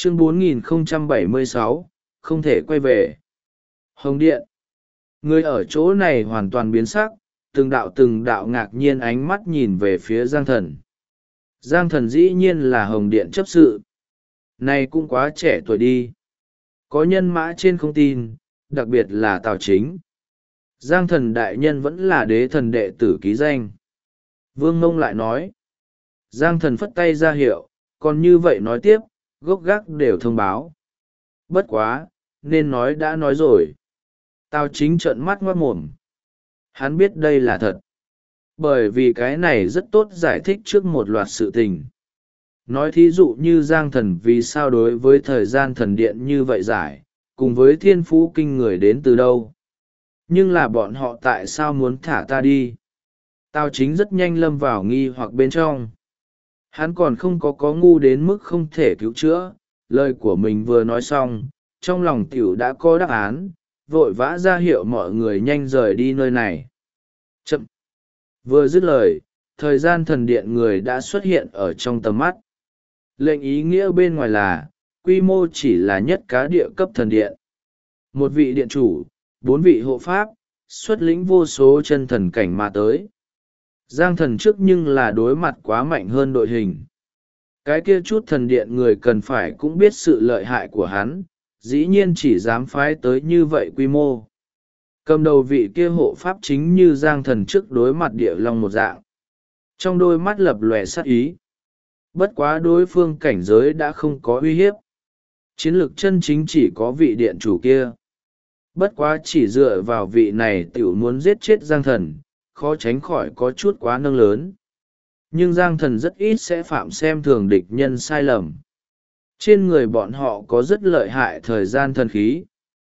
Chương 4076, không thể quay về. Hồng Điện. Người ở chỗ này hoàn toàn biến sắc, từng đạo ngạc nhiên ánh mắt nhìn về phía Giang Thần. Giang Thần dĩ nhiên là Hồng Điện chấp sự. Này cũng quá trẻ tuổi đi. Có nhân mã trên không tin, đặc biệt là Tào Chính. Giang Thần đại nhân vẫn là đế thần đệ tử ký danh. Vương Mông lại nói. Giang Thần phất tay ra hiệu, còn như vậy nói tiếp, gốc gác đều thông báo. Bất quá, nên nói đã nói rồi. Tào Chính trợn mắt ngoác mồm. Hắn biết đây là thật. Bởi vì cái này rất tốt giải thích trước một loạt sự tình. Nói thí dụ như Giang Thần vì sao đối với thời gian thần điện như vậy giải, cùng với thiên phú kinh người đến từ đâu. Nhưng là bọn họ tại sao muốn thả ta đi? Tào Chính rất nhanh lâm vào nghi hoặc bên trong. Hắn còn không có ngu đến mức không thể cứu chữa, lời của mình vừa nói xong, trong lòng tiểu đã có đáp án, vội vã ra hiệu mọi người nhanh rời đi nơi này. Chậm! Vừa dứt lời, thời gian thần điện người đã xuất hiện ở trong tầm mắt. Lệnh ý nghĩa bên ngoài là, quy mô chỉ là nhất cá địa cấp thần điện. Một vị điện chủ, 4 vị hộ pháp, xuất lĩnh vô số chân thần cảnh mà tới. Giang Thần trước nhưng là đối mặt quá mạnh hơn đội hình. Cái kia chút thần điện người cần phải cũng biết sự lợi hại của hắn, dĩ nhiên chỉ dám phái tới như vậy quy mô. Cầm đầu vị kia hộ pháp chính như Giang Thần trước đối mặt địa long một dạng. Trong đôi mắt lập lòe sát ý. Bất quá đối phương cảnh giới đã không có uy hiếp. Chiến lược chân chính chỉ có vị điện chủ kia. Bất quá chỉ dựa vào vị này tiểu muốn giết chết Giang Thần, khó tránh khỏi có chút quá nâng lớn. Nhưng Giang Thần rất ít sẽ phạm xem thường địch nhân sai lầm. Trên người bọn họ có rất lợi hại thời gian thần khí.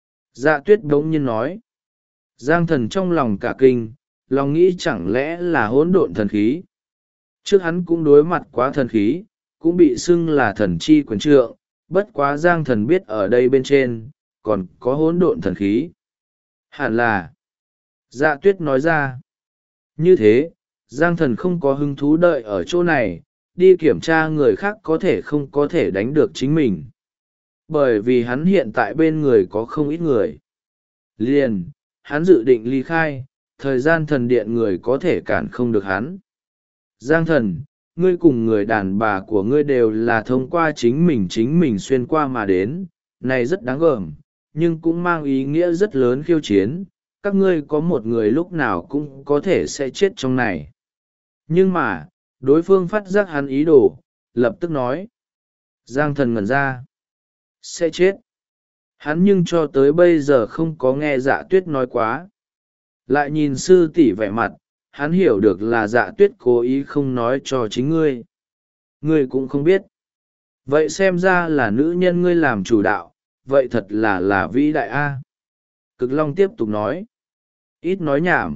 Dạ Tuyết đống nhiên nói. Giang Thần trong lòng cả kinh, lòng nghĩ chẳng lẽ là hỗn độn thần khí. Trước hắn cũng đối mặt quá thần khí, cũng bị xưng là thần chi quyền trượng, bất quá Giang Thần biết ở đây bên trên, còn có hỗn độn thần khí. Hẳn là. Dạ Tuyết nói ra. Như thế, Giang Thần không có hứng thú đợi ở chỗ này, đi kiểm tra người khác có thể không có thể đánh được chính mình. Bởi vì hắn hiện tại bên người có không ít người. Liền, hắn dự định ly khai, thời gian thần điện người có thể cản không được hắn. Giang Thần, ngươi cùng người đàn bà của ngươi đều là thông qua chính mình xuyên qua mà đến, này rất đáng gờm, nhưng cũng mang ý nghĩa rất lớn khiêu chiến. Các ngươi có một người lúc nào cũng có thể sẽ chết trong này. Nhưng mà, đối phương phát giác hắn ý đồ, lập tức nói. Giang Thần ngẩn ra. Sẽ chết. Hắn nhưng cho tới bây giờ không có nghe Dạ Tuyết nói quá. Lại nhìn sư tỷ vẻ mặt, hắn hiểu được là Dạ Tuyết cố ý không nói cho chính ngươi. Ngươi cũng không biết. Vậy xem ra là nữ nhân ngươi làm chủ đạo, vậy thật là vĩ đại a. Cực Long tiếp tục nói. Ít nói nhảm.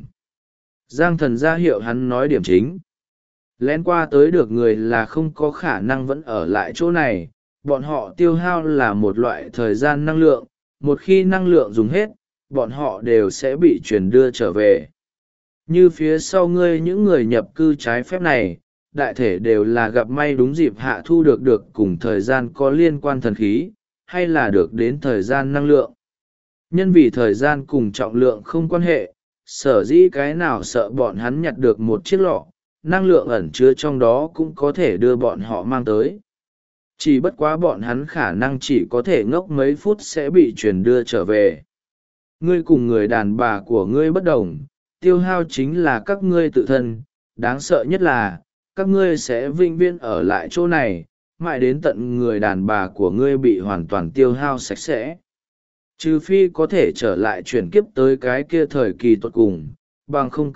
Giang Thần ra hiệu hắn nói điểm chính. Lén qua tới được người là không có khả năng vẫn ở lại chỗ này. Bọn họ tiêu hao là một loại thời gian năng lượng. Một khi năng lượng dùng hết, bọn họ đều sẽ bị chuyển đưa trở về. Như phía sau ngươi những người nhập cư trái phép này, đại thể đều là gặp may đúng dịp hạ thu được cùng thời gian có liên quan thần khí, hay là được đến thời gian năng lượng. Nhân vì thời gian cùng trọng lượng không quan hệ, sở dĩ cái nào sợ bọn hắn nhặt được một chiếc lọ, năng lượng ẩn chứa trong đó cũng có thể đưa bọn họ mang tới. Chỉ bất quá bọn hắn khả năng chỉ có thể ngốc mấy phút sẽ bị truyền đưa trở về. Ngươi cùng người đàn bà của ngươi bất đồng, tiêu hao chính là các ngươi tự thân, đáng sợ nhất là, các ngươi sẽ vĩnh viễn ở lại chỗ này, mãi đến tận người đàn bà của ngươi bị hoàn toàn tiêu hao sạch sẽ. Trừ phi có thể trở lại chuyển kiếp tới cái kia thời kỳ tuột cùng, bằng không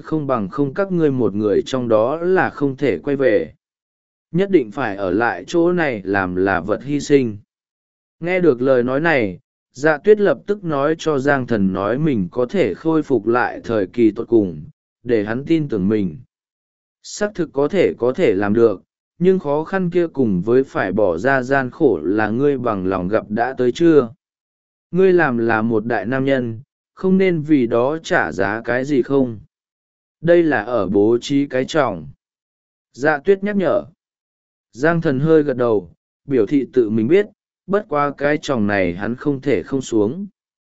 các ngươi một người trong đó là không thể quay về. Nhất định phải ở lại chỗ này làm là vật hy sinh. Nghe được lời nói này, Dạ Tuyết lập tức nói cho Giang Thần nói mình có thể khôi phục lại thời kỳ tuột cùng, để hắn tin tưởng mình. Xác thực có thể làm được, nhưng khó khăn kia cùng với phải bỏ ra gian khổ là ngươi bằng lòng gặp đã tới chưa? Ngươi làm là một đại nam nhân, không nên vì đó trả giá cái gì không? Đây là ở bố trí cái trọng. Dạ Tuyết nhắc nhở. Giang Thần hơi gật đầu, biểu thị tự mình biết, bất quá cái chòng này hắn không thể không xuống.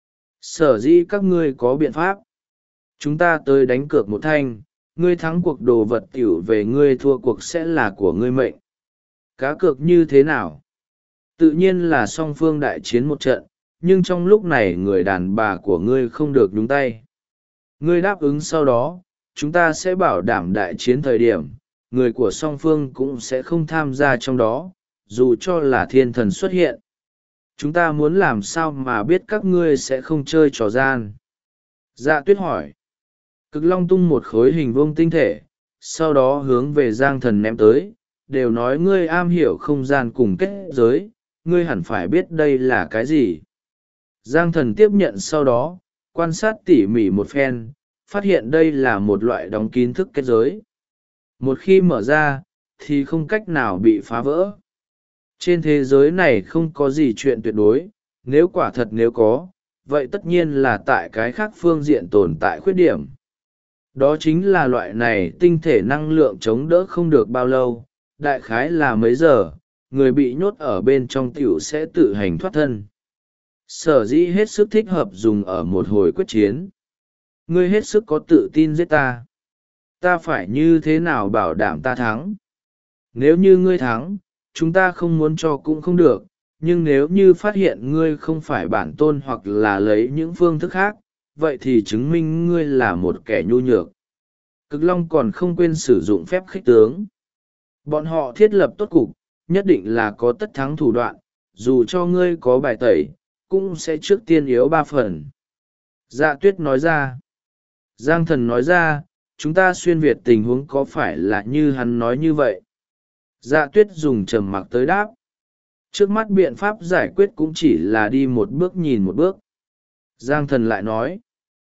Sở dĩ các ngươi có biện pháp, chúng ta tới đánh cược một thanh, ngươi thắng cuộc đồ vật tiểu về ngươi, thua cuộc sẽ là của ngươi mệnh. Cá cược như thế nào? Tự nhiên là song phương đại chiến một trận, nhưng trong lúc này người đàn bà của ngươi không được nhúng tay. Ngươi đáp ứng sau đó, chúng ta sẽ bảo đảm đại chiến thời điểm, người của song phương cũng sẽ không tham gia trong đó, dù cho là thiên thần xuất hiện. Chúng ta muốn làm sao mà biết các ngươi sẽ không chơi trò gian? Dạ tuyết hỏi. Cực long tung một khối hình vuông tinh thể, sau đó hướng về Giang Thần ném tới, đều nói ngươi am hiểu không gian cùng kết giới, ngươi hẳn phải biết đây là cái gì. Giang Thần tiếp nhận sau đó, quan sát tỉ mỉ một phen, phát hiện đây là một loại đóng kín thức kết giới. Một khi mở ra, thì không cách nào bị phá vỡ. Trên thế giới này không có gì chuyện tuyệt đối, nếu quả thật nếu có, vậy tất nhiên là tại cái khác phương diện tồn tại khuyết điểm. Đó chính là loại này tinh thể năng lượng chống đỡ không được bao lâu, đại khái là mấy giờ, người bị nhốt ở bên trong tiểu sẽ tự hành thoát thân. Sở dĩ hết sức thích hợp dùng ở một hồi quyết chiến. Ngươi hết sức có tự tin giết ta. Ta phải như thế nào bảo đảm ta thắng? Nếu như ngươi thắng, chúng ta không muốn cho cũng không được, nhưng nếu như phát hiện ngươi không phải bản tôn hoặc là lấy những phương thức khác, vậy thì chứng minh ngươi là một kẻ nhu nhược. Cực Long còn không quên sử dụng phép khích tướng. Bọn họ thiết lập tốt cục, nhất định là có tất thắng thủ đoạn, dù cho ngươi có bài tẩy, cũng sẽ trước tiên yếu 3 phần. Dạ tuyết nói ra. Giang Thần nói ra, chúng ta xuyên việt tình huống có phải là như hắn nói như vậy? Dạ tuyết dùng trầm mặc tới đáp. Trước mắt biện pháp giải quyết cũng chỉ là đi một bước nhìn một bước. Giang Thần lại nói.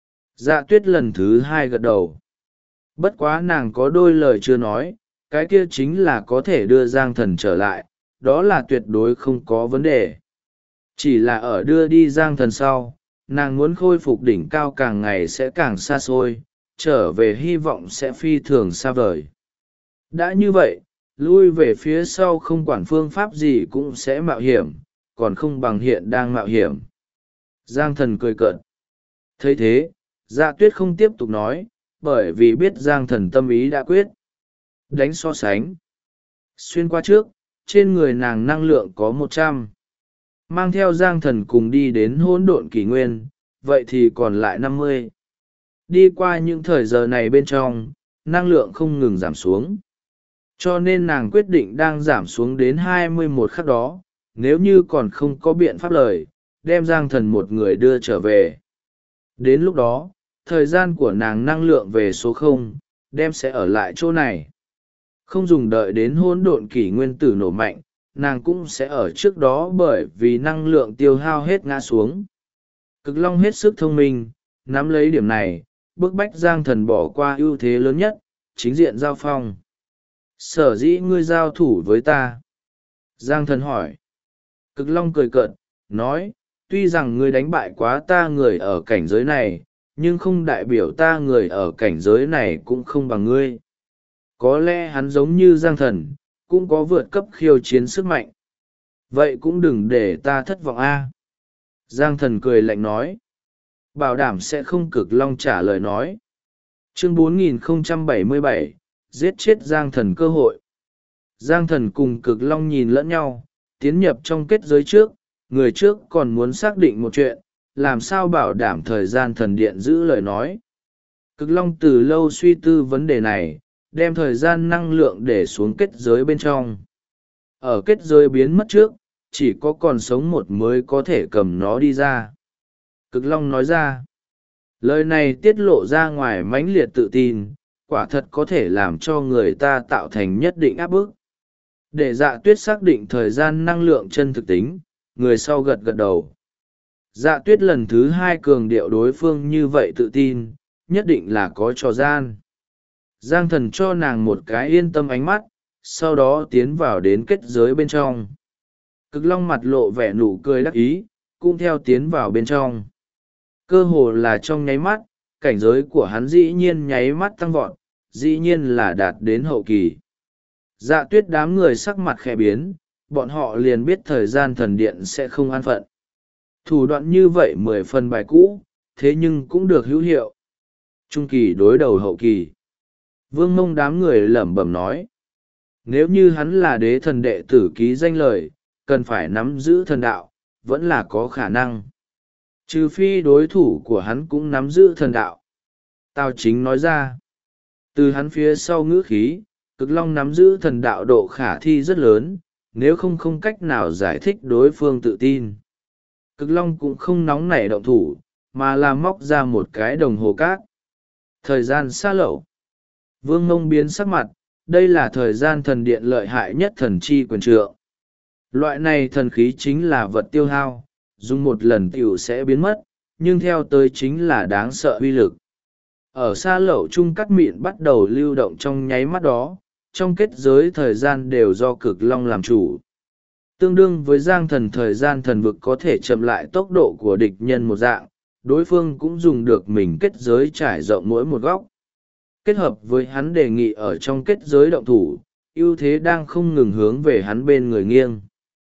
Dạ tuyết lần thứ 2 gật đầu. Bất quá nàng có đôi lời chưa nói, cái kia chính là có thể đưa Giang Thần trở lại, đó là tuyệt đối không có vấn đề. Chỉ là ở đưa đi Giang Thần sau, nàng muốn khôi phục đỉnh cao càng ngày sẽ càng xa xôi, trở về hy vọng sẽ phi thường xa vời. Đã như vậy, lui về phía sau không quản phương pháp gì cũng sẽ mạo hiểm, còn không bằng hiện đang mạo hiểm. Giang Thần cười cợt. Thấy thế, Dạ tuyết không tiếp tục nói, bởi vì biết Giang Thần tâm ý đã quyết. Đánh so sánh. Xuyên qua trước, trên người nàng năng lượng có 100. Mang theo Giang Thần cùng đi đến hỗn độn kỷ nguyên, vậy thì còn lại 50. Đi qua những thời giờ này bên trong, năng lượng không ngừng giảm xuống. Cho nên nàng quyết định đang giảm xuống đến 21 khắc đó, nếu như còn không có biện pháp lời, đem Giang Thần một người đưa trở về. Đến lúc đó, thời gian của nàng năng lượng về số 0, đem sẽ ở lại chỗ này. Không dùng đợi đến hỗn độn kỷ nguyên tử nổ mạnh, nàng cũng sẽ ở trước đó bởi vì năng lượng tiêu hao hết ngã xuống. Cực Long hết sức thông minh, nắm lấy điểm này, bức bách Giang Thần bỏ qua ưu thế lớn nhất, chính diện giao phong. Sở dĩ ngươi giao thủ với ta? Giang Thần hỏi. Cực Long cười cợt, nói, tuy rằng ngươi đánh bại quá ta người ở cảnh giới này, nhưng không đại biểu ta người ở cảnh giới này cũng không bằng ngươi. Có lẽ hắn giống như Giang Thần, cũng có vượt cấp khiêu chiến sức mạnh. Vậy cũng đừng để ta thất vọng a. Giang Thần cười lạnh nói. Bảo đảm sẽ không. Cực Long trả lời nói. Chương 4077, giết chết Giang Thần cơ hội. Giang Thần cùng Cực Long nhìn lẫn nhau, tiến nhập trong kết giới trước, người trước còn muốn xác định một chuyện, làm sao bảo đảm thời gian thần điện giữ lời nói. Cực Long từ lâu suy tư vấn đề này, đem thời gian năng lượng để xuống kết giới bên trong. Ở kết giới biến mất trước, chỉ có còn sống một mới có thể cầm nó đi ra. Cực Long nói ra. Lời này tiết lộ ra ngoài mãnh liệt tự tin, quả thật có thể làm cho người ta tạo thành nhất định áp bức. Để Dạ tuyết xác định thời gian năng lượng chân thực tính, người sau gật gật đầu. Dạ tuyết lần thứ 2 cường điệu đối phương như vậy tự tin, nhất định là có trò gian. Giang Thần cho nàng một cái yên tâm ánh mắt, sau đó tiến vào đến kết giới bên trong. Cực Long mặt lộ vẻ nụ cười đắc ý, cũng theo tiến vào bên trong. Cơ hồ là trong nháy mắt, cảnh giới của hắn dĩ nhiên nháy mắt tăng vọt, dĩ nhiên là đạt đến hậu kỳ. Dạ tuyết đám người sắc mặt khẽ biến, bọn họ liền biết thời gian thần điện sẽ không an phận. Thủ đoạn như vậy 10 phần bài cũ, thế nhưng cũng được hữu hiệu. Trung kỳ đối đầu hậu kỳ. Vương Mông đám người lẩm bẩm nói. Nếu như hắn là đế thần đệ tử ký danh lời, cần phải nắm giữ thần đạo, vẫn là có khả năng. Trừ phi đối thủ của hắn cũng nắm giữ thần đạo. Tào Chính nói ra. Từ hắn phía sau ngữ khí, Cực Long nắm giữ thần đạo độ khả thi rất lớn, nếu không cách nào giải thích đối phương tự tin. Cực Long cũng không nóng nảy động thủ, mà là móc ra một cái đồng hồ cát. Thời gian xa lậu. Vương Mông biến sắc mặt, đây là thời gian thần điện lợi hại nhất thần chi quyền trượng. Loại này thần khí chính là vật tiêu hao, dùng một lần tiểu sẽ biến mất, nhưng theo tới chính là đáng sợ uy lực. Ở xa lậu chung cắt mịn bắt đầu lưu động trong nháy mắt đó, trong kết giới thời gian đều do Cực Long làm chủ. Tương đương với giang thần thời gian thần vực có thể chậm lại tốc độ của địch nhân một dạng, đối phương cũng dùng được mình kết giới trải rộng mỗi một góc. Kết hợp với hắn đề nghị ở trong kết giới động thủ, ưu thế đang không ngừng hướng về hắn bên người nghiêng.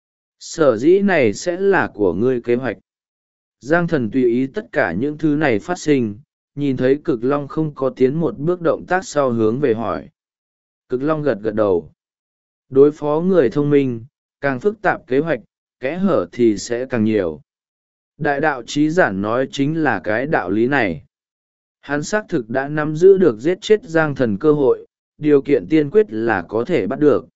Sở dĩ này sẽ là của ngươi kế hoạch. Giang thần tùy ý tất cả những thứ này phát sinh, nhìn thấy Cực Long không có tiến một bước động tác sau hướng về hỏi. Cực Long gật gật đầu. Đối phó người thông minh, càng phức tạp kế hoạch, kẽ hở thì sẽ càng nhiều. Đại đạo chí giản nói chính là cái đạo lý này. Hắn xác thực đã nắm giữ được giết chết Giang thần cơ hội, điều kiện tiên quyết là có thể bắt được.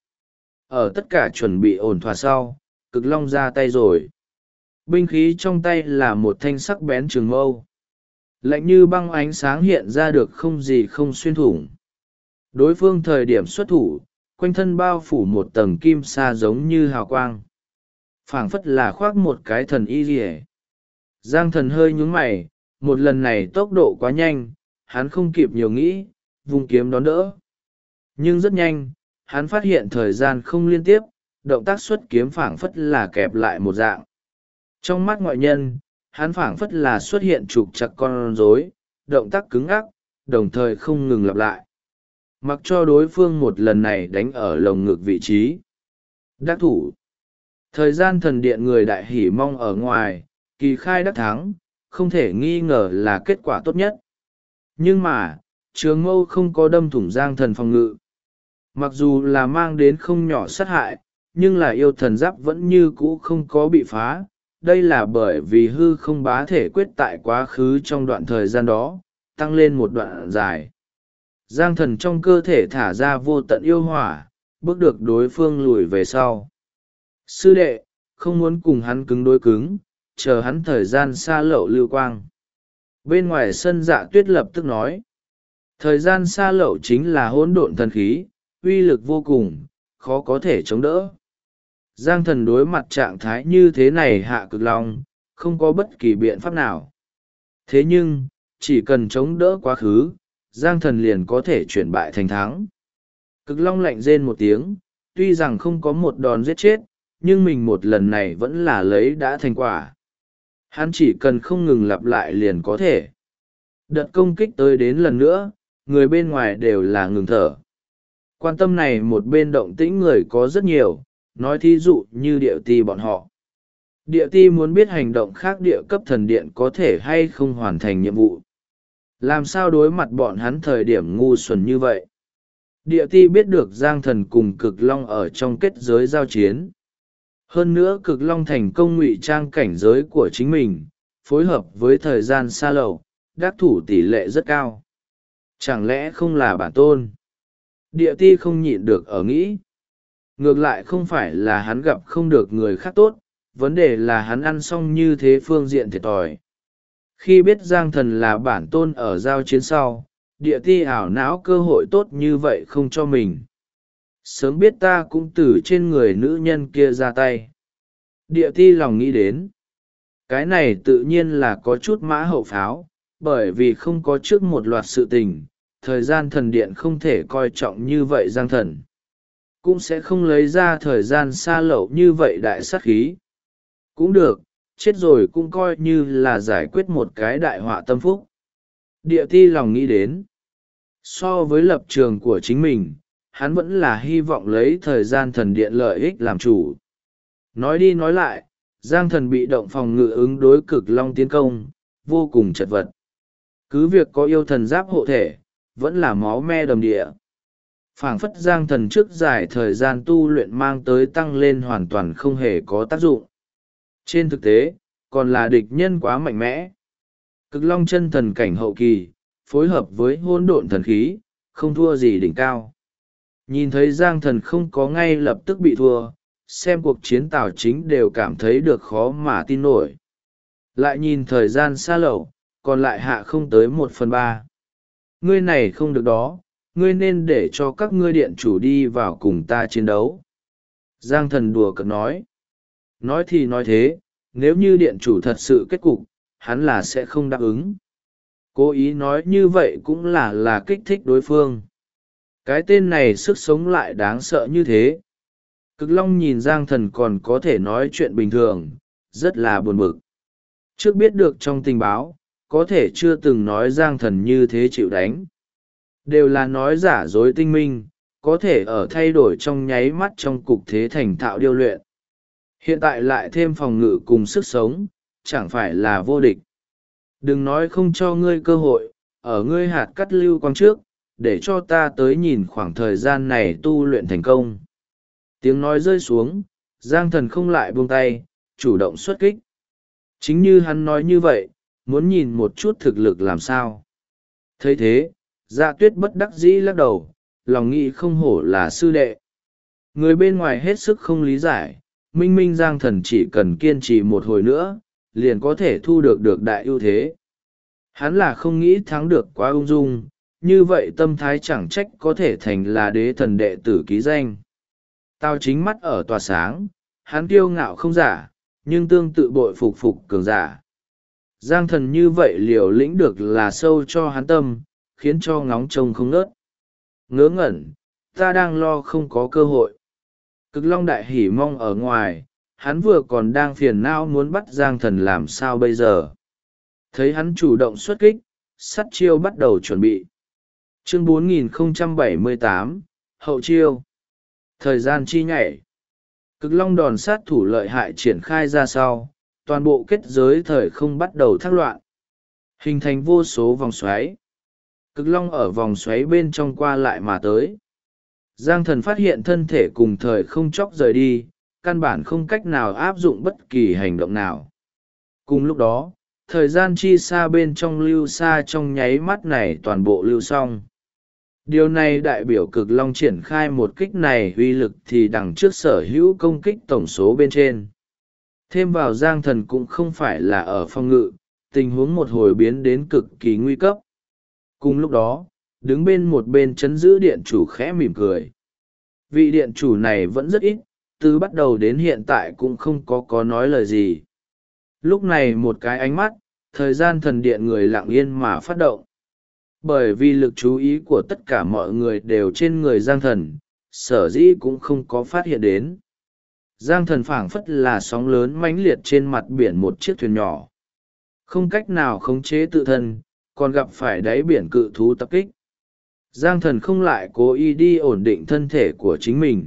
Ở tất cả chuẩn bị ổn thỏa sau, Cực Long ra tay rồi. Binh khí trong tay là một thanh sắc bén trường mâu. Lạnh như băng ánh sáng hiện ra được không gì không xuyên thủng. Đối phương thời điểm xuất thủ, quanh thân bao phủ một tầng kim sa giống như hào quang. Phảng phất là khoác một cái thần y rỉa. Giang thần hơi nhúng mày, một lần này tốc độ quá nhanh, hắn không kịp nhiều nghĩ, vùng kiếm đón đỡ. Nhưng rất nhanh, hắn phát hiện thời gian không liên tiếp, động tác xuất kiếm phảng phất là kẹp lại một dạng. Trong mắt ngoại nhân, hắn phảng phất là xuất hiện trục chặt con rối, động tác cứng ắc, đồng thời không ngừng lặp lại. Mặc cho đối phương một lần này đánh ở lồng ngực vị trí. Đắc thủ. Thời gian thần điện người đại hỉ mong ở ngoài, kỳ khai đắc thắng, không thể nghi ngờ là kết quả tốt nhất. Nhưng mà, trường mâu không có đâm thủng Giang thần phòng ngự. Mặc dù là mang đến không nhỏ sát hại, nhưng là yêu thần giáp vẫn như cũ không có bị phá. Đây là bởi vì hư không bá thể quyết tại quá khứ trong đoạn thời gian đó, tăng lên một đoạn dài. Giang thần trong cơ thể thả ra vô tận yêu hỏa, bước được đối phương lùi về sau. Sư đệ, không muốn cùng hắn cứng đối cứng, chờ hắn thời gian xa lậu lưu quang. Bên ngoài sân Dạ Tuyết lập tức nói. Thời gian xa lậu chính là hỗn độn thần khí, uy lực vô cùng, khó có thể chống đỡ. Giang thần đối mặt trạng thái như thế này hạ Cực Long, không có bất kỳ biện pháp nào. Thế nhưng, chỉ cần chống đỡ quá khứ, Giang thần liền có thể chuyển bại thành thắng. Cực Long lạnh rên một tiếng, tuy rằng không có một đòn giết chết, nhưng mình một lần này vẫn là lấy đã thành quả. Hắn chỉ cần không ngừng lặp lại liền có thể. Đợt công kích tới đến lần nữa, người bên ngoài đều là ngừng thở. Quan tâm này một bên động tĩnh người có rất nhiều, nói thí dụ như địa ti bọn họ. Địa ti muốn biết hành động khác địa cấp thần điện có thể hay không hoàn thành nhiệm vụ. Làm sao đối mặt bọn hắn thời điểm ngu xuẩn như vậy? Địa ti biết được Giang thần cùng Cực Long ở trong kết giới giao chiến. Hơn nữa Cực Long thành công ngụy trang cảnh giới của chính mình, phối hợp với thời gian xa lậu, đắc thủ tỷ lệ rất cao. Chẳng lẽ không là bản tôn? Địa ti không nhịn được ở nghĩ. Ngược lại không phải là hắn gặp không được người khác tốt, vấn đề là hắn ăn xong như thế phương diện thiệt thòi. Khi biết Giang thần là bản tôn ở giao chiến sau, địa ti ảo não cơ hội tốt như vậy không cho mình. Sớm biết ta cũng từ trên người nữ nhân kia ra tay. Địa ti lòng nghĩ đến. Cái này tự nhiên là có chút mã hậu pháo, bởi vì không có trước một loạt sự tình, thời gian thần điện không thể coi trọng như vậy Giang thần. Cũng sẽ không lấy ra thời gian xa lậu như vậy đại sát khí. Cũng được, chết rồi cũng coi như là giải quyết một cái đại họa tâm phúc. Địa ti lòng nghĩ đến. So với lập trường của chính mình, hắn vẫn là hy vọng lấy thời gian thần điện lợi ích làm chủ. Nói đi nói lại, Giang Thần bị động phòng ngự ứng đối cực long tiến công, vô cùng chật vật. Cứ việc có yêu thần giáp hộ thể, vẫn là máu me đầm địa. Phảng phất Giang Thần trước dài thời gian tu luyện mang tới tăng lên hoàn toàn không hề có tác dụng. Trên thực tế, còn là địch nhân quá mạnh mẽ. Cực long chân thần cảnh hậu kỳ, phối hợp với hỗn độn thần khí, không thua gì đỉnh cao. Nhìn thấy Giang Thần không có ngay lập tức bị thua, xem cuộc chiến Tào Chính đều cảm thấy được khó mà tin nổi. Lại nhìn thời gian xa lậu, còn lại hạ không tới 1/3. Ngươi này không được đó, ngươi nên để cho các ngươi điện chủ đi vào cùng ta chiến đấu. Giang Thần đùa cợt nói. Nói thì nói thế, nếu như điện chủ thật sự kết cục, hắn là sẽ không đáp ứng. Cố ý nói như vậy cũng là kích thích đối phương. Cái tên này sức sống lại đáng sợ như thế. Cực Long nhìn Giang Thần còn có thể nói chuyện bình thường, rất là buồn bực. Trước biết được trong tình báo, có thể chưa từng nói Giang Thần như thế chịu đánh. Đều là nói giả dối tinh minh, có thể ở thay đổi trong nháy mắt trong cục thế thành thạo điêu luyện. Hiện tại lại thêm phòng ngự cùng sức sống, chẳng phải là vô địch. Đừng nói không cho ngươi cơ hội, ở ngươi hạt cắt lưu quang trước, để cho ta tới nhìn khoảng thời gian này tu luyện thành công. Tiếng nói rơi xuống, Giang Thần không lại buông tay, chủ động xuất kích. Chính như hắn nói như vậy, muốn nhìn một chút thực lực làm sao. Thấy thế, Dạ Tuyết bất đắc dĩ lắc đầu, lòng nghĩ không hổ là sư đệ. Người bên ngoài hết sức không lý giải, minh minh Giang Thần chỉ cần kiên trì một hồi nữa, liền có thể thu được đại ưu thế. Hắn là không nghĩ thắng được quá ung dung, như vậy tâm thái chẳng trách có thể thành là đế thần đệ tử ký danh. Tao Chính mắt ở tòa sáng, hắn kiêu ngạo không giả, nhưng tương tự bội phục cường giả. Giang Thần như vậy liều lĩnh được là sâu cho hắn tâm, khiến cho ngóng trông không ngớt. Ngớ ngẩn, ta đang lo không có cơ hội. Cực Long đại hỉ mong ở ngoài, hắn vừa còn đang phiền não muốn bắt Giang Thần làm sao bây giờ. Thấy hắn chủ động xuất kích, sắt chiêu bắt đầu chuẩn bị. Chương 4078, Hậu chiêu. Thời gian chi nhảy. Cực Long đòn sát thủ lợi hại triển khai ra sau, toàn bộ kết giới thời không bắt đầu thác loạn. Hình thành vô số vòng xoáy. Cực Long ở vòng xoáy bên trong qua lại mà tới. Giang Thần phát hiện thân thể cùng thời không chóc rời đi, căn bản không cách nào áp dụng bất kỳ hành động nào. Cùng lúc đó, thời gian chi xa bên trong lưu xa trong nháy mắt này toàn bộ lưu xong. Điều này đại biểu Cực Long triển khai một kích này uy lực thì đằng trước sở hữu công kích tổng số bên trên. Thêm vào Giang Thần cũng không phải là ở phòng ngự, tình huống một hồi biến đến cực kỳ nguy cấp. Cùng lúc đó, đứng bên một bên chấn giữ điện chủ khẽ mỉm cười. Vị điện chủ này vẫn rất ít, từ bắt đầu đến hiện tại cũng không có nói lời gì. Lúc này một cái ánh mắt, thời gian thần điện người lặng yên mà phát động. Bởi vì lực chú ý của tất cả mọi người đều trên người Giang Thần, sở dĩ cũng không có phát hiện đến. Giang Thần phảng phất là sóng lớn mãnh liệt trên mặt biển một chiếc thuyền nhỏ. Không cách nào khống chế tự thân, còn gặp phải đáy biển cự thú tập kích. Giang Thần không lại cố ý đi ổn định thân thể của chính mình.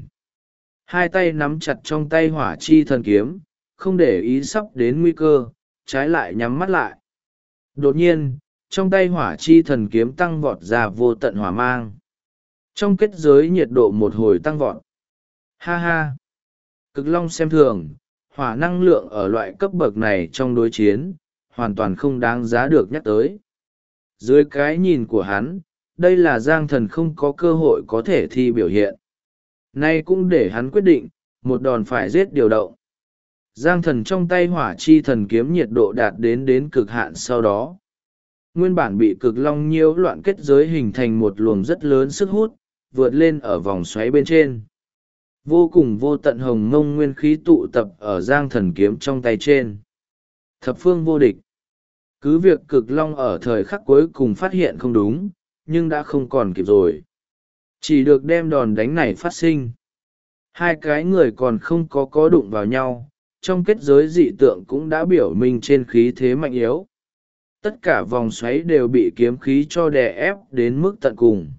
Hai tay nắm chặt trong tay hỏa chi thần kiếm, không để ý sắp đến nguy cơ, trái lại nhắm mắt lại. Đột nhiên, trong tay hỏa chi thần kiếm tăng vọt ra vô tận hỏa mang. Trong kết giới nhiệt độ một hồi tăng vọt. Ha ha! Cực Long xem thường, hỏa năng lượng ở loại cấp bậc này trong đối chiến, hoàn toàn không đáng giá được nhắc tới. Dưới cái nhìn của hắn, đây là Giang Thần không có cơ hội có thể thi biểu hiện. Nay cũng để hắn quyết định, một đòn phải giết điều động. Giang Thần trong tay hỏa chi thần kiếm nhiệt độ đạt đến cực hạn sau đó. Nguyên bản bị Cực Long nhiễu loạn kết giới hình thành một luồng rất lớn sức hút, vượt lên ở vòng xoáy bên trên. Vô cùng vô tận hồng mông nguyên khí tụ tập ở Giang Thần kiếm trong tay trên. Thập phương vô địch. Cứ việc Cực Long ở thời khắc cuối cùng phát hiện không đúng, nhưng đã không còn kịp rồi. Chỉ được đem đòn đánh này phát sinh. Hai cái người còn không có đụng vào nhau, trong kết giới dị tượng cũng đã biểu minh trên khí thế mạnh yếu. Tất cả vòng xoáy đều bị kiếm khí cho đè ép đến mức tận cùng.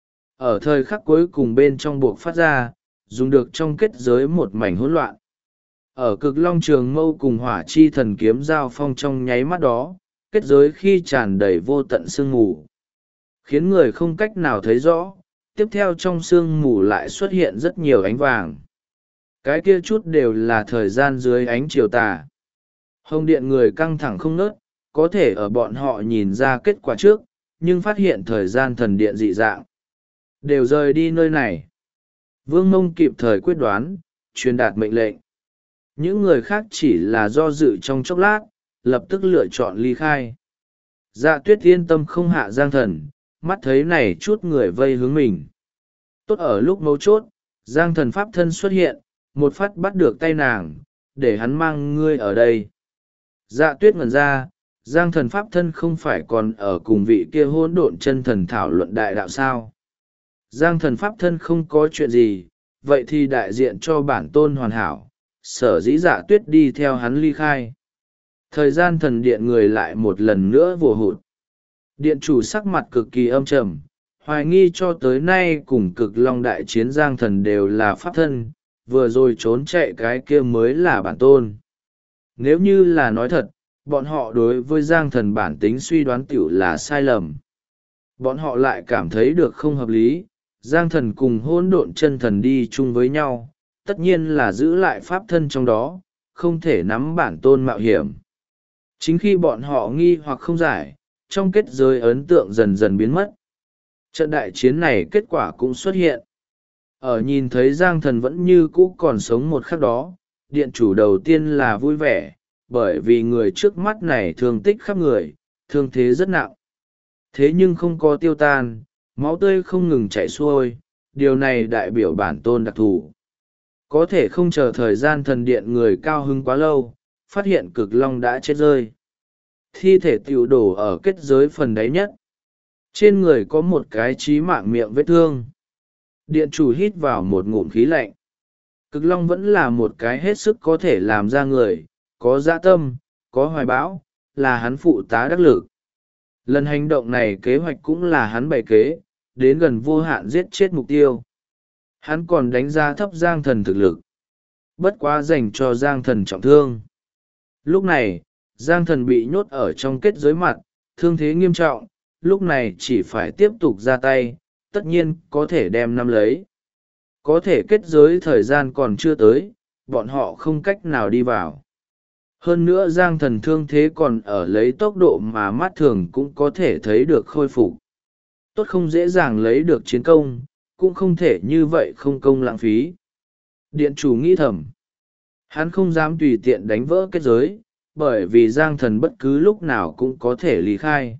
Ở thời khắc cuối cùng bên trong buộc phát ra, dùng được trong kết giới một mảnh hỗn loạn. Ở cực long trường mâu cùng hỏa chi thần kiếm giao phong trong nháy mắt đó, kết giới khi tràn đầy vô tận sương mù, khiến người không cách nào thấy rõ. Tiếp theo trong sương mù lại xuất hiện rất nhiều ánh vàng. Cái kia chút đều là thời gian dưới ánh chiều tà. Hồng điện người căng thẳng không nớt, có thể ở bọn họ nhìn ra kết quả trước, nhưng phát hiện thời gian thần điện dị dạng. Đều rời đi nơi này. Vương Mông kịp thời quyết đoán, truyền đạt mệnh lệnh. Những người khác chỉ là do dự trong chốc lát, lập tức lựa chọn ly khai. Dạ Tuyết yên tâm không hạ Giang Thần, mắt thấy này chút người vây hướng mình. Tốt ở lúc mấu chốt, Giang Thần pháp thân xuất hiện, một phát bắt được tay nàng, để hắn mang ngươi ở đây. Dạ Tuyết ngẩn ra, Giang Thần pháp thân không phải còn ở cùng vị kia hỗn độn chân thần thảo luận đại đạo sao. Giang Thần pháp thân không có chuyện gì, vậy thì đại diện cho bản tôn hoàn hảo, sở dĩ Dạ Tuyết đi theo hắn ly khai. Thời gian thần điện người lại một lần nữa vồ hụt. Điện chủ sắc mặt cực kỳ âm trầm, hoài nghi cho tới nay cùng cực long đại chiến Giang Thần đều là pháp thân, vừa rồi trốn chạy cái kia mới là bản tôn. Nếu như là nói thật, bọn họ đối với Giang Thần bản tính suy đoán tiểu là sai lầm. Bọn họ lại cảm thấy được không hợp lý, Giang Thần cùng hỗn độn chân thần đi chung với nhau, tất nhiên là giữ lại pháp thân trong đó, không thể nắm bản tôn mạo hiểm. Chính khi bọn họ nghi hoặc không giải, trong kết giới ấn tượng dần dần biến mất. Trận đại chiến này kết quả cũng xuất hiện. Ở nhìn thấy Giang Thần vẫn như cũ còn sống một khắc đó, điện chủ đầu tiên là vui vẻ, bởi vì người trước mắt này thương tích khắp người, thương thế rất nặng. Thế nhưng không có tiêu tan, máu tươi không ngừng chảy xuôi, điều này đại biểu bản tôn đặc thù. Có thể không chờ thời gian thần điện người cao hứng quá lâu, phát hiện cực long đã chết rơi. Thi thể tiểu đổ ở kết giới phần đáy nhất. Trên người có một cái chí mạng miệng vết thương. Điện chủ hít vào một ngụm khí lạnh. Cực long vẫn là một cái hết sức có thể làm ra người, có dã tâm, có hoài bão, là hắn phụ tá đắc lực. Lần hành động này kế hoạch cũng là hắn bày kế, đến gần vô hạn giết chết mục tiêu. Hắn còn đánh giá thấp Giang Thần thực lực. Bất quá dành cho Giang Thần trọng thương. Lúc này, Giang Thần bị nhốt ở trong kết giới mặt, thương thế nghiêm trọng, lúc này chỉ phải tiếp tục ra tay, tất nhiên có thể đem nắm lấy. Có thể kết giới thời gian còn chưa tới, bọn họ không cách nào đi vào. Hơn nữa Giang Thần thương thế còn ở lấy tốc độ mà mắt thường cũng có thể thấy được khôi phục. Tốt không dễ dàng lấy được chiến công, cũng không thể như vậy không công lãng phí. Điện chủ nghĩ thầm. Hắn không dám tùy tiện đánh vỡ kết giới, bởi vì Giang Thần bất cứ lúc nào cũng có thể lý khai.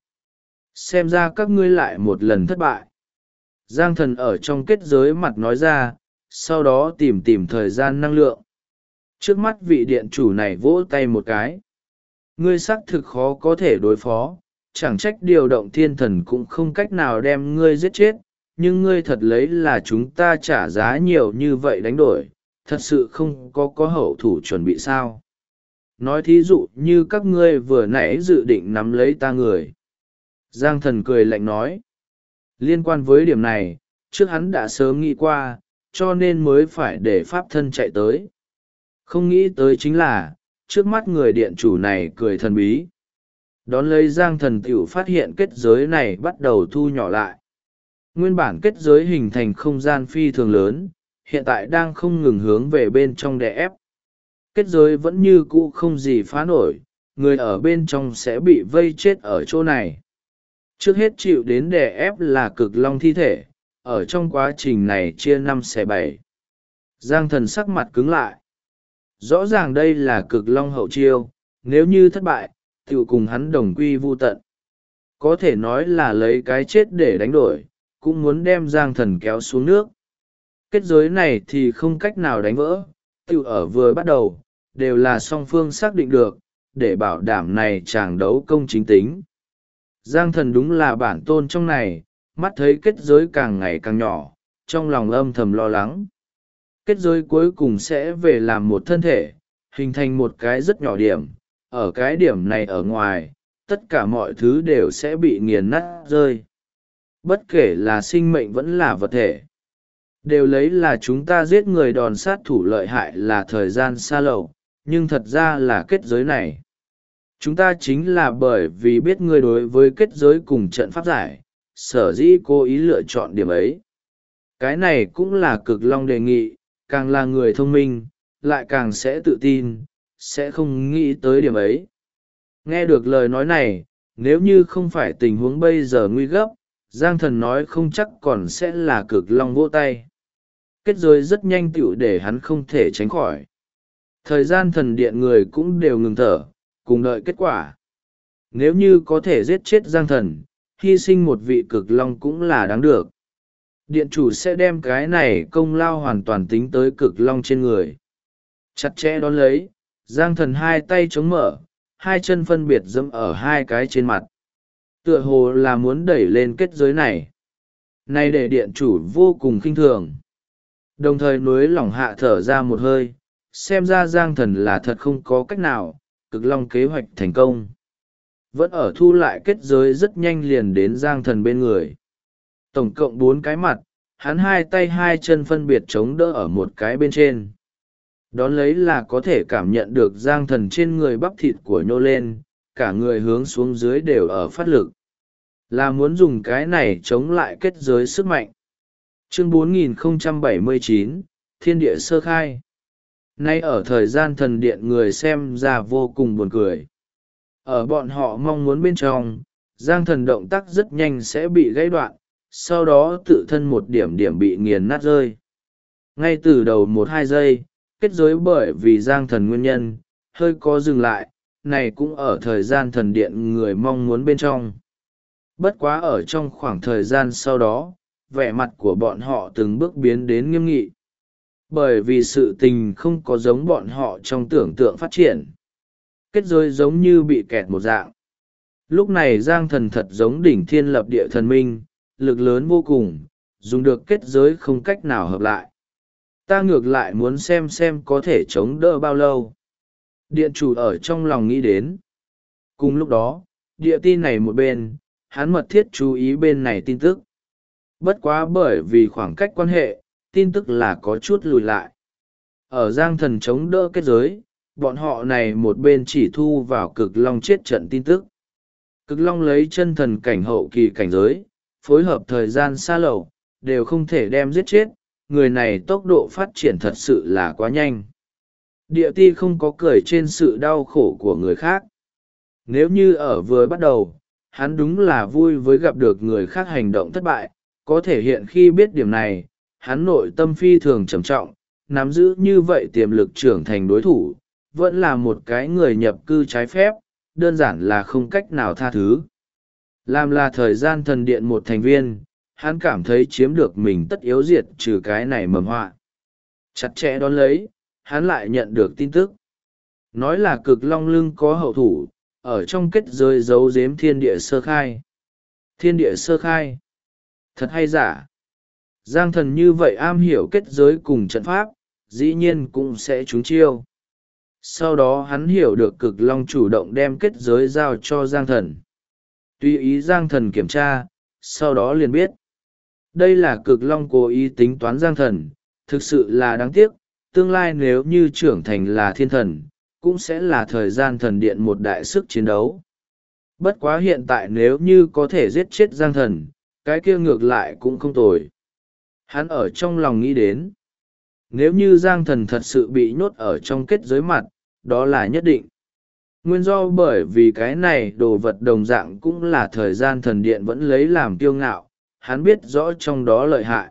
Xem ra các ngươi lại một lần thất bại. Giang Thần ở trong kết giới mặt nói ra, sau đó tìm thời gian năng lượng. Trước mắt vị điện chủ này vỗ tay một cái. Ngươi xác thực khó có thể đối phó, chẳng trách điều động thiên thần cũng không cách nào đem ngươi giết chết, nhưng ngươi thật lấy là chúng ta trả giá nhiều như vậy đánh đổi, thật sự không có hậu thủ chuẩn bị sao. Nói thí dụ như các ngươi vừa nãy dự định nắm lấy ta người. Giang Thần cười lạnh nói. Liên quan với điểm này, trước hắn đã sớm nghĩ qua, cho nên mới phải để pháp thân chạy tới. Không nghĩ tới chính là, trước mắt người điện chủ này cười thần bí. Đón lấy Giang Thần tiểu phát hiện kết giới này bắt đầu thu nhỏ lại. Nguyên bản kết giới hình thành không gian phi thường lớn, hiện tại đang không ngừng hướng về bên trong đè ép. Kết giới vẫn như cũ không gì phá nổi, người ở bên trong sẽ bị vây chết ở chỗ này. Trước hết chịu đến đè ép là cực long thi thể, ở trong quá trình này chia 5/7. Giang Thần sắc mặt cứng lại. Rõ ràng đây là cực long hậu chiêu, nếu như thất bại, tiểu cùng hắn đồng quy vu tận. Có thể nói là lấy cái chết để đánh đổi, cũng muốn đem Giang Thần kéo xuống nước. Kết giới này thì không cách nào đánh vỡ, tiểu ở vừa bắt đầu, đều là song phương xác định được, để bảo đảm này chàng đấu công chính tính. Giang Thần đúng là bản tôn trong này, mắt thấy kết giới càng ngày càng nhỏ, trong lòng âm thầm lo lắng. Kết giới cuối cùng sẽ về làm một thân thể, hình thành một cái rất nhỏ điểm, ở cái điểm này ở ngoài, tất cả mọi thứ đều sẽ bị nghiền nát rơi. Bất kể là sinh mệnh vẫn là vật thể, đều lấy là chúng ta giết người đòn sát thủ lợi hại là thời gian xa lầu, nhưng thật ra là kết giới này. Chúng ta chính là bởi vì biết ngươi đối với kết giới cùng trận pháp giải, sở dĩ cố ý lựa chọn điểm ấy. Cái này cũng là cực long đề nghị, càng là người thông minh, lại càng sẽ tự tin, sẽ không nghĩ tới điểm ấy. Nghe được lời nói này, nếu như không phải tình huống bây giờ nguy gấp, Giang Thần nói không chắc còn sẽ là cực long vỗ tay. Kết giới rất nhanh tựu để hắn không thể tránh khỏi. Thời gian thần điện người cũng đều ngừng thở, cùng đợi kết quả. Nếu như có thể giết chết Giang Thần, hy sinh một vị cực long cũng là đáng được. Điện chủ sẽ đem cái này công lao hoàn toàn tính tới cực long trên người. Chặt chẽ đón lấy, Giang Thần hai tay chống mở, hai chân phân biệt dẫm ở hai cái trên mặt. Tựa hồ là muốn đẩy lên kết giới này. Này để điện chủ vô cùng khinh thường. Đồng thời núi lỏng hạ thở ra một hơi, xem ra Giang Thần là thật không có cách nào, cực long kế hoạch thành công. Vẫn ở thu lại kết giới rất nhanh liền đến Giang Thần bên người. Tổng cộng 4 cái mặt, hắn hai tay hai chân phân biệt chống đỡ ở một cái bên trên. Đón lấy là có thể cảm nhận được Giang Thần trên người bắp thịt của nhô lên, cả người hướng xuống dưới đều ở phát lực. Là muốn dùng cái này chống lại kết giới sức mạnh. Chương 4079, Thiên địa sơ khai. Nay ở thời gian thần điện người xem ra vô cùng buồn cười. Ở bọn họ mong muốn bên trong, Giang Thần động tác rất nhanh sẽ bị gãy đoạn, sau đó tự thân một điểm điểm bị nghiền nát rơi. Ngay từ đầu 1-2 giây, kết giới bởi vì Giang Thần nguyên nhân, hơi có dừng lại, này cũng ở thời gian thần điện người mong muốn bên trong. Bất quá ở trong khoảng thời gian sau đó, vẻ mặt của bọn họ từng bước biến đến nghiêm nghị. Bởi vì sự tình không có giống bọn họ trong tưởng tượng phát triển. Kết giới giống như bị kẹt một dạng. Lúc này Giang Thần thật giống đỉnh thiên lập địa thần minh, lực lớn vô cùng, dùng được kết giới không cách nào hợp lại. Ta ngược lại muốn xem có thể chống đỡ bao lâu. Điện chủ ở trong lòng nghĩ đến. Cùng lúc đó, địa tin này một bên, hắn mật thiết chú ý bên này tin tức. Bất quá bởi vì khoảng cách quan hệ, tin tức là có chút lùi lại. Ở Giang Thần chống đỡ kết giới, bọn họ này một bên chỉ thu vào cực long chết trận tin tức. Cực long lấy chân thần cảnh hậu kỳ cảnh giới, phối hợp thời gian xa lậu, đều không thể đem giết chết, người này tốc độ phát triển thật sự là quá nhanh. Địa ti không có cười trên sự đau khổ của người khác. Nếu như ở vừa bắt đầu, hắn đúng là vui với gặp được người khác hành động thất bại, có thể hiện khi biết điểm này, hắn nội tâm phi thường trầm trọng, nắm giữ như vậy tiềm lực trưởng thành đối thủ, vẫn là một cái người nhập cư trái phép, đơn giản là không cách nào tha thứ. Làm là thời gian thần điện một thành viên, hắn cảm thấy chiếm được mình tất yếu diệt trừ cái này mầm họa. Chặt chẽ đón lấy, hắn lại nhận được tin tức. Nói là cực long lưng có hậu thủ, ở trong kết giới giấu giếm thiên địa sơ khai. Thiên địa sơ khai. Thật hay giả? Giang Thần như vậy am hiểu kết giới cùng trận pháp, dĩ nhiên cũng sẽ trúng chiêu. Sau đó hắn hiểu được cực long chủ động đem kết giới giao cho Giang Thần. Tùy ý Giang Thần kiểm tra, sau đó liền biết. Đây là cực long cố ý tính toán Giang Thần, thực sự là đáng tiếc, tương lai nếu như trưởng thành là thiên thần, cũng sẽ là thời gian thần điện một đại sức chiến đấu. Bất quá hiện tại nếu như có thể giết chết Giang Thần, cái kia ngược lại cũng không tồi. Hắn ở trong lòng nghĩ đến, nếu như Giang Thần thật sự bị nhốt ở trong kết giới mặt, đó là nhất định. Nguyên do bởi vì cái này đồ vật đồng dạng cũng là thời gian thần điện vẫn lấy làm kiêu ngạo, hắn biết rõ trong đó lợi hại.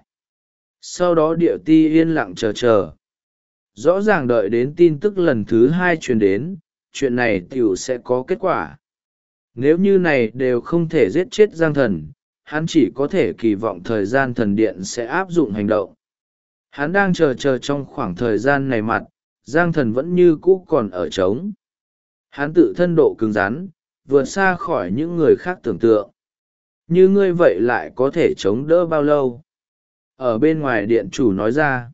Sau đó địa ti yên lặng chờ. Rõ ràng đợi đến tin tức lần thứ 2 truyền đến, chuyện này tiểu sẽ có kết quả. Nếu như này đều không thể giết chết Giang Thần, hắn chỉ có thể kỳ vọng thời gian thần điện sẽ áp dụng hành động. Hắn đang chờ trong khoảng thời gian này mặt, Giang Thần vẫn như cũ còn ở trống. Hắn tự thân độ cứng rắn, vượt xa khỏi những người khác tưởng tượng. Như ngươi vậy lại có thể chống đỡ bao lâu? Ở bên ngoài điện chủ nói ra.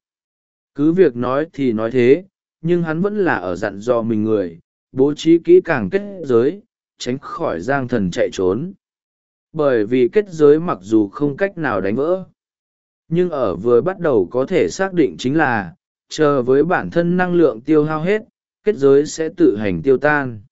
Cứ việc nói thì nói thế, nhưng hắn vẫn là ở dặn dò mình người, bố trí kỹ càng kết giới, tránh khỏi Giang Thần chạy trốn. Bởi vì kết giới mặc dù không cách nào đánh vỡ, nhưng ở vừa bắt đầu có thể xác định chính là, chờ với bản thân năng lượng tiêu hao hết, kết giới sẽ tự hành tiêu tan.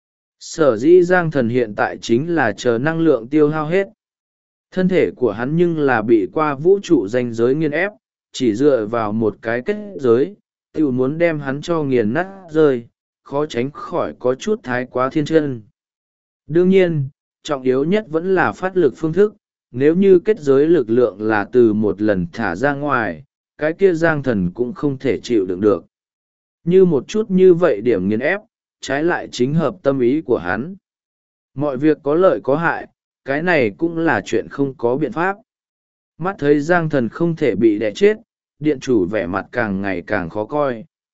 Sở dĩ Giang Thần hiện tại chính là chờ năng lượng tiêu hao hết. Thân thể của hắn nhưng là bị qua vũ trụ ranh giới nghiền ép, chỉ dựa vào một cái kết giới, tự muốn đem hắn cho nghiền nát rơi, khó tránh khỏi có chút thái quá thiên chân. Đương nhiên, trọng yếu nhất vẫn là phát lực phương thức, nếu như kết giới lực lượng là từ một lần thả ra ngoài, cái kia Giang Thần cũng không thể chịu đựng được. Như một chút như vậy điểm nghiền ép, trái lại chính hợp tâm ý của hắn. Mọi việc có lợi có hại, cái này cũng là chuyện không có biện pháp. Mắt thấy Giang Thần không thể bị đè chết, điện chủ vẻ mặt càng ngày càng khó coi.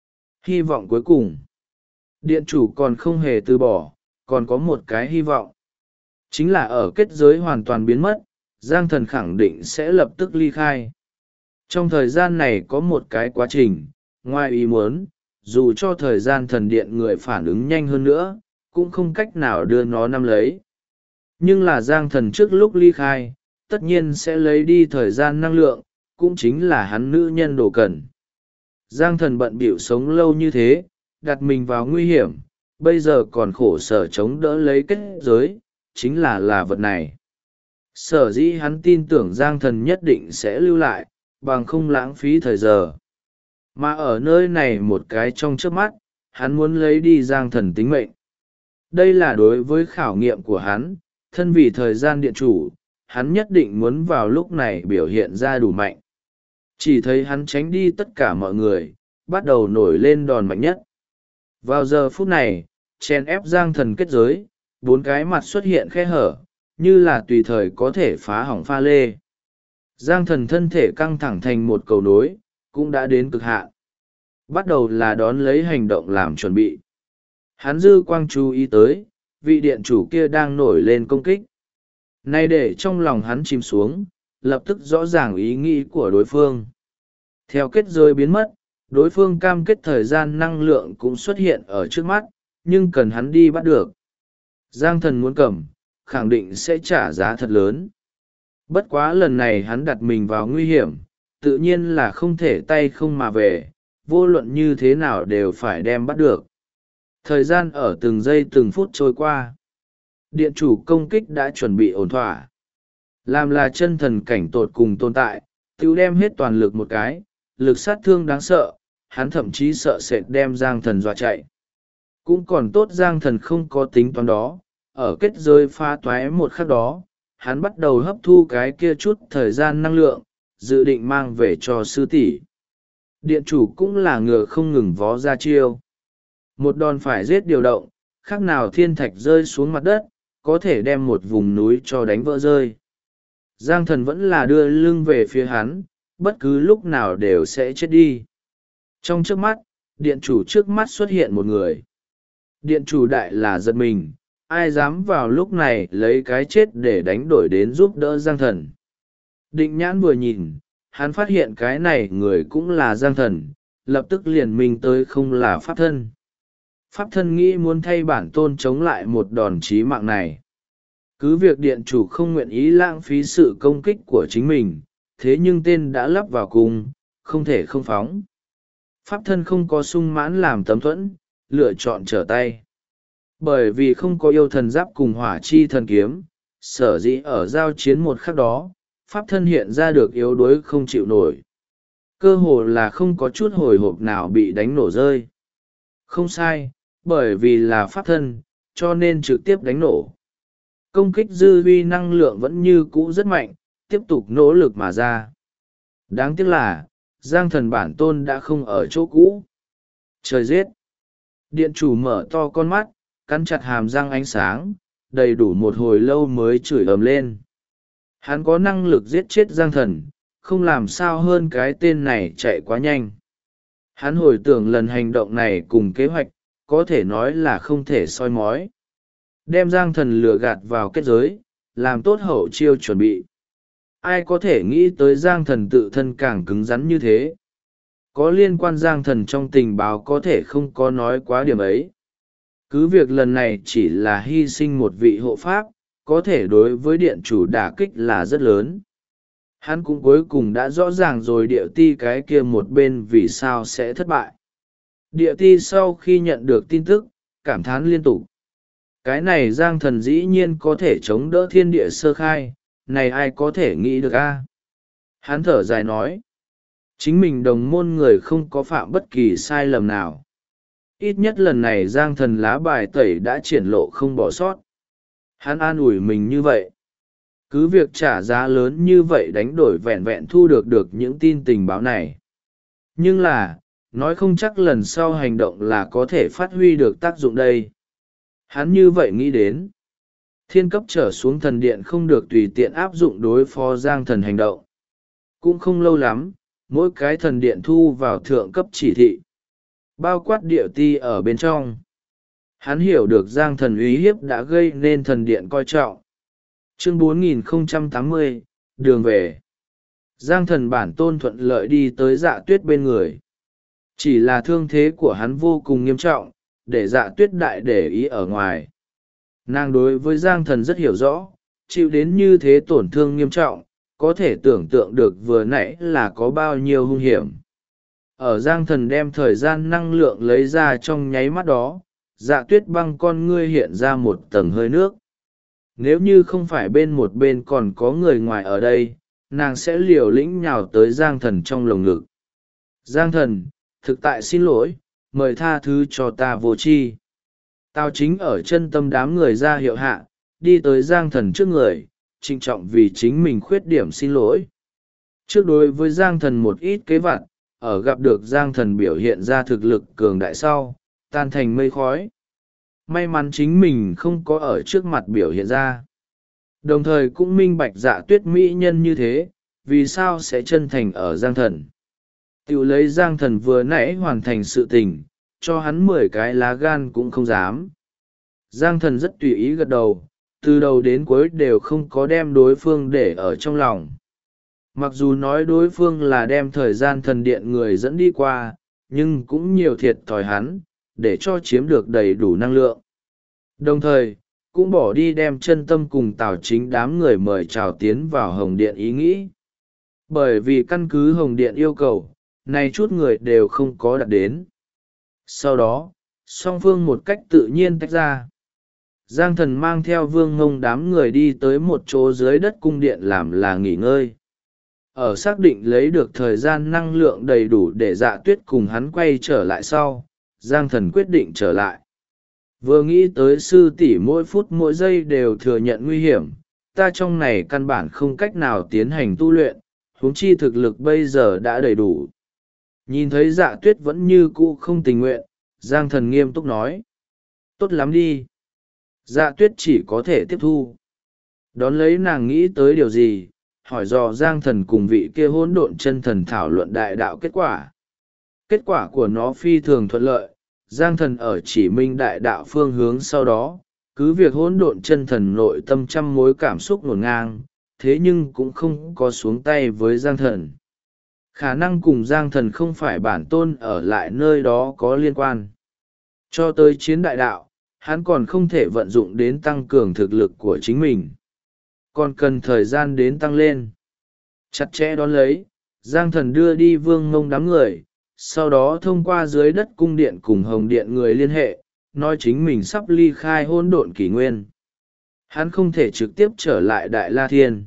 Hy vọng cuối cùng, điện chủ còn không hề từ bỏ, còn có một cái hy vọng. Chính là ở kết giới hoàn toàn biến mất, Giang Thần khẳng định sẽ lập tức ly khai. Trong thời gian này có một cái quá trình, ngoài ý muốn, dù cho thời gian thần điện người phản ứng nhanh hơn nữa, cũng không cách nào đưa nó nắm lấy. Nhưng là Giang Thần trước lúc ly khai, tất nhiên sẽ lấy đi thời gian năng lượng, cũng chính là hắn nữ nhân đồ cần. Giang Thần bận bịu sống lâu như thế, đặt mình vào nguy hiểm, bây giờ còn khổ sở chống đỡ lấy kết giới, chính là vật này. Sở dĩ hắn tin tưởng Giang Thần nhất định sẽ lưu lại, bằng không lãng phí thời giờ. Mà ở nơi này một cái trong trước mắt, hắn muốn lấy đi Giang Thần tính mệnh. Đây là đối với khảo nghiệm của hắn, thân vì thời gian điện chủ, hắn nhất định muốn vào lúc này biểu hiện ra đủ mạnh. Chỉ thấy hắn tránh đi tất cả mọi người, bắt đầu nổi lên đòn mạnh nhất. Vào giờ phút này, chèn ép Giang Thần kết giới, 4 cái mặt xuất hiện khe hở, như là tùy thời có thể phá hỏng pha lê. Giang Thần thân thể căng thẳng thành một cầu nối, cũng đã đến cực hạn. Bắt đầu là đón lấy hành động làm chuẩn bị. Hắn dư quang chú ý tới, vị điện chủ kia đang nổi lên công kích. Nay để trong lòng hắn chìm xuống, lập tức rõ ràng ý nghĩ của đối phương. Theo kết giới biến mất, đối phương cam kết thời gian năng lượng cũng xuất hiện ở trước mắt, nhưng cần hắn đi bắt được. Giang Thần muốn cầm, khẳng định sẽ trả giá thật lớn. Bất quá lần này hắn đặt mình vào nguy hiểm, tự nhiên là không thể tay không mà về, vô luận như thế nào đều phải đem bắt được. Thời gian ở từng giây từng phút trôi qua. Điện chủ công kích đã chuẩn bị ổn thỏa. Làm là chân thần cảnh tột cùng tồn tại, tiêu đem hết toàn lực một cái, lực sát thương đáng sợ, hắn thậm chí sợ sệt đem Giang Thần dọa chạy. Cũng còn tốt Giang Thần không có tính toán đó, ở kết giới pha toái một khắc đó, hắn bắt đầu hấp thu cái kia chút thời gian năng lượng, dự định mang về cho sư tỷ. Điện chủ cũng là ngựa không ngừng vó ra chiêu. Một đòn phải giết điều động, khác nào thiên thạch rơi xuống mặt đất, có thể đem một vùng núi cho đánh vỡ rơi. Giang Thần vẫn là đưa lưng về phía hắn, bất cứ lúc nào đều sẽ chết đi. Trong trước mắt, điện chủ trước mắt xuất hiện một người. Điện chủ đại là giật mình, ai dám vào lúc này lấy cái chết để đánh đổi đến giúp đỡ Giang Thần. Định nhãn vừa nhìn, hắn phát hiện cái này người cũng là Giang Thần, lập tức liền mình tới không là pháp thân. Pháp thân nghĩ muốn thay bản tôn chống lại một đòn chí mạng này. Cứ việc điện chủ không nguyện ý lãng phí sự công kích của chính mình, thế nhưng tên đã lắp vào cùng, không thể không phóng. Pháp thân không có sung mãn làm tấm thuẫn, lựa chọn trở tay. Bởi vì không có yêu thần giáp cùng hỏa chi thần kiếm, sở dĩ ở giao chiến một khắc đó, pháp thân hiện ra được yếu đuối không chịu nổi. Cơ hồ là không có chút hồi hộp nào bị đánh nổ rơi. Không sai, bởi vì là pháp thân, cho nên trực tiếp đánh nổ. Công kích dư huy năng lượng vẫn như cũ rất mạnh, tiếp tục nỗ lực mà ra. Đáng tiếc là, Giang Thần bản tôn đã không ở chỗ cũ. Trời giết! Điện chủ mở to con mắt, cắn chặt hàm răng ánh sáng, đầy đủ một hồi lâu mới chửi ầm lên. Hắn có năng lực giết chết Giang Thần, không làm sao hơn cái tên này chạy quá nhanh. Hắn hồi tưởng lần hành động này cùng kế hoạch, có thể nói là không thể soi mói. Đem Giang Thần lừa gạt vào kết giới, làm tốt hậu chiêu chuẩn bị. Ai có thể nghĩ tới Giang Thần tự thân càng cứng rắn như thế. Có liên quan Giang Thần trong tình báo có thể không có nói quá điểm ấy. Cứ việc lần này chỉ là hy sinh một vị hộ pháp, có thể đối với điện chủ đả kích là rất lớn. Hắn cũng cuối cùng đã rõ ràng rồi điệu ti cái kia một bên vì sao sẽ thất bại. Địa ti sau khi nhận được tin tức cảm thán liên tục. Cái này Giang Thần dĩ nhiên có thể chống đỡ thiên địa sơ khai, này ai có thể nghĩ được a? Hắn thở dài nói, chính mình đồng môn người không có phạm bất kỳ sai lầm nào. Ít nhất lần này Giang Thần lá bài tẩy đã triển lộ không bỏ sót. Hắn an ủi mình như vậy. Cứ việc trả giá lớn như vậy đánh đổi vẹn vẹn thu được những tin tình báo này. Nhưng là, nói không chắc lần sau hành động là có thể phát huy được tác dụng đây. Hắn như vậy nghĩ đến. Thiên cấp trở xuống thần điện không được tùy tiện áp dụng đối phó Giang Thần hành động. Cũng không lâu lắm, mỗi cái thần điện thu vào thượng cấp chỉ thị. Bao quát địa ti ở bên trong. Hắn hiểu được Giang Thần uy hiếp đã gây nên thần điện coi trọng. Chương 4080, đường về. Giang Thần bản tôn thuận lợi đi tới Dạ Tuyết bên người. Chỉ là thương thế của hắn vô cùng nghiêm trọng, để Dạ Tuyết đại để ý ở ngoài. Nàng đối với Giang Thần rất hiểu rõ, chịu đến như thế tổn thương nghiêm trọng, có thể tưởng tượng được vừa nãy là có bao nhiêu hung hiểm. Ở Giang Thần đem thời gian năng lượng lấy ra trong nháy mắt đó, Dạ Tuyết băng con ngươi hiện ra một tầng hơi nước. Nếu như không phải bên một bên còn có người ngoài ở đây, nàng sẽ liều lĩnh nhào tới Giang Thần trong lồng ngực. Giang Thần, thực tại xin lỗi, mời tha thứ cho ta vô tri. Tào Chính ở chân tâm đám người ra hiệu hạ, đi tới Giang Thần trước người, trịnh trọng vì chính mình khuyết điểm xin lỗi. Trước đối với Giang Thần một ít kế vặt, ở gặp được Giang Thần biểu hiện ra thực lực cường đại sau, tan thành mây khói. May mắn chính mình không có ở trước mặt biểu hiện ra. Đồng thời cũng minh bạch Dạ Tuyết mỹ nhân như thế, vì sao sẽ chân thành ở Giang Thần. Tiểu lấy Giang Thần vừa nãy hoàn thành sự tình, cho hắn 10 cái lá gan cũng không dám. Giang Thần rất tùy ý gật đầu, từ đầu đến cuối đều không có đem đối phương để ở trong lòng. Mặc dù nói đối phương là đem thời gian thần điện người dẫn đi qua, nhưng cũng nhiều thiệt thòi hắn, để cho chiếm được đầy đủ năng lượng. Đồng thời, cũng bỏ đi đem chân tâm cùng Tào Chính đám người mời chào tiến vào Hồng Điện ý nghĩ. Bởi vì căn cứ Hồng Điện yêu cầu, này chút người đều không có đạt đến. Sau đó, song phương một cách tự nhiên tách ra. Giang Thần mang theo Vương Ngông đám người đi tới một chỗ dưới đất cung điện làm là nghỉ ngơi. Ở xác định lấy được thời gian năng lượng đầy đủ để Dạ Tuyết cùng hắn quay trở lại sau, Giang Thần quyết định trở lại. Vừa nghĩ tới sư tỷ mỗi phút mỗi giây đều thừa nhận nguy hiểm, ta trong này căn bản không cách nào tiến hành tu luyện, huống chi thực lực bây giờ đã đầy đủ. Nhìn thấy Dạ Tuyết vẫn như cũ không tình nguyện, Giang Thần nghiêm túc nói. Tốt lắm đi. Dạ Tuyết chỉ có thể tiếp thu. Đón lấy nàng nghĩ tới điều gì, hỏi dò Giang Thần cùng vị kia hỗn độn chân thần thảo luận đại đạo kết quả. Kết quả của nó phi thường thuận lợi, Giang Thần ở chỉ minh đại đạo phương hướng sau đó, cứ việc hỗn độn chân thần nội tâm trăm mối cảm xúc ngổn ngang, thế nhưng cũng không có xuống tay với Giang Thần. Khả năng cùng Giang Thần không phải bản tôn ở lại nơi đó có liên quan. Cho tới chiến đại đạo, hắn còn không thể vận dụng đến tăng cường thực lực của chính mình. Còn cần thời gian đến tăng lên. Chặt chẽ đón lấy, Giang Thần đưa đi Vương Ngông đám người, sau đó thông qua dưới đất cung điện cùng Hồng Điện người liên hệ, nói chính mình sắp ly khai hỗn độn kỷ nguyên. Hắn không thể trực tiếp trở lại Đại La Thiên.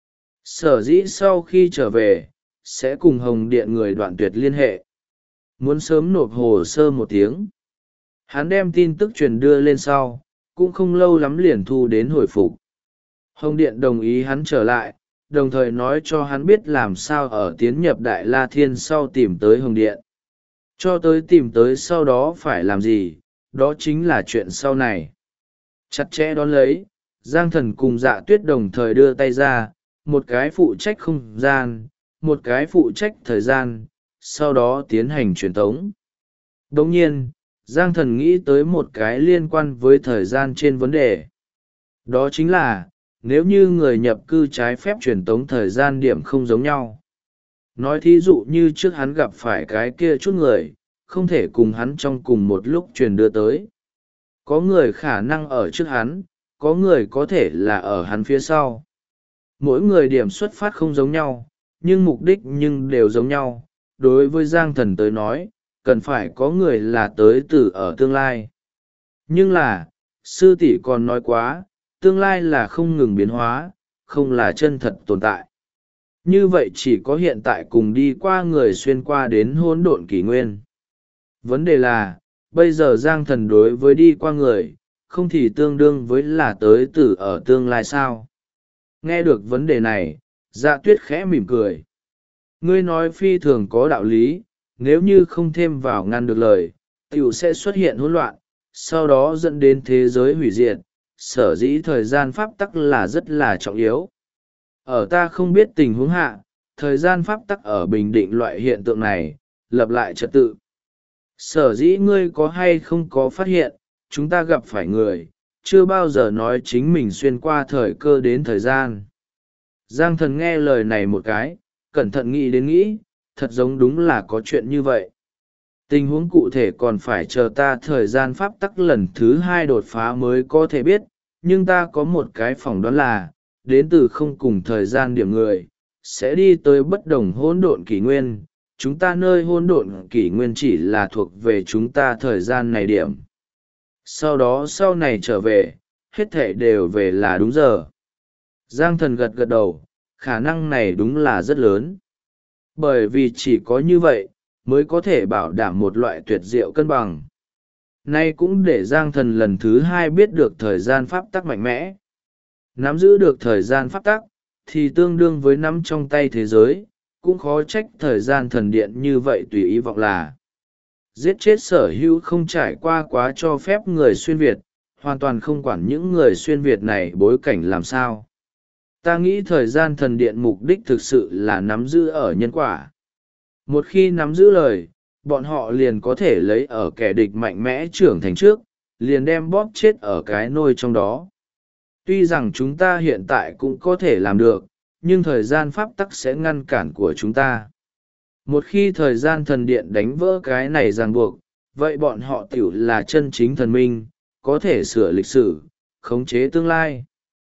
Sở dĩ sau khi trở về, sẽ cùng Hồng Điện người đoạn tuyệt liên hệ. Muốn sớm nộp hồ sơ một tiếng. Hắn đem tin tức truyền đưa lên sau, cũng không lâu lắm liền thu đến hồi phục. Hồng Điện đồng ý hắn trở lại, đồng thời nói cho hắn biết làm sao ở tiến nhập Đại La Thiên sau tìm tới Hồng Điện. Cho tới tìm tới sau đó phải làm gì, đó chính là chuyện sau này. Chặt chẽ đón lấy, Giang Thần cùng Dạ Tuyết đồng thời đưa tay ra, một cái phụ trách không gian, một cái phụ trách thời gian, sau đó tiến hành truyền tống. Đồng nhiên, Giang Thần nghĩ tới một cái liên quan với thời gian trên vấn đề. Đó chính là, nếu như người nhập cư trái phép truyền tống thời gian điểm không giống nhau. Nói thí dụ như trước hắn gặp phải cái kia chút người, không thể cùng hắn trong cùng một lúc truyền đưa tới. Có người khả năng ở trước hắn, có người có thể là ở hắn phía sau. Mỗi người điểm xuất phát không giống nhau, nhưng mục đích nhưng đều giống nhau. Đối với Giang Thần tới nói, cần phải có người là tới từ ở tương lai. Nhưng là, sư tỷ còn nói quá, tương lai là không ngừng biến hóa, không là chân thật tồn tại. Như vậy chỉ có hiện tại cùng đi qua người xuyên qua đến hỗn độn kỷ nguyên. Vấn đề là, bây giờ Giang Thần đối với đi qua người, không thì tương đương với là tới từ ở tương lai sao? Nghe được vấn đề này, Dạ Tuyết khẽ mỉm cười. Ngươi nói phi thường có đạo lý, nếu như không thêm vào ngăn được lời, tiểu sẽ xuất hiện hỗn loạn, sau đó dẫn đến thế giới hủy diệt. Sở dĩ thời gian pháp tắc là rất là trọng yếu. Ở ta không biết tình huống hạ, thời gian pháp tắc ở bình định loại hiện tượng này, lập lại trật tự. Sở dĩ ngươi có hay không có phát hiện, chúng ta gặp phải người, chưa bao giờ nói chính mình xuyên qua thời cơ đến thời gian. Giang Thần nghe lời này một cái, cẩn thận nghĩ đến nghĩ, thật giống đúng là có chuyện như vậy. Tình huống cụ thể còn phải chờ ta thời gian pháp tắc lần thứ 2 đột phá mới có thể biết, nhưng ta có một cái phỏng đoán là, đến từ không cùng thời gian điểm người, sẽ đi tới bất đồng hỗn độn kỷ nguyên. Chúng ta nơi hỗn độn kỷ nguyên chỉ là thuộc về chúng ta thời gian này điểm. Sau đó sau này trở về, hết thể đều về là đúng giờ. Giang Thần gật gật đầu, khả năng này đúng là rất lớn. Bởi vì chỉ có như vậy, mới có thể bảo đảm một loại tuyệt diệu cân bằng. Nay cũng để Giang Thần lần thứ 2 biết được thời gian pháp tắc mạnh mẽ. Nắm giữ được thời gian pháp tắc, thì tương đương với nắm trong tay thế giới, cũng khó trách thời gian thần điện như vậy tùy ý vọng là. Giết chết sở hữu không trải qua quá cho phép người xuyên Việt, hoàn toàn không quản những người xuyên Việt này bối cảnh làm sao. Ta nghĩ thời gian thần điện mục đích thực sự là nắm giữ ở nhân quả. Một khi nắm giữ lời, bọn họ liền có thể lấy ở kẻ địch mạnh mẽ trưởng thành trước, liền đem bóp chết ở cái nôi trong đó. Tuy rằng chúng ta hiện tại cũng có thể làm được, nhưng thời gian pháp tắc sẽ ngăn cản của chúng ta. Một khi thời gian thần điện đánh vỡ cái này ràng buộc, vậy bọn họ tiểu là chân chính thần minh, có thể sửa lịch sử, khống chế tương lai.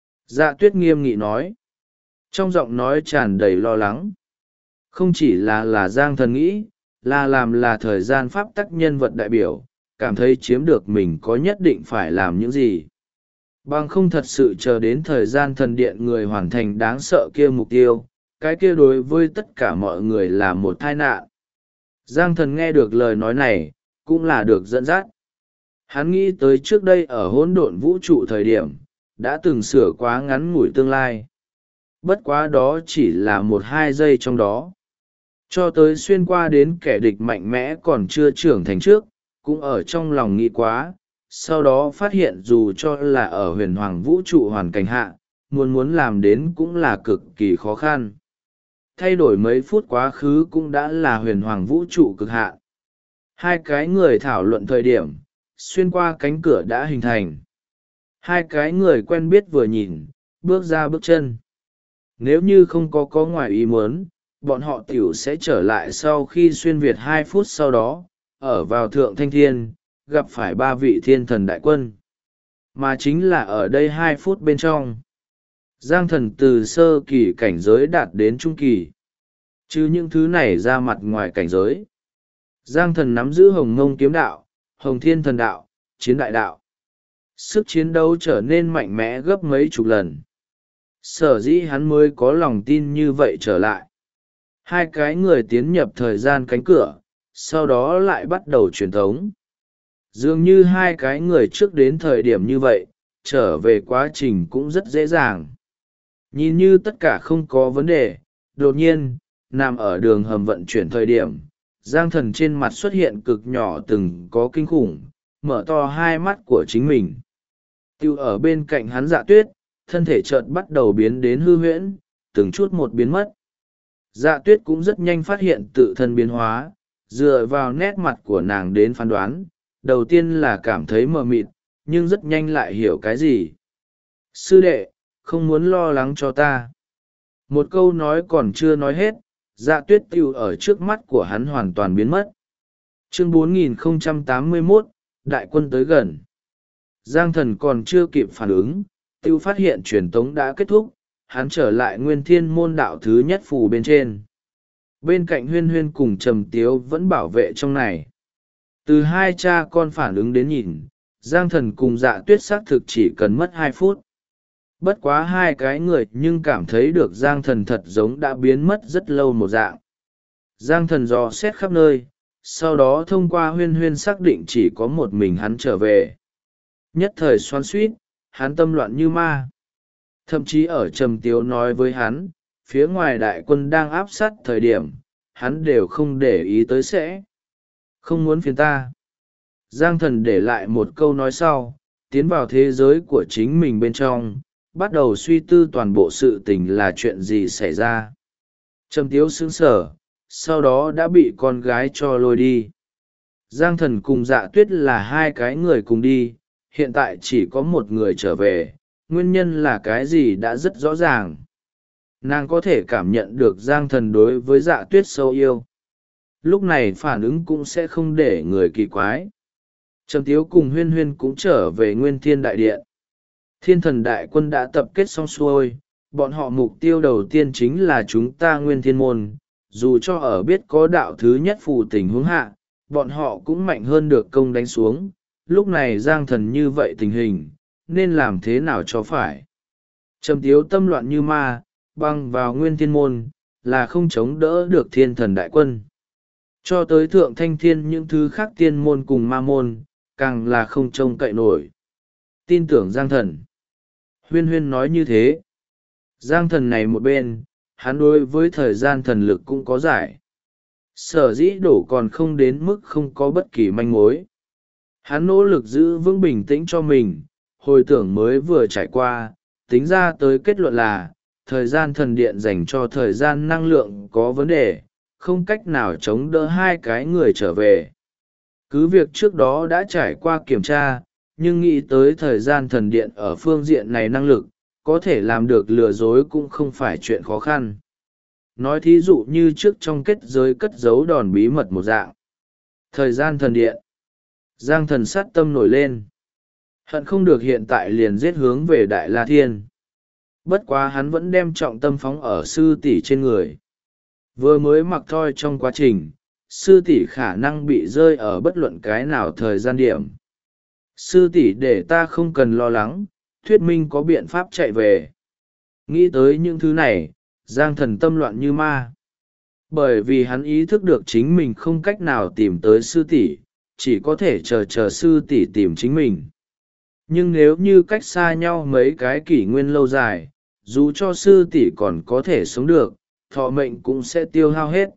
Dạ Tuyết nghiêm nghị nói. Trong giọng nói tràn đầy lo lắng. Không chỉ là Giang Thần nghĩ, là làm là thời gian pháp tắc nhân vật đại biểu, cảm thấy chiếm được mình có nhất định phải làm những gì. Bằng không thật sự chờ đến thời gian thần điện người hoàn thành đáng sợ kia mục tiêu, cái kia đối với tất cả mọi người là một tai nạn. Giang Thần nghe được lời nói này, cũng là được dẫn dắt. Hắn nghĩ tới trước đây ở hỗn độn vũ trụ thời điểm, đã từng sửa quá ngắn ngủi tương lai. Bất quá đó chỉ là 1-2 giây trong đó. Cho tới xuyên qua đến kẻ địch mạnh mẽ còn chưa trưởng thành trước, cũng ở trong lòng nghĩ quá, sau đó phát hiện dù cho là ở huyền hoàng vũ trụ hoàn cảnh hạ, muốn làm đến cũng là cực kỳ khó khăn. Thay đổi mấy phút quá khứ cũng đã là huyền hoàng vũ trụ cực hạn. Hai cái người thảo luận thời điểm, xuyên qua cánh cửa đã hình thành. Hai cái người quen biết vừa nhìn, bước ra bước chân. Nếu như không có ngoài ý muốn, bọn họ tiểu sẽ trở lại sau khi xuyên Việt 2 phút sau đó, ở vào Thượng Thanh Thiên, gặp phải 3 vị thiên thần đại quân. Mà chính là ở đây 2 phút bên trong. Giang Thần từ sơ kỳ cảnh giới đạt đến trung kỳ. Chứ những thứ này ra mặt ngoài cảnh giới. Giang Thần nắm giữ Hồng Ngông kiếm đạo, Hồng Thiên thần đạo, Chiến đại đạo. Sức chiến đấu trở nên mạnh mẽ gấp mấy chục lần. Sở dĩ hắn mới có lòng tin như vậy trở lại. Hai cái người tiến nhập thời gian cánh cửa, sau đó lại bắt đầu truyền thống. Dường như hai cái người trước đến thời điểm như vậy, trở về quá trình cũng rất dễ dàng. Nhìn như tất cả không có vấn đề, đột nhiên, nằm ở đường hầm vận chuyển thời điểm, Giang Thần trên mặt xuất hiện cực nhỏ từng có kinh khủng, mở to hai mắt của chính mình. Tiêu ở bên cạnh hắn Dạ Tuyết, thân thể chợt bắt đầu biến đến hư huyễn, từng chút một biến mất. Dạ Tuyết cũng rất nhanh phát hiện tự thân biến hóa, dựa vào nét mặt của nàng đến phán đoán, đầu tiên là cảm thấy mờ mịt, nhưng rất nhanh lại hiểu cái gì. Sư đệ, không muốn lo lắng cho ta. Một câu nói còn chưa nói hết, Dạ Tuyết tiêu ở trước mắt của hắn hoàn toàn biến mất. Chương 4081, Đại quân tới gần. Giang Thần còn chưa kịp phản ứng, tiêu phát hiện truyền tống đã kết thúc, hắn trở lại Nguyên Thiên môn đạo thứ nhất phù bên trên. Bên cạnh Huyên Huyên cùng Trầm Tiếu vẫn bảo vệ trong này. Từ hai cha con phản ứng đến nhìn, Giang Thần cùng Dạ Tuyết xác thực chỉ cần mất 2 phút. Bất quá hai cái người nhưng cảm thấy được Giang Thần thật giống đã biến mất rất lâu một dạng. Giang Thần dò xét khắp nơi, sau đó thông qua Huyên Huyên xác định chỉ có một mình hắn trở về. Nhất thời xoắn xuýt, hắn tâm loạn như ma. Thậm chí ở Trầm Tiếu nói với hắn, phía ngoài đại quân đang áp sát thời điểm, hắn đều không để ý tới sẽ. Không muốn phiền ta. Giang Thần để lại một câu nói sau, tiến vào thế giới của chính mình bên trong, bắt đầu suy tư toàn bộ sự tình là chuyện gì xảy ra. Trầm Tiếu sững sờ, sau đó đã bị con gái cho lôi đi. Giang Thần cùng Dạ Tuyết là hai cái người cùng đi, hiện tại chỉ có một người trở về, nguyên nhân là cái gì đã rất rõ ràng. Nàng có thể cảm nhận được Giang Thần đối với Dạ Tuyết sâu yêu. Lúc này phản ứng cũng sẽ không để người kỳ quái. Trầm Tiếu cùng Huyên Huyên cũng trở về Nguyên Thiên Đại Điện. Thiên Thần Đại Quân đã tập kết xong xuôi, bọn họ mục tiêu đầu tiên chính là chúng ta Nguyên Thiên Môn. Dù cho ở biết có đạo thứ nhất phù tình huống hạ, bọn họ cũng mạnh hơn được công đánh xuống. Lúc này Giang Thần như vậy tình hình, nên làm thế nào cho phải. Trầm Tiếu tâm loạn như ma, băng vào Nguyên Thiên Môn, là không chống đỡ được Thiên Thần Đại Quân. Cho tới Thượng Thanh Thiên những thứ khác tiên môn cùng ma môn, càng là không trông cậy nổi. Tin tưởng Giang Thần. Huyên Huyên nói như thế. Giang Thần này một bên, hắn đối với thời gian thần lực cũng có giải. Sở dĩ đổ còn không đến mức không có bất kỳ manh mối. Hắn nỗ lực giữ vững bình tĩnh cho mình, hồi tưởng mới vừa trải qua, tính ra tới kết luận là, thời gian thần điện dành cho thời gian năng lượng có vấn đề, không cách nào chống đỡ hai cái người trở về. Cứ việc trước đó đã trải qua kiểm tra, nhưng nghĩ tới thời gian thần điện ở phương diện này năng lực, có thể làm được lừa dối cũng không phải chuyện khó khăn. Nói thí dụ như trước trong kết giới cất giấu đòn bí mật một dạng. Thời gian thần điện. Giang Thần sát tâm nổi lên. Hận không được hiện tại liền giết hướng về Đại La Thiên. Bất quá hắn vẫn đem trọng tâm phóng ở sư tỷ trên người. Vừa mới mặc thoi trong quá trình, sư tỷ khả năng bị rơi ở bất luận cái nào thời gian điểm. Sư tỷ để ta không cần lo lắng, thuyết minh có biện pháp chạy về. Nghĩ tới những thứ này, Giang Thần tâm loạn như ma. Bởi vì hắn ý thức được chính mình không cách nào tìm tới sư tỷ, chỉ có thể chờ sư tỷ tìm chính mình. Nhưng nếu như cách xa nhau mấy cái kỷ nguyên lâu dài, dù cho sư tỷ còn có thể sống được, thọ mệnh cũng sẽ tiêu hao hết.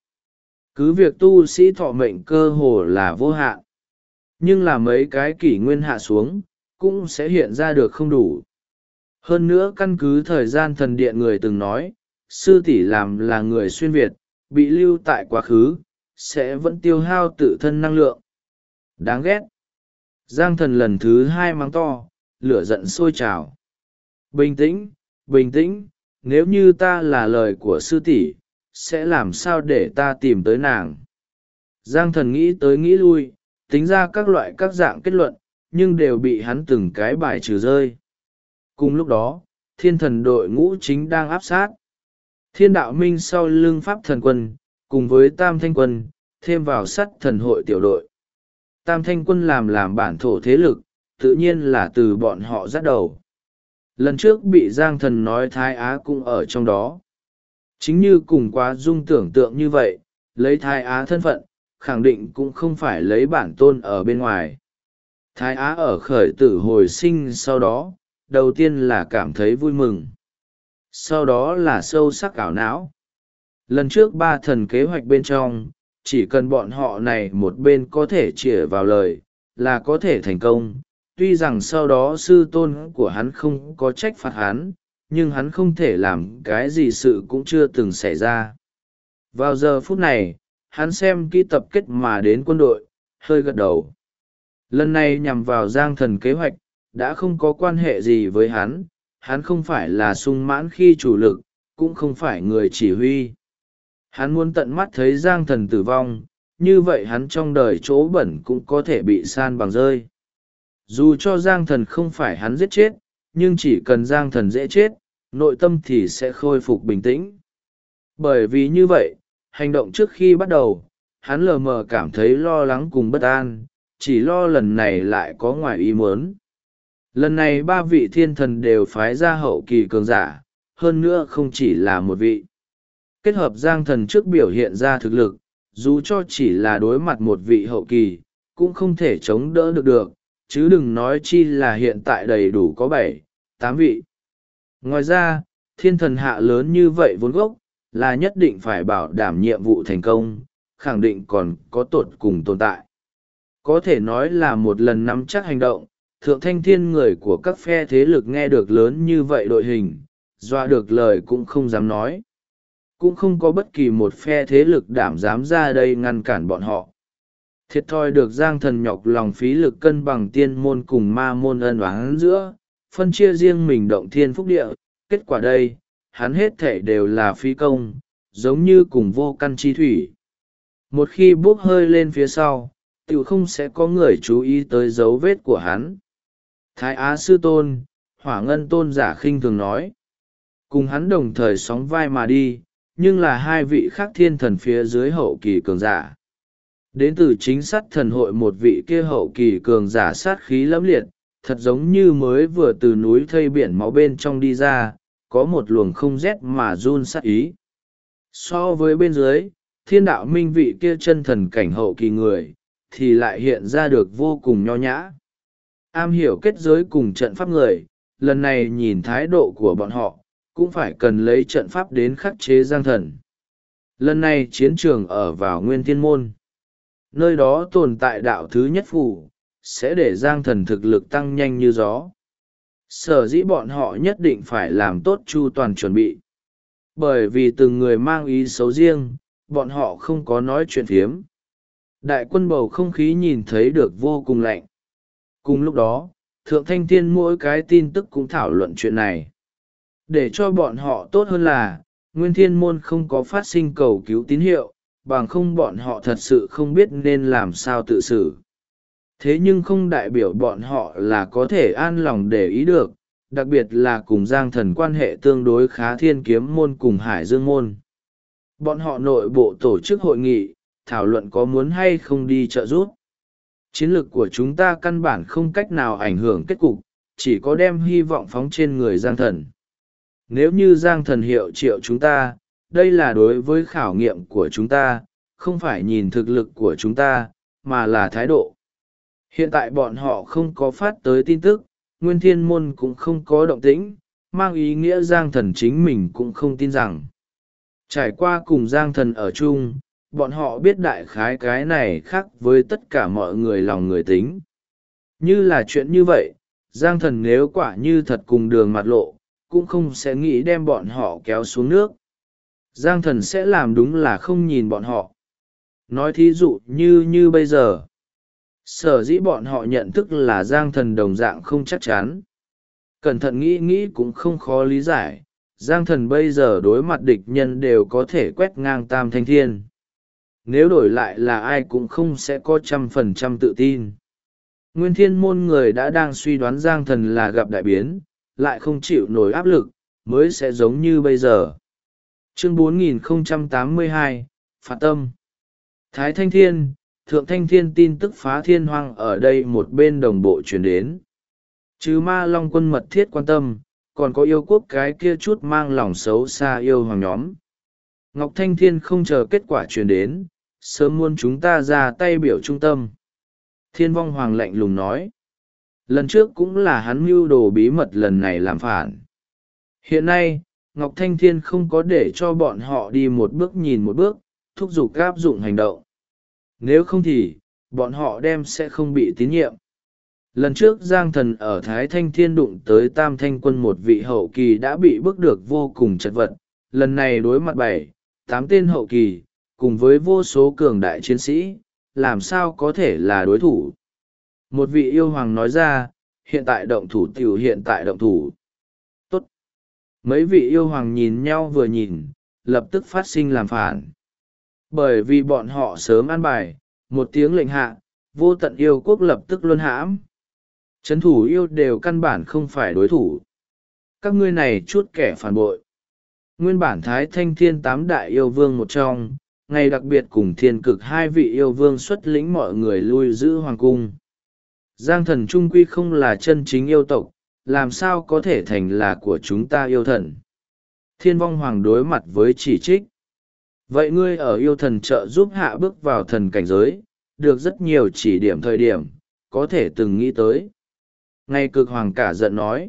Cứ việc tu sĩ thọ mệnh cơ hồ là vô hạn, nhưng là mấy cái kỷ nguyên hạ xuống, cũng sẽ hiện ra được không đủ. Hơn nữa căn cứ thời gian thần điện người từng nói, sư tỷ làm là người xuyên Việt, bị lưu tại quá khứ, sẽ vẫn tiêu hao tự thân năng lượng. Đáng ghét. Giang Thần lần thứ hai mắng to, lửa giận sôi trào. Bình tĩnh, bình tĩnh, nếu như ta là lời của sư tỷ, sẽ làm sao để ta tìm tới nàng. Giang Thần nghĩ tới nghĩ lui, tính ra các loại các dạng kết luận, nhưng đều bị hắn từng cái bài trừ rơi. Cùng lúc đó, thiên thần đội ngũ chính đang áp sát. Thiên đạo minh sau lưng pháp thần quân, cùng với tam thanh quân, thêm vào sắt thần hội tiểu đội. Tam thanh quân làm bản thổ thế lực, tự nhiên là từ bọn họ dắt đầu. Lần trước bị Giang Thần nói Thái Á cũng ở trong đó. Chính như cùng quá dung tưởng tượng như vậy, lấy Thái Á thân phận, khẳng định cũng không phải lấy bản tôn ở bên ngoài. Thái Á ở khởi tử hồi sinh sau đó, đầu tiên là cảm thấy vui mừng. Sau đó là sâu sắc ảo não. Lần trước ba thần kế hoạch bên trong, chỉ cần bọn họ này một bên có thể chĩa vào lời, là có thể thành công. Tuy rằng sau đó sư tôn của hắn không có trách phạt hắn, nhưng hắn không thể làm cái gì sự cũng chưa từng xảy ra. Vào giờ phút này, hắn xem kỹ tập kết mà đến quân đội, hơi gật đầu. Lần này nhằm vào Giang Thần kế hoạch, đã không có quan hệ gì với hắn không phải là sung mãn khi chủ lực, cũng không phải người chỉ huy. Hắn muốn tận mắt thấy Giang Thần tử vong, như vậy hắn trong đời chỗ bẩn cũng có thể bị san bằng rơi. Dù cho Giang Thần không phải hắn giết chết, nhưng chỉ cần Giang Thần dễ chết, nội tâm thì sẽ khôi phục bình tĩnh. Bởi vì như vậy, hành động trước khi bắt đầu, hắn lờ mờ cảm thấy lo lắng cùng bất an, chỉ lo lần này lại có ngoài ý muốn. Lần này ba vị thiên thần đều phái ra hậu kỳ cường giả, hơn nữa không chỉ là một vị. Kết hợp Giang Thần trước biểu hiện ra thực lực, dù cho chỉ là đối mặt một vị hậu kỳ, cũng không thể chống đỡ được, chứ đừng nói chi là hiện tại đầy đủ có 7, 8 vị. Ngoài ra, thiên thần hạ lớn như vậy vốn gốc, là nhất định phải bảo đảm nhiệm vụ thành công, khẳng định còn có tột cùng tồn tại. Có thể nói là một lần nắm chắc hành động, thượng thanh thiên người của các phe thế lực nghe được lớn như vậy đội hình, dọa được lời cũng không dám nói. Cũng không có bất kỳ một phe thế lực đảm dám ra đây ngăn cản bọn họ. Thiệt thòi được Giang Thần nhọc lòng phí lực cân bằng tiên môn cùng ma môn ân oán giữa, phân chia riêng mình động thiên phúc địa, kết quả đây, hắn hết thể đều là phí công, giống như cùng vô căn chi thủy. Một khi bốc hơi lên phía sau, tự không sẽ có người chú ý tới dấu vết của hắn. Thái Á Sư Tôn, Hỏa Ngân Tôn giả khinh thường nói. Cùng hắn đồng thời sóng vai mà đi, nhưng là hai vị khác thiên thần phía dưới hậu kỳ cường giả. Đến từ chính sát thần hội một vị kia hậu kỳ cường giả sát khí lẫm liệt, thật giống như mới vừa từ núi thây biển máu bên trong đi ra, có một luồng không rét mà run sát ý. So với bên dưới, thiên đạo minh vị kia chân thần cảnh hậu kỳ người, thì lại hiện ra được vô cùng nho nhã. Am hiểu kết giới cùng trận pháp người, lần này nhìn thái độ của bọn họ, cũng phải cần lấy trận pháp đến khắc chế Giang Thần. Lần này chiến trường ở vào Nguyên Thiên Môn. Nơi đó tồn tại đạo thứ nhất phủ, sẽ để Giang Thần thực lực tăng nhanh như gió. Sở dĩ bọn họ nhất định phải làm tốt chu toàn chuẩn bị. Bởi vì từng người mang ý xấu riêng, bọn họ không có nói chuyện phiếm. Đại quân bầu không khí nhìn thấy được vô cùng lạnh. Cùng lúc đó, Thượng Thanh Thiên mỗi cái tin tức cũng thảo luận chuyện này. Để cho bọn họ tốt hơn là, Nguyên Thiên Môn không có phát sinh cầu cứu tín hiệu, bằng không bọn họ thật sự không biết nên làm sao tự xử. Thế nhưng không đại biểu bọn họ là có thể an lòng để ý được, đặc biệt là cùng Giang Thần quan hệ tương đối khá Thiên Kiếm Môn cùng Hải Dương Môn. Bọn họ nội bộ tổ chức hội nghị, thảo luận có muốn hay không đi trợ giúp. Chiến lược của chúng ta căn bản không cách nào ảnh hưởng kết cục, chỉ có đem hy vọng phóng trên người Giang Thần. Nếu như Giang Thần hiệu triệu chúng ta, đây là đối với khảo nghiệm của chúng ta, không phải nhìn thực lực của chúng ta, mà là thái độ. Hiện tại bọn họ không có phát tới tin tức, Nguyên Thiên Môn cũng không có động tĩnh, mang ý nghĩa Giang Thần chính mình cũng không tin rằng. Trải qua cùng Giang Thần ở chung, bọn họ biết đại khái cái này khác với tất cả mọi người lòng người tính. Như là chuyện như vậy, Giang Thần nếu quả như thật cùng đường mặt lộ, cũng không sẽ nghĩ đem bọn họ kéo xuống nước. Giang Thần sẽ làm đúng là không nhìn bọn họ. Nói thí dụ như bây giờ. Sở dĩ bọn họ nhận thức là Giang Thần đồng dạng không chắc chắn. Cẩn thận nghĩ cũng không khó lý giải. Giang Thần bây giờ đối mặt địch nhân đều có thể quét ngang Tam Thanh Thiên. Nếu đổi lại là ai cũng không sẽ có 100% tự tin. Nguyên Thiên Môn người đã đang suy đoán Giang Thần là gặp đại biến, lại không chịu nổi áp lực, mới sẽ giống như bây giờ. Chương 4082, Phạt Tâm. Thái Thanh Thiên, Thượng Thanh Thiên tin tức phá thiên hoang ở đây một bên đồng bộ truyền đến. Chứ Ma Long quân mật thiết quan tâm, còn có yêu quốc cái kia chút mang lòng xấu xa yêu hoàng nhóm. Ngọc Thanh Thiên không chờ kết quả truyền đến, sớm muốn chúng ta ra tay biểu trung tâm. Thiên Vong Hoàng lạnh lùng nói. Lần trước cũng là hắn mưu đồ bí mật lần này làm phản. Hiện nay, Ngọc Thanh Thiên không có để cho bọn họ đi một bước nhìn một bước, thúc giục áp dụng hành động. Nếu không thì, bọn họ đem sẽ không bị tín nhiệm. Lần trước Giang Thần ở Thái Thanh Thiên đụng tới Tam Thanh quân một vị hậu kỳ đã bị bức được vô cùng chật vật. Lần này đối mặt 7, 8 tên hậu kỳ, cùng với vô số cường đại chiến sĩ, làm sao có thể là đối thủ. Một vị yêu hoàng nói ra, hiện tại động thủ tiểu hiện tại động thủ. Tốt. Mấy vị yêu hoàng nhìn nhau vừa nhìn, lập tức phát sinh làm phản. Bởi vì bọn họ sớm an bài, một tiếng lệnh hạ, vô tận yêu quốc lập tức luân hãm. Trấn thủ yêu đều căn bản không phải đối thủ. Các ngươi này chút kẻ phản bội. Nguyên bản Thái Thanh Thiên 8 đại yêu vương một trong, ngày đặc biệt cùng thiên cực hai vị yêu vương xuất lĩnh mọi người lui giữ hoàng cung. Giang thần trung quy không là chân chính yêu tộc, làm sao có thể thành là của chúng ta yêu thần. Thiên vong hoàng đối mặt với chỉ trích. Vậy ngươi ở yêu thần trợ giúp hạ bước vào thần cảnh giới, được rất nhiều chỉ điểm thời điểm, có thể từng nghĩ tới. Ngay cực hoàng cả giận nói.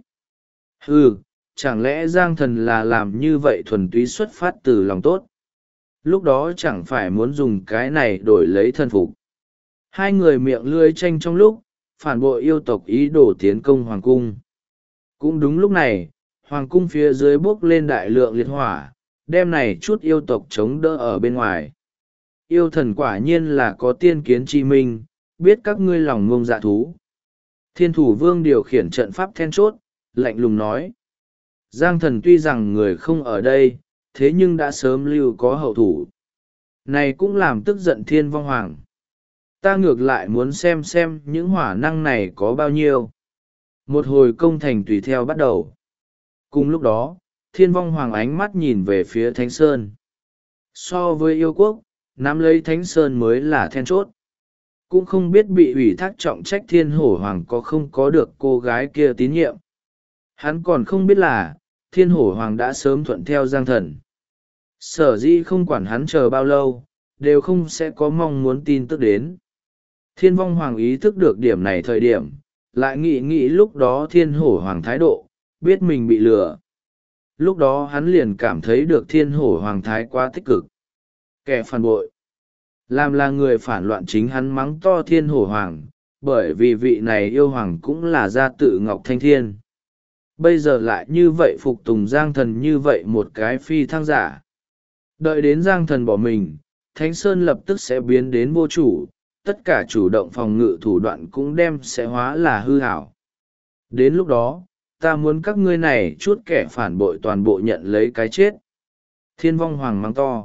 Chẳng lẽ Giang thần là làm như vậy thuần túy xuất phát từ lòng tốt? Lúc đó chẳng phải muốn dùng cái này đổi lấy thân phục. Hai người miệng lưỡi tranh trong lúc, phản bội yêu tộc ý đồ tiến công hoàng cung. Cũng đúng lúc này, hoàng cung phía dưới bốc lên đại lượng liệt hỏa, đem này chút yêu tộc chống đỡ ở bên ngoài. Yêu thần quả nhiên là có tiên kiến chi minh, biết các ngươi lòng ngông dạ thú. Thiên thủ vương điều khiển trận pháp then chốt, lạnh lùng nói. Giang thần tuy rằng người không ở đây, thế nhưng đã sớm lưu có hậu thủ. Này cũng làm tức giận thiên vong hoàng. Ta ngược lại muốn xem những hỏa năng này có bao nhiêu. Một hồi công thành tùy theo bắt đầu. Cùng lúc đó, thiên vong hoàng ánh mắt nhìn về phía Thánh Sơn. So với yêu quốc, nắm lấy Thánh Sơn mới là then chốt. Cũng không biết bị ủy thác trọng trách thiên hổ hoàng có không có được cô gái kia tín nhiệm. Hắn còn không biết là, thiên hổ hoàng đã sớm thuận theo Giang thần. Sở dĩ không quản hắn chờ bao lâu, đều không sẽ có mong muốn tin tức đến. Thiên vong hoàng ý thức được điểm này thời điểm, lại nghĩ lúc đó thiên hổ hoàng thái độ, biết mình bị lừa. Lúc đó hắn liền cảm thấy được thiên hổ hoàng thái quá tích cực. Kẻ phản bội. Làm là người phản loạn chính hắn mắng to thiên hổ hoàng, bởi vì vị này yêu hoàng cũng là gia tự Ngọc Thanh Thiên. Bây giờ lại như vậy phục tùng Giang thần như vậy một cái phi thăng giả. Đợi đến Giang thần bỏ mình, Thánh Sơn lập tức sẽ biến đến vô chủ, tất cả chủ động phòng ngự thủ đoạn cũng đem sẽ hóa là hư hảo. Đến lúc đó, ta muốn các ngươi này chút kẻ phản bội toàn bộ nhận lấy cái chết. Thiên vong hoàng mắng to.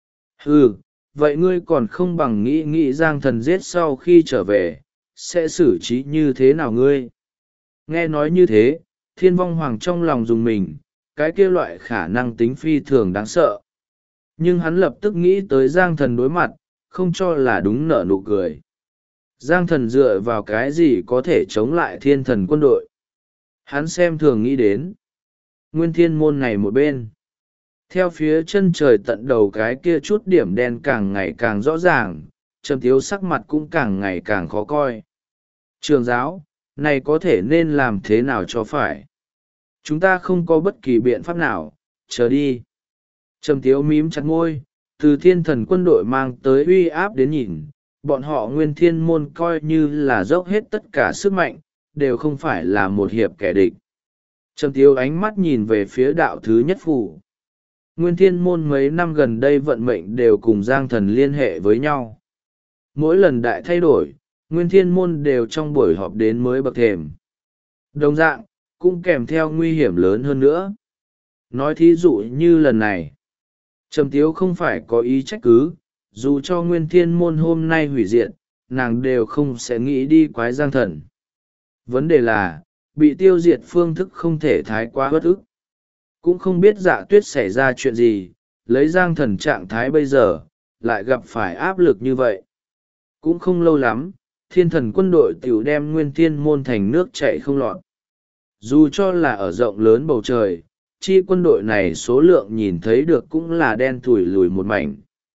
Vậy ngươi còn không bằng nghĩ Giang thần giết sau khi trở về, sẽ xử trí như thế nào ngươi? Nghe nói như thế, thiên vong hoàng trong lòng dùng mình, cái kia loại khả năng tính phi thường đáng sợ. Nhưng hắn lập tức nghĩ tới Giang thần đối mặt, không cho là đúng nở nụ cười. Giang thần dựa vào cái gì có thể chống lại thiên thần quân đội? Hắn xem thường nghĩ đến nguyên thiên môn này một bên. Theo phía chân trời tận đầu cái kia chút điểm đen càng ngày càng rõ ràng, Trầm Tiếu sắc mặt cũng càng ngày càng khó coi. Trường giáo, này có thể nên làm thế nào cho phải? Chúng ta không có bất kỳ biện pháp nào, chờ đi. Trầm Tiếu mím chặt môi, từ thiên thần quân đội mang tới uy áp đến nhìn, bọn họ nguyên thiên môn coi như là dốc hết tất cả sức mạnh, đều không phải là một hiệp kẻ địch. Trầm Tiếu ánh mắt nhìn về phía đạo thứ nhất phủ. Nguyên thiên môn mấy năm gần đây vận mệnh đều cùng Giang thần liên hệ với nhau. Mỗi lần đại thay đổi, nguyên thiên môn đều trong buổi họp đến mới bậc thềm. Đồng dạng, cũng kèm theo nguy hiểm lớn hơn nữa. Nói thí dụ như lần này, Trầm Tiếu không phải có ý trách cứ, dù cho nguyên thiên môn hôm nay hủy diệt, nàng đều không sẽ nghĩ đi quái Giang thần. Vấn đề là, bị tiêu diệt phương thức không thể thái quá bất ức. Cũng không biết Dạ Tuyết xảy ra chuyện gì, lấy Giang thần trạng thái bây giờ, lại gặp phải áp lực như vậy. Cũng không lâu lắm, thiên thần quân đội tiểu đem nguyên thiên môn thành nước chảy không lọt. Dù cho là ở rộng lớn bầu trời, chi quân đội này số lượng nhìn thấy được cũng là đen thủi lùi một mảnh.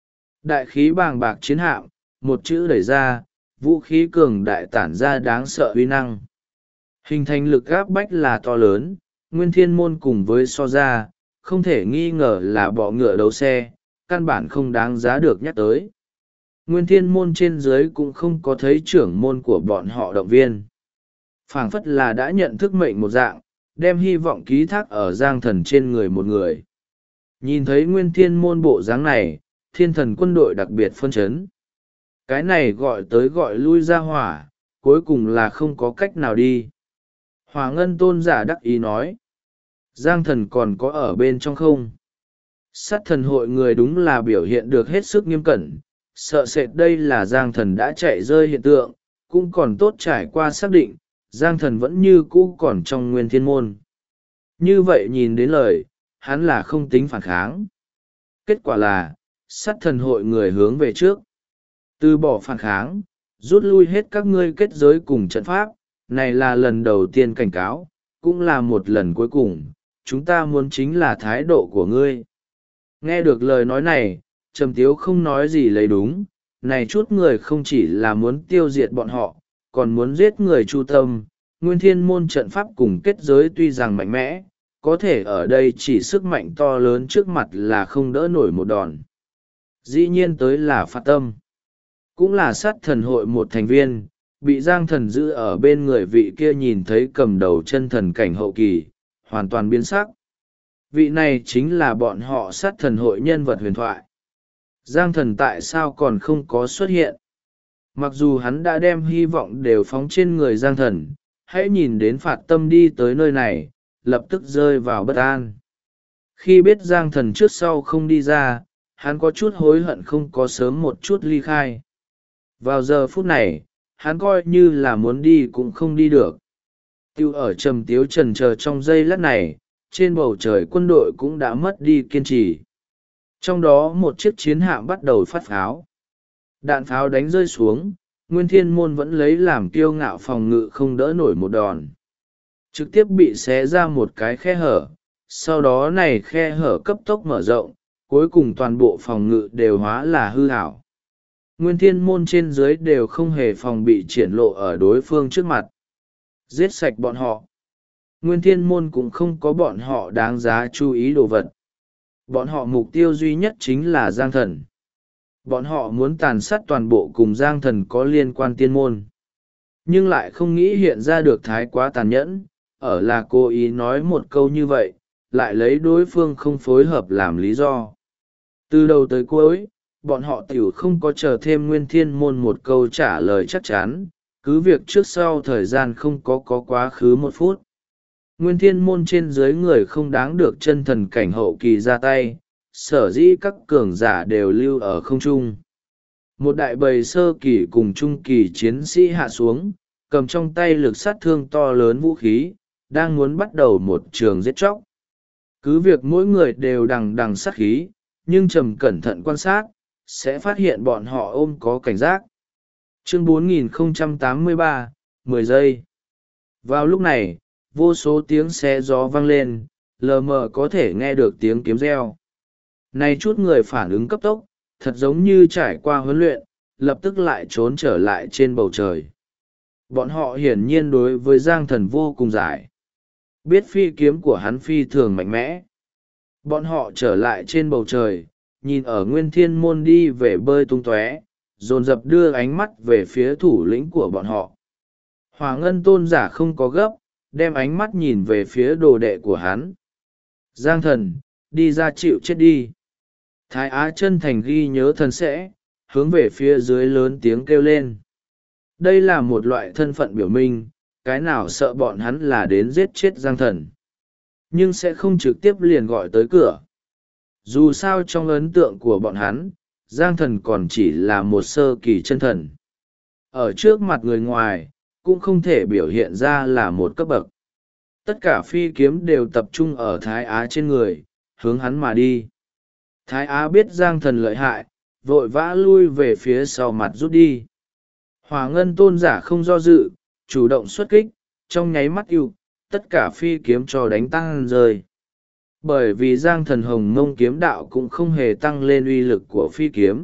Đại khí bàng bạc chiến hạm, một chữ đẩy ra, vũ khí cường đại tản ra đáng sợ uy năng. Hình thành lực áp bách là to lớn, nguyên thiên môn cùng với so ra, không thể nghi ngờ là bọ ngựa đấu xe, căn bản không đáng giá được nhắc tới. Nguyên thiên môn trên dưới cũng không có thấy trưởng môn của bọn họ động viên. Phảng phất là đã nhận thức mệnh một dạng, đem hy vọng ký thác ở Giang thần trên người một người. Nhìn thấy nguyên thiên môn bộ dáng này, thiên thần quân đội đặc biệt phân chấn. Cái này gọi tới gọi lui ra hỏa, cuối cùng là không có cách nào đi. Hỏa ngân tôn giả đắc ý nói. Giang thần còn có ở bên trong không? Sát thần hội người đúng là biểu hiện được hết sức nghiêm cẩn, sợ sệt đây là Giang thần đã chạy rơi hiện tượng, cũng còn tốt trải qua xác định, Giang thần vẫn như cũ còn trong nguyên thiên môn. Như vậy nhìn đến lời, hắn là không tính phản kháng. Kết quả là, sát thần hội người hướng về trước. Từ bỏ phản kháng, rút lui hết các ngươi kết giới cùng trận pháp, này là lần đầu tiên cảnh cáo, cũng là một lần cuối cùng, chúng ta muốn chính là thái độ của ngươi. Nghe được lời nói này, Trầm Tiếu không nói gì lấy đúng, này chút người không chỉ là muốn tiêu diệt bọn họ, còn muốn giết người Chu Tâm. Nguyên Thiên môn trận pháp cùng kết giới tuy rằng mạnh mẽ, có thể ở đây chỉ sức mạnh to lớn trước mặt là không đỡ nổi một đòn. Dĩ nhiên tới là Phạt Tâm, cũng là sát thần hội một thành viên, bị Giang Thần giữ ở bên người vị kia nhìn thấy cầm đầu chân thần cảnh hậu kỳ, hoàn toàn biến sắc. Vị này chính là bọn họ sát thần hội nhân vật huyền thoại. Giang Thần tại sao còn không có xuất hiện? Mặc dù hắn đã đem hy vọng đều phóng trên người Giang Thần, hãy nhìn đến Phạt Tâm đi tới nơi này, lập tức rơi vào bất an. Khi biết Giang Thần trước sau không đi ra, hắn có chút hối hận không có sớm một chút ly khai. Vào giờ phút này, hắn coi như là muốn đi cũng không đi được. Tiêu ở Trầm Tiếu chần chờ trong giây lát này, trên bầu trời quân đội cũng đã mất đi kiên trì. Trong đó một chiếc chiến hạm bắt đầu phát pháo. Đạn pháo đánh rơi xuống, Nguyên Thiên môn vẫn lấy làm kiêu ngạo phòng ngự không đỡ nổi một đòn. Trực tiếp bị xé ra một cái khe hở, sau đó này khe hở cấp tốc mở rộng, cuối cùng toàn bộ phòng ngự đều hóa là hư ảo. Nguyên Thiên môn trên dưới đều không hề phòng bị triển lộ ở đối phương trước mặt. Giết sạch bọn họ. Nguyên Thiên môn cũng không có bọn họ đáng giá chú ý đồ vật. Bọn họ mục tiêu duy nhất chính là Giang Thần. Bọn họ muốn tàn sát toàn bộ cùng Giang Thần có liên quan tiên môn. Nhưng lại không nghĩ hiện ra được thái quá tàn nhẫn, ở là cố ý nói một câu như vậy, lại lấy đối phương không phối hợp làm lý do. Từ đầu tới cuối, bọn họ tiểu không có chờ thêm Nguyên Thiên môn một câu trả lời chắc chắn, cứ việc trước sau thời gian không có quá khứ một phút. Nguyên Thiên môn trên dưới người không đáng được chân thần cảnh hậu kỳ ra tay, sở dĩ các cường giả đều lưu ở không trung. Một đại bầy sơ kỳ cùng trung kỳ chiến sĩ hạ xuống, cầm trong tay lực sát thương to lớn vũ khí, đang muốn bắt đầu một trường giết chóc. Cứ việc mỗi người đều đằng đằng sát khí, nhưng trầm cẩn thận quan sát, sẽ phát hiện bọn họ ôm có cảnh giác. Chương 4083, 10 giây. Vào lúc này, vô số tiếng xe gió vang lên, lờ mờ có thể nghe được tiếng kiếm reo. Này chút người phản ứng cấp tốc, thật giống như trải qua huấn luyện, lập tức lại trốn trở lại trên bầu trời. Bọn họ hiển nhiên đối với Giang Thần vô cùng giải. Biết phi kiếm của hắn phi thường mạnh mẽ. Bọn họ trở lại trên bầu trời, nhìn ở Nguyên Thiên môn đi về bơi tung tóe, dồn dập đưa ánh mắt về phía thủ lĩnh của bọn họ. Hỏa Ngân tôn giả không có gấp, đem ánh mắt nhìn về phía đồ đệ của hắn. Giang Thần, đi ra chịu chết đi. Thái Á chân thành ghi nhớ thần sẽ, hướng về phía dưới lớn tiếng kêu lên. Đây là một loại thân phận biểu minh, cái nào sợ bọn hắn là đến giết chết Giang Thần. Nhưng sẽ không trực tiếp liền gọi tới cửa. Dù sao trong ấn tượng của bọn hắn, Giang Thần còn chỉ là một sơ kỳ chân thần. Ở trước mặt người ngoài, cũng không thể biểu hiện ra là một cấp bậc. Tất cả phi kiếm đều tập trung ở Thái Á trên người, hướng hắn mà đi. Thái Á biết Giang Thần lợi hại, vội vã lui về phía sau mặt rút đi. Hỏa Ngân tôn giả không do dự, chủ động xuất kích, trong nháy mắt yêu, tất cả phi kiếm cho đánh tăng rơi. Bởi vì Giang Thần hồng mông kiếm đạo cũng không hề tăng lên uy lực của phi kiếm.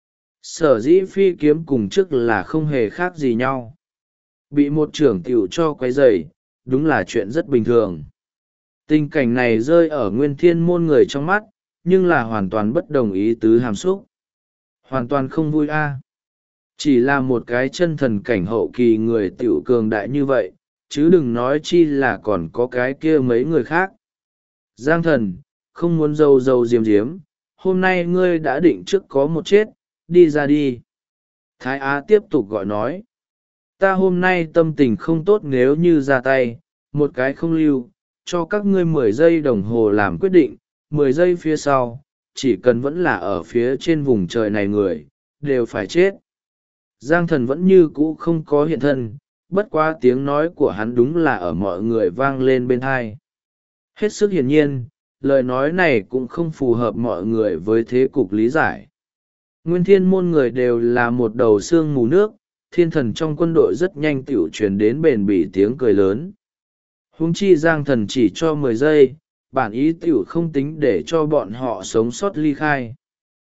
Sở dĩ phi kiếm cùng trước là không hề khác gì nhau. Bị một trưởng tiểu cho quấy rầy, đúng là chuyện rất bình thường. Tình cảnh này rơi ở Nguyên Thiên môn người trong mắt, nhưng là hoàn toàn bất đồng ý tứ hàm xúc. Hoàn toàn không vui a. Chỉ là một cái chân thần cảnh hậu kỳ người tiểu cường đại như vậy, chứ đừng nói chi là còn có cái kia mấy người khác. Giang Thần, không muốn dâu dâu diếm diếm, hôm nay ngươi đã định trước có một chết, đi ra đi. Thái Á tiếp tục gọi nói. Ta hôm nay tâm tình không tốt nếu như ra tay, một cái không lưu, cho các ngươi 10 giây đồng hồ làm quyết định, 10 giây phía sau, chỉ cần vẫn là ở phía trên vùng trời này người, đều phải chết. Giang Thần vẫn như cũ không có hiện thân, bất quá tiếng nói của hắn đúng là ở mọi người vang lên bên tai. Hết sức hiển nhiên, lời nói này cũng không phù hợp mọi người với thế cục lý giải. Nguyên thiên môn người đều là một đầu xương mù nước, thiên thần trong quân đội rất nhanh tiểu truyền đến bền bỉ tiếng cười lớn. Huống chi Giang Thần chỉ cho 10 giây, bản ý tiểu không tính để cho bọn họ sống sót ly khai.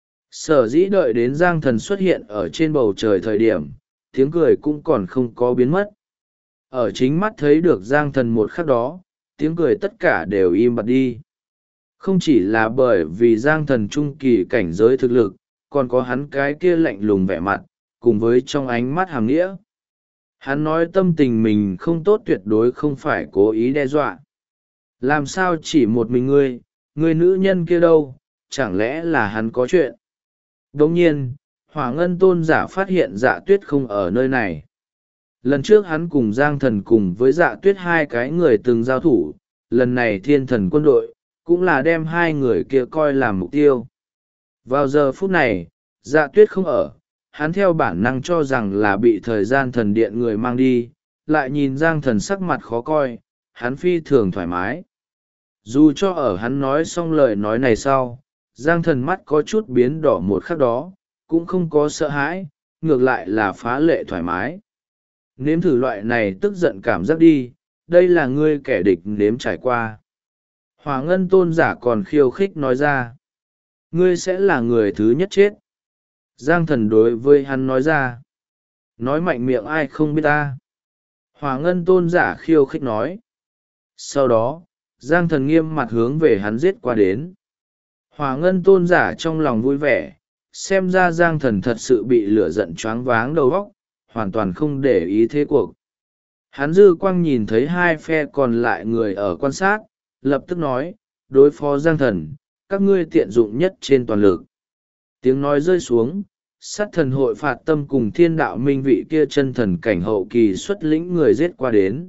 Sở dĩ đợi đến Giang Thần xuất hiện ở trên bầu trời thời điểm, tiếng cười cũng còn không có biến mất. Ở chính mắt thấy được Giang Thần một khắc đó, tiếng cười tất cả đều im bặt đi. Không chỉ là bởi vì Giang Thần trung kỳ cảnh giới thực lực, còn có hắn cái kia lạnh lùng vẻ mặt, cùng với trong ánh mắt hàm nghĩa. Hắn nói tâm tình mình không tốt tuyệt đối không phải cố ý đe dọa. Làm sao chỉ một mình người nữ nhân kia đâu, chẳng lẽ là hắn có chuyện? Đồng nhiên, Hỏa Ngân Tôn giả phát hiện Dạ Tuyết không ở nơi này. Lần trước hắn cùng Giang Thần cùng với Dạ Tuyết hai cái người từng giao thủ, lần này thiên thần quân đội, cũng là đem hai người kia coi làm mục tiêu. Vào giờ phút này, Dạ Tuyết không ở, hắn theo bản năng cho rằng là bị thời gian thần điện người mang đi, lại nhìn Giang Thần sắc mặt khó coi, hắn phi thường thoải mái. Dù cho ở hắn nói xong lời nói này sau, Giang Thần mắt có chút biến đỏ một khắc đó, cũng không có sợ hãi, ngược lại là phá lệ thoải mái. Nếm thử loại này tức giận cảm giác đi, đây là ngươi kẻ địch nếm trải qua. Hỏa Ngân Tôn giả còn khiêu khích nói ra. Ngươi sẽ là người thứ nhất chết. Giang Thần đối với hắn nói ra. Nói mạnh miệng ai không biết ta. Hỏa Ngân Tôn giả khiêu khích nói. Sau đó, Giang Thần nghiêm mặt hướng về hắn giết qua đến. Hỏa Ngân Tôn giả trong lòng vui vẻ, xem ra Giang Thần thật sự bị lửa giận choáng váng đầu óc, hoàn toàn không để ý thế cuộc. Hắn dư quang nhìn thấy hai phe còn lại người ở quan sát, lập tức nói, đối phó Giang Thần, các ngươi tiện dụng nhất trên toàn lực. Tiếng nói rơi xuống, sát thần hội phạt tâm cùng thiên đạo minh vị kia chân thần cảnh hậu kỳ xuất lĩnh người giết qua đến.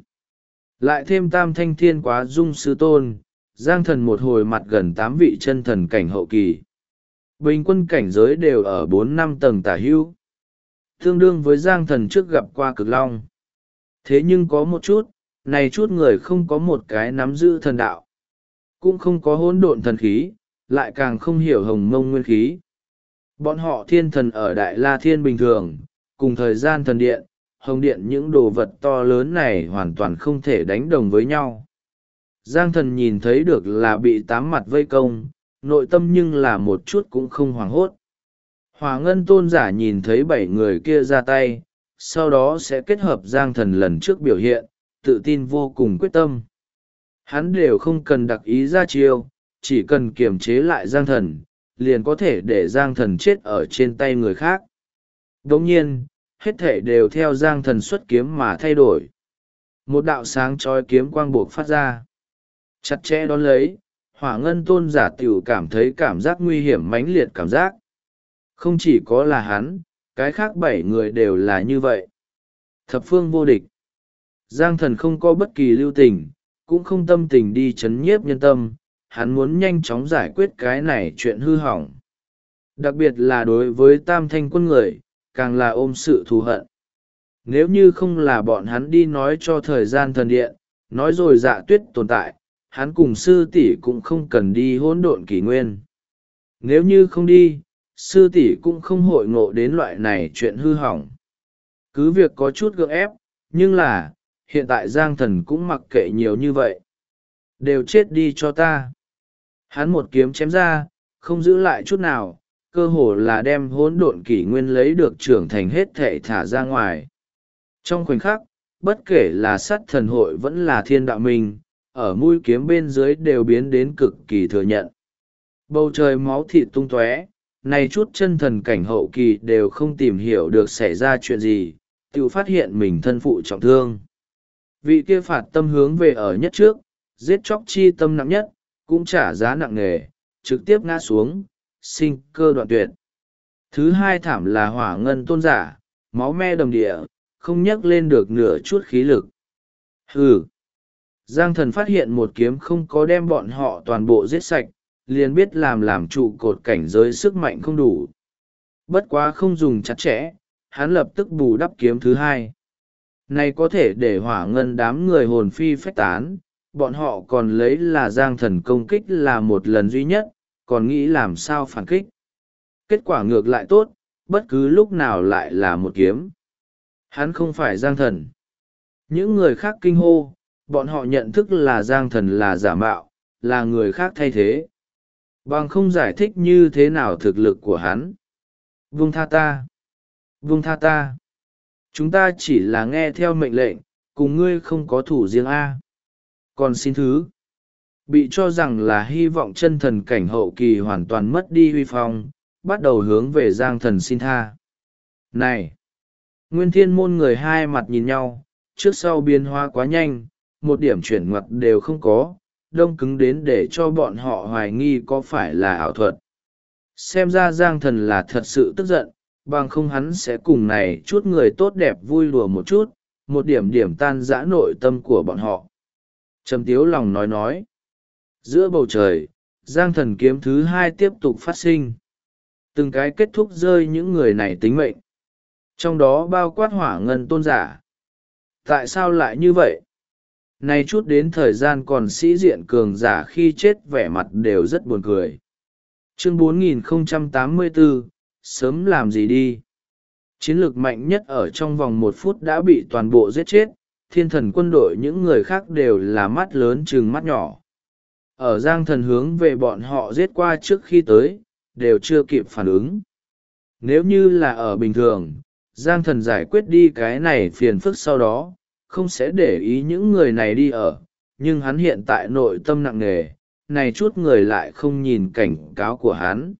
Lại thêm tam thanh thiên quá dung sư tôn, Giang Thần một hồi mặt gần 8 vị chân thần cảnh hậu kỳ. Bình quân cảnh giới đều ở 4-5 tầng tả hữu, tương đương với Giang Thần trước gặp qua cực long. Thế nhưng có một chút, này chút người không có một cái nắm giữ thần đạo, cũng không có hỗn độn thần khí, lại càng không hiểu hồng mông nguyên khí. Bọn họ thiên thần ở Đại La Thiên bình thường, cùng thời gian thần điện, hồng điện những đồ vật to lớn này hoàn toàn không thể đánh đồng với nhau. Giang Thần nhìn thấy được là bị 8 mặt vây công, nội tâm nhưng là một chút cũng không hoảng hốt. Hỏa Ngân Tôn giả nhìn thấy 7 người kia ra tay, sau đó sẽ kết hợp Giang Thần lần trước biểu hiện, tự tin vô cùng quyết tâm. Hắn đều không cần đặc ý ra chiêu, chỉ cần kiềm chế lại Giang Thần, liền có thể để Giang Thần chết ở trên tay người khác. Đồng nhiên, hết thể đều theo Giang Thần xuất kiếm mà thay đổi. Một đạo sáng chói kiếm quang buộc phát ra. Chặt chẽ đón lấy, Hỏa Ngân Tôn giả tiểu cảm thấy cảm giác nguy hiểm mãnh liệt cảm giác. Không chỉ có là hắn, cái khác 7 người đều là như vậy. Thập phương vô địch. Giang Thần không có bất kỳ lưu tình, cũng không tâm tình đi chấn nhiếp nhân tâm, hắn muốn nhanh chóng giải quyết cái này chuyện hư hỏng. Đặc biệt là đối với tam thanh quân người, càng là ôm sự thù hận. Nếu như không là bọn hắn đi nói cho thời gian thần điện, nói rồi Dạ Tuyết tồn tại, hắn cùng sư tỷ cũng không cần đi hỗn độn kỷ nguyên. Nếu như không đi, sư tỷ cũng không hội ngộ đến loại này chuyện hư hỏng. Cứ việc có chút gượng ép, nhưng là, hiện tại Giang Thần cũng mặc kệ nhiều như vậy. Đều chết đi cho ta. Hắn một kiếm chém ra, không giữ lại chút nào, cơ hồ là đem hỗn độn kỷ nguyên lấy được trưởng thành hết thể thả ra ngoài. Trong khoảnh khắc, bất kể là sát thần hội vẫn là thiên đạo minh, ở mũi kiếm bên dưới đều biến đến cực kỳ thừa nhận. Bầu trời máu thịt tung tóe, này chút chân thần cảnh hậu kỳ đều không tìm hiểu được xảy ra chuyện gì, tự phát hiện mình thân phụ trọng thương. Vị kia phạt tâm hướng về ở nhất trước, giết chóc chi tâm nặng nhất, cũng trả giá nặng nề, trực tiếp ngã xuống, sinh cơ đoạn tuyệt. Thứ hai thảm là Hỏa Ngân Tôn giả, máu me đầm địa, không nhấc lên được nửa chút khí lực. Hừ! Giang Thần phát hiện một kiếm không có đem bọn họ toàn bộ giết sạch, liền biết làm trụ cột cảnh giới sức mạnh không đủ. Bất quá không dùng chặt chẽ, hắn lập tức bù đắp kiếm thứ hai. Này có thể để Hỏa Ngân đám người hồn phi phách tán, bọn họ còn lấy là Giang Thần công kích là một lần duy nhất, còn nghĩ làm sao phản kích. Kết quả ngược lại tốt, bất cứ lúc nào lại là một kiếm. Hắn không phải Giang Thần. Những người khác kinh hô, bọn họ nhận thức là Giang Thần là giả mạo, là người khác thay thế. Bằng không giải thích như thế nào thực lực của hắn. Vung tha ta! Vung tha ta! Chúng ta chỉ là nghe theo mệnh lệnh, cùng ngươi không có thủ riêng A. Còn xin thứ. Bị cho rằng là hy vọng chân thần cảnh hậu kỳ hoàn toàn mất đi huy phong, bắt đầu hướng về Giang Thần xin tha. Này! Nguyên Thiên Môn người hai mặt nhìn nhau, trước sau biến hóa quá nhanh, một điểm chuyển ngoặt đều không có, đông cứng đến để cho bọn họ hoài nghi có phải là ảo thuật. Xem ra Giang Thần là thật sự tức giận, bằng không hắn sẽ cùng này chút người tốt đẹp vui đùa một chút, một điểm điểm tan rã nội tâm của bọn họ. Trầm Tiếu lòng nói. Giữa bầu trời, Giang Thần kiếm thứ hai tiếp tục phát sinh. Từng cái kết thúc rơi những người này tính mệnh. Trong đó bao quát Hỏa Ngân tôn giả. Tại sao lại như vậy? Nay chút đến thời gian còn sĩ diện cường giả khi chết vẻ mặt đều rất buồn cười. Chương 4084, sớm làm gì đi? Chiến lược mạnh nhất ở trong vòng 1 phút đã bị toàn bộ giết chết, Thiên Thần quân đội những người khác đều là mắt lớn chừng mắt nhỏ. Ở Giang Thần hướng về bọn họ giết qua trước khi tới, đều chưa kịp phản ứng. Nếu như là ở bình thường, Giang Thần giải quyết đi cái này phiền phức sau đó, không sẽ để ý những người này đi ở, nhưng hắn hiện tại nội tâm nặng nề, này chút người lại không nhìn cảnh cáo của hắn.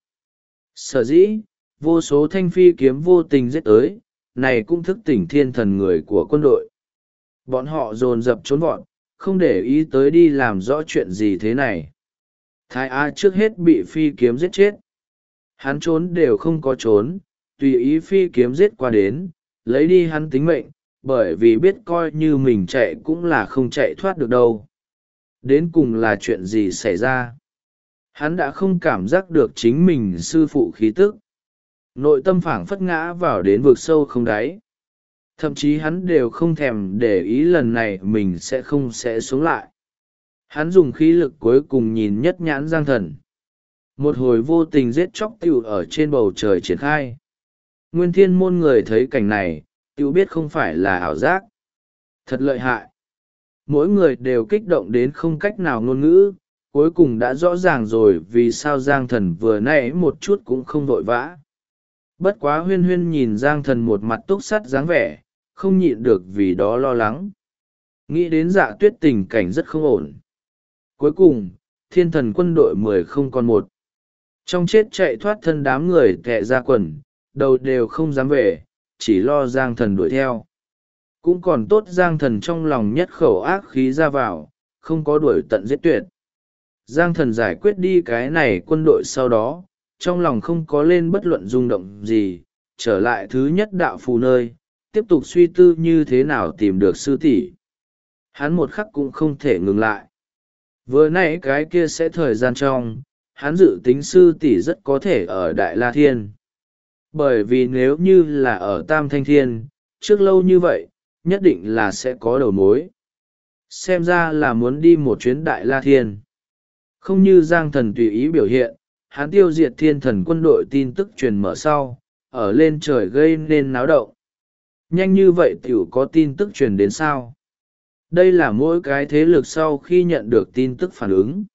Sở dĩ, vô số thanh phi kiếm vô tình giết tới, này cũng thức tỉnh Thiên Thần người của quân đội. Bọn họ dồn dập trốn vọt, không để ý tới đi làm rõ chuyện gì thế này. Thái A trước hết bị phi kiếm giết chết. Hắn trốn đều không có trốn, tùy ý phi kiếm giết qua đến, lấy đi hắn tính mệnh, bởi vì biết coi như mình chạy cũng là không chạy thoát được đâu. Đến cùng là chuyện gì xảy ra? Hắn đã không cảm giác được chính mình sư phụ khí tức. Nội tâm phảng phất ngã vào đến vực sâu không đáy. Thậm chí hắn đều không thèm để ý lần này mình sẽ xuống lại. Hắn dùng khí lực cuối cùng nhìn nhất nhãn Giang Thần. Một hồi vô tình giết chóc tiểu ở trên bầu trời triển khai. Nguyên Thiên Môn người thấy cảnh này, tiểu biết không phải là ảo giác. Thật lợi hại. Mỗi người đều kích động đến không cách nào ngôn ngữ, cuối cùng đã rõ ràng rồi vì sao Giang Thần vừa nãy một chút cũng không vội vã. Bất quá Huyên Huyên nhìn Giang Thần một mặt túc sắt dáng vẻ, không nhịn được vì đó lo lắng. Nghĩ đến Dạ Tuyết tình cảnh rất không ổn. Cuối cùng, Thiên Thần quân đội 10 không còn 1. Trong chết chạy thoát thân đám người tệ ra quần, đầu đều không dám về, chỉ lo Giang Thần đuổi theo. Cũng còn tốt Giang Thần trong lòng nhất khẩu ác khí ra vào, không có đuổi tận giết tuyệt. Giang Thần giải quyết đi cái này quân đội sau đó, trong lòng không có lên bất luận rung động gì, trở lại thứ nhất đạo phù nơi, tiếp tục suy tư như thế nào tìm được sư tỷ. Hắn một khắc cũng không thể ngừng lại. Vừa nãy cái kia sẽ thời gian trong, hắn dự tính sư tỷ rất có thể ở Đại La Thiên. Bởi vì nếu như là ở Tam Thanh Thiên, trước lâu như vậy, nhất định là sẽ có đầu mối. Xem ra là muốn đi một chuyến Đại La Thiên. Không như Giang Thần tùy ý biểu hiện, hắn tiêu diệt Thiên Thần quân đội tin tức truyền mở sau, ở lên trời gây nên náo động. Nhanh như vậy tiểu có tin tức truyền đến sao? Đây là mỗi cái thế lực sau khi nhận được tin tức phản ứng.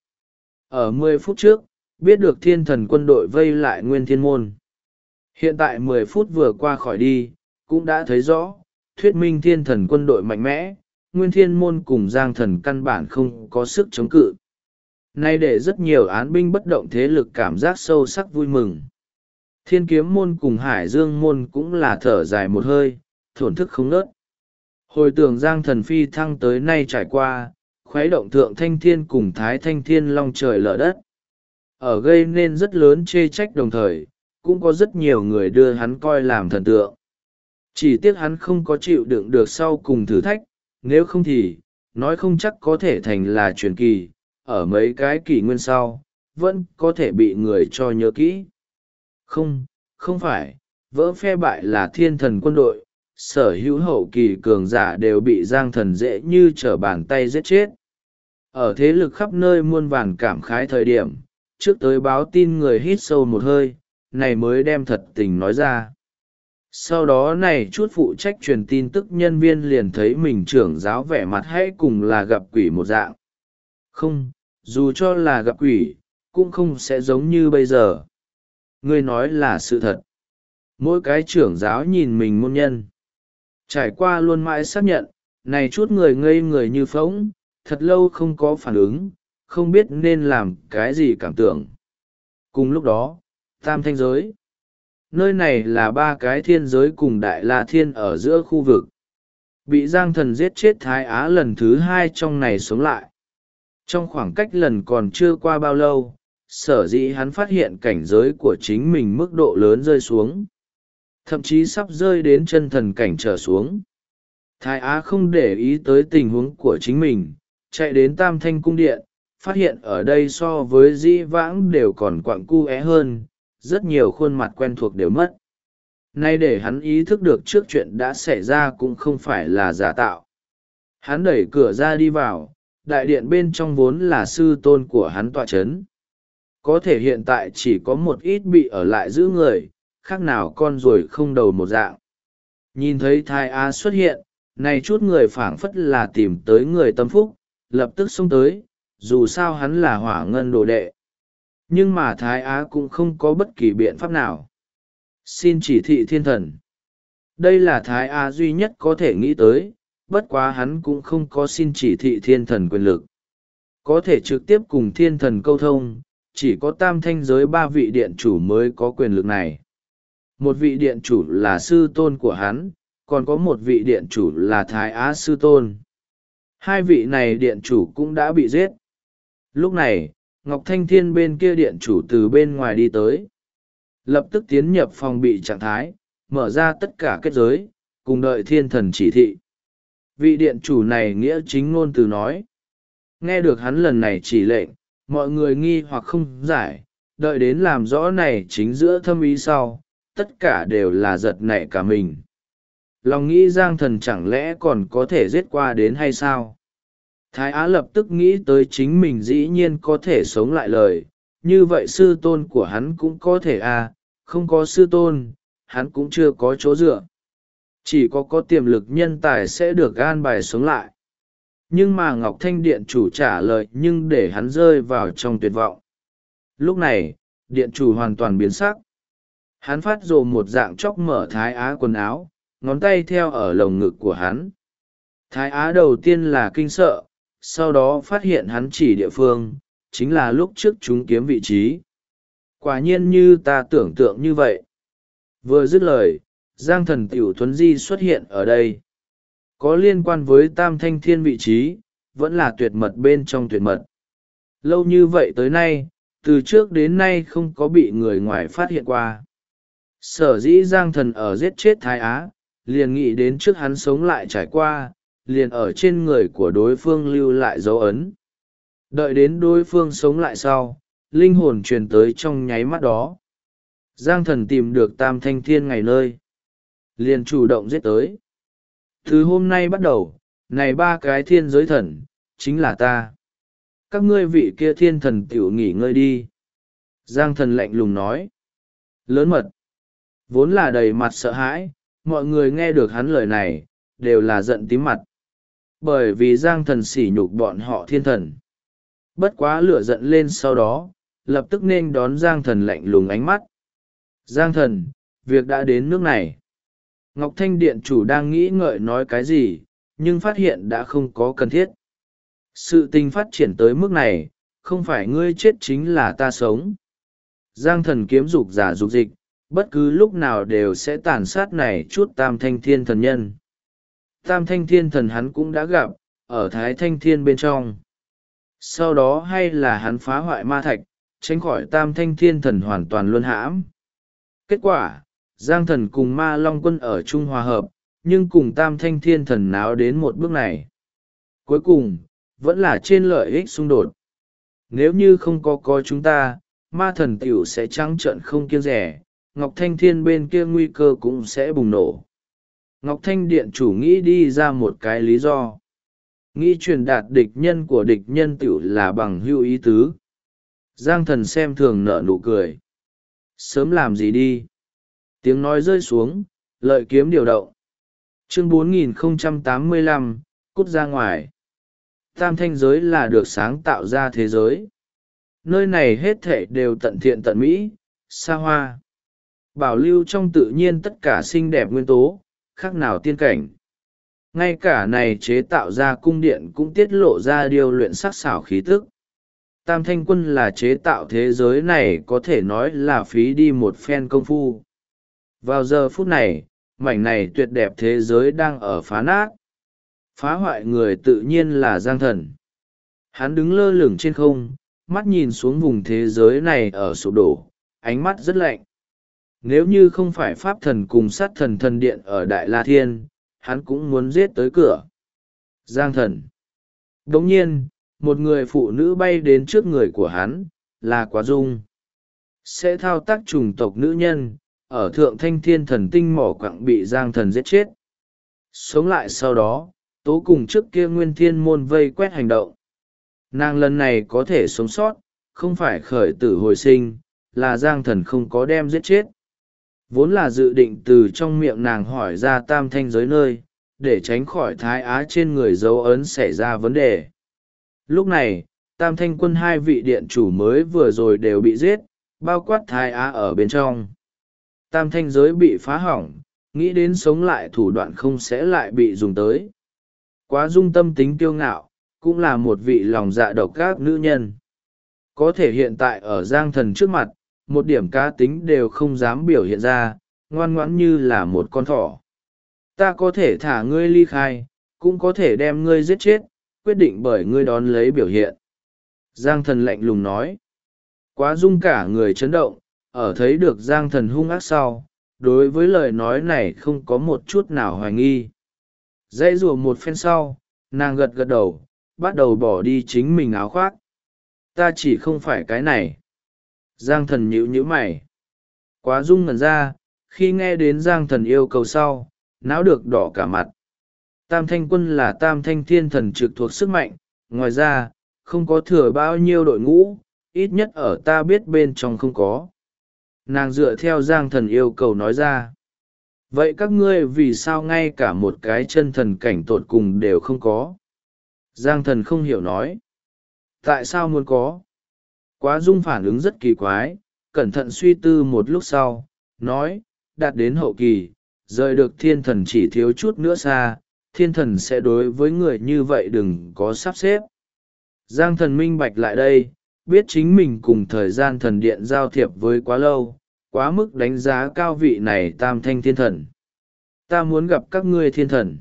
Ở 10 phút trước, biết được Thiên Thần quân đội vây lại Nguyên Thiên Môn. Hiện tại 10 phút vừa qua khỏi đi, cũng đã thấy rõ, thuyết minh Thiên Thần quân đội mạnh mẽ, Nguyên Thiên Môn cùng Giang Thần căn bản không có sức chống cự. Nay để rất nhiều án binh bất động thế lực cảm giác sâu sắc vui mừng. Thiên Kiếm Môn cùng Hải Dương Môn cũng là thở dài một hơi, thổn thức không nớt. Hồi tưởng Giang Thần phi thăng tới nay trải qua, khuấy động Thượng Thanh Thiên cùng Thái Thanh Thiên long trời lở đất. Ở gây nên rất lớn chê trách đồng thời, cũng có rất nhiều người đưa hắn coi làm thần tượng. Chỉ tiếc hắn không có chịu đựng được sau cùng thử thách, nếu không thì, nói không chắc có thể thành là truyền kỳ, ở mấy cái kỷ nguyên sau, vẫn có thể bị người cho nhớ kỹ. Không phải, vỡ phe bại là Thiên Thần quân đội, sở hữu hậu kỳ cường giả đều bị Giang Thần dễ như trở bàn tay giết chết. Ở thế lực khắp nơi muôn vàn cảm khái thời điểm, trước tới báo tin người hít sâu một hơi, này mới đem thật tình nói ra. Sau đó này chút phụ trách truyền tin tức nhân viên liền thấy mình trưởng giáo vẻ mặt hãy cùng là gặp quỷ một dạng. Không, dù cho là gặp quỷ cũng không sẽ giống như bây giờ. Ngươi nói là sự thật. Mỗi cái trưởng giáo nhìn mình môn nhân trải qua luôn mãi xác nhận, này chút người ngây người như phỗng, thật lâu không có phản ứng, không biết nên làm cái gì cảm tưởng. Cùng lúc đó, tam thanh giới. Nơi này là ba cái thiên giới cùng Đại La Thiên ở giữa khu vực. Bị Giang Thần giết chết Thái Á lần thứ hai trong này sống lại. Trong khoảng cách lần còn chưa qua bao lâu, sở dĩ hắn phát hiện cảnh giới của chính mình mức độ lớn rơi xuống. Thậm chí sắp rơi đến chân thần cảnh trở xuống. Thái Á không để ý tới tình huống của chính mình, chạy đến Tam Thanh Cung Điện, phát hiện ở đây so với dĩ vãng đều còn quặng cu é hơn, rất nhiều khuôn mặt quen thuộc đều mất. Nay để hắn ý thức được trước chuyện đã xảy ra cũng không phải là giả tạo. Hắn đẩy cửa ra đi vào, đại điện bên trong vốn là sư tôn của hắn tọa chấn. Có thể hiện tại chỉ có một ít bị ở lại giữ người, khác nào con ruồi không đầu một dạng. Nhìn thấy Thái Á xuất hiện, này chút người phảng phất là tìm tới người tâm phúc, lập tức xông tới, dù sao hắn là Hỏa Ngân đồ đệ. Nhưng mà Thái Á cũng không có bất kỳ biện pháp nào. Xin chỉ thị thiên thần. Đây là Thái Á duy nhất có thể nghĩ tới, bất quá hắn cũng không có xin chỉ thị thiên thần quyền lực. Có thể trực tiếp cùng thiên thần câu thông, chỉ có tam thanh giới ba vị điện chủ mới có quyền lực này. Một vị điện chủ là sư tôn của hắn, còn có một vị điện chủ là Thái Á sư tôn. Hai vị này điện chủ cũng đã bị giết. Lúc này, Ngọc Thanh Thiên bên kia điện chủ từ bên ngoài đi tới. Lập tức tiến nhập phòng bị trạng thái, mở ra tất cả kết giới, cùng đợi thiên thần chỉ thị. Vị điện chủ này nghĩa chính ngôn từ nói. Nghe được hắn lần này chỉ lệnh, mọi người nghi hoặc không giải, đợi đến làm rõ này chính giữa thâm ý sau, tất cả đều là giật nảy cả mình. Lòng nghĩ Giang Thần chẳng lẽ còn có thể giết qua đến hay sao? Thái Á lập tức nghĩ tới chính mình dĩ nhiên có thể sống lại lời, như vậy sư tôn của hắn cũng có thể không có sư tôn, hắn cũng chưa có chỗ dựa. Chỉ có tiềm lực nhân tài sẽ được an bài sống lại. Nhưng mà Ngọc Thanh Điện chủ trả lời nhưng để hắn rơi vào trong tuyệt vọng. Lúc này, Điện chủ hoàn toàn biến sắc. Hắn phát rồ một dạng chóc mở Thái Á quần áo, ngón tay theo ở lồng ngực của hắn. Thái Á đầu tiên là kinh sợ, sau đó phát hiện hắn chỉ địa phương, chính là lúc trước chúng kiếm vị trí. Quả nhiên như ta tưởng tượng như vậy. Vừa dứt lời, Giang Thần Tiểu Thuấn Di xuất hiện ở đây. Có liên quan với Tam Thanh Thiên vị trí, vẫn là tuyệt mật bên trong tuyệt mật. Lâu như vậy tới nay, từ trước đến nay không có bị người ngoài phát hiện qua. Sở dĩ Giang Thần ở giết chết Thái Á, liền nghĩ đến trước hắn sống lại trải qua, liền ở trên người của đối phương lưu lại dấu ấn. Đợi đến đối phương sống lại sau, linh hồn truyền tới trong nháy mắt đó. Giang Thần tìm được Tam Thanh Thiên ngày nơi, liền chủ động giết tới. Từ hôm nay bắt đầu, này ba cái thiên giới thần, chính là ta. Các ngươi vị kia thiên thần tiểu nghỉ ngơi đi. Giang Thần lạnh lùng nói. Lớn mật. Vốn là đầy mặt sợ hãi, mọi người nghe được hắn lời này, đều là giận tím mặt. Bởi vì Giang Thần sỉ nhục bọn họ thiên thần. Bất quá lửa giận lên sau đó, lập tức nên đón Giang Thần lạnh lùng ánh mắt. Giang Thần, việc đã đến nước này. Ngọc Thanh Điện chủ đang nghĩ ngợi nói cái gì, nhưng phát hiện đã không có cần thiết. Sự tình phát triển tới mức này, không phải ngươi chết chính là ta sống. Giang Thần kiếm dục giả dục dịch, bất cứ lúc nào đều sẽ tàn sát này chút Tam Thanh Thiên thần nhân. Tam Thanh Thiên thần hắn cũng đã gặp, ở Thái Thanh Thiên bên trong. Sau đó hay là hắn phá hoại ma thạch, tránh khỏi Tam Thanh Thiên thần hoàn toàn luân hãm. Kết quả, Giang Thần cùng Ma Long Quân ở chung hòa hợp, nhưng cùng Tam Thanh Thiên thần náo đến một bước này. Cuối cùng, vẫn là trên lợi ích xung đột. Nếu như không có chúng ta, ma thần tiểu sẽ trắng trợn không kiêng rẻ, Ngọc Thanh Thiên bên kia nguy cơ cũng sẽ bùng nổ. Ngọc Thanh Điện chủ nghĩ đi ra một cái lý do. Nghĩ truyền đạt địch nhân của địch nhân tiểu là bằng hữu ý tứ. Giang Thần xem thường nở nụ cười. Sớm làm gì đi. Tiếng nói rơi xuống, lợi kiếm điều động. Chương 4085, cút ra ngoài. Tam thanh giới là được sáng tạo ra thế giới. Nơi này hết thảy đều tận thiện tận mỹ, xa hoa. Bảo lưu trong tự nhiên tất cả xinh đẹp nguyên tố, khác nào tiên cảnh. Ngay cả này chế tạo ra cung điện cũng tiết lộ ra điều luyện sắc xảo khí tức. Tam thanh quân là chế tạo thế giới này có thể nói là phí đi một phen công phu. Vào giờ phút này, mảnh này tuyệt đẹp thế giới đang ở phá nát. Phá hoại người tự nhiên là Giang Thần. Hắn đứng lơ lửng trên không, mắt nhìn xuống vùng thế giới này ở sụp đổ, ánh mắt rất lạnh. Nếu như không phải pháp thần cùng sát thần thần điện ở Đại La Thiên, hắn cũng muốn giết tới cửa. Giang Thần. Đồng nhiên, một người phụ nữ bay đến trước người của hắn, là Quá Dung. Sẽ thao tác chủng tộc nữ nhân, ở Thượng Thanh Thiên Thần Tinh mỏ quặng bị Giang Thần giết chết. Sống lại sau đó, tố cùng trước kia Nguyên Thiên Môn vây quét hành động. Nàng lần này có thể sống sót, không phải khởi tử hồi sinh, là Giang Thần không có đem giết chết. Vốn là dự định từ trong miệng nàng hỏi ra tam thanh giới nơi, để tránh khỏi thái á trên người dấu ấn xảy ra vấn đề. Lúc này, tam thanh quân hai vị điện chủ mới vừa rồi đều bị giết, bao quát thái á ở bên trong. Tam thanh giới bị phá hỏng, nghĩ đến sống lại thủ đoạn không sẽ lại bị dùng tới. Quá Dung tâm tính kiêu ngạo, cũng là một vị lòng dạ độc ác nữ nhân. Có thể hiện tại ở Giang Thần trước mặt, một điểm cá tính đều không dám biểu hiện ra, ngoan ngoãn như là một con thỏ. Ta có thể thả ngươi ly khai, cũng có thể đem ngươi giết chết, quyết định bởi ngươi đón lấy biểu hiện. Giang Thần lạnh lùng nói. Quá Dung cả người chấn động, ở thấy được Giang Thần hung ác sau, đối với lời nói này không có một chút nào hoài nghi. Dãy rùa một phen sau, nàng gật gật đầu, bắt đầu bỏ đi chính mình áo khoác. Ta chỉ không phải cái này. Giang Thần nhíu nhíu mày. Quá Dung ngẩn ra, khi nghe đến Giang Thần yêu cầu sau, não được đỏ cả mặt. Tam thanh quân là tam thanh thiên thần trực thuộc sức mạnh, ngoài ra, không có thừa bao nhiêu đội ngũ, ít nhất ở ta biết bên trong không có. Nàng dựa theo Giang Thần yêu cầu nói ra. Vậy các ngươi vì sao ngay cả một cái chân thần cảnh tột cùng đều không có? Giang Thần không hiểu nói. Tại sao muốn có? Quá Dung phản ứng rất kỳ quái, cẩn thận suy tư một lúc sau, nói, đạt đến hậu kỳ, rời được thiên thần chỉ thiếu chút nữa xa, thiên thần sẽ đối với người như vậy đừng có sắp xếp. Giang Thần minh bạch lại đây, biết chính mình cùng thời gian thần điện giao thiệp với quá lâu, quá mức đánh giá cao vị này tam thanh thiên thần. Ta muốn gặp các ngươi thiên thần.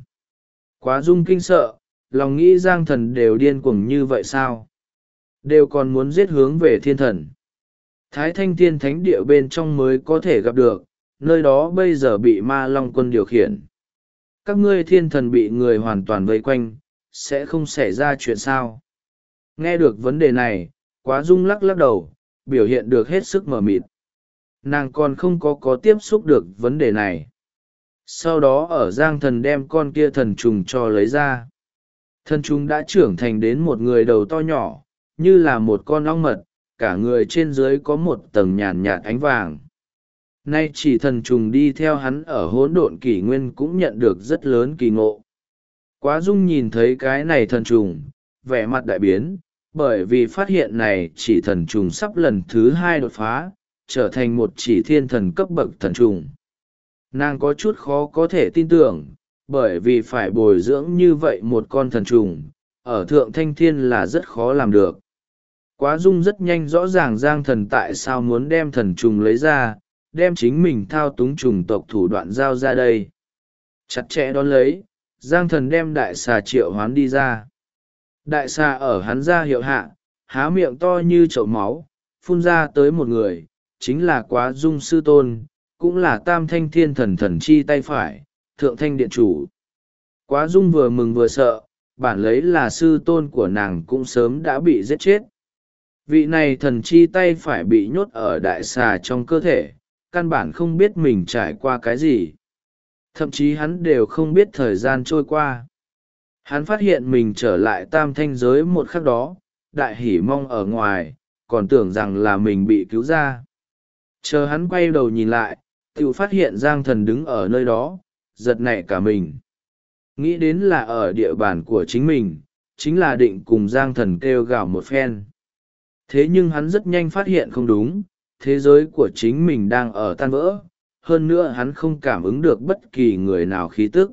Quá Dung kinh sợ, lòng nghĩ Giang Thần đều điên cuồng như vậy sao? Đều còn muốn giết hướng về thiên thần. Thái Thanh Thiên Thánh địa bên trong mới có thể gặp được, nơi đó bây giờ bị Ma Long quân điều khiển. Các ngươi thiên thần bị người hoàn toàn vây quanh, sẽ không xảy ra chuyện sao? Nghe được vấn đề này, Quá Dung lắc lắc đầu, biểu hiện được hết sức mờ mịt. Nàng còn không có tiếp xúc được vấn đề này. Sau đó ở Giang Thần đem con kia thần trùng cho lấy ra. Thần trùng đã trưởng thành đến một người đầu to nhỏ, như là một con ong mật, cả người trên dưới có một tầng nhàn nhạt ánh vàng. Nay chỉ thần trùng đi theo hắn ở hỗn độn kỷ nguyên cũng nhận được rất lớn kỳ ngộ. Quá Dung nhìn thấy cái này thần trùng, vẻ mặt đại biến, bởi vì phát hiện này chỉ thần trùng sắp lần thứ 2 đột phá, trở thành một chỉ thiên thần cấp bậc thần trùng. Nàng có chút khó có thể tin tưởng, bởi vì phải bồi dưỡng như vậy một con thần trùng, ở Thượng Thanh Thiên là rất khó làm được. Quá Dung rất nhanh rõ ràng Giang Thần tại sao muốn đem thần trùng lấy ra, đem chính mình thao túng trùng tộc thủ đoạn giao ra đây. Chặt chẽ đón lấy, Giang Thần đem đại xà triệu hoán đi ra. Đại xà ở hắn ra hiệu hạ, há miệng to như chậu máu, phun ra tới một người, chính là Quá Dung sư tôn, cũng là tam thanh thiên thần thần chi tay phải, Thượng Thanh điện chủ. Quá Dung vừa mừng vừa sợ, bản lấy là sư tôn của nàng cũng sớm đã bị giết chết. Vị này thần chi tay phải bị nhốt ở đại xà trong cơ thể, căn bản không biết mình trải qua cái gì. Thậm chí hắn đều không biết thời gian trôi qua. Hắn phát hiện mình trở lại tam thanh giới một khắc đó, đại hỉ mong ở ngoài, còn tưởng rằng là mình bị cứu ra. Chờ hắn quay đầu nhìn lại, Tự phát hiện Giang Thần đứng ở nơi đó, giật nảy cả mình. Nghĩ đến là ở địa bàn của chính mình, chính là định cùng Giang Thần kêu gào một phen. Thế nhưng hắn rất nhanh phát hiện không đúng, thế giới của chính mình đang ở tan vỡ, hơn nữa hắn không cảm ứng được bất kỳ người nào khí tức.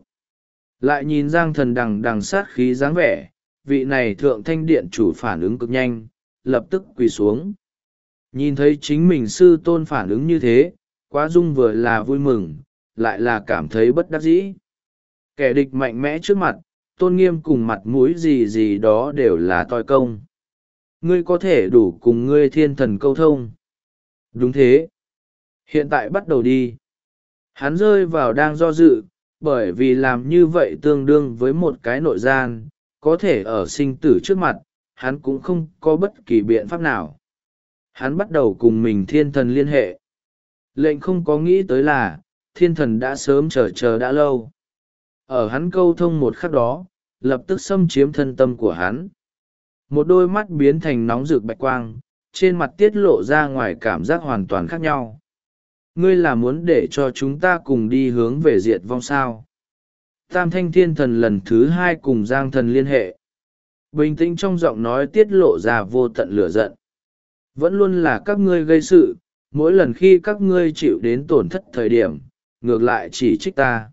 Lại nhìn Giang Thần đằng đằng sát khí dáng vẻ, vị này thượng thanh điện chủ phản ứng cực nhanh, lập tức quỳ xuống. Nhìn thấy chính mình sư tôn phản ứng như thế, Quá Dung vừa là vui mừng, lại là cảm thấy bất đắc dĩ. Kẻ địch mạnh mẽ trước mặt, tôn nghiêm cùng mặt mũi gì gì đó đều là toi công. Ngươi có thể đủ cùng ngươi thiên thần câu thông. Đúng thế. Hiện tại bắt đầu đi. Hắn rơi vào đang do dự, bởi vì làm như vậy tương đương với một cái nội gian, có thể ở sinh tử trước mặt, hắn cũng không có bất kỳ biện pháp nào. Hắn bắt đầu cùng mình thiên thần liên hệ. Lệnh không có nghĩ tới là, thiên thần đã sớm chờ đã lâu. Ở hắn câu thông một khắc đó, lập tức xâm chiếm thân tâm của hắn. Một đôi mắt biến thành nóng rực bạch quang, trên mặt tiết lộ ra ngoài cảm giác hoàn toàn khác nhau. Ngươi là muốn để cho chúng ta cùng đi hướng về diệt vong sao? Tam thanh thiên thần lần thứ hai cùng Giang Thần liên hệ. Bình tĩnh trong giọng nói tiết lộ ra vô tận lửa giận. Vẫn luôn là các ngươi gây sự, mỗi lần khi các ngươi chịu đến tổn thất thời điểm, ngược lại chỉ trích ta.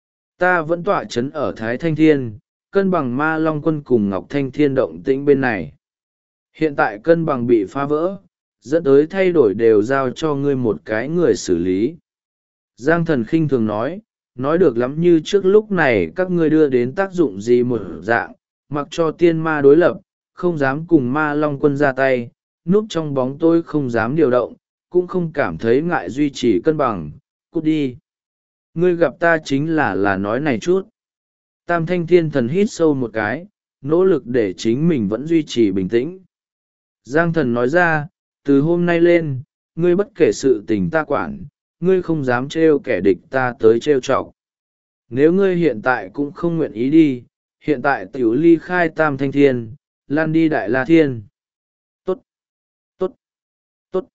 Ta vẫn tọa chấn ở Thái Thanh Thiên, cân bằng Ma Long Quân cùng Ngọc Thanh Thiên động tĩnh bên này. Hiện tại cân bằng bị phá vỡ, dẫn tới thay đổi đều giao cho ngươi một cái người xử lý. Giang Thần khinh thường nói được lắm, như trước lúc này các ngươi đưa đến tác dụng gì một dạng, mặc cho tiên ma đối lập, không dám cùng Ma Long Quân ra tay, núp trong bóng tôi không dám điều động, cũng không cảm thấy ngại duy trì cân bằng, cút đi. Ngươi gặp ta chính là nói này chút. Tam thanh thiên thần hít sâu một cái, nỗ lực để chính mình vẫn duy trì bình tĩnh. Giang Thần nói ra, từ hôm nay lên, ngươi bất kể sự tình ta quản, ngươi không dám trêu kẻ địch ta tới trêu chọc. Nếu ngươi hiện tại cũng không nguyện ý đi, hiện tại tiểu ly khai Tam thanh thiên, lan đi Đại La Thiên. Tốt, tốt, tốt.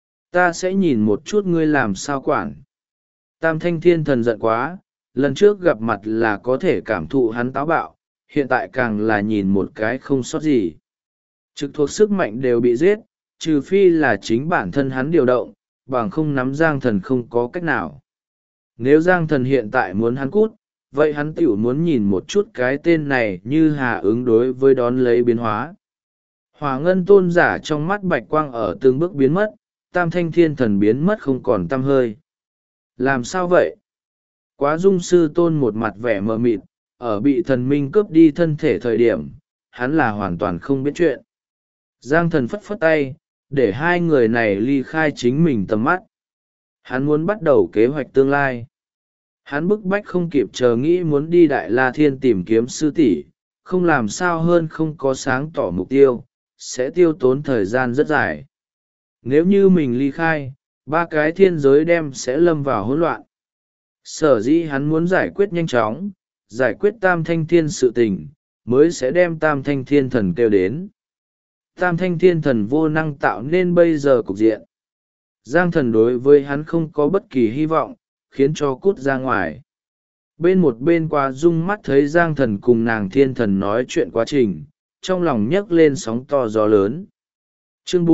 Ta sẽ nhìn một chút ngươi làm sao quản. Tam thanh thiên thần giận quá, lần trước gặp mặt là có thể cảm thụ hắn táo bạo, hiện tại càng là nhìn một cái không sót gì. Trực thuộc sức mạnh đều bị giết, trừ phi là chính bản thân hắn điều động, bằng không nắm Giang Thần không có cách nào. Nếu Giang Thần hiện tại muốn hắn cút, vậy hắn tiểu muốn nhìn một chút cái tên này như hà ứng đối với đón lấy biến hóa. Hỏa ngân tôn giả trong mắt bạch quang ở từng bước biến mất, Tam thanh thiên thần biến mất không còn tăm hơi. Làm sao vậy? Quá Dung sư tôn một mặt vẻ mờ mịt, ở bị thần minh cướp đi thân thể thời điểm, hắn là hoàn toàn không biết chuyện. Giang Thần phất phất tay, để hai người này ly khai chính mình tầm mắt. Hắn muốn bắt đầu kế hoạch tương lai. Hắn bức bách không kịp chờ nghĩ muốn đi Đại La Thiên tìm kiếm sư tỷ, không làm sao hơn không có sáng tỏ mục tiêu, sẽ tiêu tốn thời gian rất dài. Nếu như mình ly khai, ba cái thiên giới đem sẽ lâm vào hỗn loạn. Sở dĩ hắn muốn giải quyết nhanh chóng, giải quyết Tam thanh thiên sự tình, mới sẽ đem Tam thanh thiên thần kêu đến. Tam thanh thiên thần vô năng tạo nên bây giờ cục diện. Giang Thần đối với hắn không có bất kỳ hy vọng, khiến cho cút ra ngoài. Một bên Quá Dung mắt thấy Giang Thần cùng nàng thiên thần nói chuyện quá trình, trong lòng nhấc lên sóng to gió lớn. Chương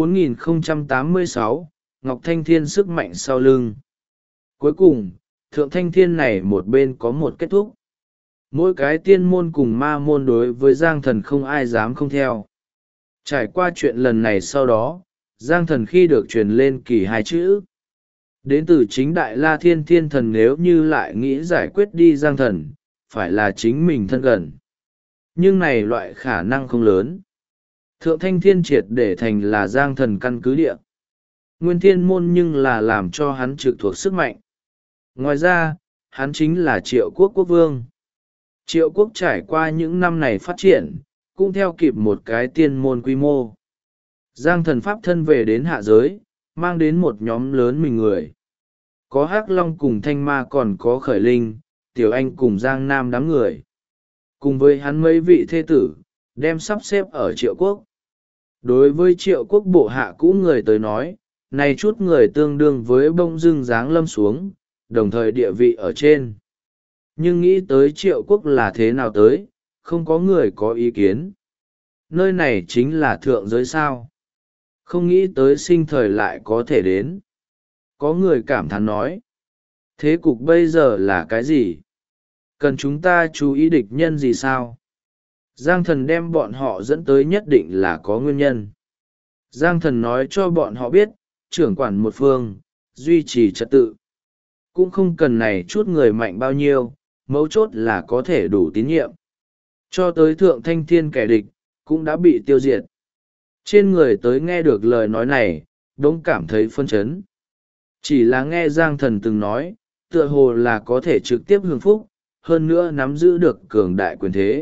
4086, Ngọc Thanh Thiên sức mạnh sau lưng. Cuối cùng, Thượng Thanh Thiên này một bên có một kết thúc. Mỗi cái tiên môn cùng ma môn đối với Giang Thần không ai dám không theo. Trải qua chuyện lần này sau đó, Giang Thần khi được truyền lên kỳ hai chữ. Đến từ chính Đại La Thiên thiên thần nếu như lại nghĩ giải quyết đi Giang Thần, phải là chính mình thân gần. Nhưng này loại khả năng không lớn. Thượng Thanh Thiên triệt để thành là Giang Thần căn cứ địa. Nguyên thiên môn nhưng là làm cho hắn trực thuộc sức mạnh. Ngoài ra, hắn chính là Triệu Quốc quốc vương. Triệu Quốc trải qua những năm này phát triển, cũng theo kịp một cái tiên môn quy mô. Giang Thần pháp thân về đến hạ giới, mang đến một nhóm lớn mình người. Có Hắc Long cùng Thanh Ma, còn có Khởi Linh, Tiểu Anh cùng Giang Nam đám người. Cùng với hắn mấy vị thê tử, đem sắp xếp ở Triệu Quốc. Đối với Triệu Quốc bộ hạ cũ người tới nói, này chút người tương đương với bông dưng dáng lâm xuống, đồng thời địa vị ở trên. Nhưng nghĩ tới Triệu Quốc là thế nào tới, không có người có ý kiến. Nơi này chính là thượng giới sao. Không nghĩ tới sinh thời lại có thể đến. Có người cảm thán nói. Thế cục bây giờ là cái gì? Cần chúng ta chú ý địch nhân gì sao? Giang Thần đem bọn họ dẫn tới nhất định là có nguyên nhân. Giang Thần nói cho bọn họ biết, trưởng quản một phương, duy trì trật tự. Cũng không cần này chút người mạnh bao nhiêu, mấu chốt là có thể đủ tín nhiệm. Cho tới thượng thanh thiên kẻ địch, cũng đã bị tiêu diệt. Trên người tới nghe được lời nói này, đống cảm thấy phân chấn. Chỉ là nghe Giang Thần từng nói, tựa hồ là có thể trực tiếp hưởng phúc, hơn nữa nắm giữ được cường đại quyền thế.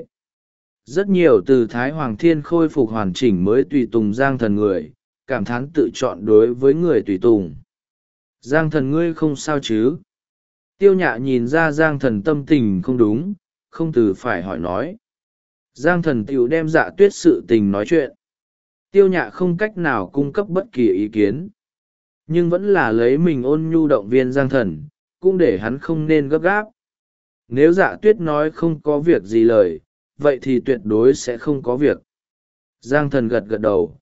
Rất nhiều từ Thái Hoàng Thiên khôi phục hoàn chỉnh mới tùy tùng Giang Thần người, cảm thán tự chọn đối với người tùy tùng. Giang Thần ngươi không sao chứ? Tiêu Nhạ nhìn ra Giang Thần tâm tình không đúng, không từ phải hỏi nói. Giang Thần tiểu đem Dạ Tuyết sự tình nói chuyện. Tiêu Nhạ không cách nào cung cấp bất kỳ ý kiến. Nhưng vẫn là lấy mình ôn nhu động viên Giang Thần, cũng để hắn không nên gấp gáp. Nếu Dạ Tuyết nói không có việc gì lời, vậy thì tuyệt đối sẽ không có việc. Giang Thần gật gật đầu.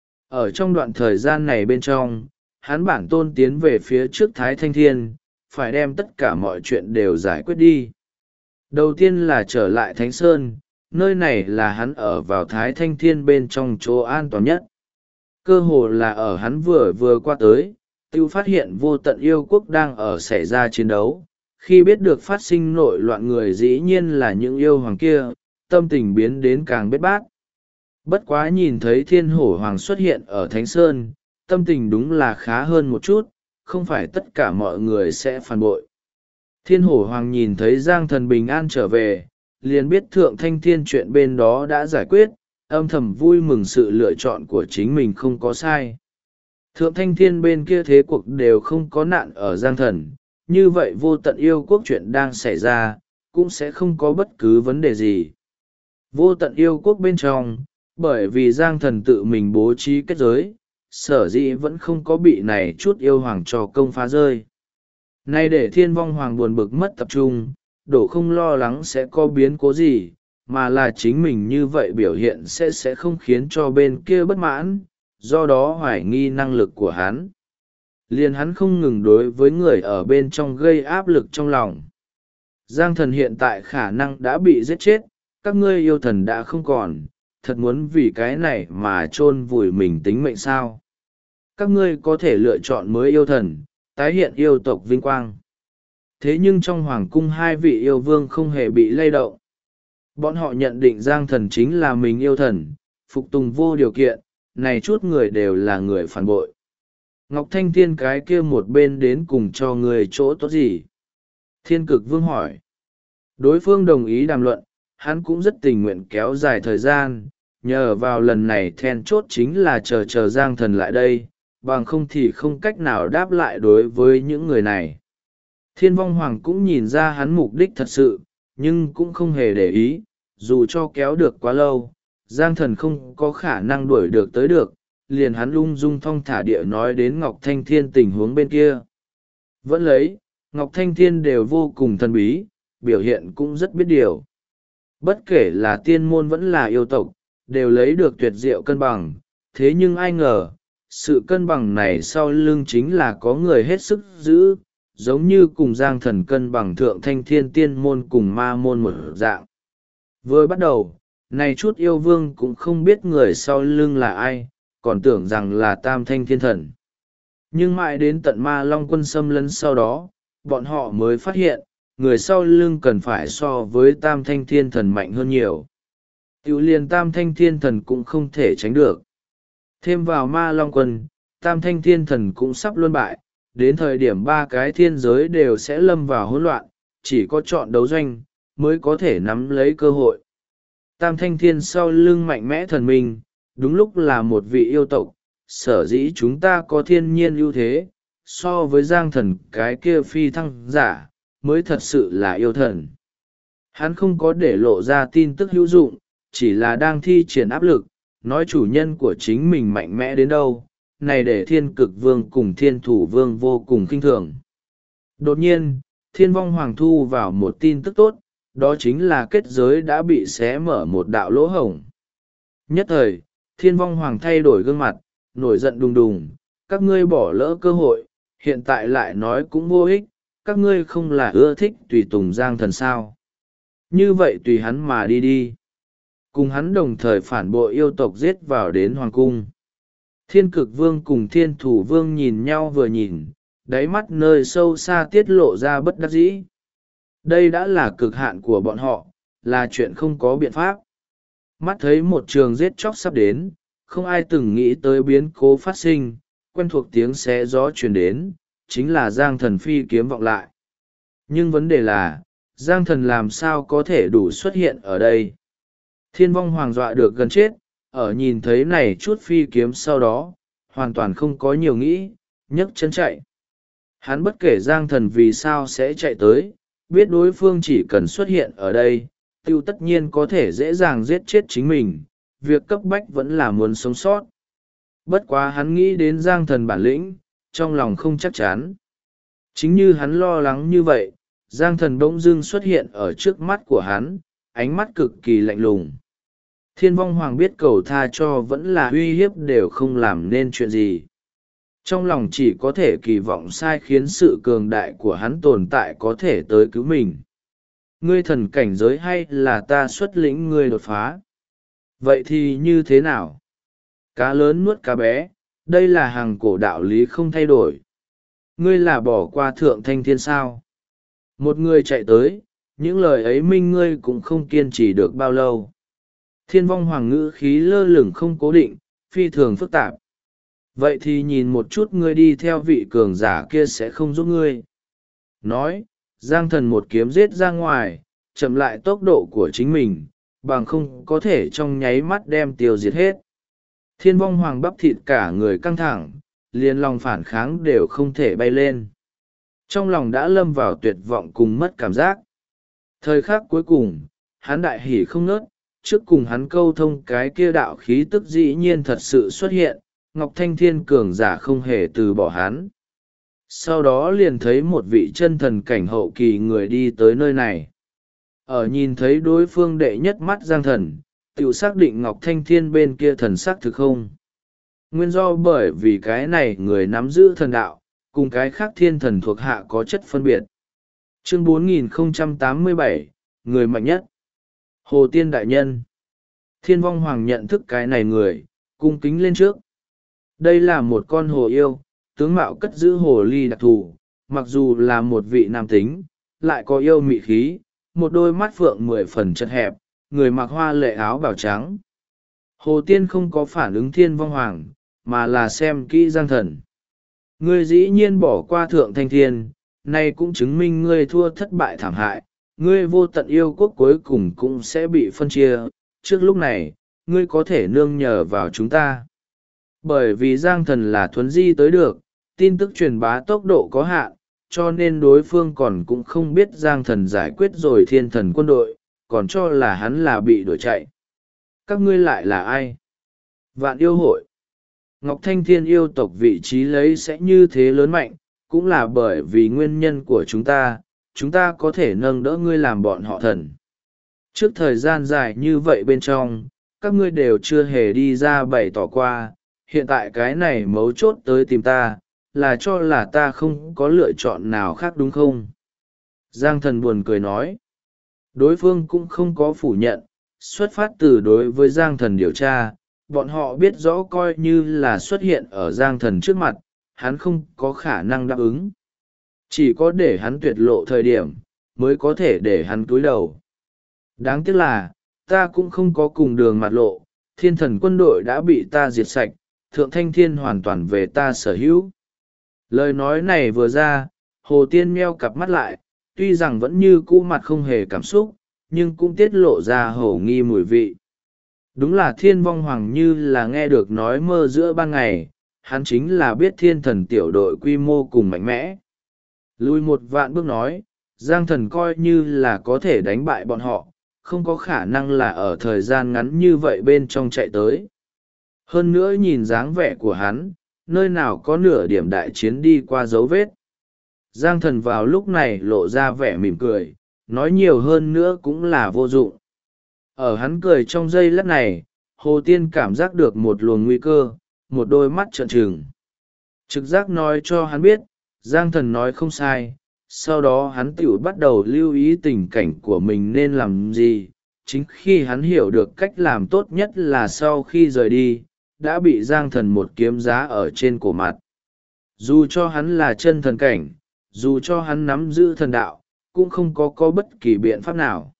Ở trong đoạn thời gian này bên trong, hắn bản tôn tiến về phía trước Thái Thanh Thiên, phải đem tất cả mọi chuyện đều giải quyết đi. Đầu tiên là trở lại Thánh Sơn, nơi này là hắn ở vào Thái Thanh Thiên bên trong chỗ an toàn nhất. Cơ hồ là ở hắn vừa qua tới, tiêu phát hiện vô tận yêu quốc đang ở xảy ra chiến đấu. Khi biết được phát sinh nội loạn người dĩ nhiên là những yêu hoàng kia, tâm tình biến đến càng bết bát. Bất quá nhìn thấy thiên hổ hoàng xuất hiện ở Thánh Sơn, tâm tình đúng là khá hơn một chút, không phải tất cả mọi người sẽ phản bội. Thiên hổ hoàng nhìn thấy Giang Thần bình an trở về, liền biết thượng thanh thiên chuyện bên đó đã giải quyết, âm thầm vui mừng sự lựa chọn của chính mình không có sai. Thượng thanh thiên bên kia thế cuộc đều không có nạn ở Giang Thần, như vậy vô tận yêu quốc chuyện đang xảy ra, cũng sẽ không có bất cứ vấn đề gì. Vô tận yêu quốc bên trong, bởi vì Giang Thần tự mình bố trí kết giới, sở dĩ vẫn không có bị này chút yêu hoàng cho công phá rơi. Nay để thiên vong hoàng buồn bực mất tập trung, đổ không lo lắng sẽ có biến cố gì, mà là chính mình như vậy biểu hiện sẽ không khiến cho bên kia bất mãn, do đó hoài nghi năng lực của hắn. Liền hắn không ngừng đối với người ở bên trong gây áp lực trong lòng. Giang Thần hiện tại khả năng đã bị giết chết, các ngươi yêu thần đã không còn, thật muốn vì cái này mà chôn vùi mình tính mệnh sao. Các ngươi có thể lựa chọn mới yêu thần, tái hiện yêu tộc vinh quang. Thế nhưng trong hoàng cung hai vị yêu vương không hề bị lay động. Bọn họ nhận định Giang Thần chính là mình yêu thần, phục tùng vô điều kiện, này chút người đều là người phản bội. Ngọc Thanh Thiên cái kia một bên đến cùng cho người chỗ tốt gì? Thiên Cực Vương hỏi. Đối phương đồng ý đàm luận, hắn cũng rất tình nguyện kéo dài thời gian, nhờ vào lần này then chốt chính là chờ Giang Thần lại đây, bằng không thì không cách nào đáp lại đối với những người này. Thiên Vong Hoàng cũng nhìn ra hắn mục đích thật sự, nhưng cũng không hề để ý, dù cho kéo được quá lâu, Giang Thần không có khả năng đuổi được tới được, liền hắn lung dung thong thả địa nói đến Ngọc Thanh Thiên tình huống bên kia. Vẫn lấy, Ngọc Thanh Thiên đều vô cùng thần bí, biểu hiện cũng rất biết điều. Bất kể là tiên môn vẫn là yêu tộc, đều lấy được tuyệt diệu cân bằng, thế nhưng ai ngờ, sự cân bằng này sau lưng chính là có người hết sức giữ, giống như cùng Giang Thần cân bằng thượng thanh thiên tiên môn cùng ma môn một dạng. Vừa bắt đầu, này chút yêu vương cũng không biết người sau lưng là ai, còn tưởng rằng là tam thanh thiên thần. Nhưng mãi đến tận ma long quân xâm lấn sau đó, bọn họ mới phát hiện, người sau lưng cần phải so với tam thanh thiên thần mạnh hơn nhiều. Tiểu liền tam thanh thiên thần cũng không thể tránh được. Thêm vào ma long quân, tam thanh thiên thần cũng sắp luân bại, đến thời điểm ba cái thiên giới đều sẽ lâm vào hỗn loạn, chỉ có chọn đấu doanh, mới có thể nắm lấy cơ hội. Tam thanh thiên sau lưng mạnh mẽ thần minh, đúng lúc là một vị yêu tộc, sở dĩ chúng ta có thiên nhiên ưu thế, so với Giang Thần cái kia phi thăng giả, mới thật sự là yêu thần. Hắn không có để lộ ra tin tức hữu dụng, chỉ là đang thi triển áp lực, nói chủ nhân của chính mình mạnh mẽ đến đâu, này để Thiên Cực Vương cùng Thiên Thủ Vương vô cùng kinh thường. Đột nhiên, Thiên Vong Hoàng thu vào một tin tức tốt, đó chính là kết giới đã bị xé mở một đạo lỗ hổng. Nhất thời, Thiên Vong Hoàng thay đổi gương mặt, nổi giận đùng đùng, các ngươi bỏ lỡ cơ hội, hiện tại lại nói cũng vô ích, các ngươi không là ưa thích tùy tùng Giang Thần sao. Như vậy tùy hắn mà đi đi. Cùng hắn đồng thời phản bội yêu tộc giết vào đến Hoàng cung. Thiên Cực Vương cùng Thiên Thủ Vương nhìn nhau vừa nhìn, đáy mắt nơi sâu xa tiết lộ ra bất đắc dĩ. Đây đã là cực hạn của bọn họ, là chuyện không có biện pháp. Mắt thấy một trường giết chóc sắp đến, không ai từng nghĩ tới biến cố phát sinh, quen thuộc tiếng xé gió truyền đến, chính là Giang Thần phi kiếm vọng lại. Nhưng vấn đề là, Giang Thần làm sao có thể đủ xuất hiện ở đây? Thiên Vong Hoàng dọa được gần chết, ở nhìn thấy này chút phi kiếm sau đó, hoàn toàn không có nhiều nghĩ, nhấc chân chạy. Hắn bất kể Giang Thần vì sao sẽ chạy tới, biết đối phương chỉ cần xuất hiện ở đây, tiêu tất nhiên có thể dễ dàng giết chết chính mình, việc cấp bách vẫn là muốn sống sót. Bất quá hắn nghĩ đến Giang Thần bản lĩnh, trong lòng không chắc chắn. Chính như hắn lo lắng như vậy, Giang Thần bỗng dưng xuất hiện ở trước mắt của hắn, ánh mắt cực kỳ lạnh lùng. Thiên Vong Hoàng biết cầu tha cho vẫn là uy hiếp đều không làm nên chuyện gì. Trong lòng chỉ có thể kỳ vọng sai khiến sự cường đại của hắn tồn tại có thể tới cứu mình. Ngươi thần cảnh giới hay là ta xuất lĩnh ngươi đột phá? Vậy thì như thế nào? Cá lớn nuốt cá bé, đây là hàng cổ đạo lý không thay đổi. Ngươi là bỏ qua thượng thanh thiên sao? Một người chạy tới, những lời ấy minh ngươi cũng không kiên trì được bao lâu. Thiên Vong Hoàng ngữ khí lơ lửng không cố định, phi thường phức tạp. Vậy thì nhìn một chút ngươi đi theo vị cường giả kia sẽ không giúp ngươi. Nói, Giang Thần một kiếm giết ra ngoài, chậm lại tốc độ của chính mình, bằng không có thể trong nháy mắt đem tiêu diệt hết. Thiên Vong Hoàng bắp thịt cả người căng thẳng, liền lòng phản kháng đều không thể bay lên. Trong lòng đã lâm vào tuyệt vọng cùng mất cảm giác. Thời khắc cuối cùng, hắn đại hỉ không nớt, trước cùng hắn câu thông cái kia đạo khí tức dĩ nhiên thật sự xuất hiện, Ngọc Thanh Thiên cường giả không hề từ bỏ hắn. Sau đó liền thấy một vị chân thần cảnh hậu kỳ người đi tới nơi này. Ở nhìn thấy đối phương đệ nhất mắt Giang Thần, tự xác định Ngọc Thanh Thiên bên kia thần sắc thực không. Nguyên do bởi vì cái này người nắm giữ thần đạo, cùng cái khác thiên thần thuộc hạ có chất phân biệt. Chương 4087, người mạnh nhất. Hồ Tiên Đại Nhân. Thiên Vong Hoàng nhận thức cái này người, cung kính lên trước. Đây là một con hồ yêu, tướng mạo cất giữ hồ ly đặc thù, mặc dù là một vị nam tính, lại có yêu mị khí, một đôi mắt phượng 10 phần chật hẹp, người mặc hoa lệ áo bào trắng. Hồ Tiên không có phản ứng Thiên Vong Hoàng, mà là xem kỹ Giang Thần. Ngươi dĩ nhiên bỏ qua thượng thanh thiên, nay cũng chứng minh ngươi thua thất bại thảm hại, ngươi vô tận yêu quốc cuối cùng cũng sẽ bị phân chia, trước lúc này, ngươi có thể nương nhờ vào chúng ta. Bởi vì Giang Thần là thuấn di tới được, tin tức truyền bá tốc độ có hạn, cho nên đối phương còn cũng không biết Giang Thần giải quyết rồi thiên thần quân đội, còn cho là hắn là bị đuổi chạy. Các ngươi lại là ai? Vạn yêu hội. Ngọc Thanh Thiên yêu tộc vị trí lấy sẽ như thế lớn mạnh, cũng là bởi vì nguyên nhân của chúng ta có thể nâng đỡ ngươi làm bọn họ thần. Trước thời gian dài như vậy bên trong, các ngươi đều chưa hề đi ra bày tỏ qua, hiện tại cái này mấu chốt tới tìm ta, là cho là ta không có lựa chọn nào khác đúng không? Giang Thần buồn cười nói. Đối phương cũng không có phủ nhận, xuất phát từ đối với Giang Thần điều tra, bọn họ biết rõ coi như là xuất hiện ở Giang Thần trước mặt, hắn không có khả năng đáp ứng. Chỉ có để hắn tuyệt lộ thời điểm, mới có thể để hắn cúi đầu. Đáng tiếc là, ta cũng không có cùng đường mặt lộ, thiên thần quân đội đã bị ta diệt sạch, thượng thanh thiên hoàn toàn về ta sở hữu. Lời nói này vừa ra, Hồ Tiên meo cặp mắt lại, tuy rằng vẫn như cũ mặt không hề cảm xúc, nhưng cũng tiết lộ ra hổ nghi mùi vị. Đúng là Thiên Vong Hoàng như là nghe được nói mơ giữa ban ngày, hắn chính là biết thiên thần tiểu đội quy mô cùng mạnh mẽ. Lùi một vạn bước nói, Giang Thần coi như là có thể đánh bại bọn họ, không có khả năng là ở thời gian ngắn như vậy bên trong chạy tới. Hơn nữa nhìn dáng vẻ của hắn, nơi nào có nửa điểm đại chiến đi qua dấu vết. Giang Thần vào lúc này lộ ra vẻ mỉm cười, nói nhiều hơn nữa cũng là vô dụng. Ở hắn cười trong giây lát này, Hồ Tiên cảm giác được một luồng nguy cơ, một đôi mắt trợn trừng. Trực giác nói cho hắn biết, Giang Thần nói không sai, sau đó hắn tự bắt đầu lưu ý tình cảnh của mình nên làm gì. Chính khi hắn hiểu được cách làm tốt nhất là sau khi rời đi, đã bị Giang Thần một kiếm giá ở trên cổ mặt. Dù cho hắn là chân thần cảnh, dù cho hắn nắm giữ thần đạo, cũng không có bất kỳ biện pháp nào.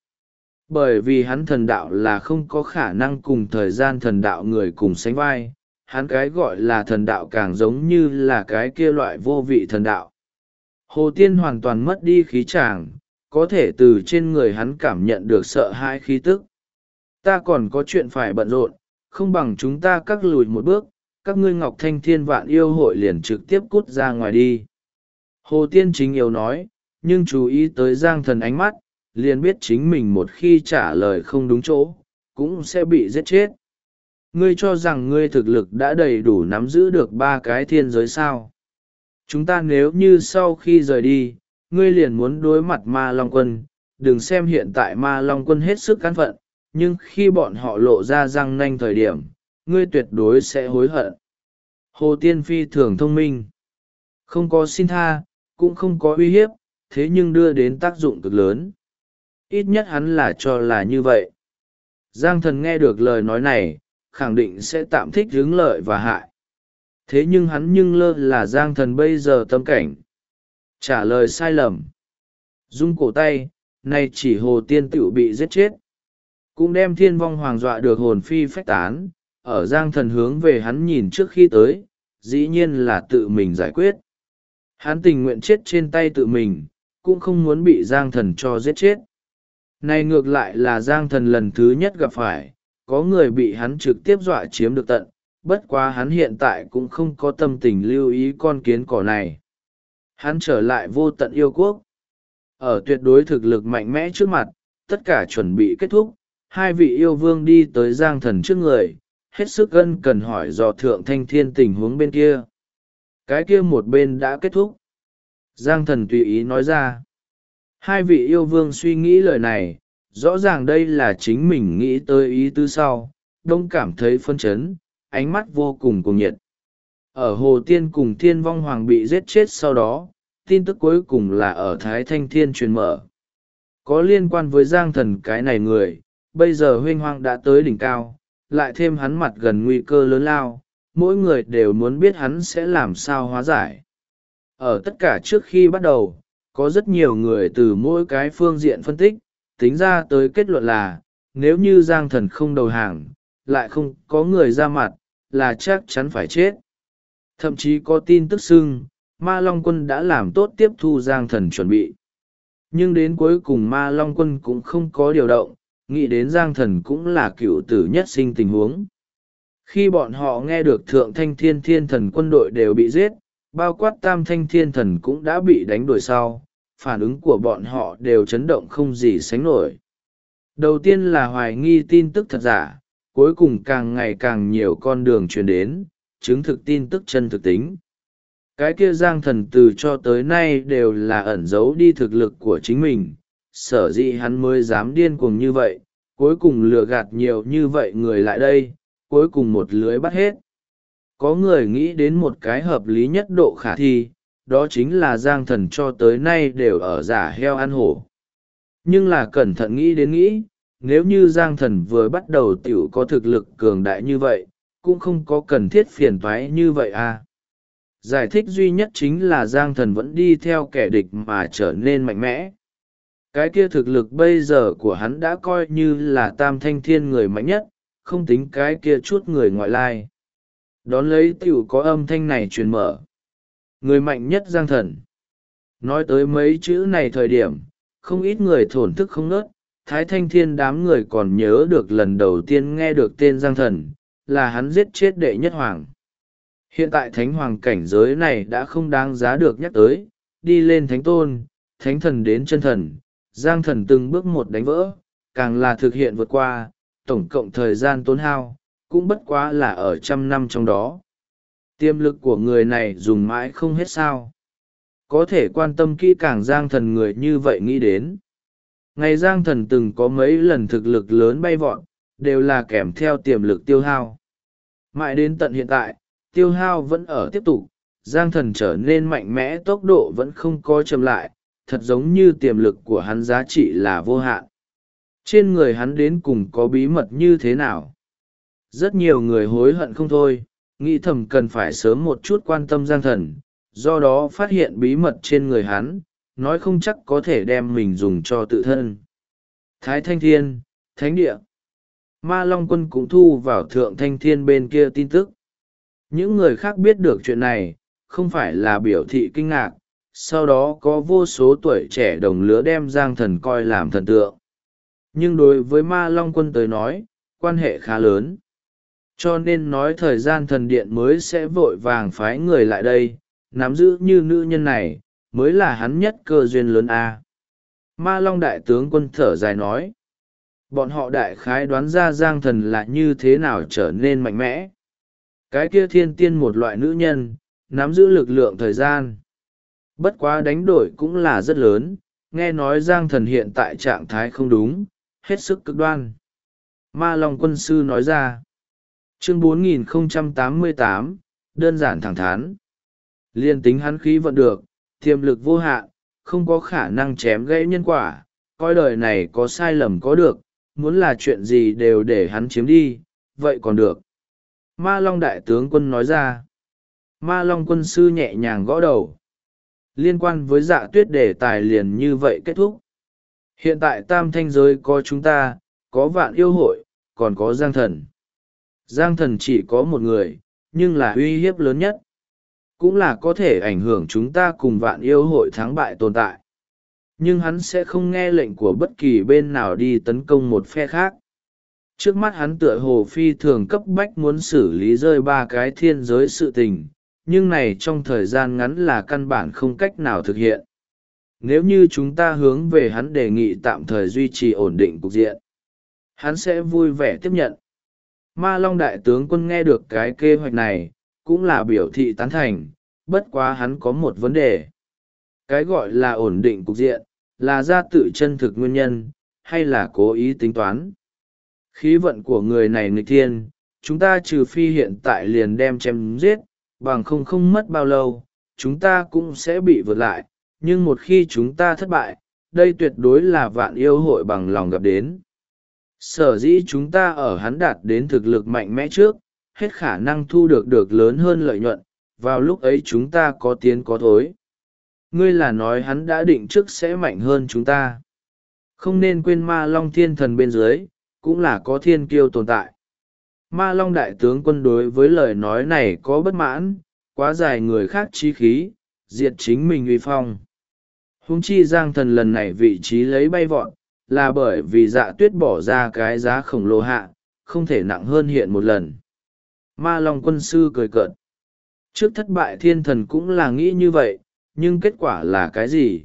Bởi vì hắn thần đạo là không có khả năng cùng thời gian thần đạo người cùng sánh vai, hắn cái gọi là thần đạo càng giống như là cái kia loại vô vị thần đạo. Hồ Tiên hoàn toàn mất đi khí tràng, có thể từ trên người hắn cảm nhận được sợ hãi khí tức. Ta còn có chuyện phải bận rộn, không bằng chúng ta cắt lùi một bước, các ngươi Ngọc Thanh Thiên Vạn Yêu hội liền trực tiếp cút ra ngoài đi. Hồ Tiên chính yếu nói, nhưng chú ý tới Giang Thần ánh mắt, liền biết chính mình một khi trả lời không đúng chỗ, cũng sẽ bị giết chết. Ngươi cho rằng ngươi thực lực đã đầy đủ nắm giữ được 3 cái thiên giới sao? Chúng ta nếu như sau khi rời đi, ngươi liền muốn đối mặt Ma Long Quân, đừng xem hiện tại Ma Long Quân hết sức cán phận, nhưng khi bọn họ lộ ra răng nanh thời điểm, ngươi tuyệt đối sẽ hối hận. Hồ Tiên phi thường thông minh, không có xin tha, cũng không có uy hiếp, thế nhưng đưa đến tác dụng cực lớn. Ít nhất hắn là cho là như vậy. Giang Thần nghe được lời nói này, khẳng định sẽ tạm thích hướng lợi và hại. Thế nhưng hắn lơ là Giang Thần bây giờ tâm cảnh. Trả lời sai lầm. Rung cổ tay, nay chỉ Hồ Tiên tựu bị giết chết. Cũng đem Thiên Vong Hoàng dọa được hồn phi phách tán, ở Giang Thần hướng về hắn nhìn trước khi tới, dĩ nhiên là tự mình giải quyết. Hắn tình nguyện chết trên tay tự mình, cũng không muốn bị Giang Thần cho giết chết. Này ngược lại là Giang Thần lần thứ nhất gặp phải, có người bị hắn trực tiếp dọa chiếm được tận, bất quá hắn hiện tại cũng không có tâm tình lưu ý con kiến cỏ này. Hắn trở lại vô tận yêu quốc. Ở tuyệt đối thực lực mạnh mẽ trước mặt, tất cả chuẩn bị kết thúc, 2 vị yêu vương đi tới Giang Thần trước người, hết sức ân cần hỏi dò Thượng Thanh Thiên tình huống bên kia. Cái kia một bên đã kết thúc. Giang Thần tùy ý nói ra. 2 vị yêu vương suy nghĩ lời này, rõ ràng đây là chính mình nghĩ tới ý tứ sau, đông cảm thấy phân chấn, ánh mắt vô cùng cuồng nhiệt. Ở Hồ Tiên cùng Thiên Vong Hoàng bị giết chết sau đó, tin tức cuối cùng là ở Thái Thanh Thiên truyền mở. Có liên quan với Giang Thần cái này người, bây giờ huynh hoang đã tới đỉnh cao, lại thêm hắn mặt gần nguy cơ lớn lao, mỗi người đều muốn biết hắn sẽ làm sao hóa giải. Ở tất cả trước khi bắt đầu, có rất nhiều người từ mỗi cái phương diện phân tích, tính ra tới kết luận là, nếu như Giang Thần không đầu hàng, lại không có người ra mặt, là chắc chắn phải chết. Thậm chí có tin tức xưng, Ma Long Quân đã làm tốt tiếp thu Giang Thần chuẩn bị. Nhưng đến cuối cùng Ma Long Quân cũng không có điều động, nghĩ đến Giang Thần cũng là cựu tử nhất sinh tình huống. Khi bọn họ nghe được Thượng Thanh Thiên Thiên Thần quân đội đều bị giết, bao quát Tam Thanh Thiên Thần cũng đã bị đánh đuổi sau, phản ứng của bọn họ đều chấn động không gì sánh nổi. Đầu tiên là hoài nghi tin tức thật giả, cuối cùng càng ngày càng nhiều con đường truyền đến, chứng thực tin tức chân thực tính. Cái kia Giang Thần từ cho tới nay đều là ẩn giấu đi thực lực của chính mình, sở dĩ hắn mới dám điên cuồng như vậy, cuối cùng lừa gạt nhiều như vậy người lại đây, cuối cùng một lưới bắt hết. Có người nghĩ đến một cái hợp lý nhất độ khả thi, đó chính là Giang Thần cho tới nay đều ở giả heo ăn hổ. Nhưng là cẩn thận nghĩ đến nghĩ, nếu như Giang Thần vừa bắt đầu tiểu có thực lực cường đại như vậy, cũng không có cần thiết phiền toái như vậy à. Giải thích duy nhất chính là Giang Thần vẫn đi theo kẻ địch mà trở nên mạnh mẽ. Cái kia thực lực bây giờ của hắn đã coi như là Tam Thanh Thiên người mạnh nhất, không tính cái kia chút người ngoại lai. Đón lấy tiểu có âm thanh này truyền mở. Người mạnh nhất Giang Thần. Nói tới mấy chữ này thời điểm, không ít người thổn thức không nớt. Thái Thanh Thiên đám người còn nhớ được lần đầu tiên nghe được tên Giang Thần, là hắn giết chết đệ nhất hoàng. Hiện tại thánh hoàng cảnh giới này đã không đáng giá được nhắc tới, đi lên thánh tôn, thánh thần đến chân thần, Giang Thần từng bước một đánh vỡ, càng là thực hiện vượt qua, tổng cộng thời gian tốn hao, cũng bất quá là ở 100 năm trong đó. Tiềm lực của người này dùng mãi không hết sao. có thể quan tâm kỹ càng Giang Thần người như vậy nghĩ đến. Ngày Giang Thần từng có mấy lần thực lực lớn bay vọt, đều là kèm theo tiềm lực tiêu hao. Mãi đến tận hiện tại, tiêu hao vẫn ở tiếp tục, Giang Thần trở nên mạnh mẽ, tốc độ vẫn không có chậm lại, thật giống như tiềm lực của hắn giá trị là vô hạn. Trên người hắn đến cùng có bí mật như thế nào? Rất nhiều người hối hận không thôi, nghĩ thầm cần phải sớm một chút quan tâm Giang Thần, do đó phát hiện bí mật trên người hắn, nói không chắc có thể đem mình dùng cho tự thân. Thái Thanh Thiên, Thánh Địa. Ma Long Quân cũng thu vào Thượng Thanh Thiên bên kia tin tức. Những người khác biết được chuyện này, không phải là biểu thị kinh ngạc, sau đó có vô số tuổi trẻ đồng lứa đem Giang Thần coi làm thần tượng. Nhưng đối với Ma Long Quân tới nói, quan hệ khá lớn. Cho nên nói thời gian thần điện mới sẽ vội vàng phái người lại đây, nắm giữ như nữ nhân này, mới là hắn nhất cơ duyên lớn a. Ma Long đại tướng quân thở dài nói. Bọn họ đại khái đoán ra Giang Thần là như thế nào trở nên mạnh mẽ. Cái kia thiên tiên một loại nữ nhân, nắm giữ lực lượng thời gian. Bất quá đánh đổi cũng là rất lớn, nghe nói Giang Thần hiện tại trạng thái không đúng, hết sức cực đoan. Ma Long quân sư nói ra. Chương 4088, đơn giản thẳng thắn. Liên tính hắn khí vận được, tiềm lực vô hạn, không có khả năng chém gãy nhân quả, coi đời này có sai lầm có được, muốn là chuyện gì đều để hắn chiếm đi, vậy còn được. Ma Long đại tướng quân nói ra. Ma Long quân sư nhẹ nhàng gõ đầu. Liên quan với Dạ Tuyết đề tài liền như vậy kết thúc. Hiện tại tam thanh giới có chúng ta, có Vạn Yêu Hội, còn có Giang Thần. Giang Thần chỉ có một người, nhưng là uy hiếp lớn nhất. Cũng là có thể ảnh hưởng chúng ta cùng Vạn Yêu Hội thắng bại tồn tại. Nhưng hắn sẽ không nghe lệnh của bất kỳ bên nào đi tấn công một phe khác. Trước mắt hắn tựa hồ phi thường cấp bách muốn xử lý rơi 3 cái thiên giới sự tình, nhưng này trong thời gian ngắn là căn bản không cách nào thực hiện. Nếu như chúng ta hướng về hắn đề nghị tạm thời duy trì ổn định cục diện, hắn sẽ vui vẻ tiếp nhận. Ma Long đại tướng quân nghe được cái kế hoạch này, cũng là biểu thị tán thành, bất quá hắn có một vấn đề. Cái gọi là ổn định cục diện, là ra tự chân thực nguyên nhân, hay là cố ý tính toán. Khí vận của người này nghịch thiên, chúng ta trừ phi hiện tại liền đem chém giết, bằng không mất bao lâu, chúng ta cũng sẽ bị vượt lại, nhưng một khi chúng ta thất bại, đây tuyệt đối là Vạn Yêu Hội bằng lòng gặp đến. Sở dĩ chúng ta ở hắn đạt đến thực lực mạnh mẽ trước, hết khả năng thu được lớn hơn lợi nhuận, vào lúc ấy chúng ta có tiến có thối. Ngươi là nói hắn đã định trước sẽ mạnh hơn chúng ta. Không nên quên Ma Long thiên thần bên dưới, cũng là có thiên kiêu tồn tại. Ma Long đại tướng quân đối với lời nói này có bất mãn, quá dài người khác chí khí, diệt chính mình uy phong. Huống chi Giang Thần lần này vị trí lấy bay vọt, là bởi vì Dạ Tuyết bỏ ra cái giá khổng lồ hạ, không thể nặng hơn hiện một lần. Ma Long quân sư cười cợt. Trước thất bại thiên thần cũng là nghĩ như vậy, nhưng kết quả là cái gì?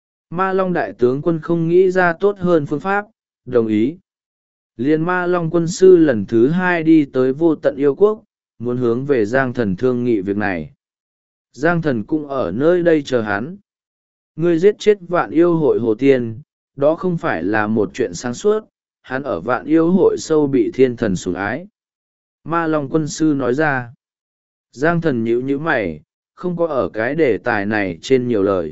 Ma Long đại tướng quân không nghĩ ra tốt hơn phương pháp, đồng ý. Liên Ma Long quân sư lần thứ 2 đi tới Vô Tận Yêu Quốc, muốn hướng về Giang Thần thương nghị việc này. Giang Thần cũng ở nơi đây chờ hắn. Ngươi giết chết Vạn Yêu Hội Hồ Tiên, đó không phải là một chuyện sáng suốt, hắn ở Vạn Yêu Hội sâu bị thiên thần sủng ái. Ma Long quân sư nói ra. Giang Thần nhíu mày, không có ở cái đề tài này trên nhiều lời.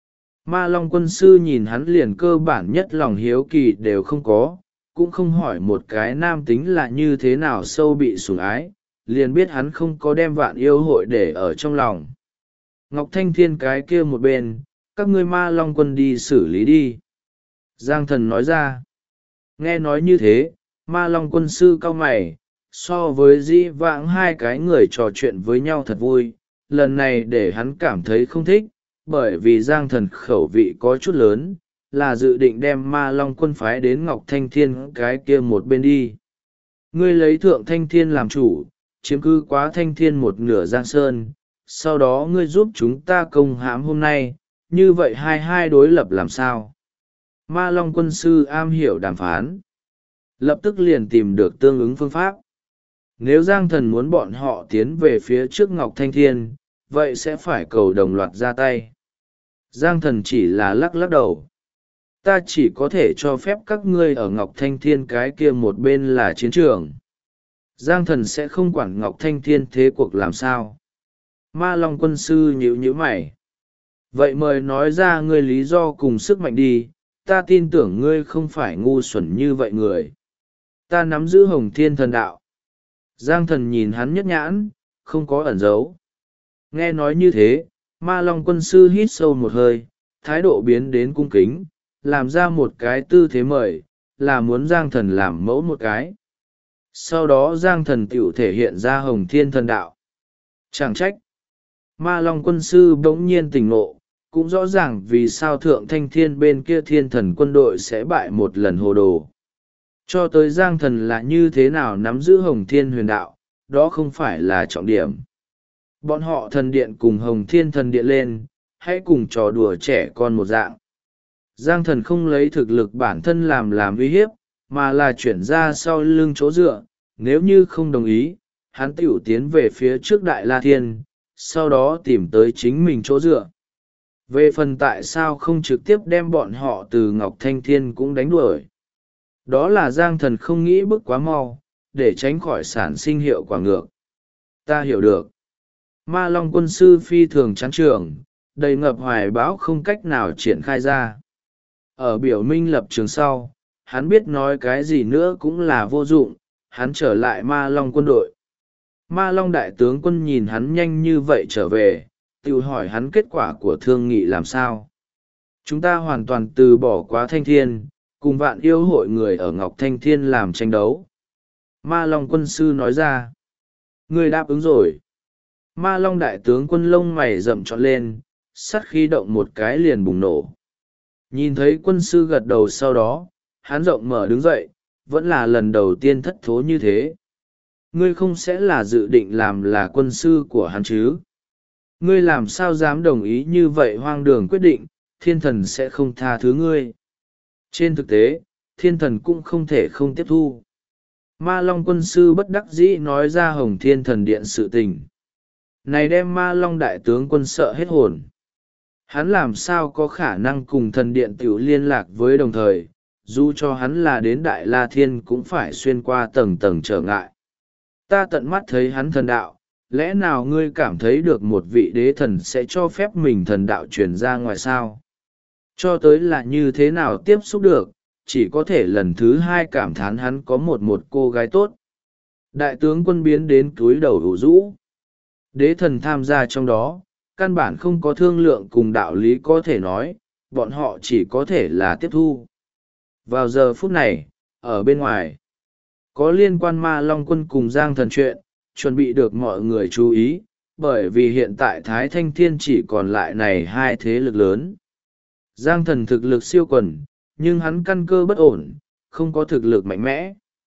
Ma Long quân sư nhìn hắn liền cơ bản nhất lòng hiếu kỳ đều không có, cũng không hỏi một cái nam tính là như thế nào sâu bị sủng ái, liền biết hắn không có đem Vạn Yêu Hội để ở trong lòng. Ngọc Thanh Thiên cái kia một bên, các ngươi Ma Long quân đi xử lý đi. Giang Thần nói ra. Nghe nói như thế, Ma Long quân sư cau mày, so với dĩ vãng hai cái người trò chuyện với nhau thật vui, lần này để hắn cảm thấy không thích, bởi vì Giang Thần khẩu vị có chút lớn, là dự định đem Ma Long quân phái đến Ngọc Thanh Thiên cái kia một bên đi. Ngươi lấy Thượng Thanh Thiên làm chủ, chiếm cứ quá Thanh Thiên một nửa Giang Sơn, sau đó ngươi giúp chúng ta công hãm hôm nay, như vậy hai đối lập làm sao? Ma Long quân sư am hiểu đàm phán, lập tức liền tìm được tương ứng phương pháp. Nếu Giang Thần muốn bọn họ tiến về phía trước Ngọc Thanh Thiên, vậy sẽ phải cầu đồng loạt ra tay. Giang thần chỉ là lắc lắc đầu. Ta chỉ có thể cho phép các ngươi ở Ngọc Thanh Thiên, cái kia một bên là chiến trường. Giang thần sẽ không quản Ngọc Thanh Thiên thế cuộc làm sao. Ma Long quân sư nhíu nhíu mày. Vậy mời nói ra ngươi lý do cùng sức mạnh đi, ta tin tưởng ngươi không phải ngu xuẩn như vậy người. Ta nắm giữ Hồng Thiên thần đạo. Giang thần nhìn hắn nhất nhãn, không có ẩn giấu. Nghe nói như thế, Ma Long quân sư hít sâu một hơi, thái độ biến đến cung kính, làm ra một cái tư thế mời, là muốn Giang thần làm mẫu một cái. Sau đó Giang thần tiểu thể hiện ra Hồng Thiên thần đạo. Chẳng trách. Ma Long quân sư bỗng nhiên tỉnh ngộ, cũng rõ ràng vì sao Thượng Thanh Thiên bên kia thiên thần quân đội sẽ bại một lần hồ đồ. Cho tới Giang thần là như thế nào nắm giữ Hồng Thiên huyền đạo, đó không phải là trọng điểm. Bọn họ thần điện cùng Hồng Thiên thần điện lên, hãy cùng trò đùa trẻ con một dạng. Giang thần không lấy thực lực bản thân làm uy hiếp, mà là chuyển ra sau lưng chỗ dựa. Nếu như không đồng ý, hắn tiểu tiến về phía trước Đại La Thiên, sau đó tìm tới chính mình chỗ dựa. Về phần tại sao không trực tiếp đem bọn họ từ Ngọc Thanh Thiên cũng đánh đuổi, đó là Giang thần không nghĩ bước quá mau, để tránh khỏi sản sinh hiệu quả ngược. Ta hiểu được. Ma Long quân sư phi thường chán trường, đầy ngập hoài bão không cách nào triển khai ra. Ở biểu minh lập trường sau, hắn biết nói cái gì nữa cũng là vô dụng, hắn trở lại Ma Long quân đội. Ma Long đại tướng quân nhìn hắn nhanh như vậy trở về, tự hỏi hắn kết quả của thương nghị làm sao. Chúng ta hoàn toàn từ bỏ quá Thanh Thiên, cùng vạn yêu hội người ở Ngọc Thanh Thiên làm tranh đấu. Ma Long quân sư nói ra. Người đáp ứng rồi. Ma Long đại tướng quân lông mày rậm trọn lên, sắt khí động một cái liền bùng nổ. Nhìn thấy quân sư gật đầu sau đó, hắn rộng mở đứng dậy, vẫn là lần đầu tiên thất thố như thế. Ngươi không sẽ là dự định làm là quân sư của hắn chứ? Ngươi làm sao dám đồng ý như vậy hoang đường quyết định, thiên thần sẽ không tha thứ ngươi. Trên thực tế, thiên thần cũng không thể không tiếp thu. Ma Long quân sư bất đắc dĩ nói ra Hồng Thiên thần điện sự tình. Này đem Ma Long đại tướng quân sợ hết hồn. Hắn làm sao có khả năng cùng thần điện tiểu liên lạc với đồng thời, dù cho hắn là đến Đại La Thiên cũng phải xuyên qua tầng tầng trở ngại. Ta tận mắt thấy hắn thần đạo, lẽ nào ngươi cảm thấy được một vị đế thần sẽ cho phép mình thần đạo truyền ra ngoài sao? Cho tới là như thế nào tiếp xúc được, chỉ có thể lần thứ hai cảm thán hắn có một cô gái tốt. Đại tướng quân biến đến túi đầu đủ rũ. Đế thần tham gia trong đó, căn bản không có thương lượng cùng đạo lý có thể nói, bọn họ chỉ có thể là tiếp thu. Vào giờ phút này, ở bên ngoài, có liên quan Ma Long quân cùng Giang thần chuyện, chuẩn bị được mọi người chú ý, bởi vì hiện tại Thái Thanh Thiên chỉ còn lại này hai thế lực lớn. Giang thần thực lực siêu quần, nhưng hắn căn cơ bất ổn, không có thực lực mạnh mẽ.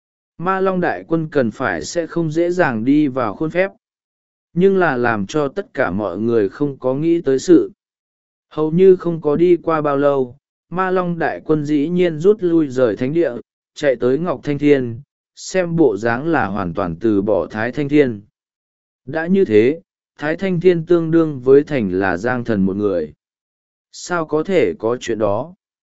Ma Long đại quân cần phải sẽ không dễ dàng đi vào khuôn phép. Nhưng là làm cho tất cả mọi người không có nghĩ tới sự. Hầu như không có đi qua bao lâu, Ma Long đại quân dĩ nhiên rút lui rời thánh địa, chạy tới Ngọc Thanh Thiên, xem bộ dáng là hoàn toàn từ bỏ Thái Thanh Thiên. Đã như thế, Thái Thanh Thiên tương đương với thành là Giang thần một người. Sao có thể có chuyện đó?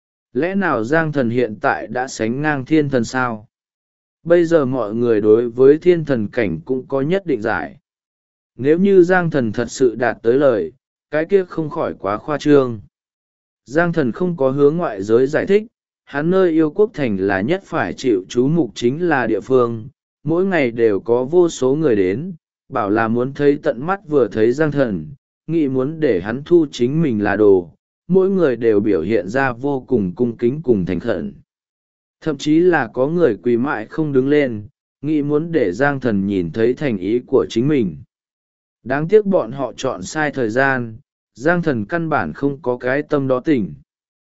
Lẽ nào Giang thần hiện tại đã sánh ngang thiên thần sao? Bây giờ mọi người đối với thiên thần cảnh cũng có nhất định giải. Nếu như Giang thần thật sự đạt tới lời, cái kia không khỏi quá khoa trương. Giang thần không có hướng ngoại giới giải thích, hắn nơi yêu quốc thành là nhất phải chịu chú mục chính là địa phương, mỗi ngày đều có vô số người đến, bảo là muốn thấy tận mắt vừa thấy Giang thần, nghĩ muốn để hắn thu chính mình là đồ, mỗi người đều biểu hiện ra vô cùng cung kính cùng thành khẩn. Thậm chí là có người quỳ mãi không đứng lên, nghĩ muốn để Giang thần nhìn thấy thành ý của chính mình. Đáng tiếc bọn họ chọn sai thời gian, Giang thần căn bản không có cái tâm đó tỉnh.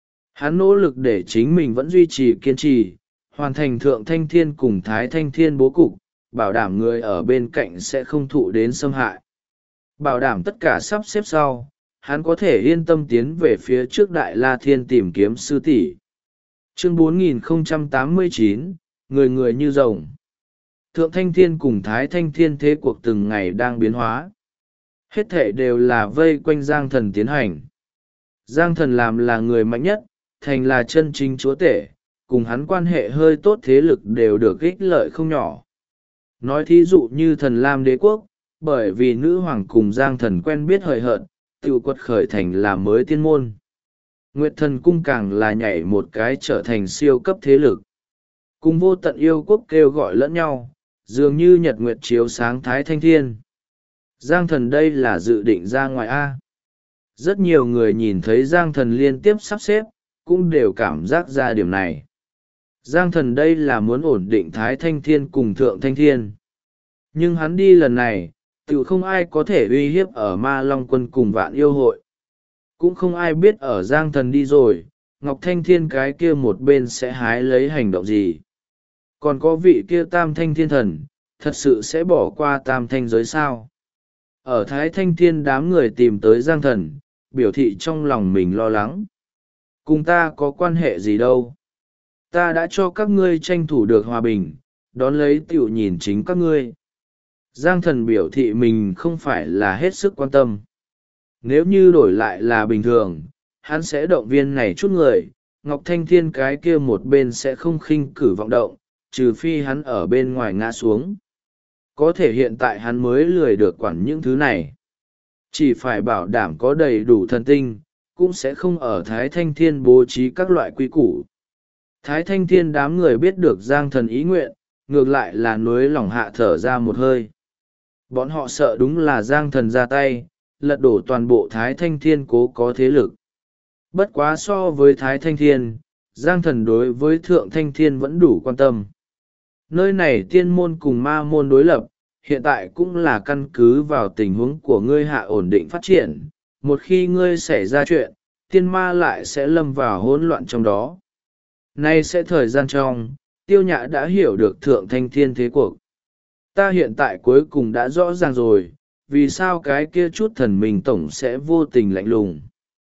Hắn nỗ lực để chính mình vẫn duy trì kiên trì, hoàn thành Thượng Thanh Thiên cùng Thái Thanh Thiên bố cục, bảo đảm người ở bên cạnh sẽ không thụ đến xâm hại. Bảo đảm tất cả sắp xếp sau, hắn có thể yên tâm tiến về phía trước Đại La Thiên tìm kiếm sư tỷ. Chương 4089, người người như rồng. Thượng Thanh Thiên cùng Thái Thanh Thiên thế cuộc từng ngày đang biến hóa. Hết thể đều là vây quanh Giang thần tiến hành. Giang Thần làm là người mạnh nhất, thành là chân chính chúa tể, cùng hắn quan hệ hơi tốt thế lực đều được ích lợi không nhỏ. Nói thí dụ như Thần Lam Đế quốc, bởi vì nữ hoàng cùng Giang Thần quen biết hời hợt, tự quật khởi thành là mới tiên môn. Nguyệt Thần Cung càng là nhảy một cái trở thành siêu cấp thế lực. Cùng vô tận yêu quốc kêu gọi lẫn nhau, dường như nhật nguyệt chiếu sáng thái thanh thiên. Giang Thần đây là dự định ra ngoài A. Rất nhiều người nhìn thấy Giang Thần liên tiếp sắp xếp, cũng đều cảm giác ra điểm này. Giang Thần đây là muốn ổn định thái thanh thiên cùng thượng thanh thiên. Nhưng hắn đi lần này, tự không ai có thể uy hiếp ở Ma Long Quân cùng Vạn Yêu Hội. Cũng không ai biết ở Giang Thần đi rồi, Ngọc Thanh Thiên cái kia một bên sẽ hái lấy hành động gì. Còn có vị kia Tam Thanh Thiên Thần, thật sự sẽ bỏ qua Tam Thanh giới sao? Ở Thái Thanh Thiên đám người tìm tới Giang Thần, biểu thị trong lòng mình lo lắng. Cùng ta có quan hệ gì đâu? Ta đã cho các ngươi tranh thủ được hòa bình, đón lấy tiểu nhìn chính các ngươi. Giang Thần biểu thị mình không phải là hết sức quan tâm. Nếu như đổi lại là bình thường, hắn sẽ động viên này chút người, Ngọc Thanh Thiên cái kia một bên sẽ không khinh cử vọng động, trừ phi hắn ở bên ngoài ngã xuống. Có thể hiện tại hắn mới lười được quản những thứ này. Chỉ phải bảo đảm có đầy đủ thần tinh, cũng sẽ không ở Thái Thanh Thiên bố trí các loại quy củ. Thái Thanh Thiên đám người biết được Giang Thần ý nguyện, ngược lại là nuối lòng hạ thở ra một hơi. Bọn họ sợ đúng là Giang Thần ra tay, lật đổ toàn bộ Thái Thanh Thiên cố có thế lực. Bất quá so với Thái Thanh Thiên, Giang Thần đối với Thượng Thanh Thiên vẫn đủ quan tâm. Nơi này tiên môn cùng ma môn đối lập, hiện tại cũng là căn cứ vào tình huống của ngươi hạ ổn định phát triển. Một khi ngươi xảy ra chuyện, tiên ma lại sẽ lâm vào hỗn loạn trong đó. Nay sẽ thời gian trong, Tiêu Nhã đã hiểu được Thượng Thanh Thiên thế cuộc. Ta hiện tại cuối cùng đã rõ ràng rồi, vì sao cái kia chút thần mình tổng sẽ vô tình lạnh lùng.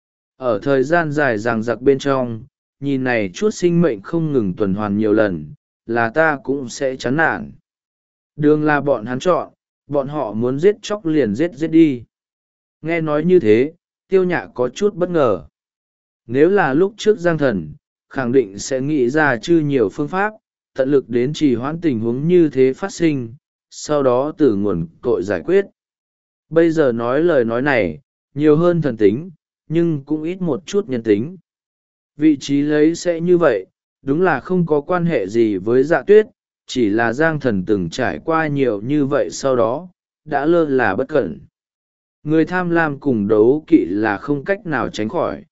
Ở thời gian dài dằng dặc bên trong, nhìn này chút sinh mệnh không ngừng tuần hoàn nhiều lần, là ta cũng sẽ chán nản. Đường là bọn hắn chọn, bọn họ muốn giết chóc liền giết đi. Nghe nói như thế, Tiêu Nhã có chút bất ngờ. Nếu là lúc trước Giang Thần, khẳng định sẽ nghĩ ra chư nhiều phương pháp, tận lực đến trì hoãn tình huống như thế phát sinh, sau đó từ nguồn cội giải quyết. Bây giờ nói lời nói này, nhiều hơn thần tính, nhưng cũng ít một chút nhân tính. Vị trí lấy sẽ như vậy, đúng là không có quan hệ gì với Dạ Tuyết, chỉ là Giang Thần từng trải qua nhiều như vậy sau đó, đã lơ là bất cẩn. Người tham lam cùng đấu kỵ là không cách nào tránh khỏi.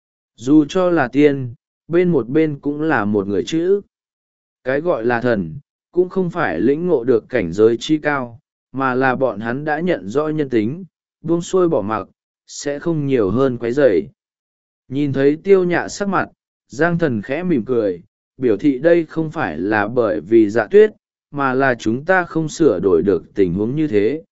Dù cho là tiên, bên một bên cũng là một người chữ. Cái gọi là thần, cũng không phải lĩnh ngộ được cảnh giới chi cao, mà là bọn hắn đã nhận rõ nhân tính, buông xuôi bỏ mặc, sẽ không nhiều hơn quấy rầy. Nhìn thấy Tiêu Nhã sắc mặt, Giang Thần khẽ mỉm cười, biểu thị đây không phải là bởi vì Dạ Tuyết, mà là chúng ta không sửa đổi được tình huống như thế.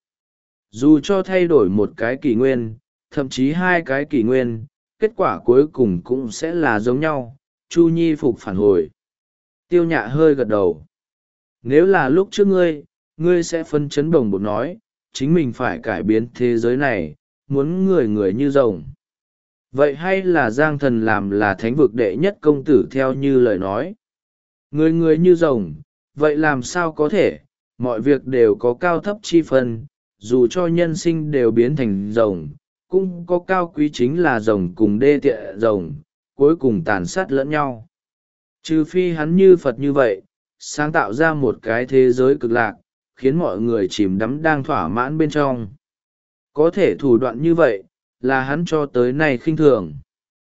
Dù cho thay đổi một cái kỷ nguyên, thậm chí hai cái kỷ nguyên, kết quả cuối cùng cũng sẽ là giống nhau. Chu Nhi phục phản hồi. Tiêu Nhã hơi gật đầu. Nếu là lúc trước ngươi sẽ phân chấn bồng bột nói, chính mình phải cải biến thế giới này, muốn người người như rồng. Vậy hay là Giang Thần làm là thánh vực đệ nhất công tử theo như lời nói? Người người như rồng, vậy làm sao có thể, mọi việc đều có cao thấp chi phân, dù cho nhân sinh đều biến thành rồng, cũng có cao quý chính là rồng cùng đê tiện rồng, cuối cùng tàn sát lẫn nhau. Trừ phi hắn như Phật như vậy, sáng tạo ra một cái thế giới cực lạc, khiến mọi người chìm đắm đang thỏa mãn bên trong. Có thể thủ đoạn như vậy, là hắn cho tới nay khinh thường.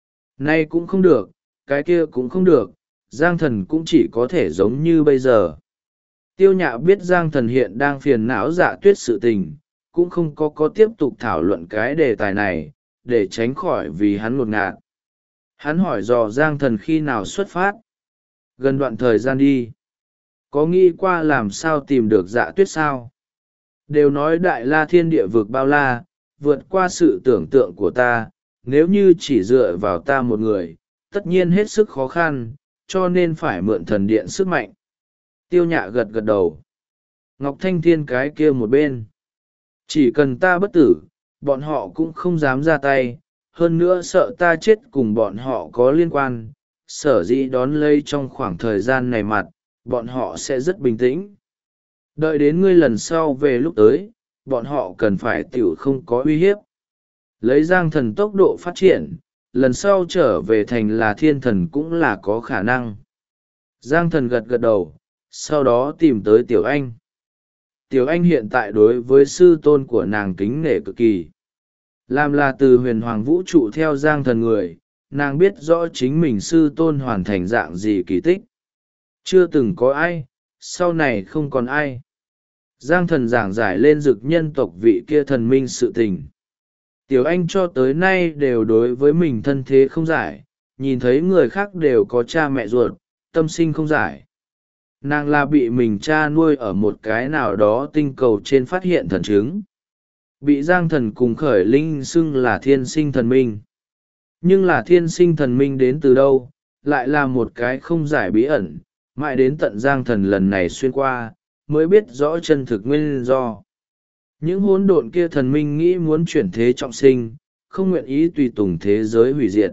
Nay cũng không được, cái kia cũng không được, Giang Thần cũng chỉ có thể giống như bây giờ. Tiêu Nhã biết Giang Thần hiện đang phiền não Dạ Tuyết sự tình, cũng không có tiếp tục thảo luận cái đề tài này, để tránh khỏi vì hắn ngột ngạt. Hắn hỏi dò Giang Thần khi nào xuất phát. Gần đoạn thời gian đi. Có nghĩ qua làm sao tìm được Dạ Tuyết sao? Đều nói Đại La Thiên địa vực bao la, vượt qua sự tưởng tượng của ta, nếu như chỉ dựa vào ta một người, tất nhiên hết sức khó khăn, cho nên phải mượn thần điện sức mạnh. Tiêu Nhã gật gật đầu. Ngọc Thanh Thiên cái kia một bên. Chỉ cần ta bất tử, bọn họ cũng không dám ra tay, hơn nữa sợ ta chết cùng bọn họ có liên quan, sở dĩ đón lấy trong khoảng thời gian này mặt, bọn họ sẽ rất bình tĩnh. Đợi đến ngươi lần sau về lúc tới, bọn họ cần phải tiểu không có uy hiếp. Lấy Giang Thần tốc độ phát triển, lần sau trở về thành là thiên thần cũng là có khả năng. Giang Thần gật gật đầu, sau đó tìm tới Tiểu Anh. Tiểu Anh hiện tại đối với sư tôn của nàng kính nể cực kỳ. Làm là từ huyền hoàng vũ trụ theo Giang Thần người, nàng biết rõ chính mình sư tôn hoàn thành dạng gì kỳ tích. Chưa từng có ai, sau này không còn ai. Giang Thần giảng giải lên Dực nhân tộc vị kia thần minh sự tình. Tiểu Anh cho tới nay đều đối với mình thân thế không giải, nhìn thấy người khác đều có cha mẹ ruột, tâm sinh không giải. Nàng là bị mình cha nuôi ở một cái nào đó tinh cầu trên phát hiện thần chứng. Bị Giang Thần cùng Khởi Linh xưng là thiên sinh thần minh. Nhưng là thiên sinh thần minh đến từ đâu, lại là một cái không giải bí ẩn, mãi đến tận Giang Thần lần này xuyên qua, mới biết rõ chân thực nguyên do. Những hỗn độn kia thần minh nghĩ muốn chuyển thế trọng sinh, không nguyện ý tùy tùng thế giới hủy diệt.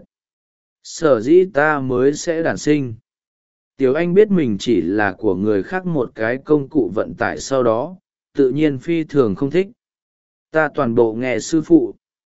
Sở dĩ ta mới sẽ đản sinh. Tiểu Anh biết mình chỉ là của người khác một cái công cụ vận tải, sau đó tự nhiên phi thường không thích. Ta toàn bộ nghe sư phụ.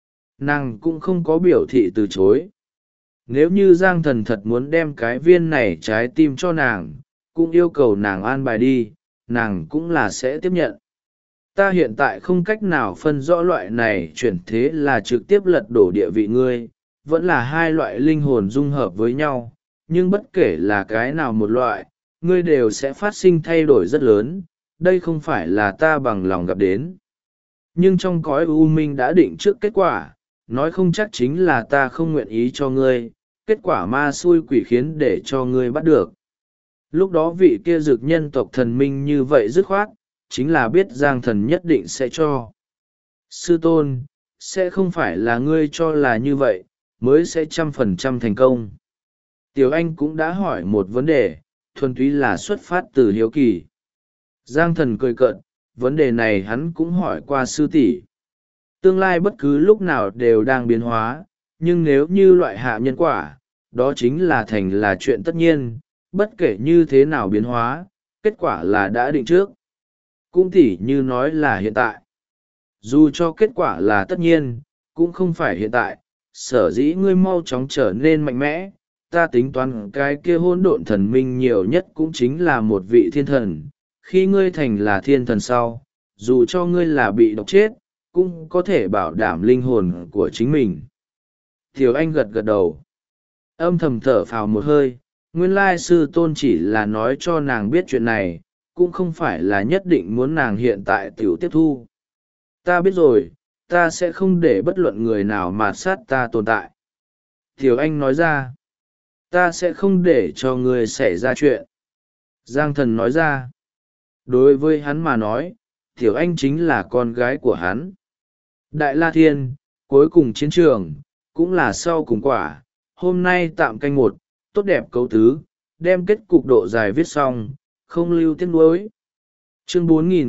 Nàng cũng không có biểu thị từ chối. Nếu như Giang Thần thật muốn đem cái viên này trái tim cho nàng, cũng yêu cầu nàng an bài đi, nàng cũng là sẽ tiếp nhận. Ta hiện tại không cách nào phân rõ loại này chuyển thế là trực tiếp lật đổ địa vị ngươi, vẫn là hai loại linh hồn dung hợp với nhau, nhưng bất kể là cái nào một loại, ngươi đều sẽ phát sinh thay đổi rất lớn, đây không phải là ta bằng lòng gặp đến. Nhưng trong cõi u minh đã định trước kết quả, nói không chắc chính là ta không nguyện ý cho ngươi, kết quả ma xui quỷ khiến để cho ngươi bắt được. Lúc đó vị kia Dực nhân tộc thần minh như vậy dứt khoát, chính là biết Giang Thần nhất định sẽ cho. Sư tôn, sẽ không phải là ngươi cho là như vậy, mới sẽ 100% thành công. Tiểu Anh cũng đã hỏi một vấn đề, thuần túy là xuất phát từ hiếu kỳ. Giang Thần cười cợt, vấn đề này hắn cũng hỏi qua sư tỷ. Tương lai bất cứ lúc nào đều đang biến hóa, nhưng nếu như loại hạ nhân quả, đó chính là thành là chuyện tất nhiên, bất kể như thế nào biến hóa, kết quả là đã định trước. Cũng tỉ như nói là hiện tại. Dù cho kết quả là tất nhiên, cũng không phải hiện tại, sở dĩ ngươi mau chóng trở nên mạnh mẽ, ta tính toán cái kia hỗn độn thần minh nhiều nhất cũng chính là một vị thiên thần. Khi ngươi thành là thiên thần sau, dù cho ngươi là bị độc chết, cũng có thể bảo đảm linh hồn của chính mình. Tiểu Anh gật gật đầu. Âm thầm thở phào một hơi, nguyên lai sư tôn chỉ là nói cho nàng biết chuyện này, cũng không phải là nhất định muốn nàng hiện tại tiểu tiếp thu. Ta biết rồi, ta sẽ không để bất luận người nào mà sát ta tồn tại. Tiểu Anh nói ra, ta sẽ không để cho người xảy ra chuyện. Giang Thần nói ra, đối với hắn mà nói, Tiểu Anh chính là con gái của hắn. Đại La Thiên, cuối cùng chiến trường, cũng là sau cùng quả, hôm nay tạm canh một, tốt đẹp cấu tứ, đem kết cục độ dài viết xong, không lưu tiếc nuối. Chương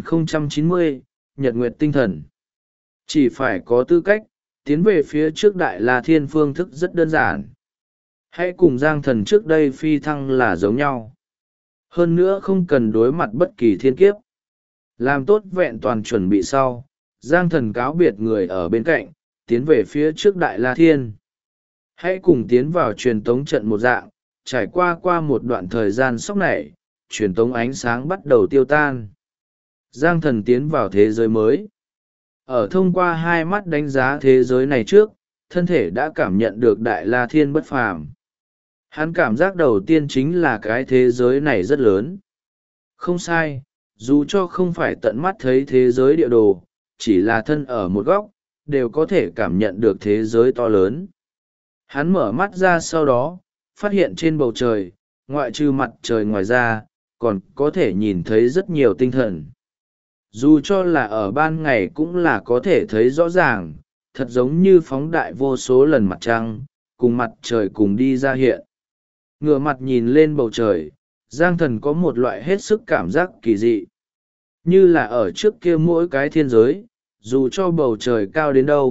4090, Nhật Nguyệt Tinh Thần. Chỉ phải có tư cách, tiến về phía trước Đại La Thiên phương thức rất đơn giản. Hãy cùng Giang Thần trước đây phi thăng là giống nhau. Hơn nữa không cần đối mặt bất kỳ thiên kiếp. Làm tốt vẹn toàn chuẩn bị sau, Giang Thần cáo biệt người ở bên cạnh, tiến về phía trước Đại La Thiên. Hãy cùng tiến vào truyền tống trận một dạng, trải qua một đoạn thời gian sốc nảy, truyền tống ánh sáng bắt đầu tiêu tan. Giang Thần tiến vào thế giới mới. Ở thông qua hai mắt đánh giá thế giới này trước, thân thể đã cảm nhận được Đại La Thiên bất phàm. Hắn cảm giác đầu tiên chính là cái thế giới này rất lớn. Không sai, dù cho không phải tận mắt thấy thế giới địa đồ, chỉ là thân ở một góc, đều có thể cảm nhận được thế giới to lớn. Hắn mở mắt ra sau đó, phát hiện trên bầu trời, ngoại trừ mặt trời ngoài ra, còn có thể nhìn thấy rất nhiều tinh thần. Dù cho là ở ban ngày cũng là có thể thấy rõ ràng, thật giống như phóng đại vô số lần mặt trăng, cùng mặt trời cùng đi ra hiện. Ngửa mặt nhìn lên bầu trời, Giang Thần có một loại hết sức cảm giác kỳ dị. Như là ở trước kia mỗi cái thiên giới, dù cho bầu trời cao đến đâu,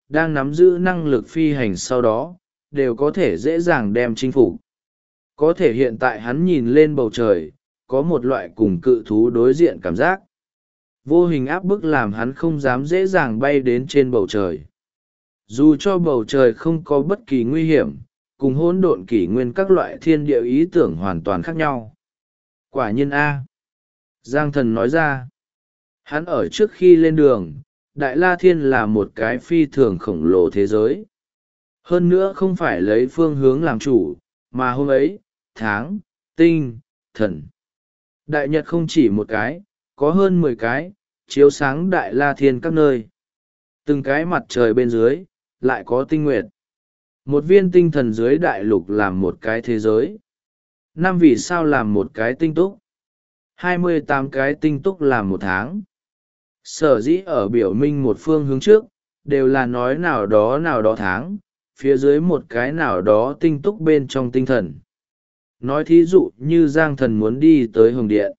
đang nắm giữ năng lực phi hành sau đó đều có thể dễ dàng đem chinh phục. Có thể hiện tại hắn nhìn lên bầu trời, có một loại cùng cự thú đối diện cảm giác vô hình áp bức làm hắn không dám dễ dàng bay đến trên bầu trời. Dù cho bầu trời không có bất kỳ nguy hiểm, cùng hỗn độn kỷ nguyên các loại thiên địa ý tưởng hoàn toàn khác nhau. Quả nhiên A. Giang Thần nói ra. Hắn ở trước khi lên đường, Đại La Thiên là một cái phi thường khổng lồ thế giới. Hơn nữa không phải lấy phương hướng làm chủ, mà hôm ấy, tháng, tinh, thần. Đại nhật không chỉ một cái, có hơn 10 cái, chiếu sáng Đại La Thiên các nơi. Từng cái mặt trời bên dưới, lại có tinh nguyệt. Một viên tinh thần dưới đại lục làm một cái thế giới. 5 vì sao làm một cái tinh túc. 28 cái tinh túc làm một tháng. Sở dĩ ở biểu minh một phương hướng trước, đều là nói nào đó tháng, phía dưới một cái nào đó tinh túc bên trong tinh thần. Nói thí dụ như Giang Thần muốn đi tới Hồng Điện.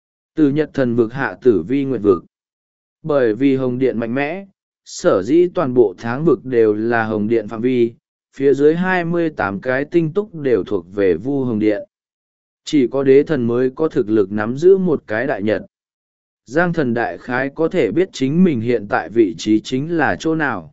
Từ Nhật Thần vực hạ Tử Vi Nguyệt vực. Bởi vì Hồng Điện mạnh mẽ, sở dĩ toàn bộ tháng vực đều là Hồng Điện phạm vi, phía dưới 28 cái tinh túc đều thuộc về Vu Hồng Điện. Chỉ có đế thần mới có thực lực nắm giữ một cái đại nhật. Giang Thần đại khái có thể biết chính mình hiện tại vị trí chính là chỗ nào.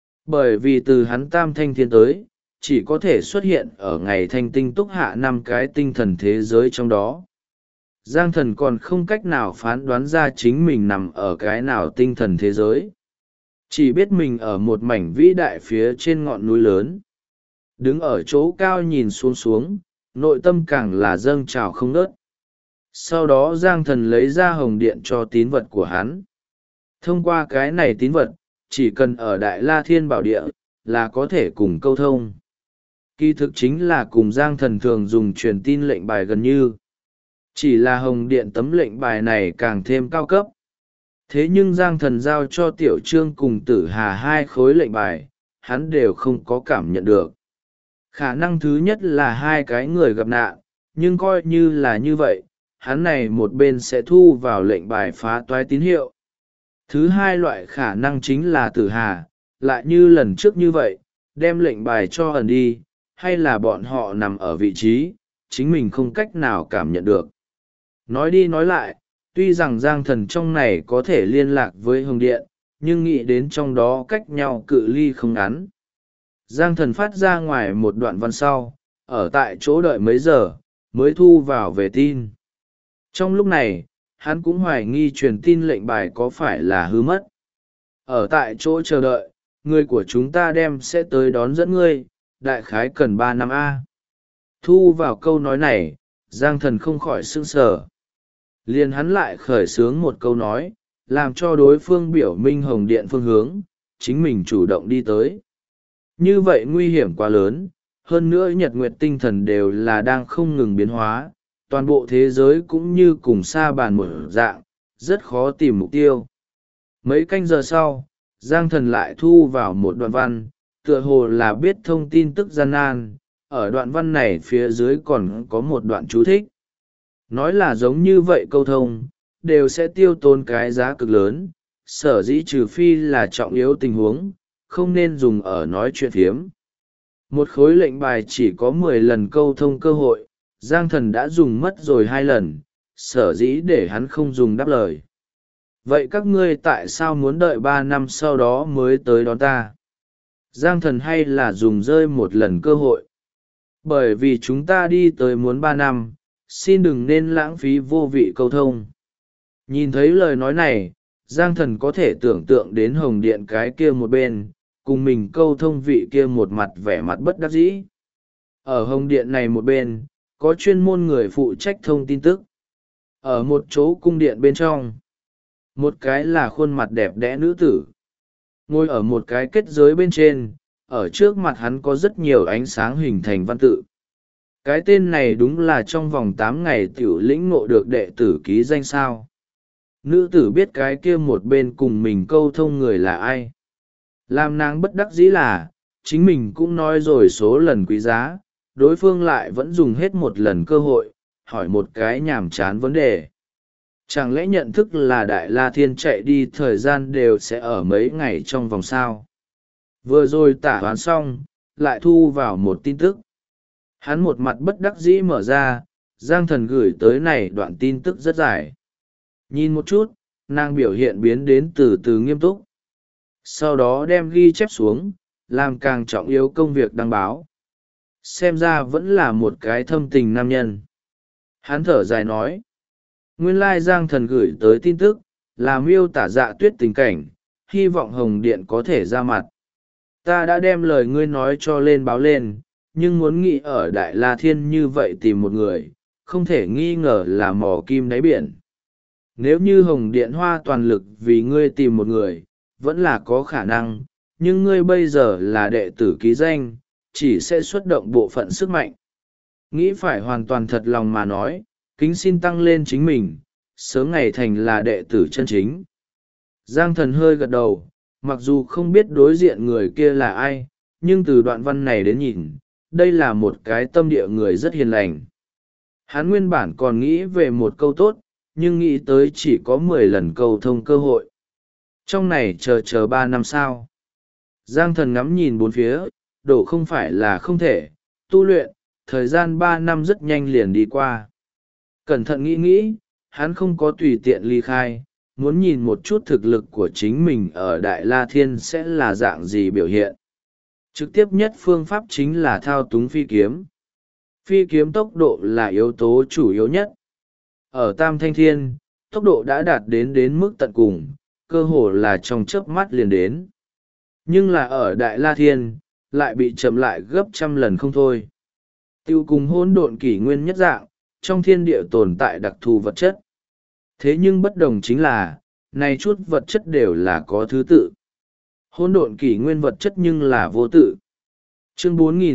Bởi vì từ hắn tam thanh thiên tới, chỉ có thể xuất hiện ở ngày thanh tinh túc hạ 5 cái tinh thần thế giới trong đó. Giang Thần còn không cách nào phán đoán ra chính mình nằm ở cái nào tinh thần thế giới. Chỉ biết mình ở một mảnh vĩ đại phía trên ngọn núi lớn. Đứng ở chỗ cao nhìn xuống, nội tâm càng là dâng trào không ngớt. Sau đó Giang Thần lấy ra hồng điện cho tín vật của hắn. Thông qua cái này tín vật, chỉ cần ở Đại La Thiên Bảo Địa, là có thể cùng câu thông. Kỳ thực chính là cùng Giang Thần thường dùng truyền tin lệnh bài gần như. Chỉ là hồng điện tấm lệnh bài này càng thêm cao cấp. Thế nhưng Giang Thần giao cho Tiểu Trương cùng Tử Hà 2 khối lệnh bài, hắn đều không có cảm nhận được. Khả năng thứ nhất là 2 cái người gặp nạn, nhưng coi như là như vậy, hắn này một bên sẽ thu vào lệnh bài phá toái tín hiệu. Thứ hai loại khả năng chính là Tử Hà, lại như lần trước như vậy, đem lệnh bài cho ẩn đi, hay là bọn họ nằm ở vị trí, chính mình không cách nào cảm nhận được. Nói đi nói lại, tuy rằng Giang Thần trong này có thể liên lạc với Hồng Điện, nhưng nghĩ đến trong đó cách nhau cự ly không ngắn. Giang Thần phát ra ngoài một đoạn văn sau, ở tại chỗ đợi mấy giờ, mới thu vào về tin. Trong lúc này, hắn cũng hoài nghi truyền tin lệnh bài có phải là hư mất. Ở tại chỗ chờ đợi, người của chúng ta đem sẽ tới đón dẫn ngươi, đại khái cần 3 năm A. Thu vào câu nói này, Giang Thần không khỏi sững sờ. Liền hắn lại khởi xướng một câu nói, làm cho đối phương biểu minh hồng điện phương hướng, chính mình chủ động đi tới. Như vậy nguy hiểm quá lớn, hơn nữa nhật nguyệt tinh thần đều là đang không ngừng biến hóa, toàn bộ thế giới cũng như cùng sa bàn một dạng, rất khó tìm mục tiêu. Mấy canh giờ sau, Giang Thần lại thu vào một đoạn văn, tựa hồ là biết thông tin tức gian nan, ở đoạn văn này phía dưới còn có một đoạn chú thích. Nói là giống như vậy câu thông, đều sẽ tiêu tốn cái giá cực lớn, sở dĩ trừ phi là trọng yếu tình huống, không nên dùng ở nói chuyện phiếm. Một khối lệnh bài chỉ có 10 lần câu thông cơ hội, Giang Thần đã dùng mất rồi 2 lần, sở dĩ để hắn không dùng đáp lời. Vậy các ngươi tại sao muốn đợi 3 năm sau đó mới tới đón ta? Giang Thần hay là dùng rơi 1 lần cơ hội? Bởi vì chúng ta đi tới muốn 3 năm, xin đừng nên lãng phí vô vị câu thông. Nhìn thấy lời nói này, Giang Thần có thể tưởng tượng đến hồng điện cái kia một bên, cùng mình câu thông vị kia một mặt vẻ mặt bất đắc dĩ. Ở hồng điện này một bên, có chuyên môn người phụ trách thông tin tức. Ở một chỗ cung điện bên trong, một cái là khuôn mặt đẹp đẽ nữ tử. Ngồi ở một cái kết giới bên trên, ở trước mặt hắn có rất nhiều ánh sáng hình thành văn tự. Cái tên này đúng là trong vòng 8 ngày tiểu lĩnh ngộ được đệ tử ký danh sao. Nữ tử biết cái kia một bên cùng mình câu thông người là ai. Làm nàng bất đắc dĩ là, chính mình cũng nói rồi số lần quý giá, đối phương lại vẫn dùng hết một lần cơ hội, hỏi một cái nhàm chán vấn đề. Chẳng lẽ nhận thức là Đại La Thiên chạy đi thời gian đều sẽ ở mấy ngày trong vòng sao? Vừa rồi tả toán xong, lại thu vào một tin tức. Hắn một mặt bất đắc dĩ mở ra, Giang Thần gửi tới này đoạn tin tức rất dài. Nhìn một chút, nàng biểu hiện biến đến từ từ nghiêm túc. Sau đó đem ghi chép xuống, làm càng trọng yếu công việc đăng báo. Xem ra vẫn là một cái thâm tình nam nhân. Hắn thở dài nói. Nguyên lai Giang Thần gửi tới tin tức, là miêu tả Dạ Tuyết tình cảnh, hy vọng Hồng Điện có thể ra mặt. Ta đã đem lời ngươi nói cho lên báo lên, nhưng muốn nghĩ ở Đại La Thiên như vậy tìm một người, không thể nghi ngờ là mò kim đáy biển. Nếu như Hồng Điện hoa toàn lực vì ngươi tìm một người, vẫn là có khả năng, nhưng ngươi bây giờ là đệ tử ký danh, chỉ sẽ xuất động bộ phận sức mạnh. Nghĩ phải hoàn toàn thật lòng mà nói, kính xin tăng lên chính mình, sớm ngày thành là đệ tử chân chính. Giang Thần hơi gật đầu, mặc dù không biết đối diện người kia là ai, nhưng từ đoạn văn này đến nhìn, đây là một cái tâm địa người rất hiền lành. Hắn nguyên bản còn nghĩ về một câu tốt, nhưng nghĩ tới chỉ có 10 lần cầu thông cơ hội. Trong này chờ 3 năm sao. Giang Thần ngắm nhìn bốn phía, đổ không phải là không thể, tu luyện, thời gian 3 năm rất nhanh liền đi qua. Cẩn thận nghĩ, hắn không có tùy tiện ly khai, muốn nhìn một chút thực lực của chính mình ở Đại La Thiên sẽ là dạng gì biểu hiện. Trực tiếp nhất phương pháp chính là thao túng phi kiếm. Phi kiếm tốc độ là yếu tố chủ yếu nhất. Ở Tam Thanh Thiên, tốc độ đã đạt đến mức tận cùng, cơ hồ là trong chớp mắt liền đến. Nhưng là ở Đại La Thiên, lại bị chậm lại gấp trăm lần không thôi. Tiêu cùng hỗn độn kỷ nguyên nhất dạng, trong thiên địa tồn tại đặc thù vật chất. Thế nhưng bất đồng chính là, này chút vật chất đều là có thứ tự. Hỗn độn kỷ nguyên vật chất nhưng là vô tự. Chương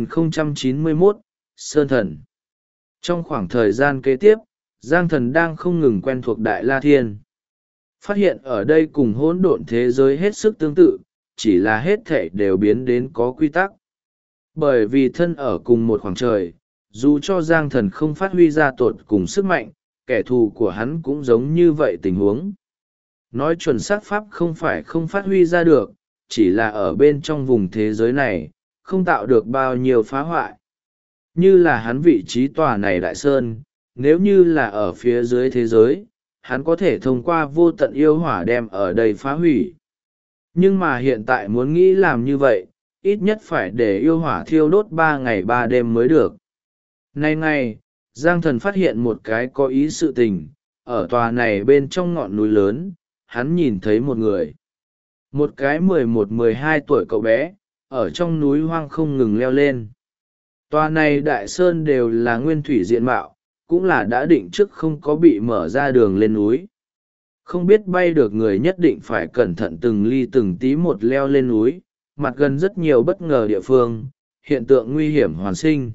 4091, Sơn Thần. Trong khoảng thời gian kế tiếp, Giang Thần đang không ngừng quen thuộc Đại La Thiên. Phát hiện ở đây cùng hỗn độn thế giới hết sức tương tự, chỉ là hết thể đều biến đến có quy tắc. Bởi vì thân ở cùng một khoảng trời, dù cho Giang Thần không phát huy ra tột cùng sức mạnh, kẻ thù của hắn cũng giống như vậy tình huống. Nói chuẩn xác pháp không phải không phát huy ra được, chỉ là ở bên trong vùng thế giới này, không tạo được bao nhiêu phá hoại. Như là hắn vị trí tòa này đại sơn, nếu như là ở phía dưới thế giới, hắn có thể thông qua vô tận yêu hỏa đem ở đây phá hủy. Nhưng mà hiện tại muốn nghĩ làm như vậy, ít nhất phải để yêu hỏa thiêu đốt 3 ngày 3 đêm mới được. Nay ngày, Giang Thần phát hiện một cái có ý sự tình, ở tòa này bên trong ngọn núi lớn, hắn nhìn thấy một người. Một cái 11-12 tuổi cậu bé, ở trong núi hoang không ngừng leo lên. Tòa này đại sơn đều là nguyên thủy diện mạo, cũng là đã định trước không có bị mở ra đường lên núi. Không biết bay được người nhất định phải cẩn thận từng ly từng tí một leo lên núi, mặt gần rất nhiều bất ngờ địa phương, hiện tượng nguy hiểm hoàn sinh.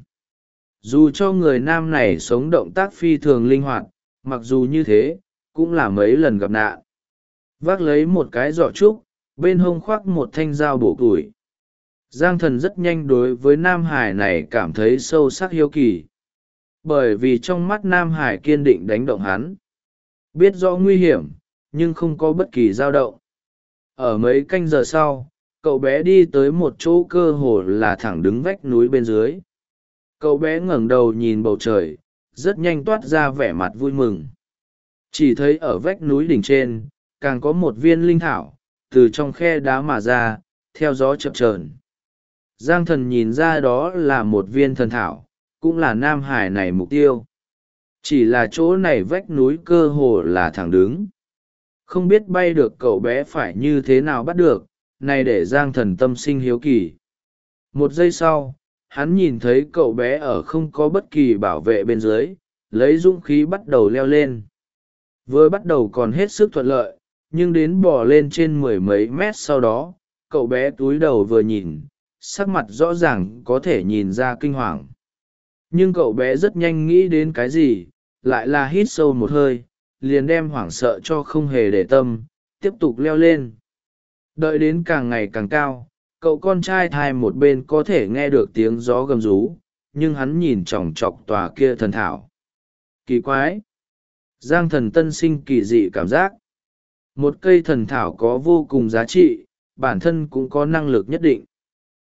Dù cho người nam này sống động tác phi thường linh hoạt, mặc dù như thế, cũng là mấy lần gặp nạn. Vác lấy một cái giỏ trúc, bên hông khoác một thanh dao bổ củi. Giang Thần rất nhanh đối với Nam Hải này cảm thấy sâu sắc hiếu kỳ. Bởi vì trong mắt Nam Hải kiên định đánh động hắn. Biết rõ nguy hiểm, nhưng không có bất kỳ dao động. Ở mấy canh giờ sau, cậu bé đi tới một chỗ cơ hồ là thẳng đứng vách núi bên dưới. Cậu bé ngẩng đầu nhìn bầu trời, rất nhanh toát ra vẻ mặt vui mừng. Chỉ thấy ở vách núi đỉnh trên, càng có một viên linh thảo, từ trong khe đá mà ra, theo gió chập chờn. Giang Thần nhìn ra đó là một viên thần thảo, cũng là Nam Hải này mục tiêu. Chỉ là chỗ này vách núi cơ hồ là thẳng đứng. Không biết bay được cậu bé phải như thế nào bắt được, này để Giang Thần tâm sinh hiếu kỳ. Một giây sau, hắn nhìn thấy cậu bé ở không có bất kỳ bảo vệ bên dưới, lấy dũng khí bắt đầu leo lên. Vừa bắt đầu còn hết sức thuận lợi, nhưng đến bò lên trên 10 mấy mét sau đó, cậu bé cúi đầu vừa nhìn, sắc mặt rõ ràng có thể nhìn ra kinh hoàng. Nhưng cậu bé rất nhanh nghĩ đến cái gì, lại là hít sâu một hơi, liền đem hoảng sợ cho không hề để tâm, tiếp tục leo lên. Đợi đến càng ngày càng cao, cậu con trai thai một bên có thể nghe được tiếng gió gầm rú, nhưng hắn nhìn chòng chọc tòa kia thần thảo. Kỳ quái! Giang Thần tân sinh kỳ dị cảm giác. Một cây thần thảo có vô cùng giá trị, bản thân cũng có năng lực nhất định.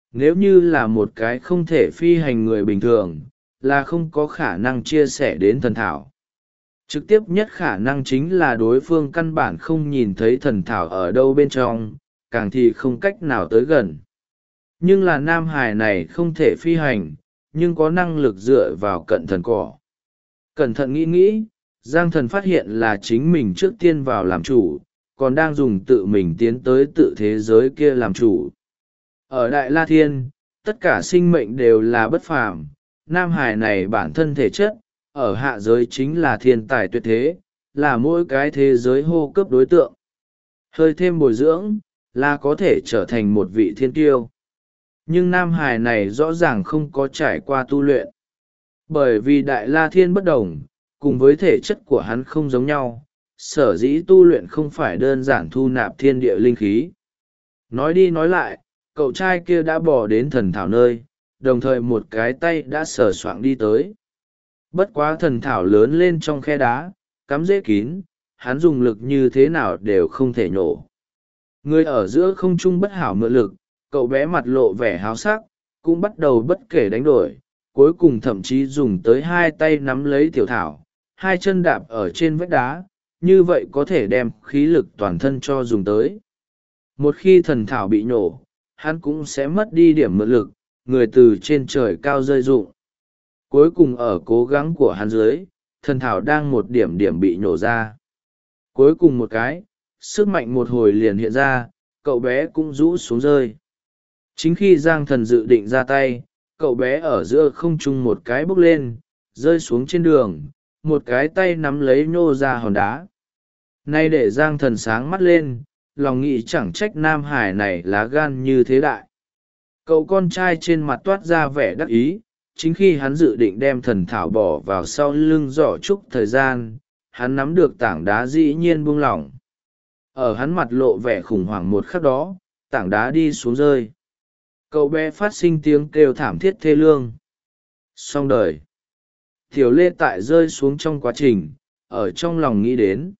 Nếu như là một cái không thể phi hành người bình thường, là không có khả năng chia sẻ đến thần thảo. Trực tiếp nhất khả năng chính là đối phương căn bản không nhìn thấy thần thảo ở đâu bên trong, càng thì không cách nào tới gần. Nhưng là nam hải này không thể phi hành, nhưng có năng lực dựa vào cận thần cỏ. Cẩn thận nghĩ nghĩ, Giang Thần phát hiện là chính mình trước tiên vào làm chủ, còn đang dùng tự mình tiến tới tự thế giới kia làm chủ. Ở Đại La Thiên, tất cả sinh mệnh đều là bất phàm, nam hải này bản thân thể chất, ở hạ giới chính là thiên tài tuyệt thế, là mỗi cái thế giới hô cấp đối tượng. Hơi thêm bồi dưỡng, là có thể trở thành một vị thiên tiêu. Nhưng nam hải này rõ ràng không có trải qua tu luyện. Bởi vì Đại La Thiên bất đồng, cùng với thể chất của hắn không giống nhau, sở dĩ tu luyện không phải đơn giản thu nạp thiên địa linh khí. Nói đi nói lại, cậu trai kia đã bỏ đến thần thảo nơi, đồng thời một cái tay đã sờ soạng đi tới. Bất quá thần thảo lớn lên trong khe đá, cắm dễ kín, hắn dùng lực như thế nào đều không thể nhổ. Người ở giữa không trung bất hảo mượn lực, cậu bé mặt lộ vẻ háo sắc, cũng bắt đầu bất kể đánh đổi, cuối cùng thậm chí dùng tới hai tay nắm lấy tiểu thảo, hai chân đạp ở trên vách đá, như vậy có thể đem khí lực toàn thân cho dùng tới. Một khi thần thảo bị nhổ, hắn cũng sẽ mất đi điểm mượn lực, người từ trên trời cao rơi rụng. Cuối cùng ở cố gắng của hắn dưới, thần thảo đang một điểm điểm bị nhổ ra. Cuối cùng một cái, sức mạnh một hồi liền hiện ra, cậu bé cũng rũ xuống rơi. Chính khi Giang Thần dự định ra tay, cậu bé ở giữa không trung một cái bốc lên, rơi xuống trên đường, một cái tay nắm lấy nhô ra hòn đá. Nay để Giang Thần sáng mắt lên, lòng nghĩ chẳng trách nam hải này lá gan như thế đại. Cậu con trai trên mặt toát ra vẻ đắc ý, chính khi hắn dự định đem thần thảo bỏ vào sau lưng giỏ trúc thời gian, hắn nắm được tảng đá dĩ nhiên buông lỏng. Ở hắn mặt lộ vẻ khủng hoảng một khắc đó, tảng đá đi xuống rơi. Cậu bé phát sinh tiếng kêu thảm thiết thê lương. Xong đời. Tiểu Lê tại rơi xuống trong quá trình, ở trong lòng nghĩ đến.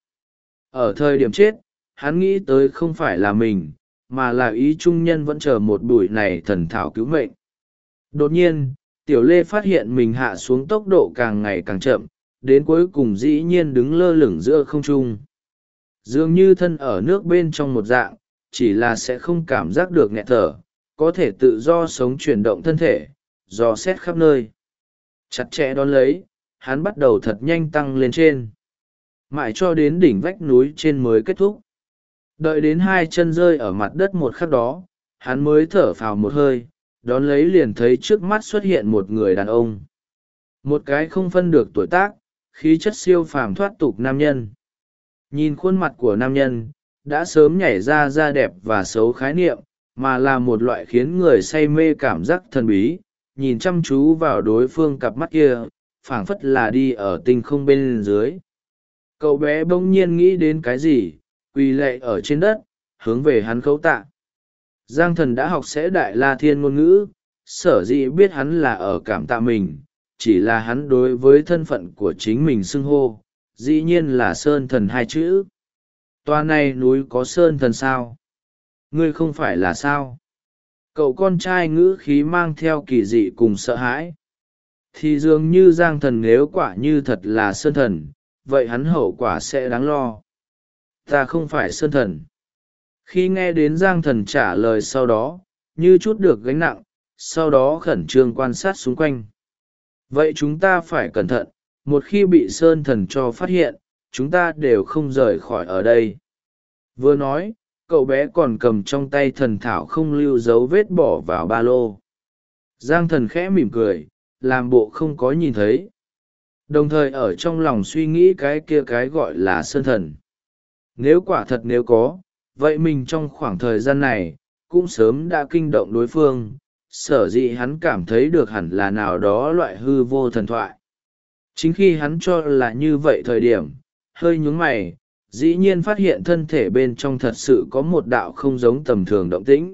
Ở thời điểm chết, hắn nghĩ tới không phải là mình, mà là ý trung nhân vẫn chờ một bụi này thần thảo cứu mệnh. Đột nhiên, Tiểu Lê phát hiện mình hạ xuống tốc độ càng ngày càng chậm, đến cuối cùng dĩ nhiên đứng lơ lửng giữa không trung. Dường như thân ở nước bên trong một dạng, chỉ là sẽ không cảm giác được nghẹt thở, có thể tự do sống chuyển động thân thể, dò xét khắp nơi. Chặt chẽ đón lấy, hắn bắt đầu thật nhanh tăng lên trên. Mãi cho đến đỉnh vách núi trên mới kết thúc. Đợi đến hai chân rơi ở mặt đất một khắc đó, hắn mới thở phào một hơi, đón lấy liền thấy trước mắt xuất hiện một người đàn ông. Một cái không phân được tuổi tác, khí chất siêu phàm thoát tục nam nhân. Nhìn khuôn mặt của nam nhân, đã sớm nhảy ra da đẹp và xấu khái niệm, mà là một loại khiến người say mê cảm giác thần bí, nhìn chăm chú vào đối phương cặp mắt kia, phảng phất là đi ở tinh không bên dưới. Cậu bé bỗng nhiên nghĩ đến cái gì, quỳ lạy ở trên đất, hướng về hắn khấu tạ. Giang Thần đã học sẽ Đại La Thiên ngôn ngữ, sở dĩ biết hắn là ở cảm tạ mình, chỉ là hắn đối với thân phận của chính mình xưng hô, dĩ nhiên là Sơn Thần hai chữ. Toa này núi có Sơn Thần sao? Ngươi không phải là sao? Cậu con trai ngữ khí mang theo kỳ dị cùng sợ hãi. Thì dường như Giang Thần nếu quả như thật là Sơn Thần, vậy hắn hậu quả sẽ đáng lo. Ta không phải Sơn Thần. Khi nghe đến Giang Thần trả lời sau đó, như chút được gánh nặng, sau đó khẩn trương quan sát xung quanh. Vậy chúng ta phải cẩn thận, một khi bị Sơn Thần cho phát hiện, chúng ta đều không rời khỏi ở đây. Vừa nói, cậu bé còn cầm trong tay thần thảo không lưu dấu vết bỏ vào ba lô. Giang Thần khẽ mỉm cười, làm bộ không có nhìn thấy. Đồng thời ở trong lòng suy nghĩ cái kia cái gọi là Sơn Thần. Nếu quả thật nếu có, vậy mình trong khoảng thời gian này, cũng sớm đã kinh động đối phương, sở dĩ hắn cảm thấy được hẳn là nào đó loại hư vô thần thoại. Chính khi hắn cho là như vậy thời điểm, hơi nhún mày, dĩ nhiên phát hiện thân thể bên trong thật sự có một đạo không giống tầm thường động tĩnh.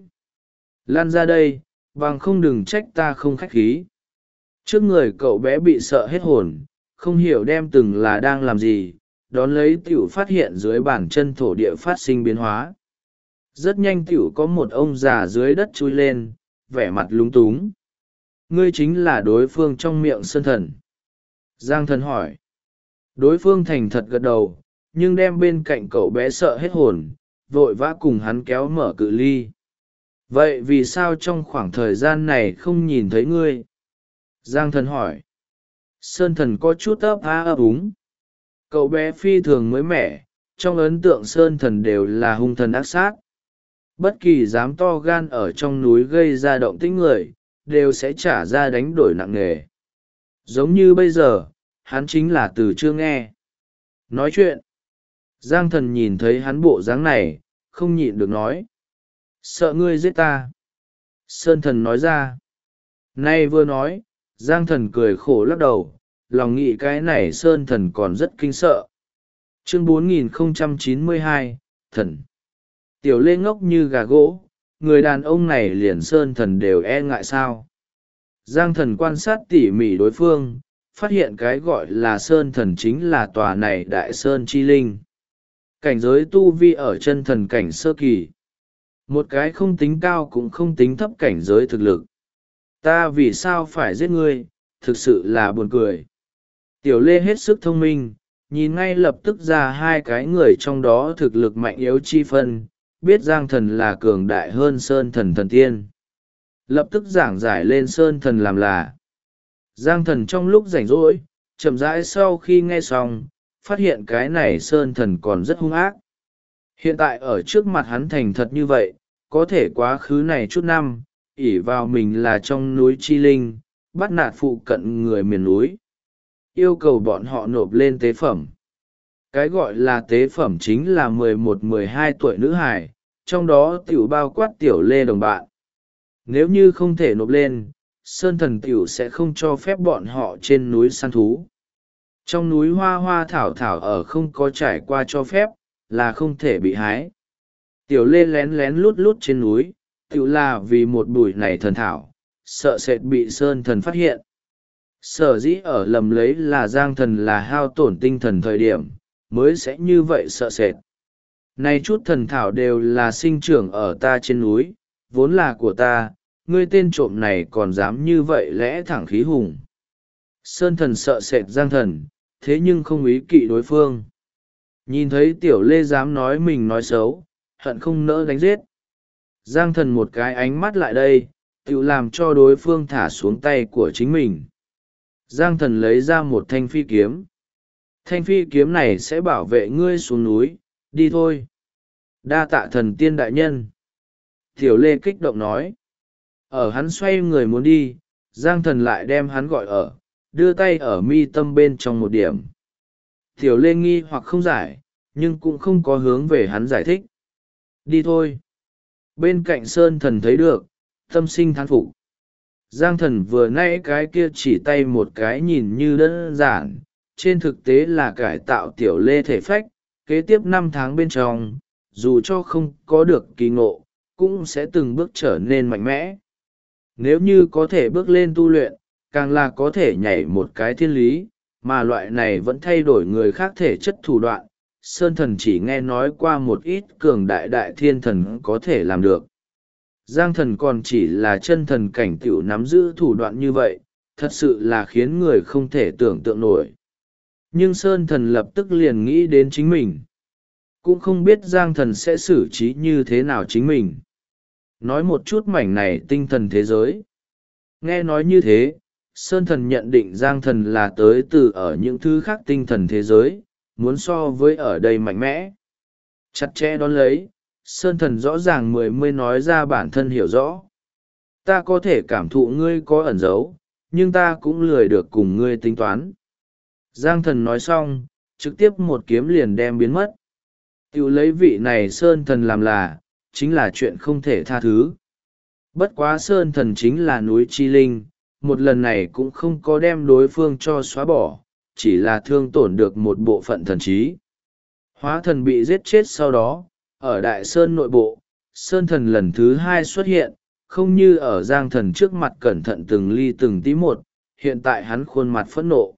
Lan ra đây, bằng không đừng trách ta không khách khí. Trước người cậu bé bị sợ hết hồn, không hiểu đem từng là đang làm gì, đón lấy tiểu phát hiện dưới bàn chân thổ địa phát sinh biến hóa. Rất nhanh tiểu có một ông già dưới đất chui lên, vẻ mặt lúng túng. Ngươi chính là đối phương trong miệng Sơn Thần? Giang Thần hỏi. Đối phương thành thật gật đầu, nhưng đem bên cạnh cậu bé sợ hết hồn, vội vã cùng hắn kéo mở cự ly. Vậy vì sao trong khoảng thời gian này không nhìn thấy ngươi? Giang Thần hỏi. Sơn Thần có chút ấp á ấp úng. Cậu bé phi thường mới mẻ, trong ấn tượng Sơn Thần đều là hung thần ác sát. Bất kỳ dám to gan ở trong núi gây ra động tĩnh người, đều sẽ trả ra đánh đổi nặng nề. Giống như bây giờ, hắn chính là từ chưa nghe nói chuyện. Giang Thần nhìn thấy hắn bộ dáng này, không nhịn được nói. Sợ ngươi giết ta. Sơn Thần nói ra. Nay vừa nói, Giang Thần cười khổ lắc đầu, lòng nghĩ cái này Sơn Thần còn rất kinh sợ. Chương 4092, Thần. Tiểu Lê ngốc như gà gỗ, người đàn ông này liền Sơn Thần đều e ngại sao. Giang Thần quan sát tỉ mỉ đối phương, phát hiện cái gọi là Sơn Thần chính là tòa này Đại Sơn Chi Linh. Cảnh giới tu vi ở chân thần cảnh sơ kỳ. Một cái không tính cao cũng không tính thấp cảnh giới thực lực. Ta vì sao phải giết ngươi, thực sự là buồn cười. Tiểu Lê hết sức thông minh, nhìn ngay lập tức ra hai cái người trong đó thực lực mạnh yếu chi phân, biết Giang Thần là cường đại hơn Sơn Thần thần tiên. Lập tức giảng giải lên Sơn Thần làm là. Giang Thần trong lúc rảnh rỗi, chậm rãi sau khi nghe xong, phát hiện cái này Sơn Thần còn rất hung ác. Hiện tại ở trước mặt hắn thành thật như vậy, có thể quá khứ này chút năm, ỷ vào mình là trong núi Chi Linh, bắt nạt phụ cận người miền núi. Yêu cầu bọn họ nộp lên tế phẩm. Cái gọi là tế phẩm chính là 11-12 tuổi nữ hài, trong đó tiểu bao quát Tiểu Lê đồng bạn. Nếu như không thể nộp lên, Sơn Thần tiểu sẽ không cho phép bọn họ trên núi săn thú. Trong núi hoa hoa thảo thảo ở không có trải qua cho phép, là không thể bị hái. Tiểu Lê lén lén lút lút trên núi, tiểu là vì một bụi này thần thảo, sợ sệt bị Sơn Thần phát hiện. Sở dĩ ở lầm lấy là Giang Thần là hao tổn tinh thần thời điểm, mới sẽ như vậy sợ sệt. Này chút thần thảo đều là sinh trưởng ở ta trên núi, vốn là của ta, ngươi tên trộm này còn dám như vậy lẽ thẳng khí hùng. Sơn Thần sợ sệt Giang Thần, thế nhưng không ý kỵ đối phương. Nhìn thấy Tiểu Lê dám nói mình nói xấu, hận không nỡ đánh giết. Giang Thần một cái ánh mắt lại đây, tự làm cho đối phương thả xuống tay của chính mình. Giang Thần lấy ra một thanh phi kiếm. Thanh phi kiếm này sẽ bảo vệ ngươi xuống núi, đi thôi. Đa tạ thần tiên đại nhân. Tiểu Lê kích động nói. Ở hắn xoay người muốn đi, Giang Thần lại đem hắn gọi ở, đưa tay ở mi tâm bên trong một điểm. Tiểu Lê nghi hoặc không giải, nhưng cũng không có hướng về hắn giải thích. Đi thôi. Bên cạnh Sơn Thần thấy được, tâm sinh thán phục. Giang Thần vừa nãy cái kia chỉ tay một cái nhìn như đơn giản, trên thực tế là cải tạo Tiểu Lê thể phách, kế tiếp 5 tháng bên trong, dù cho không có được kỳ ngộ, cũng sẽ từng bước trở nên mạnh mẽ. Nếu như có thể bước lên tu luyện, càng là có thể nhảy một cái thiên lý, mà loại này vẫn thay đổi người khác thể chất thủ đoạn. Sơn Thần chỉ nghe nói qua một ít cường đại đại thiên thần có thể làm được. Giang Thần còn chỉ là chân thần cảnh tiểu nắm giữ thủ đoạn như vậy, thật sự là khiến người không thể tưởng tượng nổi. Nhưng Sơn Thần lập tức liền nghĩ đến chính mình. Cũng không biết Giang Thần sẽ xử trí như thế nào chính mình. Nói một chút mảnh này tinh thần thế giới. Nghe nói như thế, Sơn Thần nhận định Giang Thần là tới từ ở những thứ khác tinh thần thế giới, muốn so với ở đây mạnh mẽ. Chặt chẽ đón lấy, Sơn Thần rõ ràng mới nói ra bản thân hiểu rõ. Ta có thể cảm thụ ngươi có ẩn giấu, nhưng ta cũng lười được cùng ngươi tính toán. Giang Thần nói xong, trực tiếp một kiếm liền đem biến mất. Tiểu lấy vị này Sơn Thần làm là, chính là chuyện không thể tha thứ. Bất quá Sơn Thần chính là núi Chi Linh, một lần này cũng không có đem đối phương cho xóa bỏ, chỉ là thương tổn được một bộ phận thần trí. Hóa thần bị giết chết sau đó, ở Đại Sơn nội bộ, Sơn Thần lần thứ 2 xuất hiện, không như ở Giang Thần trước mặt cẩn thận từng ly từng tí một, hiện tại hắn khuôn mặt phẫn nộ.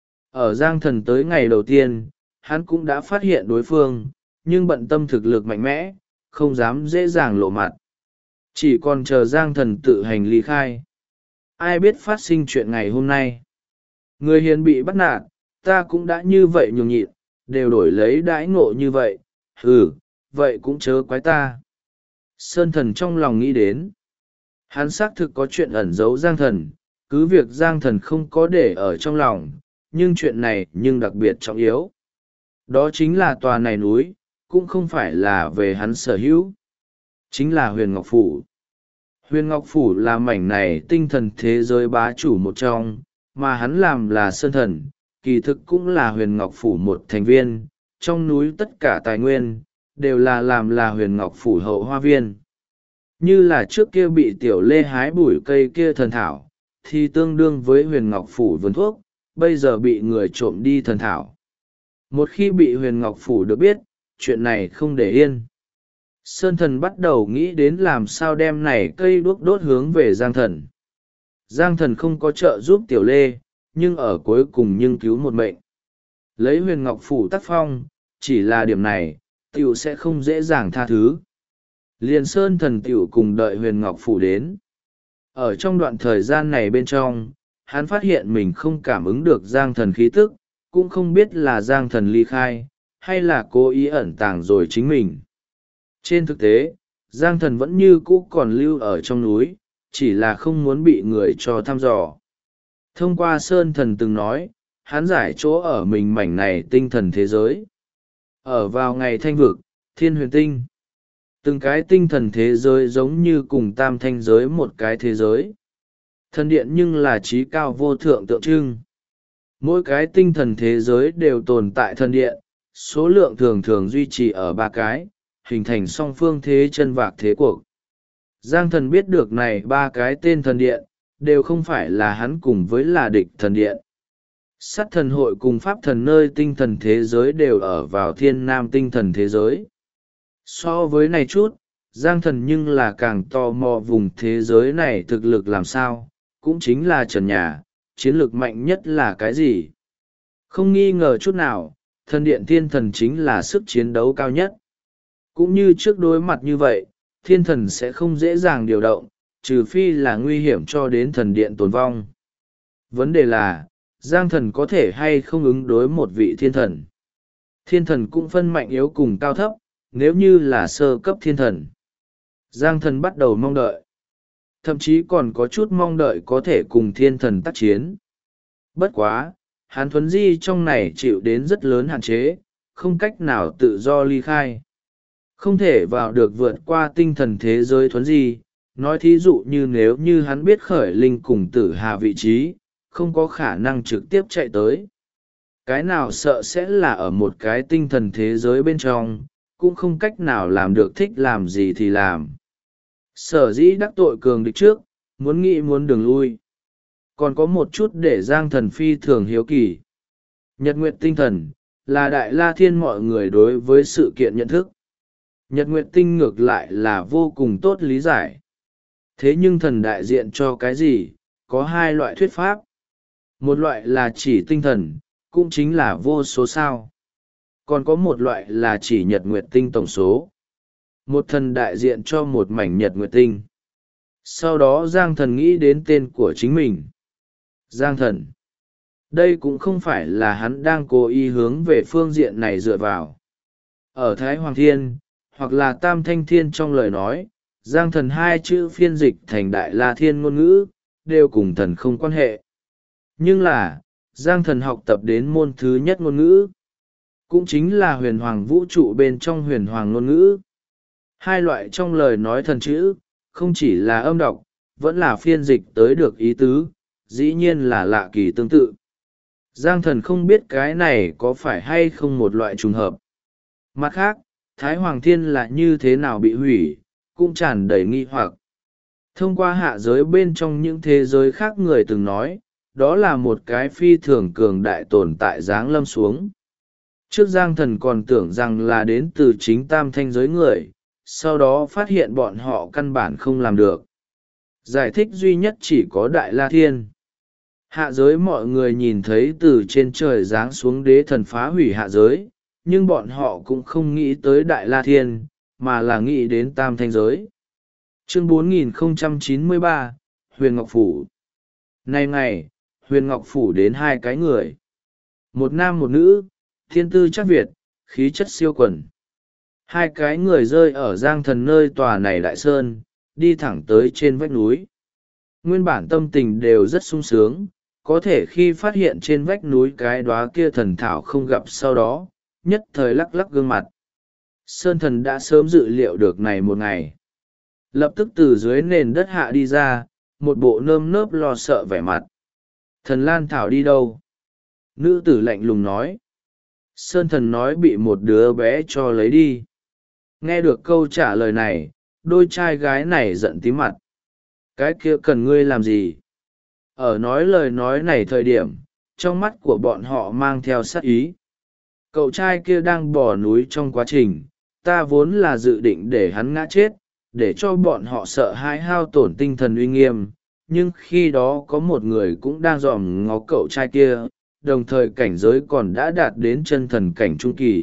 Ở Giang Thần tới ngày đầu tiên, hắn cũng đã phát hiện đối phương, nhưng bận tâm thực lực mạnh mẽ, không dám dễ dàng lộ mặt. chỉ còn chờ Giang Thần tự hành ly khai. Ai biết phát sinh chuyện ngày hôm nay. Người hiền bị bắt nạt, ta cũng đã như vậy nhường nhịn, đều đổi lấy đãi ngộ như vậy, vậy cũng chớ quái ta. Sơn Thần trong lòng nghĩ đến. Hắn xác thực có chuyện ẩn giấu Giang Thần, cứ việc Giang Thần không có để ở trong lòng, nhưng chuyện này nhưng đặc biệt trọng yếu. Đó chính là tòa này núi, cũng không phải là về hắn sở hữu. Chính là Huyền Ngọc Phủ. Huyền Ngọc Phủ là mảnh này tinh thần thế giới bá chủ một trong, mà hắn làm là Sơn Thần, kỳ thực cũng là Huyền Ngọc Phủ một thành viên. Trong núi tất cả tài nguyên, đều là làm là Huyền Ngọc Phủ hậu hoa viên. Như là trước kia bị Tiểu Lê hái bụi cây kia thần thảo, thì tương đương với Huyền Ngọc Phủ vườn thuốc, bây giờ bị người trộm đi thần thảo. Một khi bị Huyền Ngọc Phủ được biết, chuyện này không để yên. Sơn Thần bắt đầu nghĩ đến làm sao đem này cây đuốc đốt hướng về Giang Thần. Giang Thần không có trợ giúp Tiểu Lê, nhưng ở cuối cùng nhưng cứu một mệnh. Lấy Huyền Ngọc Phủ tác phong, chỉ là điểm này, Tiểu sẽ không dễ dàng tha thứ. Liền Sơn Thần Tiểu cùng đợi Huyền Ngọc Phủ đến. Ở trong đoạn thời gian này bên trong, hắn phát hiện mình không cảm ứng được Giang Thần khí tức, cũng không biết là Giang Thần ly khai, hay là cố ý ẩn tàng rồi chính mình. Trên thực tế, Giang Thần vẫn như cũ còn lưu ở trong núi, chỉ là không muốn bị người cho thăm dò. Thông qua Sơn Thần từng nói, hắn giải chỗ ở mình mảnh này tinh thần thế giới. Ở vào ngày thanh vực, thiên huyền tinh. Từng cái tinh thần thế giới giống như cùng tam thanh giới một cái thế giới. Thần điện nhưng là trí cao vô thượng tượng trưng. Mỗi cái tinh thần thế giới đều tồn tại thần điện, số lượng thường thường duy trì ở 3 cái, hình thành song phương thế chân vạc thế cuộc. Giang Thần biết được này 3 cái tên thần điện, đều không phải là hắn cùng với là địch thần điện. Sát thần hội cùng pháp thần nơi tinh thần thế giới đều ở vào thiên nam tinh thần thế giới. So với này chút, Giang Thần nhưng là càng tò mò vùng thế giới này thực lực làm sao, cũng chính là trần nhà, chiến lược mạnh nhất là cái gì. Không nghi ngờ chút nào, thần điện thiên thần chính là sức chiến đấu cao nhất. Cũng như trước đối mặt như vậy, thiên thần sẽ không dễ dàng điều động, trừ phi là nguy hiểm cho đến thần điện tồn vong. Vấn đề là, Giang Thần có thể hay không ứng đối một vị thiên thần. Thiên thần cũng phân mạnh yếu cùng cao thấp, nếu như là sơ cấp thiên thần. Giang Thần bắt đầu mong đợi. Thậm chí còn có chút mong đợi có thể cùng thiên thần tác chiến. Bất quá, Hàn Thuấn Di trong này chịu đến rất lớn hạn chế, không cách nào tự do ly khai. Không thể vào được vượt qua tinh thần thế giới Thuấn Di, nói thí dụ như nếu như hắn biết khởi linh cùng tử hà vị trí, không có khả năng trực tiếp chạy tới. Cái nào sợ sẽ là ở một cái tinh thần thế giới bên trong, cũng không cách nào làm được thích làm gì thì làm. Sở dĩ đắc tội cường địch trước, muốn nghĩ muốn đường lui. Còn có một chút để Giang Thần phi thường hiếu kỳ. Nhật Nguyệt tinh thần, là Đại La Thiên mọi người đối với sự kiện nhận thức. Nhật Nguyệt tinh ngược lại là vô cùng tốt lý giải. Thế nhưng thần đại diện cho cái gì, có 2 loại thuyết pháp. Một loại là chỉ tinh thần, cũng chính là vô số sao. Còn có một loại là chỉ Nhật Nguyệt tinh tổng số. Một thần đại diện cho một mảnh Nhật Nguyệt tinh. Sau đó Giang Thần nghĩ đến tên của chính mình. Giang Thần. Đây cũng không phải là hắn đang cố ý hướng về phương diện này dựa vào. Ở Thái Hoàng Thiên, hoặc là Tam Thanh Thiên trong lời nói, Giang Thần 2 chữ phiên dịch thành Đại La Thiên ngôn ngữ, đều cùng thần không quan hệ. Nhưng là, Giang Thần học tập đến môn thứ nhất ngôn ngữ, cũng chính là huyền hoàng vũ trụ bên trong huyền hoàng ngôn ngữ. 2 loại trong lời nói thần chữ, không chỉ là âm đọc, vẫn là phiên dịch tới được ý tứ, dĩ nhiên là lạ kỳ tương tự. Giang Thần không biết cái này có phải hay không một loại trùng hợp. Mặt khác, Thái Hoàng Thiên là như thế nào bị hủy, cũng tràn đầy nghi hoặc. Thông qua hạ giới bên trong những thế giới khác người từng nói, đó là một cái phi thường cường đại tồn tại giáng lâm xuống. Trước Giang Thần còn tưởng rằng là đến từ chính tam thanh giới người, sau đó phát hiện bọn họ căn bản không làm được. Giải thích duy nhất chỉ có Đại La Thiên. Hạ giới mọi người nhìn thấy từ trên trời giáng xuống đế thần phá hủy hạ giới, nhưng bọn họ cũng không nghĩ tới Đại La Thiên, mà là nghĩ đến tam thanh giới. Chương 4093, Huyền Ngọc Phủ. Nay ngày, Huyền Ngọc Phủ đến hai cái người. Một nam một nữ, thiên tư chắc Việt, khí chất siêu quần. Hai cái người rơi ở Giang Thần nơi tòa này đại sơn, đi thẳng tới trên vách núi. Nguyên bản tâm tình đều rất sung sướng, có thể khi phát hiện trên vách núi cái đóa kia thần thảo không gặp sau đó, nhất thời lắc lắc gương mặt. Sơn Thần đã sớm dự liệu được này một ngày. Lập tức từ dưới nền đất hạ đi ra, một bộ nơm nớp lo sợ vẻ mặt. Thần Lan Thảo đi đâu? Nữ tử lạnh lùng nói. Sơn Thần nói bị một đứa bé cho lấy đi. Nghe được câu trả lời này, đôi trai gái này giận tím mặt. Cái kia cần ngươi làm gì? Ở nói lời nói này thời điểm, trong mắt của bọn họ mang theo sát ý. Cậu trai kia đang bỏ núi trong quá trình, ta vốn là dự định để hắn ngã chết, để cho bọn họ sợ hãi hao tổn tinh thần uy nghiêm. Nhưng khi đó có một người cũng đang dòm ngó cậu trai kia, đồng thời cảnh giới còn đã đạt đến chân thần cảnh trung kỳ.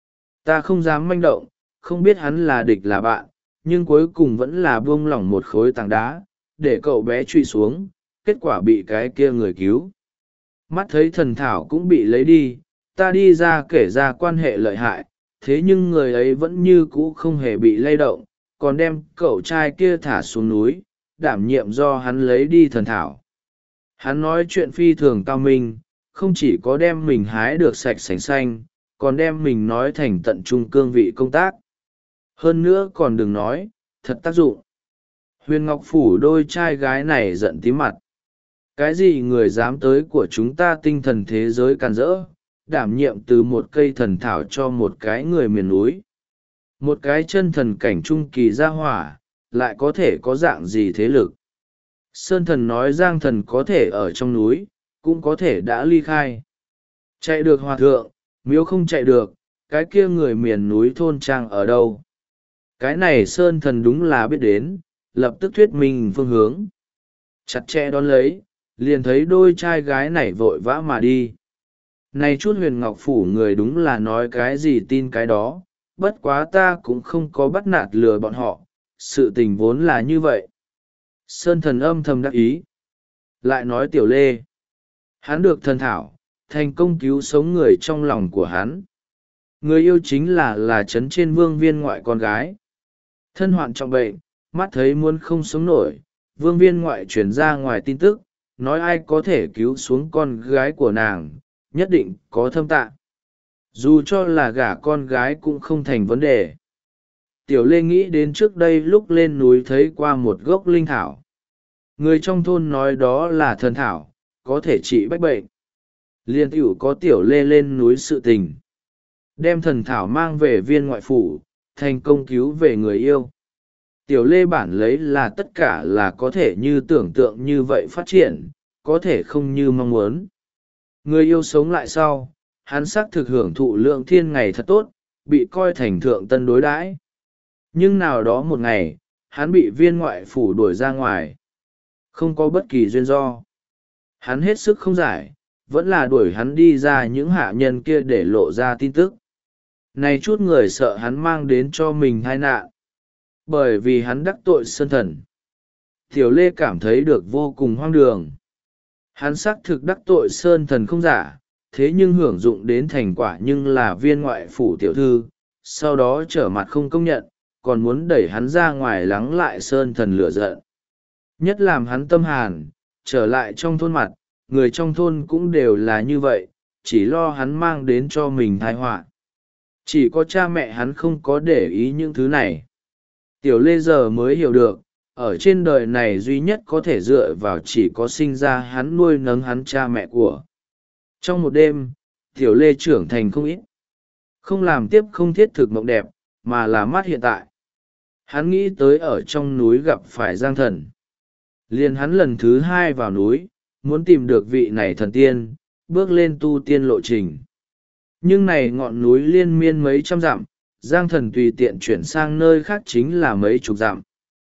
Ta không dám manh động, không biết hắn là địch là bạn, nhưng cuối cùng vẫn là buông lỏng một khối tảng đá, để cậu bé truy xuống, kết quả bị cái kia người cứu. Mắt thấy thần thảo cũng bị lấy đi, ta đi ra kể ra quan hệ lợi hại, thế nhưng người ấy vẫn như cũ không hề bị lay động, còn đem cậu trai kia thả xuống núi, đảm nhiệm do hắn lấy đi thần thảo. Hắn nói chuyện phi thường cao minh, không chỉ có đem mình hái được sạch sành xanh, còn đem mình nói thành tận trung cương vị công tác. Hơn nữa còn đừng nói, thật tác dụng. Huyền Ngọc Phủ đôi trai gái này giận tím mặt. Cái gì người dám tới của chúng ta tinh thần thế giới càn rỡ, đảm nhiệm từ một cây thần thảo cho một cái người miền núi. Một cái chân thần cảnh trung kỳ gia hỏa, lại có thể có dạng gì thế lực. Sơn Thần nói Giang Thần có thể ở trong núi, cũng có thể đã ly khai. Chạy được hòa thượng, miếu không chạy được, cái kia người miền núi thôn trang ở đâu? Cái này Sơn Thần đúng là biết đến, lập tức thuyết minh phương hướng. Chặt chẽ đón lấy, liền thấy đôi trai gái này vội vã mà đi. Này chút Huyền Ngọc Phủ người đúng là nói cái gì tin cái đó, bất quá ta cũng không có bắt nạt lừa bọn họ, sự tình vốn là như vậy. Sơn Thần âm thầm đắc ý. Lại nói Tiểu Lê. Hắn được thần thảo, thành công cứu sống người trong lòng của hắn. Người yêu chính là trấn trên Vương Viên ngoại con gái. Thân hoạn trọng bệnh, mắt thấy muốn không sống nổi, Vương Viên ngoại truyền ra ngoài tin tức, nói ai có thể cứu xuống con gái của nàng, nhất định có thâm tạ. Dù cho là gả con gái cũng không thành vấn đề. Tiểu Lê nghĩ đến trước đây lúc lên núi thấy qua một gốc linh thảo. Người trong thôn nói đó là thần thảo, có thể trị bách bệnh. Liên tiểu có Tiểu Lê lên núi sự tình. Đem thần thảo mang về Viên ngoại phủ, thành công cứu về người yêu. Tiểu Lê bản lấy là tất cả là có thể như tưởng tượng như vậy phát triển, có thể không như mong muốn. Người yêu sống lại sau, hắn xác thực hưởng thụ lượng thiên ngày thật tốt, bị coi thành thượng tân đối đãi. Nhưng nào đó một ngày, hắn bị Viên ngoại phủ đuổi ra ngoài. Không có bất kỳ duyên do. Hắn hết sức không giải, vẫn là đuổi hắn đi ra những hạ nhân kia để lộ ra tin tức. Này chút người sợ hắn mang đến cho mình tai nạn. Bởi vì hắn đắc tội Sơn Thần. Tiểu Lê cảm thấy được vô cùng hoang đường. Hắn xác thực đắc tội Sơn Thần không giả, thế nhưng hưởng dụng đến thành quả nhưng là Viên ngoại phủ tiểu thư, sau đó trở mặt không công nhận, còn muốn đẩy hắn ra ngoài lắng lại Sơn Thần lửa giận. Nhất làm hắn tâm hàn, trở lại trong thôn mặt, người trong thôn cũng đều là như vậy, chỉ lo hắn mang đến cho mình tai họa. Chỉ có cha mẹ hắn không có để ý những thứ này. Tiểu Lê giờ mới hiểu được, ở trên đời này duy nhất có thể dựa vào chỉ có sinh ra hắn nuôi nấng hắn cha mẹ của. Trong một đêm, Tiểu Lê trưởng thành không ít. Không làm tiếp không thiết thực mộng đẹp, mà là mắt hiện tại. Hắn nghĩ tới ở trong núi gặp phải Giang Thần. Liền hắn lần thứ hai vào núi, muốn tìm được vị này thần tiên, bước lên tu tiên lộ trình. Nhưng này ngọn núi liên miên mấy trăm dặm, Giang Thần tùy tiện chuyển sang nơi khác chính là mấy chục dặm.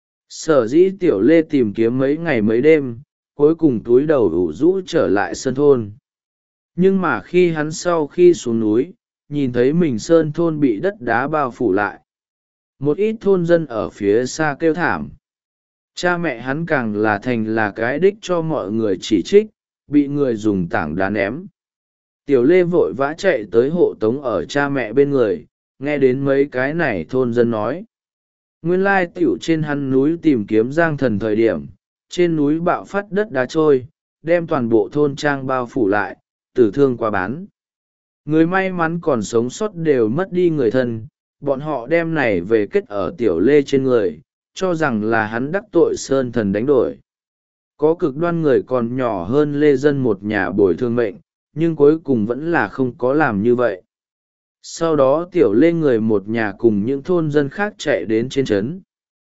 Sở dĩ Tiểu Lê tìm kiếm mấy ngày mấy đêm, cuối cùng túi đầu ủ rũ trở lại sơn thôn. Nhưng mà khi hắn sau khi xuống núi, nhìn thấy mình sơn thôn bị đất đá bao phủ lại. Một ít thôn dân ở phía xa kêu thảm. Cha mẹ hắn càng là thành là cái đích cho mọi người chỉ trích, bị người dùng tảng đá ném. Tiểu Lê vội vã chạy tới hộ tống ở cha mẹ bên người, nghe đến mấy cái này thôn dân nói. Nguyên lai tiểu trên hắn núi tìm kiếm Giang Thần thời điểm, trên núi bạo phát đất đá trôi, đem toàn bộ thôn trang bao phủ lại, tử thương qua bán. Người may mắn còn sống sót đều mất đi người thân, bọn họ đem này về kết ở Tiểu Lê trên người, cho rằng là hắn đắc tội Sơn Thần đánh đổi. Có cực đoan người còn nhỏ hơn Lê Dân một nhà bồi thương mệnh, nhưng cuối cùng vẫn là không có làm như vậy. Sau đó Tiểu Lê người một nhà cùng những thôn dân khác chạy đến trên trấn.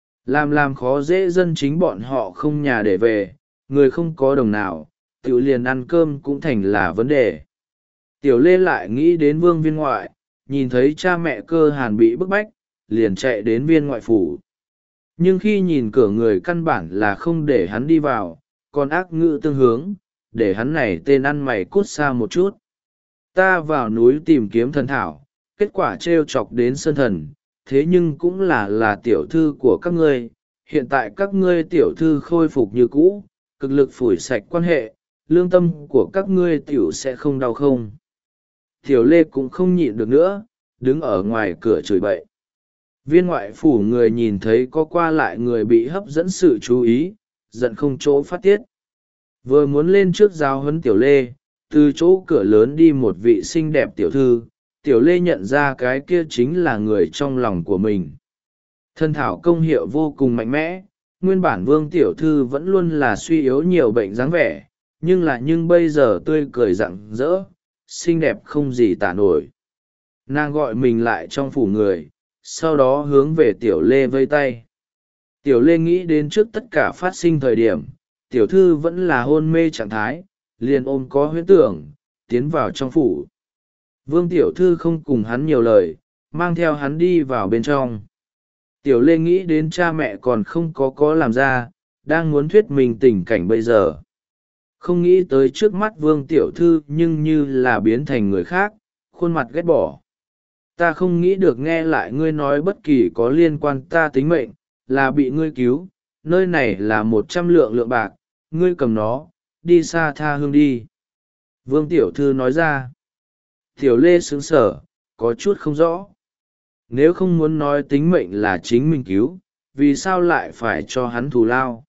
Làm khó dễ dân chính bọn họ không nhà để về, người không có đồng nào, Tiểu liền ăn cơm cũng thành là vấn đề. Tiểu Lê lại nghĩ đến Vương viên ngoại, nhìn thấy cha mẹ Cơ Hàn bị bức bách, liền chạy đến viên ngoại phủ. Nhưng khi nhìn cửa người căn bản là không để hắn đi vào, còn ác ngữ tương hướng, để hắn này tên ăn mày cút xa một chút. Ta vào núi tìm kiếm thần thảo, kết quả trêu chọc đến Sơn Thần, thế nhưng cũng là tiểu thư của các ngươi, hiện tại các ngươi tiểu thư khôi phục như cũ, cực lực phủi sạch quan hệ, lương tâm của các ngươi tiểu sẽ không đau không. Tiểu Lê cũng không nhịn được nữa, đứng ở ngoài cửa chửi bậy. Viên ngoại phủ người nhìn thấy có qua lại người bị hấp dẫn sự chú ý, giận không chỗ phát tiết. Vừa muốn lên trước giao huấn Tiểu Lê, từ chỗ cửa lớn đi một vị xinh đẹp tiểu thư, Tiểu Lê nhận ra cái kia chính là người trong lòng của mình. Thân thảo công hiệu vô cùng mạnh mẽ, nguyên bản Vương tiểu thư vẫn luôn là suy yếu nhiều bệnh dáng vẻ, nhưng bây giờ tươi cười rạng rỡ, xinh đẹp không gì tả nổi. Nàng gọi mình lại trong phủ người, sau đó hướng về Tiểu Lê vây tay. Tiểu Lê nghĩ đến trước tất cả phát sinh thời điểm, tiểu thư vẫn là hôn mê trạng thái, liền ôm có huyễn tưởng, tiến vào trong phủ. Vương tiểu thư không cùng hắn nhiều lời, mang theo hắn đi vào bên trong. Tiểu Lê nghĩ đến cha mẹ còn không có làm ra, đang muốn thuyết minh tình cảnh bây giờ. Không nghĩ tới trước mắt Vương tiểu thư nhưng như là biến thành người khác, khuôn mặt ghét bỏ. Ta không nghĩ được nghe lại ngươi nói bất kỳ có liên quan ta tính mệnh, là bị ngươi cứu, nơi này là 100 lượng bạc, ngươi cầm nó, đi xa tha hương đi. Vương tiểu thư nói ra. Tiểu Lê sững sờ, có chút không rõ. Nếu không muốn nói tính mệnh là chính mình cứu, vì sao lại phải cho hắn thù lao?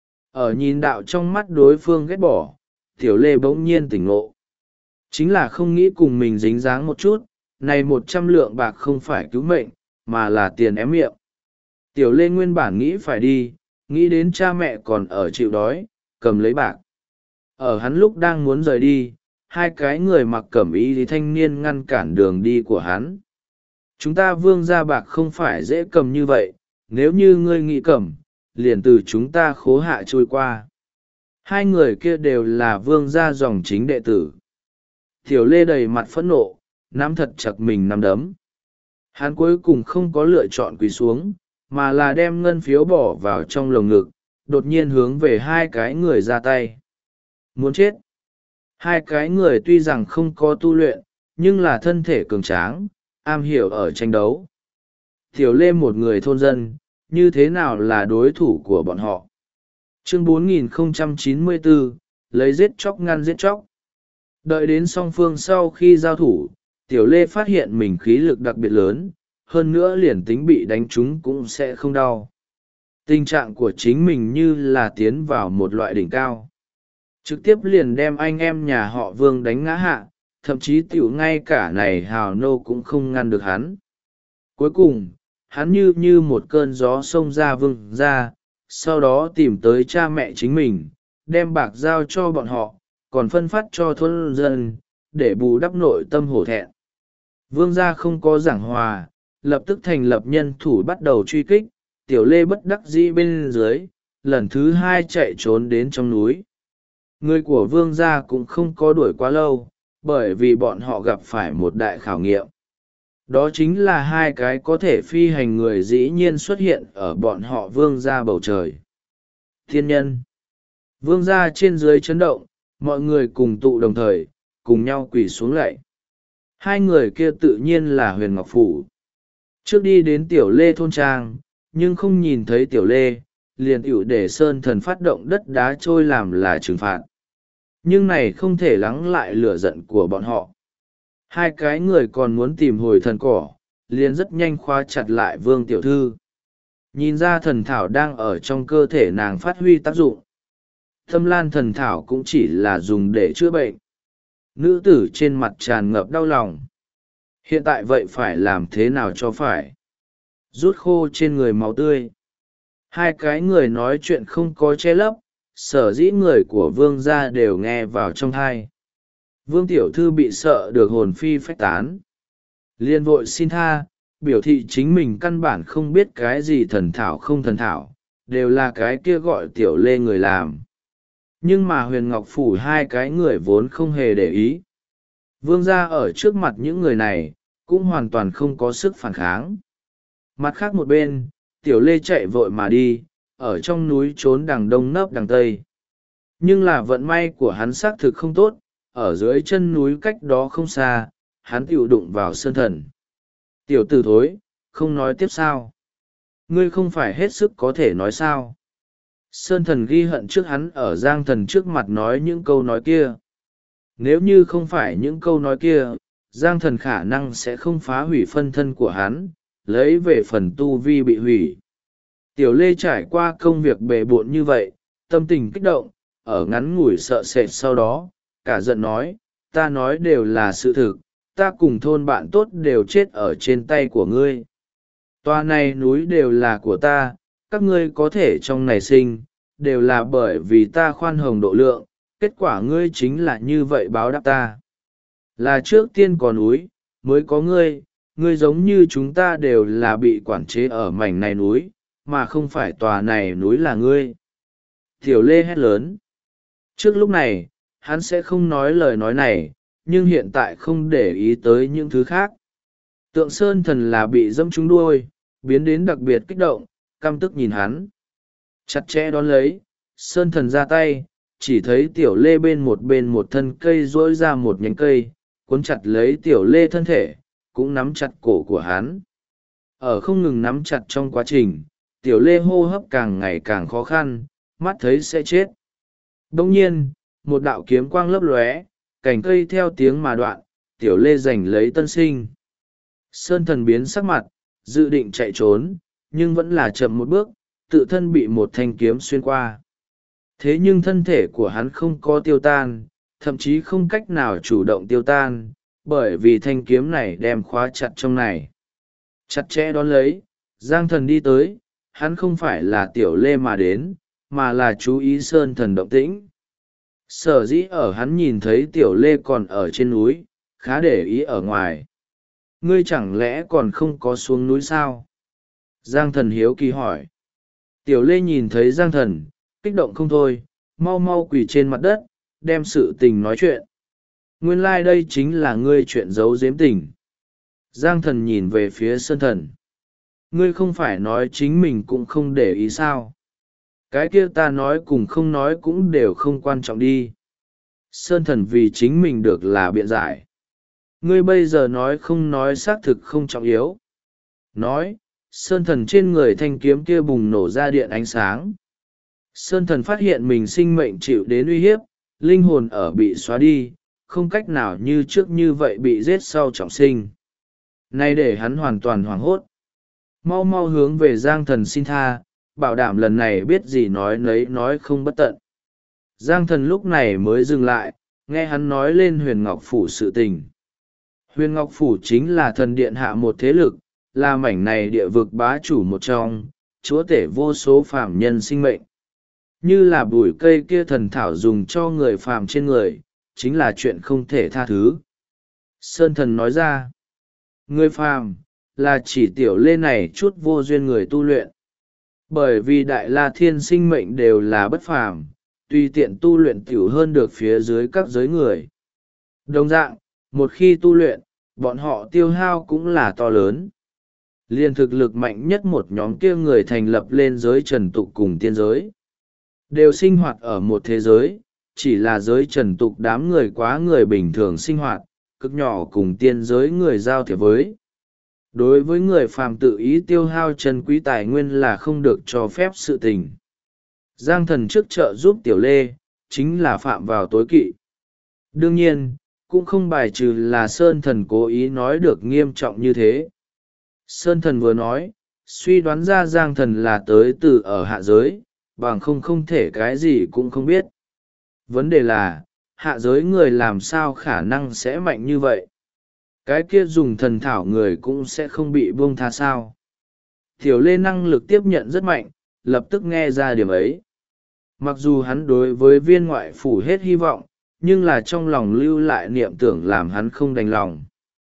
Ở nhìn đạo trong mắt đối phương ghét bỏ, Tiểu Lê bỗng nhiên tỉnh ngộ. Chính là không nghĩ cùng mình dính dáng một chút, này 100 lượng bạc không phải cứu mệnh, mà là tiền ém miệng. Tiểu Lê nguyên bản nghĩ phải đi, nghĩ đến cha mẹ còn ở chịu đói, cầm lấy bạc. Ở hắn lúc đang muốn rời đi, hai cái người mặc cẩm y thì thanh niên ngăn cản đường đi của hắn. Chúng ta Vương gia bạc không phải dễ cầm như vậy, nếu như ngươi nghĩ cầm, liền từ chúng ta khố hạ trôi qua. Hai người kia đều là Vương gia dòng chính đệ tử. Tiểu Lê đầy mặt phẫn nộ, nắm thật chặt mình nắm đấm. Hắn cuối cùng không có lựa chọn quỳ xuống, mà là đem ngân phiếu bỏ vào trong lồng ngực, đột nhiên hướng về hai cái người ra tay. Muốn chết. Hai cái người tuy rằng không có tu luyện, nhưng là thân thể cường tráng, am hiểu ở tranh đấu. Tiểu Lê một người thôn dân, như thế nào là đối thủ của bọn họ? Chương 4094, lấy giết chóc ngăn giết chóc. Đợi đến song phương sau khi giao thủ, Tiểu Lê phát hiện mình khí lực đặc biệt lớn, hơn nữa liền tính bị đánh trúng cũng sẽ không đau. Tình trạng của chính mình như là tiến vào một loại đỉnh cao. Trực tiếp liền đem anh em nhà họ Vương đánh ngã hạ, thậm chí tiểu ngay cả này hào nô cũng không ngăn được hắn. Cuối cùng, hắn như một cơn gió xông ra Vương ra, sau đó tìm tới cha mẹ chính mình, đem bạc giao cho bọn họ, còn phân phát cho thôn dân, để bù đắp nội tâm hổ thẹn. Vương gia không có giảng hòa, lập tức thành lập nhân thủ bắt đầu truy kích, Tiểu Lê bất đắc dĩ bên dưới, lần thứ hai chạy trốn đến trong núi. Người của Vương gia cũng không có đuổi quá lâu, bởi vì bọn họ gặp phải một đại khảo nghiệm. Đó chính là hai cái có thể phi hành người dĩ nhiên xuất hiện ở bọn họ Vương gia bầu trời. Thiên nhân. Vương gia trên dưới chấn động, mọi người cùng tụ đồng thời, cùng nhau quỳ xuống lạy. Hai người kia tự nhiên là Huyền Ngọc Phủ. Trước đi đến Tiểu Lê thôn trang, nhưng không nhìn thấy Tiểu Lê, liền tựu để sơn thần phát động đất đá trôi làm là trừng phạt. Nhưng này không thể lắng lại lửa giận của bọn họ. Hai cái người còn muốn tìm hồi thần cỏ, liền rất nhanh khóa chặt lại Vương tiểu thư. Nhìn ra thần thảo đang ở trong cơ thể nàng phát huy tác dụng. Thâm lan thần thảo cũng chỉ là dùng để chữa bệnh. Nữ tử trên mặt tràn ngập đau lòng. Hiện tại vậy phải làm thế nào cho phải? Rút khô trên người máu tươi. Hai cái người nói chuyện không có che lấp, sở dĩ người của vương gia đều nghe vào trong thai. Vương tiểu thư bị sợ được hồn phi phách tán. Liên vội xin tha, biểu thị chính mình căn bản không biết cái gì thần thảo không thần thảo, đều là cái kia gọi tiểu lê người làm. Nhưng mà huyền ngọc phủ hai cái người vốn không hề để ý. Vương gia ở trước mặt những người này, cũng hoàn toàn không có sức phản kháng. Mặt khác một bên, tiểu lê chạy vội mà đi, ở trong núi trốn đằng đông nấp đằng tây. Nhưng là vận may của hắn xác thực không tốt, ở dưới chân núi cách đó không xa, hắn tiểu đụng vào sơn thần. Tiểu tử thối, không nói tiếp sao? Ngươi không phải hết sức có thể nói sao? Sơn thần ghi hận trước hắn ở giang thần trước mặt nói những câu nói kia. Nếu như không phải những câu nói kia, giang thần khả năng sẽ không phá hủy phân thân của hắn, lấy về phần tu vi bị hủy. Tiểu lê trải qua công việc bề bộn như vậy, tâm tình kích động, ở ngắn ngủi sợ sệt sau đó, cả giận nói, ta nói đều là sự thực, ta cùng thôn bạn tốt đều chết ở trên tay của ngươi. Tòa này núi đều là của ta, các ngươi có thể trong này sinh, đều là bởi vì ta khoan hồng độ lượng, kết quả ngươi chính là như vậy báo đáp ta. Là trước tiên có núi, mới có ngươi, ngươi giống như chúng ta đều là bị quản chế ở mảnh này núi, mà không phải tòa này núi là ngươi. Tiểu lê hét lớn. Trước lúc này, hắn sẽ không nói lời nói này, nhưng hiện tại không để ý tới những thứ khác. Tượng sơn thần là bị dẫm trúng đuôi, biến đến đặc biệt kích động, căm tức nhìn hắn. Chặt chẽ đón lấy, sơn thần ra tay, chỉ thấy tiểu lê bên một thân cây rỗi ra một nhánh cây, cuốn chặt lấy tiểu lê thân thể, cũng nắm chặt cổ của hắn. Ở không ngừng nắm chặt trong quá trình, tiểu lê hô hấp càng ngày càng khó khăn, mắt thấy sẽ chết. Đông nhiên, một đạo kiếm quang lấp lóe, cành cây theo tiếng mà đoạn, tiểu lê giành lấy tân sinh. Sơn thần biến sắc mặt, dự định chạy trốn, nhưng vẫn là chậm một bước, tự thân bị một thanh kiếm xuyên qua. Thế nhưng thân thể của hắn không có tiêu tan, thậm chí không cách nào chủ động tiêu tan, bởi vì thanh kiếm này đem khóa chặt trong này. Chặt chẽ đón lấy, giang thần đi tới, hắn không phải là tiểu lê mà đến, mà là chú ý sơn thần động tĩnh. Sở dĩ ở hắn nhìn thấy tiểu lê còn ở trên núi, khá để ý ở ngoài. Ngươi chẳng lẽ còn không có xuống núi sao? Giang thần hiếu kỳ hỏi. Tiểu lê nhìn thấy giang thần, kích động không thôi, mau mau quỳ trên mặt đất, đem sự tình nói chuyện. Nguyên lai đây chính là ngươi chuyện giấu giếm tình. Giang thần nhìn về phía sơn thần. Ngươi không phải nói chính mình cũng không để ý sao? Cái kia ta nói cùng không nói cũng đều không quan trọng đi. Sơn thần vì chính mình được là biện giải. Ngươi bây giờ nói không nói xác thực không trọng yếu. Nói, sơn thần trên người thanh kiếm kia bùng nổ ra điện ánh sáng. Sơn thần phát hiện mình sinh mệnh chịu đến uy hiếp, linh hồn ở bị xóa đi, không cách nào như trước như vậy bị giết sau trọng sinh. Nay để hắn hoàn toàn hoảng hốt. Mau mau hướng về giang thần xin tha, bảo đảm lần này biết gì nói nấy nói không bất tận. Giang thần lúc này mới dừng lại, nghe hắn nói lên huyền ngọc phủ sự tình. Huyền ngọc phủ chính là thần điện hạ một thế lực, là mảnh này địa vực bá chủ một trong, chúa tể vô số phàm nhân sinh mệnh. Như là bụi cây kia thần thảo dùng cho người phàm trên người, chính là chuyện không thể tha thứ. Sơn thần nói ra, người phàm, là chỉ tiểu lê này chút vô duyên người tu luyện. Bởi vì đại la thiên sinh mệnh đều là bất phàm, tùy tiện tu luyện tiểu hơn được phía dưới các giới người. Đồng dạng, một khi tu luyện, bọn họ tiêu hao cũng là to lớn. Liên thực lực mạnh nhất một nhóm kia người thành lập lên giới trần tục cùng tiên giới. Đều sinh hoạt ở một thế giới, chỉ là giới trần tục đám người quá người bình thường sinh hoạt, cực nhỏ cùng tiên giới người giao thiệp với. Đối với người phàm tự ý tiêu hao chân quý tài nguyên là không được cho phép sự tình. Giang Thần trước trợ giúp Tiểu Lê, chính là phạm vào tối kỵ. Đương nhiên, cũng không bài trừ là Sơn Thần cố ý nói được nghiêm trọng như thế. Sơn Thần vừa nói, suy đoán ra Giang Thần là tới từ ở hạ giới, bằng không thể cái gì cũng không biết. Vấn đề là, hạ giới người làm sao khả năng sẽ mạnh như vậy? Cái kia dùng thần thảo người cũng sẽ không bị buông tha sao? Tiểu Lê năng lực tiếp nhận rất mạnh, lập tức nghe ra điểm ấy. Mặc dù hắn đối với viên ngoại phủ hết hy vọng, nhưng là trong lòng lưu lại niệm tưởng làm hắn không đành lòng.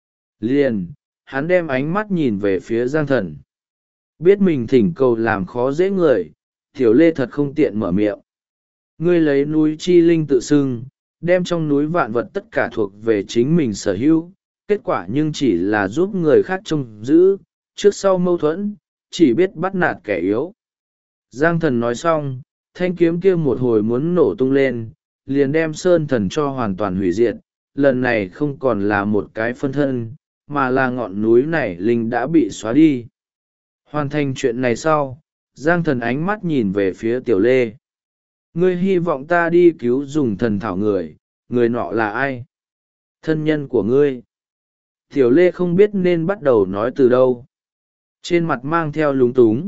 Liền, hắn đem ánh mắt nhìn về phía Giang Thần. Biết mình thỉnh cầu làm khó dễ người, Tiểu Lê thật không tiện mở miệng. Ngươi lấy núi Chi Linh tự xưng, đem trong núi vạn vật tất cả thuộc về chính mình sở hữu, kết quả nhưng chỉ là giúp người khác trông giữ, trước sau mâu thuẫn, chỉ biết bắt nạt kẻ yếu. Giang Thần nói xong, thanh kiếm kia một hồi muốn nổ tung lên, liền đem Sơn Thần cho hoàn toàn hủy diệt, lần này không còn là một cái phân thân, mà là ngọn núi này linh đã bị xóa đi. Hoàn thành chuyện này sau, Giang Thần ánh mắt nhìn về phía Tiểu Lê. Ngươi hy vọng ta đi cứu dùng thần thảo người nọ là ai? Thân nhân của ngươi. Tiểu Lê không biết nên bắt đầu nói từ đâu. Trên mặt mang theo lúng túng.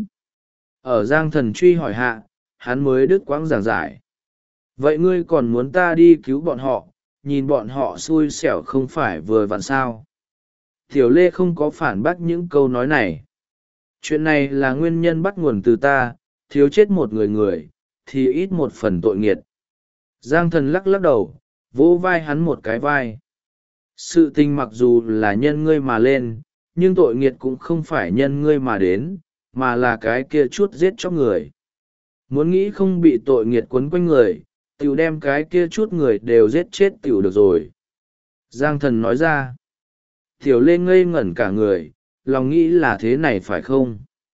Ở Giang Thần truy hỏi hạ, hắn mới đứt quãng giảng giải. Vậy ngươi còn muốn ta đi cứu bọn họ, nhìn bọn họ xui xẻo không phải vừa vặn sao? Tiểu Lê không có phản bác những câu nói này. Chuyện này là nguyên nhân bắt nguồn từ ta, thiếu chết một người, thì ít một phần tội nghiệt. Giang Thần lắc lắc đầu, vỗ vai hắn một cái vai. Sự tình mặc dù là nhân ngươi mà lên, nhưng tội nghiệt cũng không phải nhân ngươi mà đến, mà là cái kia chút giết chóc người. Muốn nghĩ không bị tội nghiệt quấn quanh người, tiểu đem cái kia chút người đều giết chết tiểu được rồi. Giang Thần nói ra. Tiểu Lê ngây ngẩn cả người, lòng nghĩ là thế này phải không?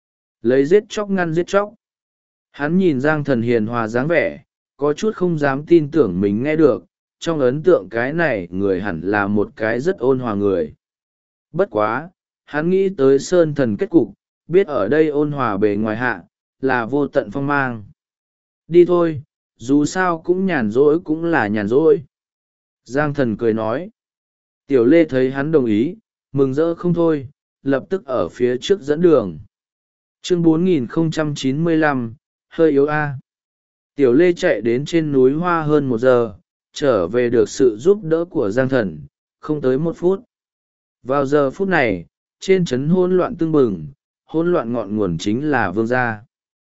Lấy giết chóc ngăn giết chóc. Hắn nhìn Giang Thần hiền hòa dáng vẻ, có chút không dám tin tưởng mình nghe được, trong ấn tượng cái này người hẳn là một cái rất ôn hòa người. Bất quá, hắn nghĩ tới Sơn Thần kết cục, biết ở đây ôn hòa bề ngoài hạ, là vô tận phong mang. Đi thôi, dù sao cũng nhàn rỗi cũng là nhàn rỗi. Giang Thần cười nói. Tiểu Lê thấy hắn đồng ý, mừng rỡ không thôi, lập tức ở phía trước dẫn đường. Chương 4095, hơi yếu a. Tiểu Lê chạy đến trên núi Hoa hơn 1 giờ, trở về được sự giúp đỡ của Giang Thần, không tới 1 phút. Vào giờ phút này, trên trấn hỗn loạn tưng bừng, hỗn loạn ngọn nguồn chính là Vương gia.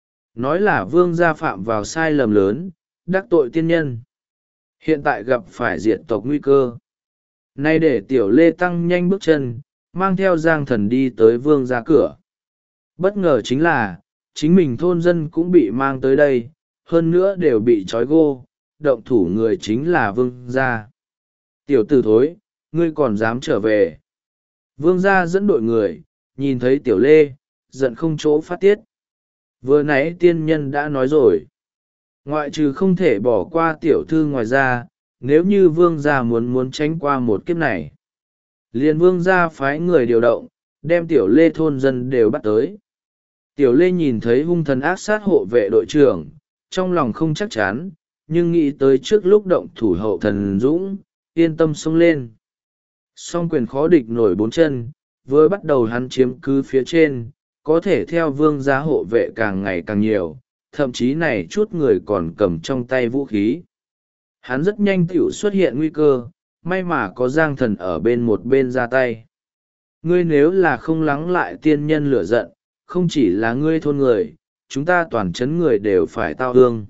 Nói là Vương gia phạm vào sai lầm lớn, đắc tội tiên nhân. Hiện tại gặp phải diệt tộc nguy cơ. Nay để Tiểu Lê tăng nhanh bước chân, mang theo Giang Thần đi tới Vương gia cửa. Bất ngờ chính là, chính mình thôn dân cũng bị mang tới đây, hơn nữa đều bị trói gô, động thủ người chính là Vương gia. Tiểu tử thối, ngươi còn dám trở về. Vương gia dẫn đội người, nhìn thấy Tiểu Lê, giận không chỗ phát tiết. Vừa nãy tiên nhân đã nói rồi. Ngoại trừ không thể bỏ qua tiểu thư ngoài ra, nếu như Vương gia muốn tránh qua một kiếp này. Liền Vương gia phái người điều động, đem Tiểu Lê thôn dân đều bắt tới. Tiểu Lê nhìn thấy hung thần ác sát hộ vệ đội trưởng, trong lòng không chắc chắn, nhưng nghĩ tới trước lúc động thủ hậu thần dũng, yên tâm xông lên. Song quyền khó địch nổi 4 chân, vừa bắt đầu hắn chiếm cứ phía trên, có thể theo Vương gia hộ vệ càng ngày càng nhiều, thậm chí này chút người còn cầm trong tay vũ khí. Hắn rất nhanh tiểu xuất hiện nguy cơ, may mà có Giang Thần ở bên một bên ra tay. Ngươi nếu là không lắng lại tiên nhân lửa giận, không chỉ là ngươi thôn người, chúng ta toàn trấn người đều phải tao ương.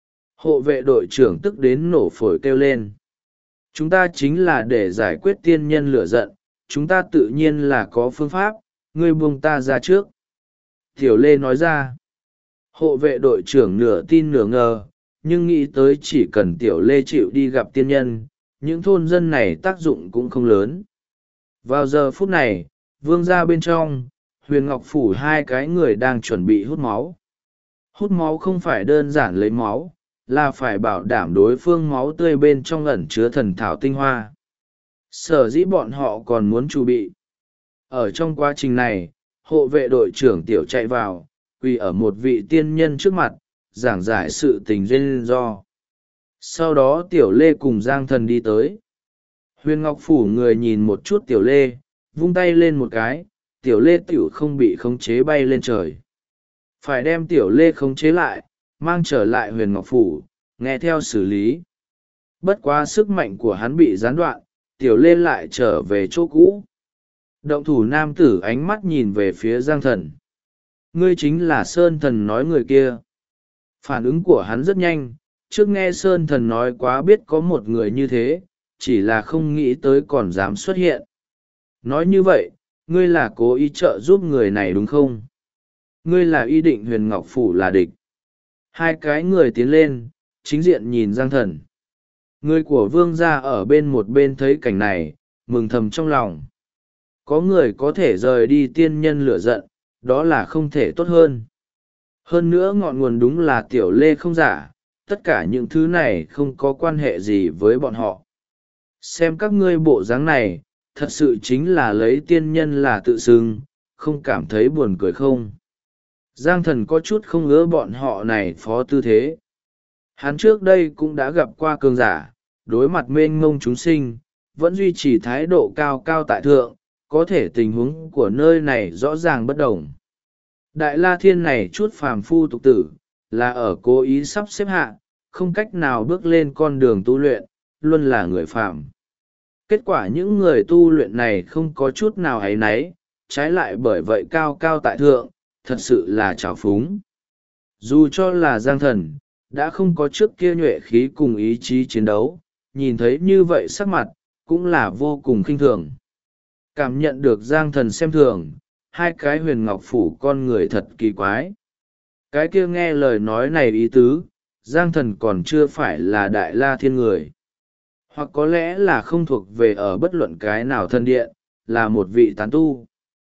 Hộ vệ đội trưởng tức đến nổ phổi kêu lên. Chúng ta chính là để giải quyết tiên nhân lửa giận, chúng ta tự nhiên là có phương pháp, ngươi buông ta ra trước. Tiểu Lê nói ra. Hộ vệ đội trưởng nửa tin nửa ngờ, nhưng nghĩ tới chỉ cần Tiểu Lê chịu đi gặp tiên nhân, những thôn dân này tác dụng cũng không lớn. Vào giờ phút này, Vương gia bên trong, Huyền Ngọc Phủ 2 cái người đang chuẩn bị hút máu. Hút máu không phải đơn giản lấy máu, là phải bảo đảm đối phương máu tươi bên trong ẩn chứa thần thảo tinh hoa. Sở dĩ bọn họ còn muốn chuẩn bị. Ở trong quá trình này, hộ vệ đội trưởng Tiểu chạy vào, quỳ ở một vị tiên nhân trước mặt, giảng giải sự tình duyên do. Sau đó Tiểu Lê cùng Giang Thần đi tới. Huyền Ngọc Phủ người nhìn một chút Tiểu Lê, vung tay lên một cái, Tiểu Lê tiểu không bị khống chế bay lên trời. Phải đem Tiểu Lê khống chế lại, mang trở lại Huyền Ngọc Phủ, nghe theo xử lý. Bất quá sức mạnh của hắn bị gián đoạn, Tiểu Lê lại trở về chỗ cũ. Động thủ nam tử ánh mắt nhìn về phía Giang Thần. Ngươi chính là Sơn Thần nói người kia. Phản ứng của hắn rất nhanh, trước nghe Sơn Thần nói quá biết có một người như thế, chỉ là không nghĩ tới còn dám xuất hiện. Nói như vậy, ngươi là cố ý trợ giúp người này đúng không? Ngươi là ý định Huyền Ngọc Phủ là địch. Hai cái người tiến lên, chính diện nhìn Giang Thần. Người của vương gia ở bên một bên thấy cảnh này, mừng thầm trong lòng. Có người có thể rời đi tiên nhân lửa giận, đó là không thể tốt hơn. Hơn nữa ngọn nguồn đúng là Tiểu Lê không giả, tất cả những thứ này không có quan hệ gì với bọn họ. Xem các ngươi bộ dáng này, thật sự chính là lấy tiên nhân là tự xưng, không cảm thấy buồn cười không? Giang Thần có chút không ngứa bọn họ này phó tư thế. Hắn trước đây cũng đã gặp qua cường giả, đối mặt mênh mông chúng sinh, vẫn duy trì thái độ cao cao tại thượng, có thể tình huống của nơi này rõ ràng bất đồng. Đại La Thiên này chút phàm phu tục tử, là ở cố ý sắp xếp hạ, không cách nào bước lên con đường tu luyện, luôn là người phàm. Kết quả những người tu luyện này không có chút nào áy náy, trái lại bởi vậy cao cao tại thượng, thật sự là trào phúng. Dù cho là Giang Thần, đã không có trước kia nhuệ khí cùng ý chí chiến đấu, nhìn thấy như vậy sắc mặt, cũng là vô cùng khinh thường. Cảm nhận được Giang Thần xem thường, hai cái Huyền Ngọc Phủ con người thật kỳ quái. Cái kia nghe lời nói này ý tứ, Giang Thần còn chưa phải là Đại La Thiên người. Hoặc có lẽ là không thuộc về ở bất luận cái nào thân điện, là một vị tán tu.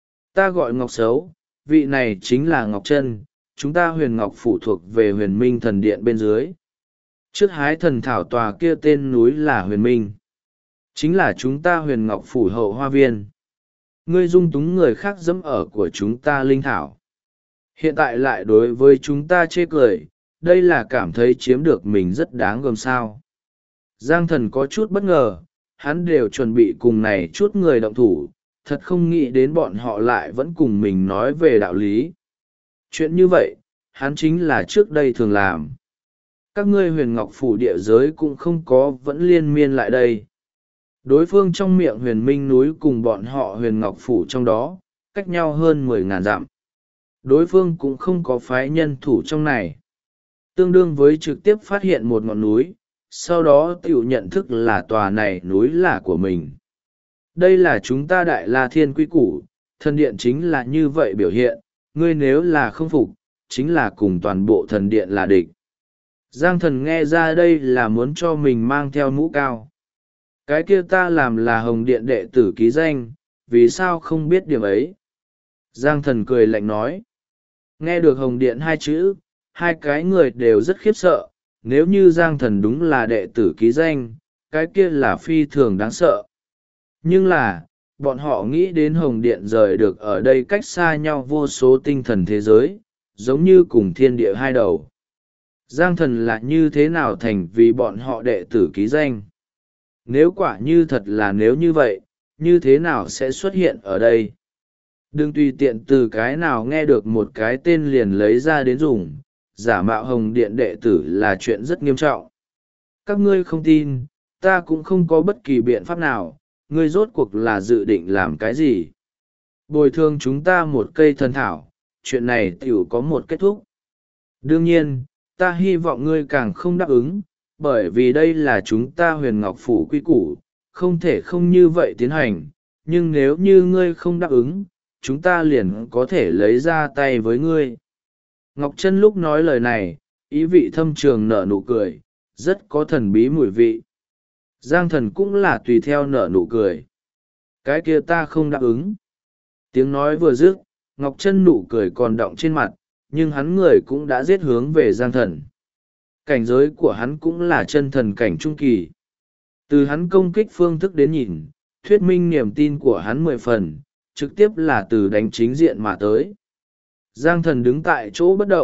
Ta gọi Ngọc Xấu, vị này chính là Ngọc Trân, chúng ta Huyền Ngọc Phủ thuộc về Huyền Minh thần điện bên dưới. Trước hái thần thảo tòa kia tên núi là Huyền Minh. Chính là chúng ta Huyền Ngọc Phủ hậu hoa viên. Ngươi dung túng người khác dẫm ở của chúng ta linh thảo. Hiện tại lại đối với chúng ta chê cười, đây là cảm thấy chiếm được mình rất đáng gờm sao. Giang Thần có chút bất ngờ, hắn đều chuẩn bị cùng này chút người động thủ, thật không nghĩ đến bọn họ lại vẫn cùng mình nói về đạo lý. Chuyện như vậy, hắn chính là trước đây thường làm. Các ngươi Huyền Ngọc Phủ địa giới cũng không có vẫn liên miên lại đây. Đối phương trong miệng Huyền Minh núi cùng bọn họ Huyền Ngọc Phủ trong đó, cách nhau hơn 10.000 dặm. Đối phương cũng không có phái nhân thủ trong này. Tương đương với trực tiếp phát hiện một ngọn núi, sau đó tiểu nhận thức là tòa này núi là của mình. Đây là chúng ta Đại La Thiên quy củ, thần điện chính là như vậy biểu hiện, ngươi nếu là không phục, chính là cùng toàn bộ thần điện là địch. Giang Thần nghe ra đây là muốn cho mình mang theo mũ cao. Cái kia ta làm là Hồng Điện đệ tử ký danh, vì sao không biết điểm ấy? Giang Thần cười lạnh nói. Nghe được Hồng Điện hai chữ, hai cái người đều rất khiếp sợ, nếu như Giang Thần đúng là đệ tử ký danh, cái kia là phi thường đáng sợ. Nhưng là, bọn họ nghĩ đến Hồng Điện rời được ở đây cách xa nhau vô số tinh thần thế giới, giống như cùng thiên địa hai đầu. Giang Thần là như thế nào thành vì bọn họ đệ tử ký danh? Nếu quả như thật là nếu như vậy, như thế nào sẽ xuất hiện ở đây? Đừng tùy tiện từ cái nào nghe được một cái tên liền lấy ra đến dùng, giả mạo Hồng Điện đệ tử là chuyện rất nghiêm trọng. Các ngươi không tin, ta cũng không có bất kỳ biện pháp nào, ngươi rốt cuộc là dự định làm cái gì? Bồi thường chúng ta một cây thần thảo, chuyện này tiểu có một kết thúc. Đương nhiên, ta hy vọng ngươi càng không đáp ứng, bởi vì đây là chúng ta Huyền Ngọc Phủ quy củ, không thể không như vậy tiến hành, nhưng nếu như ngươi không đáp ứng, chúng ta liền có thể lấy ra tay với ngươi. Ngọc Trân lúc nói lời này, ý vị thâm trường nở nụ cười, rất có thần bí mùi vị. Giang Thần cũng là tùy theo nở nụ cười. Cái kia ta không đáp ứng. Tiếng nói vừa dứt, Ngọc Trân nụ cười còn đọng trên mặt, nhưng hắn người cũng đã giết hướng về Giang Thần. Cảnh giới của hắn cũng là chân thần cảnh trung kỳ. Từ hắn công kích phương thức đến nhìn, thuyết minh niềm tin của hắn 10 phần, trực tiếp là từ đánh chính diện mà tới. Giang Thần đứng tại chỗ bất động,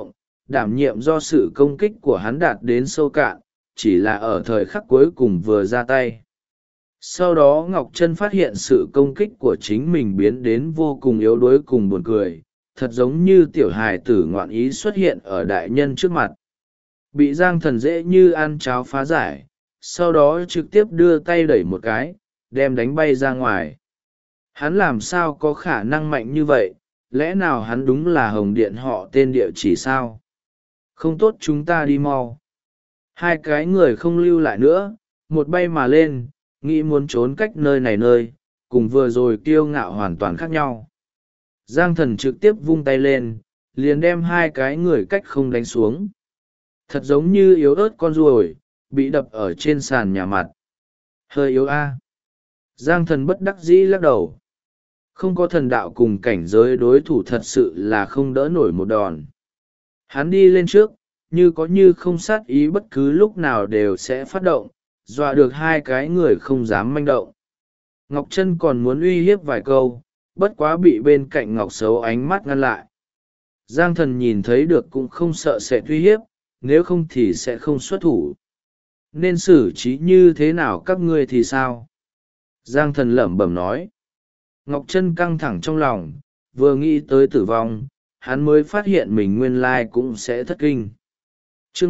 đảm nhiệm do sự công kích của hắn đạt đến sâu cạn, chỉ là ở thời khắc cuối cùng vừa ra tay. Sau đó Ngọc Trân phát hiện sự công kích của chính mình biến đến vô cùng yếu đuối cùng buồn cười, thật giống như tiểu hài tử ngoạn ý xuất hiện ở đại nhân trước mặt. Bị Giang Thần dễ như ăn cháo phá giải, sau đó trực tiếp đưa tay đẩy một cái, đem đánh bay ra ngoài. Hắn làm sao có khả năng mạnh như vậy, lẽ nào hắn đúng là Hồng Điện họ tên địa chỉ sao? Không tốt, chúng ta đi mau. Hai cái người không lưu lại nữa, một bay mà lên, nghĩ muốn trốn cách nơi này nơi, cùng vừa rồi kiêu ngạo hoàn toàn khác nhau. Giang Thần trực tiếp vung tay lên, liền đem hai cái người cách không đánh xuống. Thật giống như yếu ớt con ruồi, bị đập ở trên sàn nhà mặt. Hơi yếu a. Giang Thần bất đắc dĩ lắc đầu. Không có thần đạo cùng cảnh giới đối thủ thật sự là không đỡ nổi một đòn. Hắn đi lên trước, như không sát ý bất cứ lúc nào đều sẽ phát động, dọa được hai cái người không dám manh động. Ngọc Trân còn muốn uy hiếp vài câu, bất quá bị bên cạnh Ngọc Xấu ánh mắt ngăn lại. Giang Thần nhìn thấy được cũng không sợ sẽ uy hiếp, nếu không thì sẽ không xuất thủ. Nên xử trí như thế nào các ngươi thì sao? Giang Thần lẩm bẩm nói. Ngọc Trân căng thẳng trong lòng, vừa nghĩ tới tử vong, hắn mới phát hiện mình nguyên lai cũng sẽ thất kinh. Chương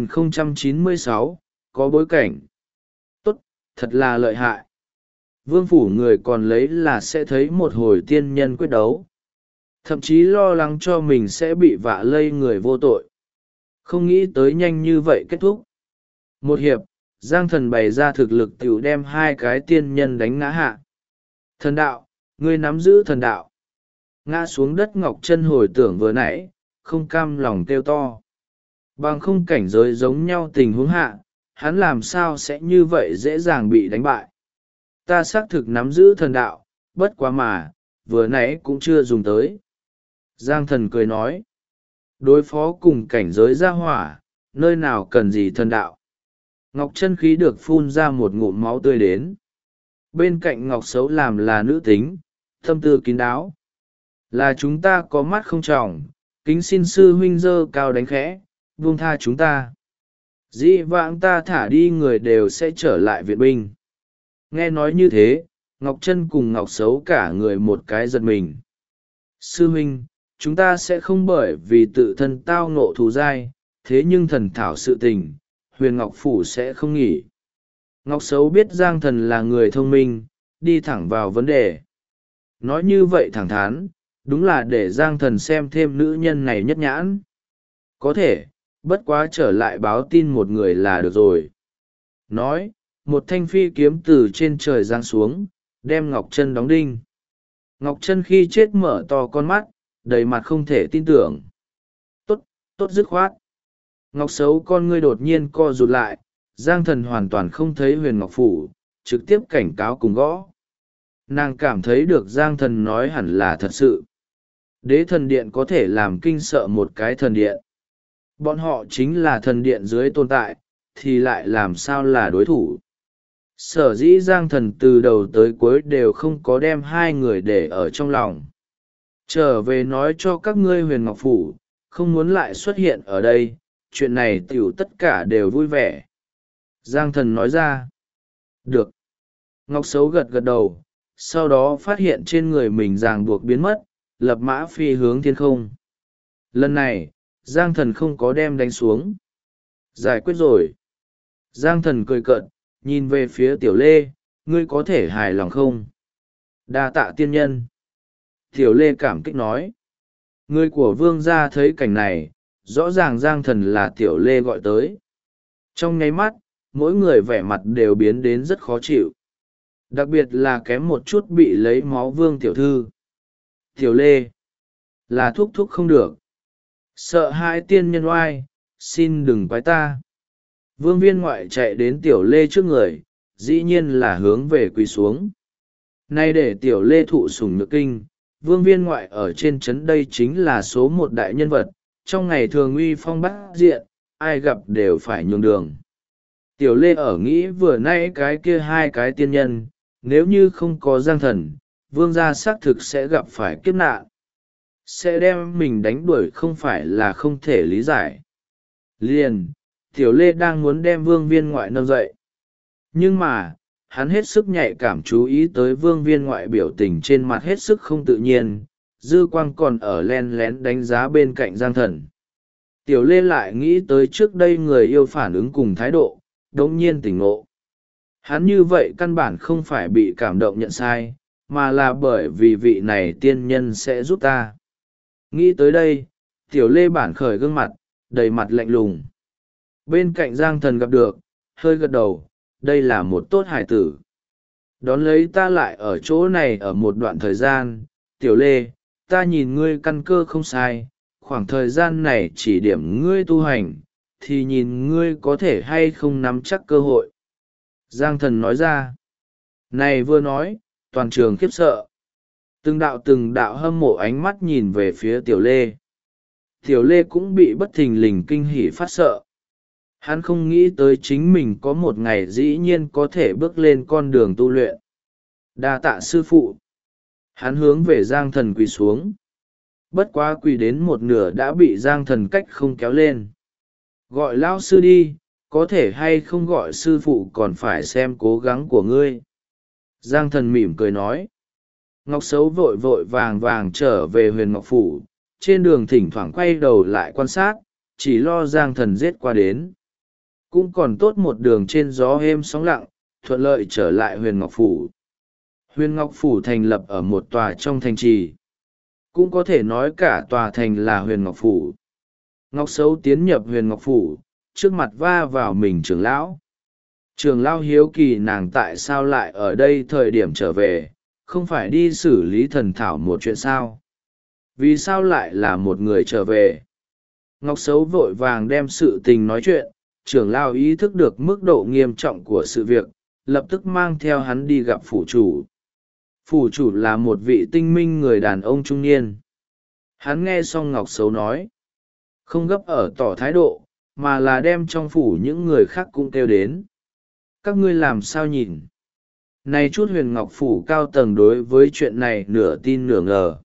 4096, có bối cảnh. Tốt, thật là lợi hại. Vương phủ người còn lấy là sẽ thấy một hồi tiên nhân quyết đấu. Thậm chí lo lắng cho mình sẽ bị vạ lây người vô tội. Không nghĩ tới nhanh như vậy kết thúc. Một hiệp, Giang Thần bày ra thực lực tiểu đem hai cái tiên nhân đánh ngã hạ. Thần đạo, ngươi nắm giữ thần đạo. Ngã xuống đất Ngọc Trân hồi tưởng vừa nãy, không cam lòng kêu to. Bằng không cảnh giới giống nhau tình huống hạ, hắn làm sao sẽ như vậy dễ dàng bị đánh bại. Ta xác thực nắm giữ thần đạo, bất quá mà, vừa nãy cũng chưa dùng tới. Giang Thần cười nói. Đối phó cùng cảnh giới ra hỏa, nơi nào cần gì thần đạo. Ngọc Trân khí được phun ra một ngụm máu tươi đến. Bên cạnh Ngọc Xấu làm là nữ tính, tâm tư kín đáo. Là chúng ta có mắt không tròng, kính xin sư huynh dơ cao đánh khẽ, buông tha chúng ta. Dĩ vãng ta thả đi người đều sẽ trở lại viện binh. Nghe nói như thế, Ngọc Trân cùng Ngọc Xấu cả người một cái giật mình. Sư huynh, chúng ta sẽ không bởi vì tự thân tao ngộ thù dai, thế nhưng thần thảo sự tình, Huyền Ngọc Phủ sẽ không nghỉ. Ngọc Xấu biết Giang Thần là người thông minh, đi thẳng vào vấn đề. Nói như vậy thẳng thắn, đúng là để Giang Thần xem thêm nữ nhân này nhất nhãn. Có thể, bất quá trở lại báo tin một người là được rồi. Nói, một thanh phi kiếm từ trên trời giáng xuống, đem Ngọc Trân đóng đinh. Ngọc Trân khi chết mở to con mắt, đầy mặt không thể tin tưởng. Tốt, tốt dứt khoát. Ngọc Xấu con ngươi đột nhiên co rụt lại, Giang Thần hoàn toàn không thấy Huyền Ngọc Phủ, trực tiếp cảnh cáo cùng gõ. Nàng cảm thấy được Giang Thần nói hẳn là thật sự. Đế thần điện có thể làm kinh sợ một cái thần điện. Bọn họ chính là thần điện dưới tồn tại, thì lại làm sao là đối thủ. Sở dĩ Giang Thần từ đầu tới cuối đều không có đem hai người để ở trong lòng. Trở về nói cho các ngươi Huyền Ngọc Phủ, không muốn lại xuất hiện ở đây, chuyện này tiểu tất cả đều vui vẻ. Giang Thần nói ra. Được. Ngọc Xấu gật gật đầu, sau đó phát hiện trên người mình ràng buộc biến mất, lập mã phi hướng thiên không. Lần này, Giang Thần không có đem đánh xuống. Giải quyết rồi. Giang Thần cười cợt, nhìn về phía Tiểu Lê, ngươi có thể hài lòng không? Đa tạ tiên nhân. Tiểu Lê cảm kích nói. Người của vương gia thấy cảnh này, rõ ràng Giang Thần là Tiểu Lê gọi tới. Trong nháy mắt, mỗi người vẻ mặt đều biến đến rất khó chịu. Đặc biệt là kém một chút bị lấy máu vương tiểu thư. Tiểu Lê, là thúc thúc không được. Sợ hãi tiên nhân oai, xin đừng quái ta. Vương Viên Ngoại chạy đến Tiểu Lê trước người, dĩ nhiên là hướng về quỳ xuống. Nay để Tiểu Lê thụ sủng nhược kinh, Vương Viên Ngoại ở trên trấn đây chính là số một đại nhân vật, trong ngày thường uy phong bát diện, ai gặp đều phải nhường đường. Tiểu Lê ở nghĩ vừa nãy cái kia hai cái tiên nhân, nếu như không có Giang Thần, Vương gia xác thực sẽ gặp phải kiếp nạn. sẽ đem mình đánh đuổi không phải là không thể lý giải. Liền, Tiểu Lê đang muốn đem Vương Viên Ngoại nâng dậy. Nhưng mà, hắn hết sức nhạy cảm chú ý tới Vương Viên Ngoại biểu tình trên mặt hết sức không tự nhiên, dư quang còn ở len lén đánh giá bên cạnh Giang Thần. Tiểu Lê lại nghĩ tới trước đây người yêu phản ứng cùng thái độ, đống nhiên tỉnh ngộ. Hắn như vậy căn bản không phải bị cảm động nhận sai, mà là bởi vì vị này tiên nhân sẽ giúp ta. Nghĩ tới đây, Tiểu Lê bản khởi gương mặt, đầy mặt lạnh lùng. Bên cạnh Giang Thần gặp được, hơi gật đầu, đây là một tốt hải tử. Đón lấy ta lại ở chỗ này ở một đoạn thời gian, Tiểu Lê, ta nhìn ngươi căn cơ không sai, khoảng thời gian này chỉ điểm ngươi tu hành, thì nhìn ngươi có thể hay không nắm chắc cơ hội. Giang Thần nói ra. Này vừa nói, toàn trường khiếp sợ. Từng đạo hâm mộ ánh mắt nhìn về phía Tiểu Lê. Tiểu Lê cũng bị bất thình lình kinh hỉ phát sợ. Hắn không nghĩ tới chính mình có một ngày dĩ nhiên có thể bước lên con đường tu luyện. Đa tạ sư phụ. Hắn hướng về Giang Thần quỳ xuống. Bất quá quỳ đến một nửa đã bị Giang Thần cách không kéo lên. Gọi lão sư đi, có thể hay không gọi sư phụ còn phải xem cố gắng của ngươi. Giang Thần mỉm cười nói. Ngọc Sấu vội vội vàng vàng trở về Huyền Ngọc Phủ, trên đường thỉnh thoảng quay đầu lại quan sát, chỉ lo Giang Thần giết qua đến. Cũng còn tốt một đường trên gió êm sóng lặng, thuận lợi trở lại Huyền Ngọc Phủ. Huyền Ngọc Phủ thành lập ở một tòa trong thành trì. Cũng có thể nói cả tòa thành là Huyền Ngọc Phủ. Ngọc Sấu tiến nhập Huyền Ngọc Phủ, trước mặt va vào mình trưởng lão. Trưởng lão hiếu kỳ nàng tại sao lại ở đây thời điểm trở về, không phải đi xử lý thần thảo một chuyện sao? Vì sao lại là một người trở về? Ngọc Sấu vội vàng đem sự tình nói chuyện, trưởng lão ý thức được mức độ nghiêm trọng của sự việc, lập tức mang theo hắn đi gặp phủ chủ. Phủ chủ là một vị tinh minh người đàn ông trung niên. Hắn nghe xong Ngọc Sấu nói, không gấp ở tỏ thái độ, mà là đem trong phủ những người khác cũng kêu đến. Các ngươi làm sao nhìn? Này chút Huyền Ngọc Phủ cao tầng đối với chuyện này nửa tin nửa ngờ.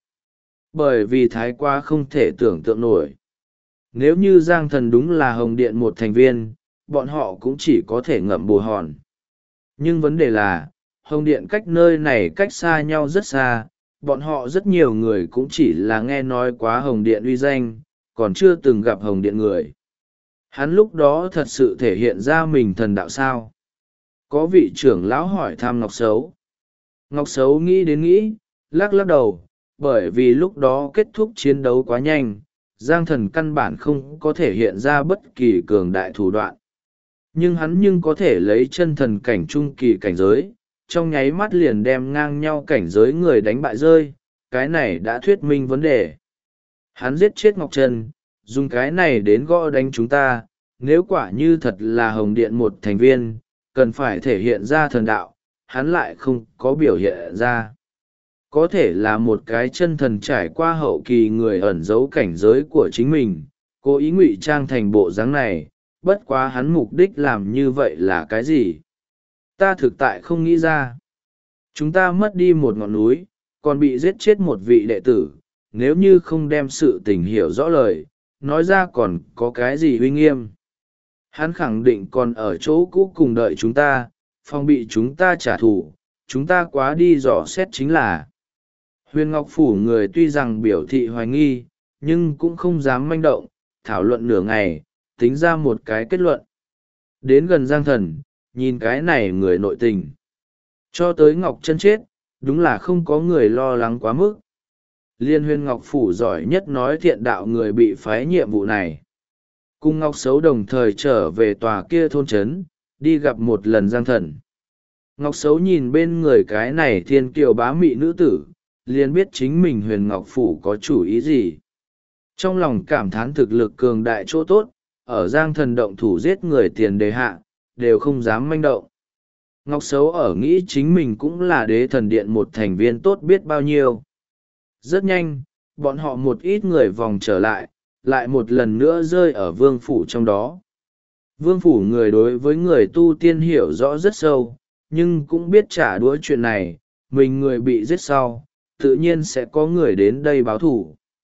Bởi vì thái quá không thể tưởng tượng nổi. Nếu như Giang Thần đúng là Hồng Điện một thành viên, bọn họ cũng chỉ có thể ngậm bồ hòn. Nhưng vấn đề là, Hồng Điện cách nơi này cách xa nhau rất xa, bọn họ rất nhiều người cũng chỉ là nghe nói quá Hồng Điện uy danh, còn chưa từng gặp Hồng Điện người. Hắn lúc đó thật sự thể hiện ra mình thần đạo sao? Có vị trưởng lão hỏi thăm Ngọc Sấu. Ngọc Sấu nghĩ đến nghĩ, lắc lắc đầu, bởi vì lúc đó kết thúc chiến đấu quá nhanh, Giang Thần căn bản không có thể hiện ra bất kỳ cường đại thủ đoạn. Nhưng hắn có thể lấy chân thần cảnh trung kỳ cảnh giới, trong nháy mắt liền đem ngang nhau cảnh giới người đánh bại rơi, cái này đã thuyết minh vấn đề. Hắn giết chết Ngọc Trân, dùng cái này đến gõ đánh chúng ta, nếu quả như thật là Hồng Điện một thành viên, cần phải thể hiện ra thần đạo, hắn lại không có biểu hiện ra. Có thể là một cái chân thần trải qua hậu kỳ người ẩn giấu cảnh giới của chính mình, cố ý ngụy trang thành bộ dáng này, bất quá hắn mục đích làm như vậy là cái gì? Ta thực tại không nghĩ ra. Chúng ta mất đi một ngọn núi, còn bị giết chết một vị đệ tử, nếu như không đem sự tình hiểu rõ lời, nói ra còn có cái gì uy nghiêm. Hắn khẳng định còn ở chỗ cũ cùng đợi chúng ta, phòng bị chúng ta trả thù, chúng ta quá đi dò xét chính là. Huyền Ngọc Phủ người tuy rằng biểu thị hoài nghi, nhưng cũng không dám manh động, thảo luận nửa ngày, tính ra một cái kết luận. Đến gần Giang Thần, nhìn cái này người nội tình. Cho tới Ngọc Trân chết, đúng là không có người lo lắng quá mức. Liên Huyền Ngọc Phủ giỏi nhất nói thiện đạo người bị phái nhiệm vụ này. Cùng Ngọc Sấu đồng thời trở về tòa kia thôn trấn, đi gặp một lần Giang Thần. Ngọc Sấu nhìn bên người cái này thiên kiều bá mị nữ tử, liền biết chính mình Huyền Ngọc Phủ có chủ ý gì. Trong lòng cảm thán thực lực cường đại chỗ tốt, ở Giang Thần động thủ giết người tiền đề hạ, đều không dám manh động. Ngọc Sấu ở nghĩ chính mình cũng là Đế Thần Điện một thành viên tốt biết bao nhiêu. Rất nhanh, bọn họ một ít người vòng trở lại một lần nữa rơi ở vương phủ trong đó. Vương phủ người đối với người tu tiên hiểu rõ rất sâu, nhưng cũng biết trả đũa chuyện này, mình người bị giết sau, tự nhiên sẽ có người đến đây báo thủ.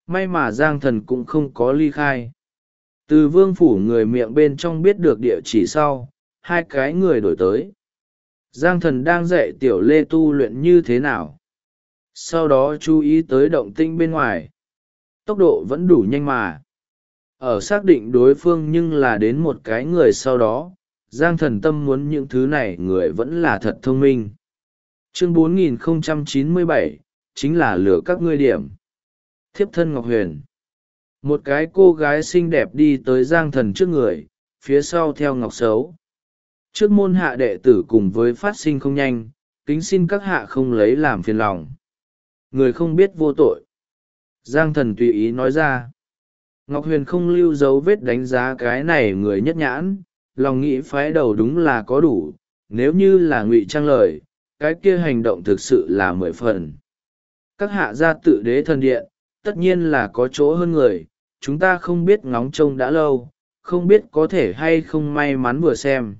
may mà Giang Thần cũng không có ly khai. Từ vương phủ người miệng bên trong biết được địa chỉ sau, hai cái người đổi tới. Giang Thần đang dạy Tiểu Lê tu luyện như thế nào. Sau đó chú ý tới động tĩnh bên ngoài. Tốc độ vẫn đủ nhanh mà. Ở xác định đối phương nhưng là đến một cái người sau đó, Giang Thần tâm muốn những thứ này người vẫn là thật thông minh. Chương 4097, chính là lừa các ngươi điểm. Thiếp thân Ngọc Huyền. Một cái cô gái xinh đẹp đi tới Giang Thần trước người, phía sau theo Ngọc Sấu. Trước môn hạ đệ tử cùng với phát sinh không nhanh, kính xin các hạ không lấy làm phiền lòng. Người không biết vô tội. Giang Thần tùy ý nói ra. Ngọc Huyền không lưu dấu vết đánh giá cái này người nhất nhãn, lòng nghĩ phái đầu đúng là có đủ, nếu như là ngụy trang lời, cái kia hành động thực sự là 10 phần. Các hạ gia tự đế thần điện, tất nhiên là có chỗ hơn người, chúng ta không biết ngóng trông đã lâu, không biết có thể hay không may mắn vừa xem.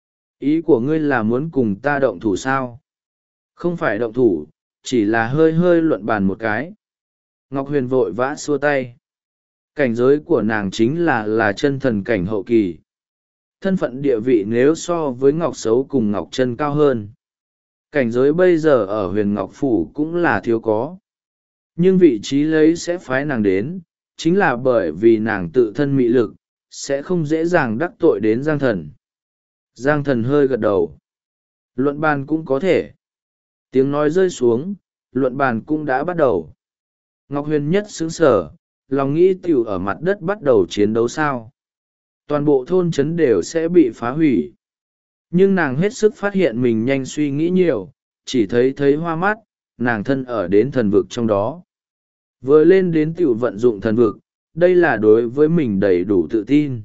Ý của ngươi là muốn cùng ta động thủ sao? Không phải động thủ, chỉ là hơi hơi luận bàn một cái. Ngọc Huyền vội vã xua tay. Cảnh giới của nàng chính là chân thần cảnh hậu kỳ. Thân phận địa vị nếu so với Ngọc Sấu cùng Ngọc Trân cao hơn. Cảnh giới bây giờ ở Huyền Ngọc Phủ cũng là thiếu có. Nhưng vị trí lấy sẽ phái nàng đến, chính là bởi vì nàng tự thân mị lực, sẽ không dễ dàng đắc tội đến Giang Thần. Giang Thần hơi gật đầu. Luận bàn cũng có thể. Tiếng nói rơi xuống, luận bàn cũng đã bắt đầu. Ngọc Huyền nhất sững sờ, lòng nghĩ tiểu ở mặt đất bắt đầu chiến đấu sao. Toàn bộ thôn trấn đều sẽ bị phá hủy. Nhưng nàng hết sức phát hiện mình nhanh suy nghĩ nhiều, chỉ thấy hoa mắt, nàng thân ở đến thần vực trong đó. Vừa lên đến tiểu vận dụng thần vực, đây là đối với mình đầy đủ tự tin.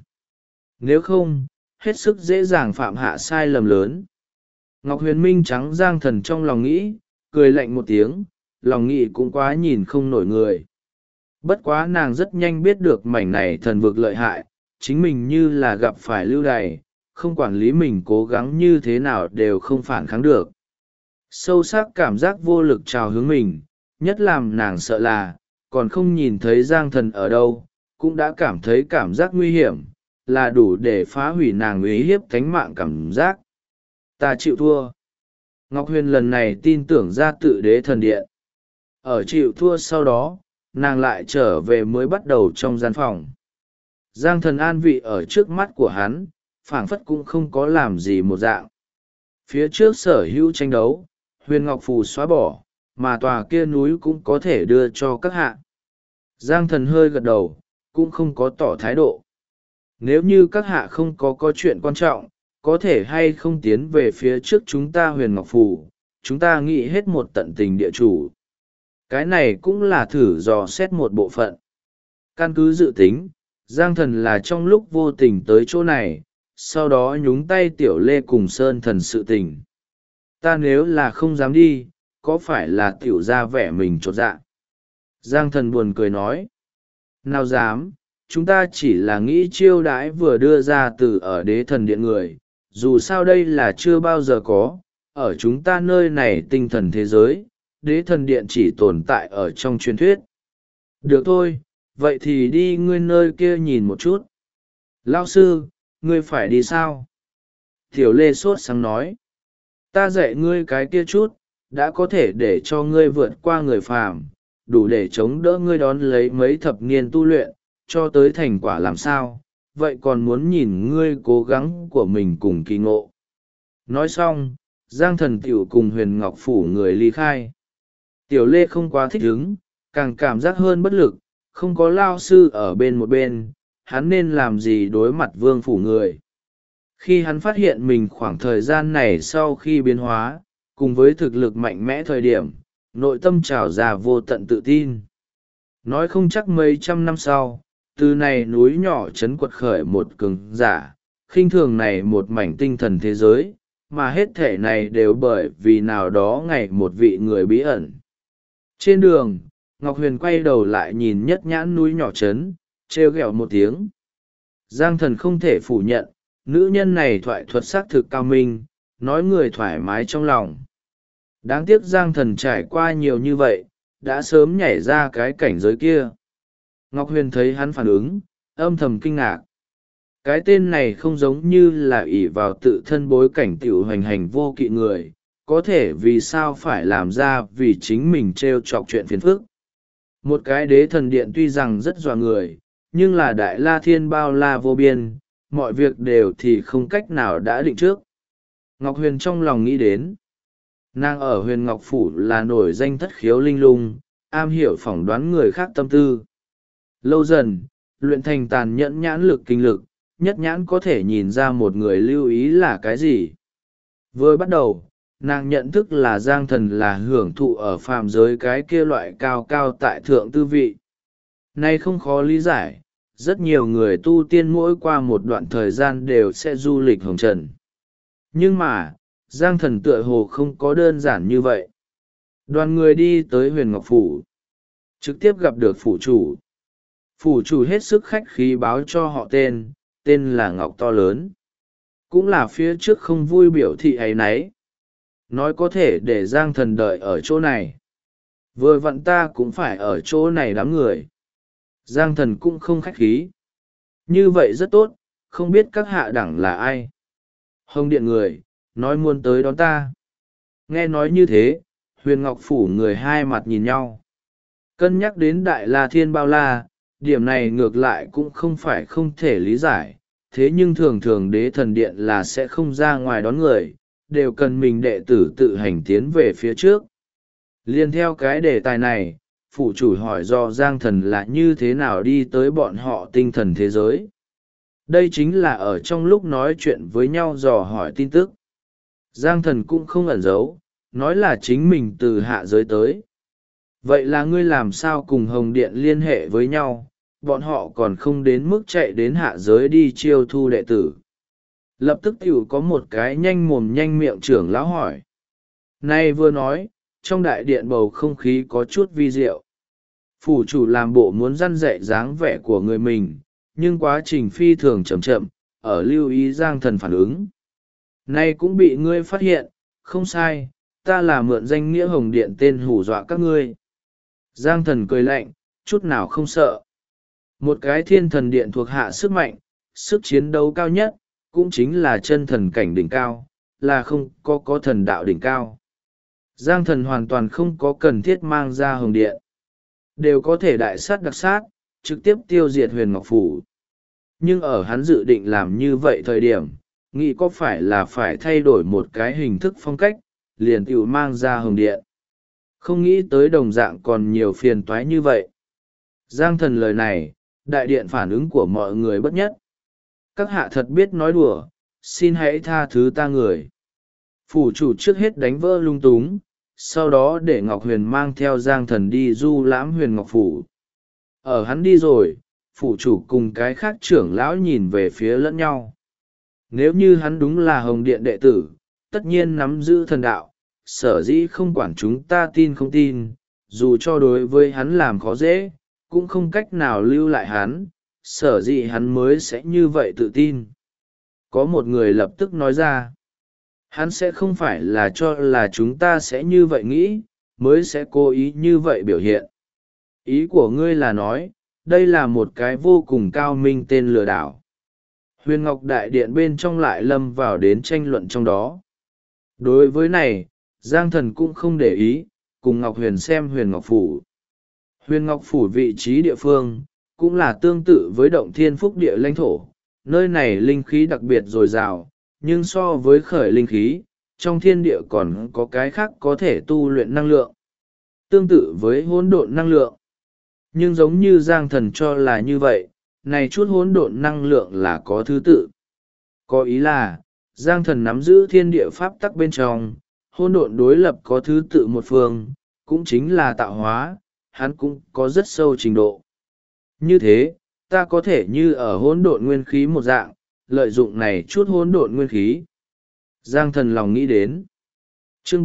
Nếu không, hết sức dễ dàng phạm hạ sai lầm lớn. Ngọc Huyền minh trắng Giang Thần trong lòng nghĩ, cười lạnh một tiếng, lòng nghĩ cũng quá nhìn không nổi người. Bất quá nàng rất nhanh biết được mảnh này thần vực lợi hại, chính mình như là gặp phải lưu đày, không quản lý mình cố gắng như thế nào đều không phản kháng được. Sâu sắc cảm giác vô lực trào hướng mình, nhất làm nàng sợ là, còn không nhìn thấy Giang Thần ở đâu, cũng đã cảm thấy cảm giác nguy hiểm, là đủ để phá hủy nàng uy hiếp thánh mạng cảm giác. Ta chịu thua. Ngọc Huyền lần này tin tưởng ra tự đế thần điện. Ở chịu thua sau đó, nàng lại trở về mới bắt đầu trong gian phòng. Giang Thần an vị ở trước mắt của hắn, phảng phất cũng không có làm gì một dạng. Phía trước sở hữu tranh đấu, Huyền Ngọc Phù xóa bỏ, mà tòa kia núi cũng có thể đưa cho các hạ. Giang Thần hơi gật đầu, cũng không có tỏ thái độ. Nếu như các hạ không có chuyện quan trọng, có thể hay không tiến về phía trước chúng ta Huyền Ngọc Phù, chúng ta nghĩ hết một tận tình địa chủ. Cái này cũng là thử dò xét một bộ phận. Căn cứ dự tính, Giang Thần là trong lúc vô tình tới chỗ này, sau đó nhúng tay Tiểu Lê cùng Sơn Thần sự tình. Ta nếu là không dám đi, có phải là tiểu ra vẻ mình chột dạ? Giang Thần buồn cười nói. Nào dám, chúng ta chỉ là nghĩ chiêu đãi vừa đưa ra từ ở đế thần điện người, dù sao đây là chưa bao giờ có, ở chúng ta nơi này tinh thần thế giới, đế thần điện chỉ tồn tại ở trong truyền thuyết. Được thôi, vậy thì đi ngươi nơi kia nhìn một chút. Lao sư, ngươi phải đi sao? Tiểu Lê sốt sáng nói. Ta dạy ngươi cái kia chút, đã có thể để cho ngươi vượt qua người phàm, đủ để chống đỡ ngươi đón lấy mấy thập niên tu luyện, cho tới thành quả làm sao, vậy còn muốn nhìn ngươi cố gắng của mình cùng kỳ ngộ. Nói xong, Giang Thần tiểu cùng Huyền Ngọc Phủ người ly khai. Tiểu Lê không quá thích ứng, càng cảm giác hơn bất lực, không có lao sư ở bên một bên, hắn nên làm gì đối mặt vương phủ người. Khi hắn phát hiện mình khoảng thời gian này sau khi biến hóa, cùng với thực lực mạnh mẽ thời điểm, nội tâm trào ra vô tận tự tin. Nói không chắc mấy trăm năm sau, từ này núi nhỏ chấn quật khởi một cường giả, khinh thường này một mảnh tinh thần thế giới, mà hết thể này đều bởi vì nào đó ngày một vị người bí ẩn. Trên đường, Ngọc Huyền quay đầu lại nhìn nhất nhãn núi nhỏ chấn, trêu ghẹo một tiếng. Giang Thần không thể phủ nhận, nữ nhân này thoại thuật xác thực cao minh, nói người thoải mái trong lòng. Đáng tiếc Giang Thần trải qua nhiều như vậy, đã sớm nhảy ra cái cảnh giới kia. Ngọc Huyền thấy hắn phản ứng, âm thầm kinh ngạc. Cái tên này không giống như là ỷ vào tự thân bối cảnh tiểu hoành hành vô kỵ người, có thể vì sao phải làm ra vì chính mình t r e o chọc chuyện phiền phức. Một cái đế thần điện tuy rằng rất dọa người, nhưng là đại la thiên bao la vô biên, mọi việc đều thì không cách nào đã định trước. Ngọc Huyền trong lòng nghĩ đến, nàng ở Huyền Ngọc Phủ là nổi danh thất khiếu linh lung, am hiểu phỏng đoán người khác tâm tư. Lâu dần, luyện thành tàn nhẫn nhãn lực kinh lực, nhất nhãn có thể nhìn ra một người lưu ý là cái gì. Vừa bắt đầu, nàng nhận thức là Giang Thần là hưởng thụ ở phàm giới cái kia loại cao cao tại thượng tư vị. Nay không khó lý giải, rất nhiều người tu tiên mỗi qua một đoạn thời gian đều sẽ du lịch hồng trần. Nhưng mà, Giang Thần tựa hồ không có đơn giản như vậy. Đoàn người đi tới Huyền Ngọc Phủ, trực tiếp gặp được phủ chủ. Phủ chủ hết sức khách khí báo cho họ tên là Ngọc To Lớn. Cũng là phía trước không vui biểu thị ấy nấy. Nói có thể để Giang Thần đợi ở chỗ này. Vừa vặn ta cũng phải ở chỗ này đám người. Giang Thần cũng không khách khí. Như vậy rất tốt, không biết các hạ đẳng là ai. Hồng Điện người, nói muốn tới đón ta. Nghe nói như thế, Huyền Ngọc Phủ người hai mặt nhìn nhau. Cân nhắc đến Đại La Thiên bao la, điểm này ngược lại cũng không phải không thể lý giải. Thế nhưng thường thường đế thần điện là sẽ không ra ngoài đón người, đều cần mình đệ tử tự hành tiến về phía trước. Liên theo cái đề tài này, phủ chủ hỏi do Giang Thần là như thế nào đi tới bọn họ tinh thần thế giới. Đây chính là ở trong lúc nói chuyện với nhau dò hỏi tin tức. Giang Thần cũng không ẩn giấu, nói là chính mình từ hạ giới tới. Vậy là ngươi làm sao cùng Hồng Điện liên hệ với nhau, bọn họ còn không đến mức chạy đến hạ giới đi chiêu thu đệ tử. Lập tức tiểu có một cái nhanh mồm nhanh miệng trưởng lão hỏi. Nay vừa nói, trong đại điện bầu không khí có chút vi diệu. Phủ chủ làm bộ muốn răn dạy dáng vẻ của người mình, nhưng quá trình phi thường chậm chậm, ở lưu ý Giang Thần phản ứng. Nay cũng bị ngươi phát hiện, không sai, ta là mượn danh nghĩa Hồng Điện tên hù dọa các ngươi. Giang Thần cười lạnh, chút nào không sợ. Một cái thiên thần điện thuộc hạ sức mạnh, sức chiến đấu cao nhất, cũng chính là chân thần cảnh đỉnh cao, là không có thần đạo đỉnh cao. Giang Thần hoàn toàn không có cần thiết mang ra Hồng Điện. Đều có thể đại sát đặc sát, trực tiếp tiêu diệt Huyền Ngọc Phủ. Nhưng ở hắn dự định làm như vậy thời điểm, nghĩ có phải là phải thay đổi một cái hình thức phong cách, liền tiểu mang ra Hồng Điện. Không nghĩ tới đồng dạng còn nhiều phiền toái như vậy. Giang Thần lời này, đại điện phản ứng của mọi người bất nhất. Các hạ thật biết nói đùa, xin hãy tha thứ ta người. Phủ chủ trước hết đánh vỡ lung túng, sau đó để Ngọc Huyền mang theo Giang Thần đi du lãm Huyền Ngọc Phủ. Ở hắn đi rồi, phủ chủ cùng cái khác trưởng lão nhìn về phía lẫn nhau. Nếu như hắn đúng là Hồng Điện đệ tử, tất nhiên nắm giữ thần đạo, sở dĩ không quản chúng ta tin không tin, dù cho đối với hắn làm khó dễ, cũng không cách nào lưu lại hắn, sở dĩ hắn mới sẽ như vậy tự tin. Có một người lập tức nói ra, hắn sẽ không phải là cho là chúng ta sẽ như vậy nghĩ, mới sẽ cố ý như vậy biểu hiện. Ý của ngươi là nói, đây là một cái vô cùng cao minh tên lừa đảo. Huyền Ngọc Đại Điện bên trong lại lâm vào đến tranh luận trong đó. Đối với này, Giang Thần cũng không để ý, cùng Ngọc Huyền xem Huyền Ngọc Phủ. Huyền Ngọc Phủ vị trí địa phương, cũng là tương tự với động thiên phúc địa lãnh thổ, nơi này linh khí đặc biệt dồi dào, nhưng so với khởi linh khí, trong thiên địa còn có cái khác có thể tu luyện năng lượng. Tương tự với hỗn độn năng lượng. Nhưng giống như Giang Thần cho là như vậy, này chút hỗn độn năng lượng là có thứ tự. Có ý là, Giang Thần nắm giữ thiên địa pháp tắc bên trong, hỗn độn đối lập có thứ tự một phương, cũng chính là tạo hóa, hắn cũng có rất sâu trình độ. Như thế, ta có thể như ở hỗn độn nguyên khí một dạng, lợi dụng này chút hỗn độn nguyên khí. Giang Thần lòng nghĩ đến. Chương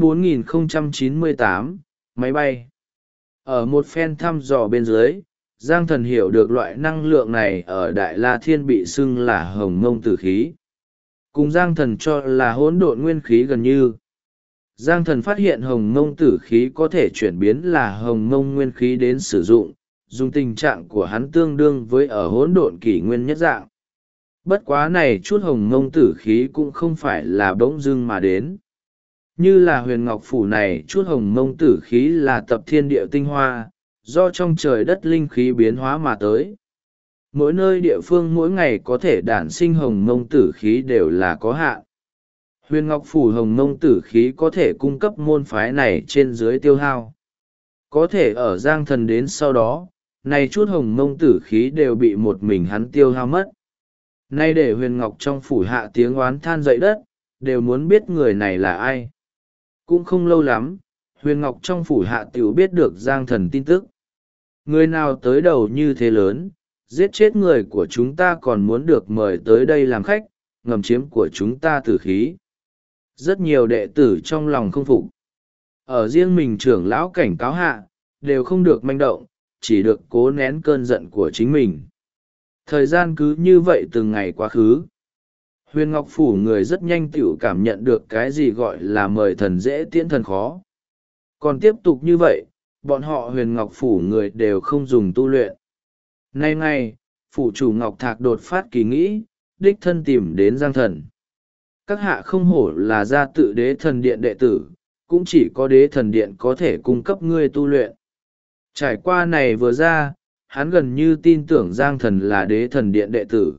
4098, máy bay. Ở một phen thăm dò bên dưới, Giang Thần hiểu được loại năng lượng này ở Đại La Thiên bị xưng là hồng mông tử khí. Cùng Giang Thần cho là hỗn độn nguyên khí gần như. Giang Thần phát hiện hồng mông tử khí có thể chuyển biến là hồng mông nguyên khí đến sử dụng, dùng tình trạng của hắn tương đương với ở hỗn độn kỷ nguyên nhất dạng. Bất quá này chút hồng mông tử khí cũng không phải là bỗng dưng mà đến. Như là huyền ngọc phủ này chút hồng mông tử khí là tập thiên địa tinh hoa, do trong trời đất linh khí biến hóa mà tới. Mỗi nơi địa phương mỗi ngày có thể đản sinh hồng mông tử khí đều là có hạn. Huyền ngọc phủ hồng mông tử khí có thể cung cấp môn phái này trên dưới tiêu hao. Có thể ở Giang Thần đến sau đó, này chút hồng mông tử khí đều bị một mình hắn tiêu hao mất. Nay để huyền ngọc trong phủ hạ tiếng oán than dậy đất, đều muốn biết người này là ai. Cũng không lâu lắm, huyền ngọc trong phủ hạ tiểu biết được Giang Thần tin tức. Người nào tới đầu như thế lớn, giết chết người của chúng ta còn muốn được mời tới đây làm khách, ngầm chiếm của chúng ta tử khí. Rất nhiều đệ tử trong lòng không phục. Ở riêng mình trưởng lão cảnh cáo hạ, đều không được manh động, chỉ được cố nén cơn giận của chính mình. Thời gian cứ như vậy từng ngày quá khứ. Huyền Ngọc Phủ người rất nhanh tiểu cảm nhận được cái gì gọi là mời thần dễ tiễn thần khó. Còn tiếp tục như vậy, bọn họ Huyền Ngọc Phủ người đều không dùng tu luyện. Nay ngày, Phủ chủ Ngọc Thạc đột phát kỳ nghĩ, đích thân tìm đến Giang Thần. Các hạ không hổ là gia tự đế thần điện đệ tử, cũng chỉ có đế thần điện có thể cung cấp ngươi tu luyện. Trải qua này vừa ra, hắn gần như tin tưởng Giang Thần là đế thần điện đệ tử.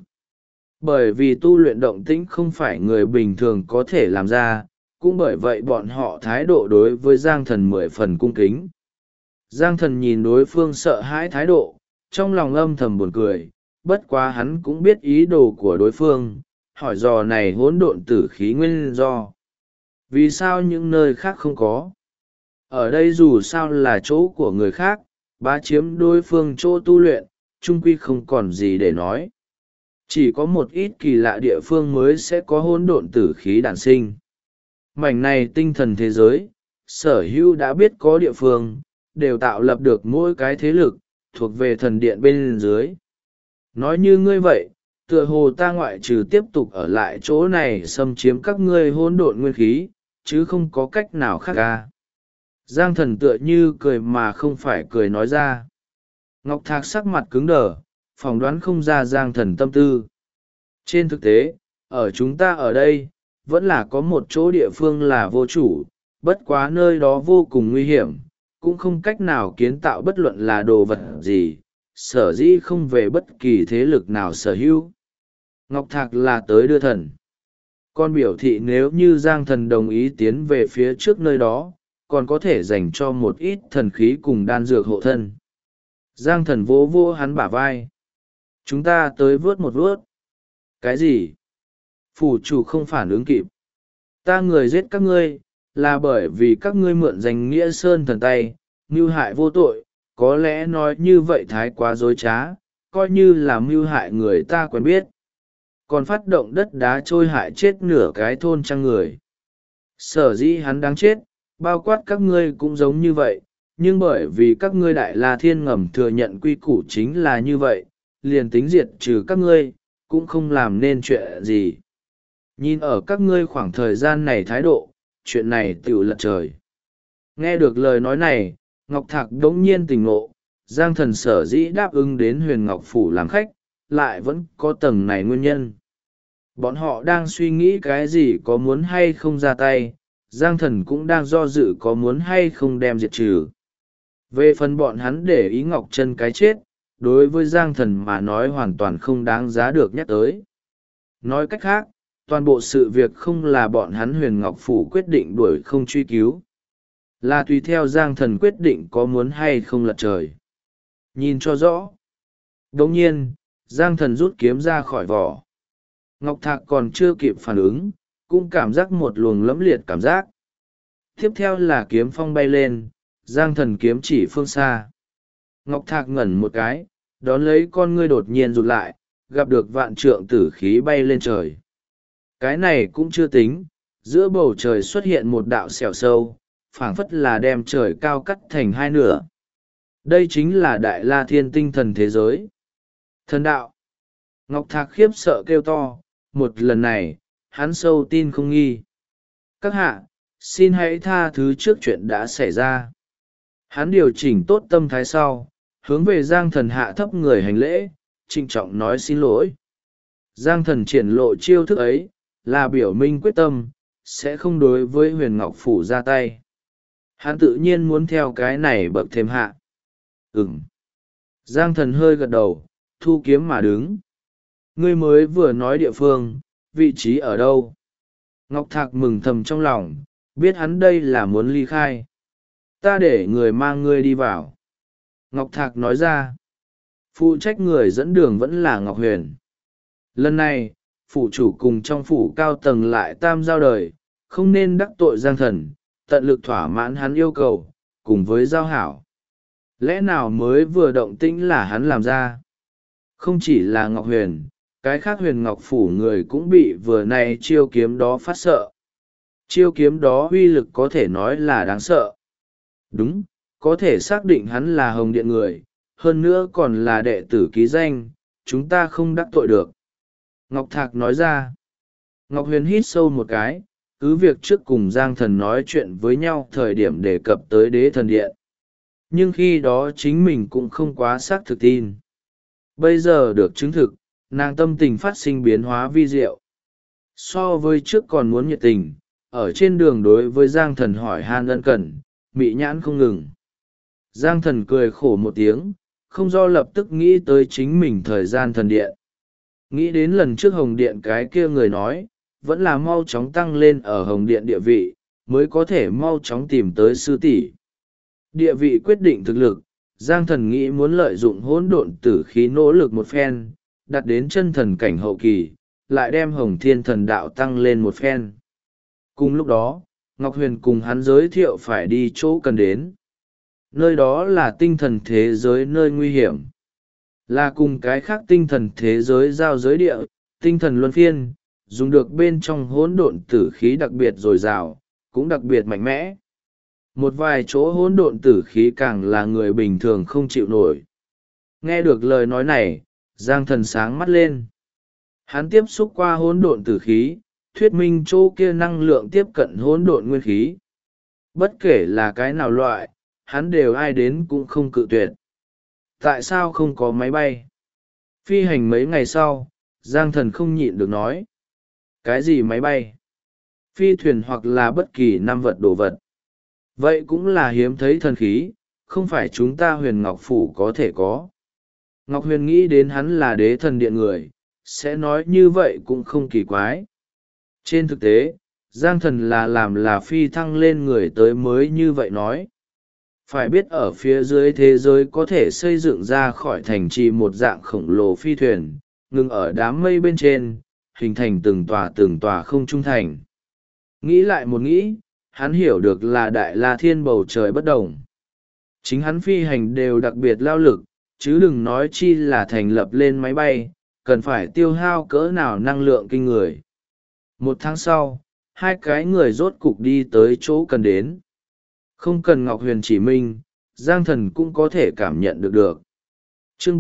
Bởi vì tu luyện động tĩnh không phải người bình thường có thể làm ra, cũng bởi vậy bọn họ thái độ đối với Giang Thần 10 phần cung kính. Giang Thần nhìn đối phương sợ hãi thái độ, trong lòng âm thầm buồn cười, bất quá hắn cũng biết ý đồ của đối phương, hỏi dò này hỗn độn tử khí nguyên do. Vì sao những nơi khác không có? Ở đây dù sao là chỗ của người khác, bá chiếm đối phương chỗ tu luyện, chung quy không còn gì để nói. Chỉ có một ít kỳ lạ địa phương mới sẽ có hỗn độn tử khí đản sinh. Mảnh này tinh thần thế giới, sở hữu đã biết có địa phương, đều tạo lập được mỗi cái thế lực, thuộc về thần điện bên dưới. Nói như ngươi vậy, tựa hồ ta ngoại trừ tiếp tục ở lại chỗ này xâm chiếm các ngươi hỗn độn nguyên khí, chứ không có cách nào khác ca. Giang Thần tựa như cười mà không phải cười nói ra. Ngọc Thạc sắc mặt cứng đờ, phỏng đoán không ra Giang Thần tâm tư. Trên thực tế, ở chúng ta ở đây, vẫn là có một chỗ địa phương là vô chủ, bất quá nơi đó vô cùng nguy hiểm, cũng không cách nào kiến tạo bất luận là đồ vật gì, sở dĩ không về bất kỳ thế lực nào sở hữu. Ngọc Thạc là tới đưa thần. Con biểu thị nếu như Giang Thần đồng ý tiến về phía trước nơi đó, còn có thể dành cho một ít thần khí cùng đan dược hộ thân. Giang Thần vỗ vỗ hắn bả vai. Chúng ta tới vớt một vớt. Cái gì? Phủ chủ không phản ứng kịp. Ta người giết các ngươi, là bởi vì các ngươi mượn danh nghĩa sơn thần tay, mưu hại vô tội, có lẽ nói như vậy thái quá dối trá, coi như là mưu hại người ta quen biết. Còn phát động đất đá trôi hại chết nửa cái thôn trang người. Sở dĩ hắn đáng chết, bao quát các ngươi cũng giống như vậy, nhưng bởi vì các ngươi Đại La Thiên ngầm thừa nhận quy củ chính là như vậy, liền tính diệt trừ các ngươi, cũng không làm nên chuyện gì. Nhìn ở các ngươi khoảng thời gian này thái độ, chuyện này tiểu lật trời. Nghe được lời nói này, Ngọc Thạc đống nhiên tỉnh ngộ, Giang Thần sở dĩ đáp ứng đến Huyền Ngọc Phủ làm khách, lại vẫn có tầng này nguyên nhân. Bọn họ đang suy nghĩ cái gì có muốn hay không ra tay, Giang Thần cũng đang do dự có muốn hay không đem diệt trừ. Về phần bọn hắn để ý Ngọc Trân cái chết, đối với Giang Thần mà nói hoàn toàn không đáng giá được nhắc tới. Nói cách khác, toàn bộ sự việc không là bọn hắn Huyền Ngọc Phủ quyết định đuổi không truy cứu, là tùy theo Giang Thần quyết định có muốn hay không lật trời. Nhìn cho rõ. Đồng nhiên, Giang Thần rút kiếm ra khỏi vỏ. Ngọc Thạc còn chưa kịp phản ứng, cũng cảm giác một luồng lẫm liệt cảm giác. Tiếp theo là kiếm phong bay lên, Giang Thần kiếm chỉ phương xa. Ngọc Thạc ngẩn một cái, đón lấy con ngươi đột nhiên rụt lại, gặp được vạn trượng tử khí bay lên trời. Cái này cũng chưa tính, giữa bầu trời xuất hiện một đạo xẻo sâu, phảng phất là đem trời cao cắt thành hai nửa. Đây chính là Đại La Thiên tinh thần thế giới. Thần đạo. Ngọc Thạc khiếp sợ kêu to, một lần này, hắn sâu tin không nghi. Các hạ, xin hãy tha thứ trước chuyện đã xảy ra. Hắn điều chỉnh tốt tâm thái sau, hướng về Giang Thần hạ thấp người hành lễ, trịnh trọng nói xin lỗi. Giang Thần triển lộ chiêu thức ấy, là biểu minh quyết tâm, sẽ không đối với Huyền Ngọc Phủ ra tay. Hắn tự nhiên muốn theo cái này bậc thêm hạ. Giang Thần hơi gật đầu, thu kiếm mà đứng. Ngươi mới vừa nói địa phương, vị trí ở đâu? Ngọc Thạc mừng thầm trong lòng, biết hắn đây là muốn ly khai. Ta để người mang ngươi đi vào. Ngọc Thạc nói ra. Phụ trách người dẫn đường vẫn là Ngọc Huyền. Lần này, phủ chủ cùng trong phủ cao tầng lại tam giao đời, không nên đắc tội Giang Thần, tận lực thỏa mãn hắn yêu cầu, cùng với giao hảo. Lẽ nào mới vừa động tĩnh là hắn làm ra? Không chỉ là Ngọc Huyền, cái khác Huyền Ngọc Phủ người cũng bị vừa nay chiêu kiếm đó phát sợ. Chiêu kiếm đó uy lực có thể nói là đáng sợ. Đúng, có thể xác định hắn là Hồng Điện người, hơn nữa còn là đệ tử ký danh, chúng ta không đắc tội được. Ngọc Thạc nói ra. Ngọc Huyền hít sâu một cái, cứ việc trước cùng Giang Thần nói chuyện với nhau thời điểm đề cập tới Đế Thần Điện. Nhưng khi đó chính mình cũng không quá xác thực tin. Bây giờ được chứng thực, nàng tâm tình phát sinh biến hóa vi diệu. So với trước còn muốn nhiệt tình, ở trên đường đối với Giang Thần hỏi han ân cần, mị nhãn không ngừng. Giang Thần cười khổ một tiếng, không do lập tức nghĩ tới chính mình thời gian thần điện. Nghĩ đến lần trước Hồng Điện cái kia người nói, vẫn là mau chóng tăng lên ở Hồng Điện địa vị, mới có thể mau chóng tìm tới sư tỷ. Địa vị quyết định thực lực, Giang Thần nghĩ muốn lợi dụng hỗn độn tử khí nỗ lực một phen, đặt đến chân thần cảnh hậu kỳ, lại đem Hồng Thiên Thần Đạo tăng lên một phen. Cùng lúc đó, Ngọc Huyền cùng hắn giới thiệu phải đi chỗ cần đến. Nơi đó là tinh thần thế giới nơi nguy hiểm. Là cùng cái khác tinh thần thế giới giao giới địa, tinh thần luân phiên, dùng được bên trong hỗn độn tử khí đặc biệt dồi dào, cũng đặc biệt mạnh mẽ. Một vài chỗ hỗn độn tử khí càng là người bình thường không chịu nổi. Nghe được lời nói này, Giang Thần sáng mắt lên. Hắn tiếp xúc qua hỗn độn tử khí, thuyết minh chỗ kia năng lượng tiếp cận hỗn độn nguyên khí. Bất kể là cái nào loại, hắn đều ai đến cũng không cự tuyệt. Tại sao không có máy bay? Phi hành mấy ngày sau, Giang Thần không nhịn được nói. Cái gì máy bay? Phi thuyền hoặc là bất kỳ năm vật đồ vật. Vậy cũng là hiếm thấy thần khí, không phải chúng ta Huyền Ngọc Phủ có thể có. Ngọc Huyền nghĩ đến hắn là Đế Thần Điện người, sẽ nói như vậy cũng không kỳ quái. Trên thực tế, Giang Thần là làm là phi thăng lên người tới mới như vậy nói. Phải biết ở phía dưới thế giới có thể xây dựng ra khỏi thành trì một dạng khổng lồ phi thuyền, ngừng ở đám mây bên trên, hình thành từng tòa không trung thành. Nghĩ lại một nghĩ, hắn hiểu được là Đại La Thiên bầu trời bất đồng. Chính hắn phi hành đều đặc biệt lao lực, chứ đừng nói chi là thành lập lên máy bay, cần phải tiêu hao cỡ nào năng lượng kinh người. Một tháng sau, hai cái người rốt cục đi tới chỗ cần đến. Không cần Ngọc Huyền chỉ minh, Giang Thần cũng có thể cảm nhận được. Chương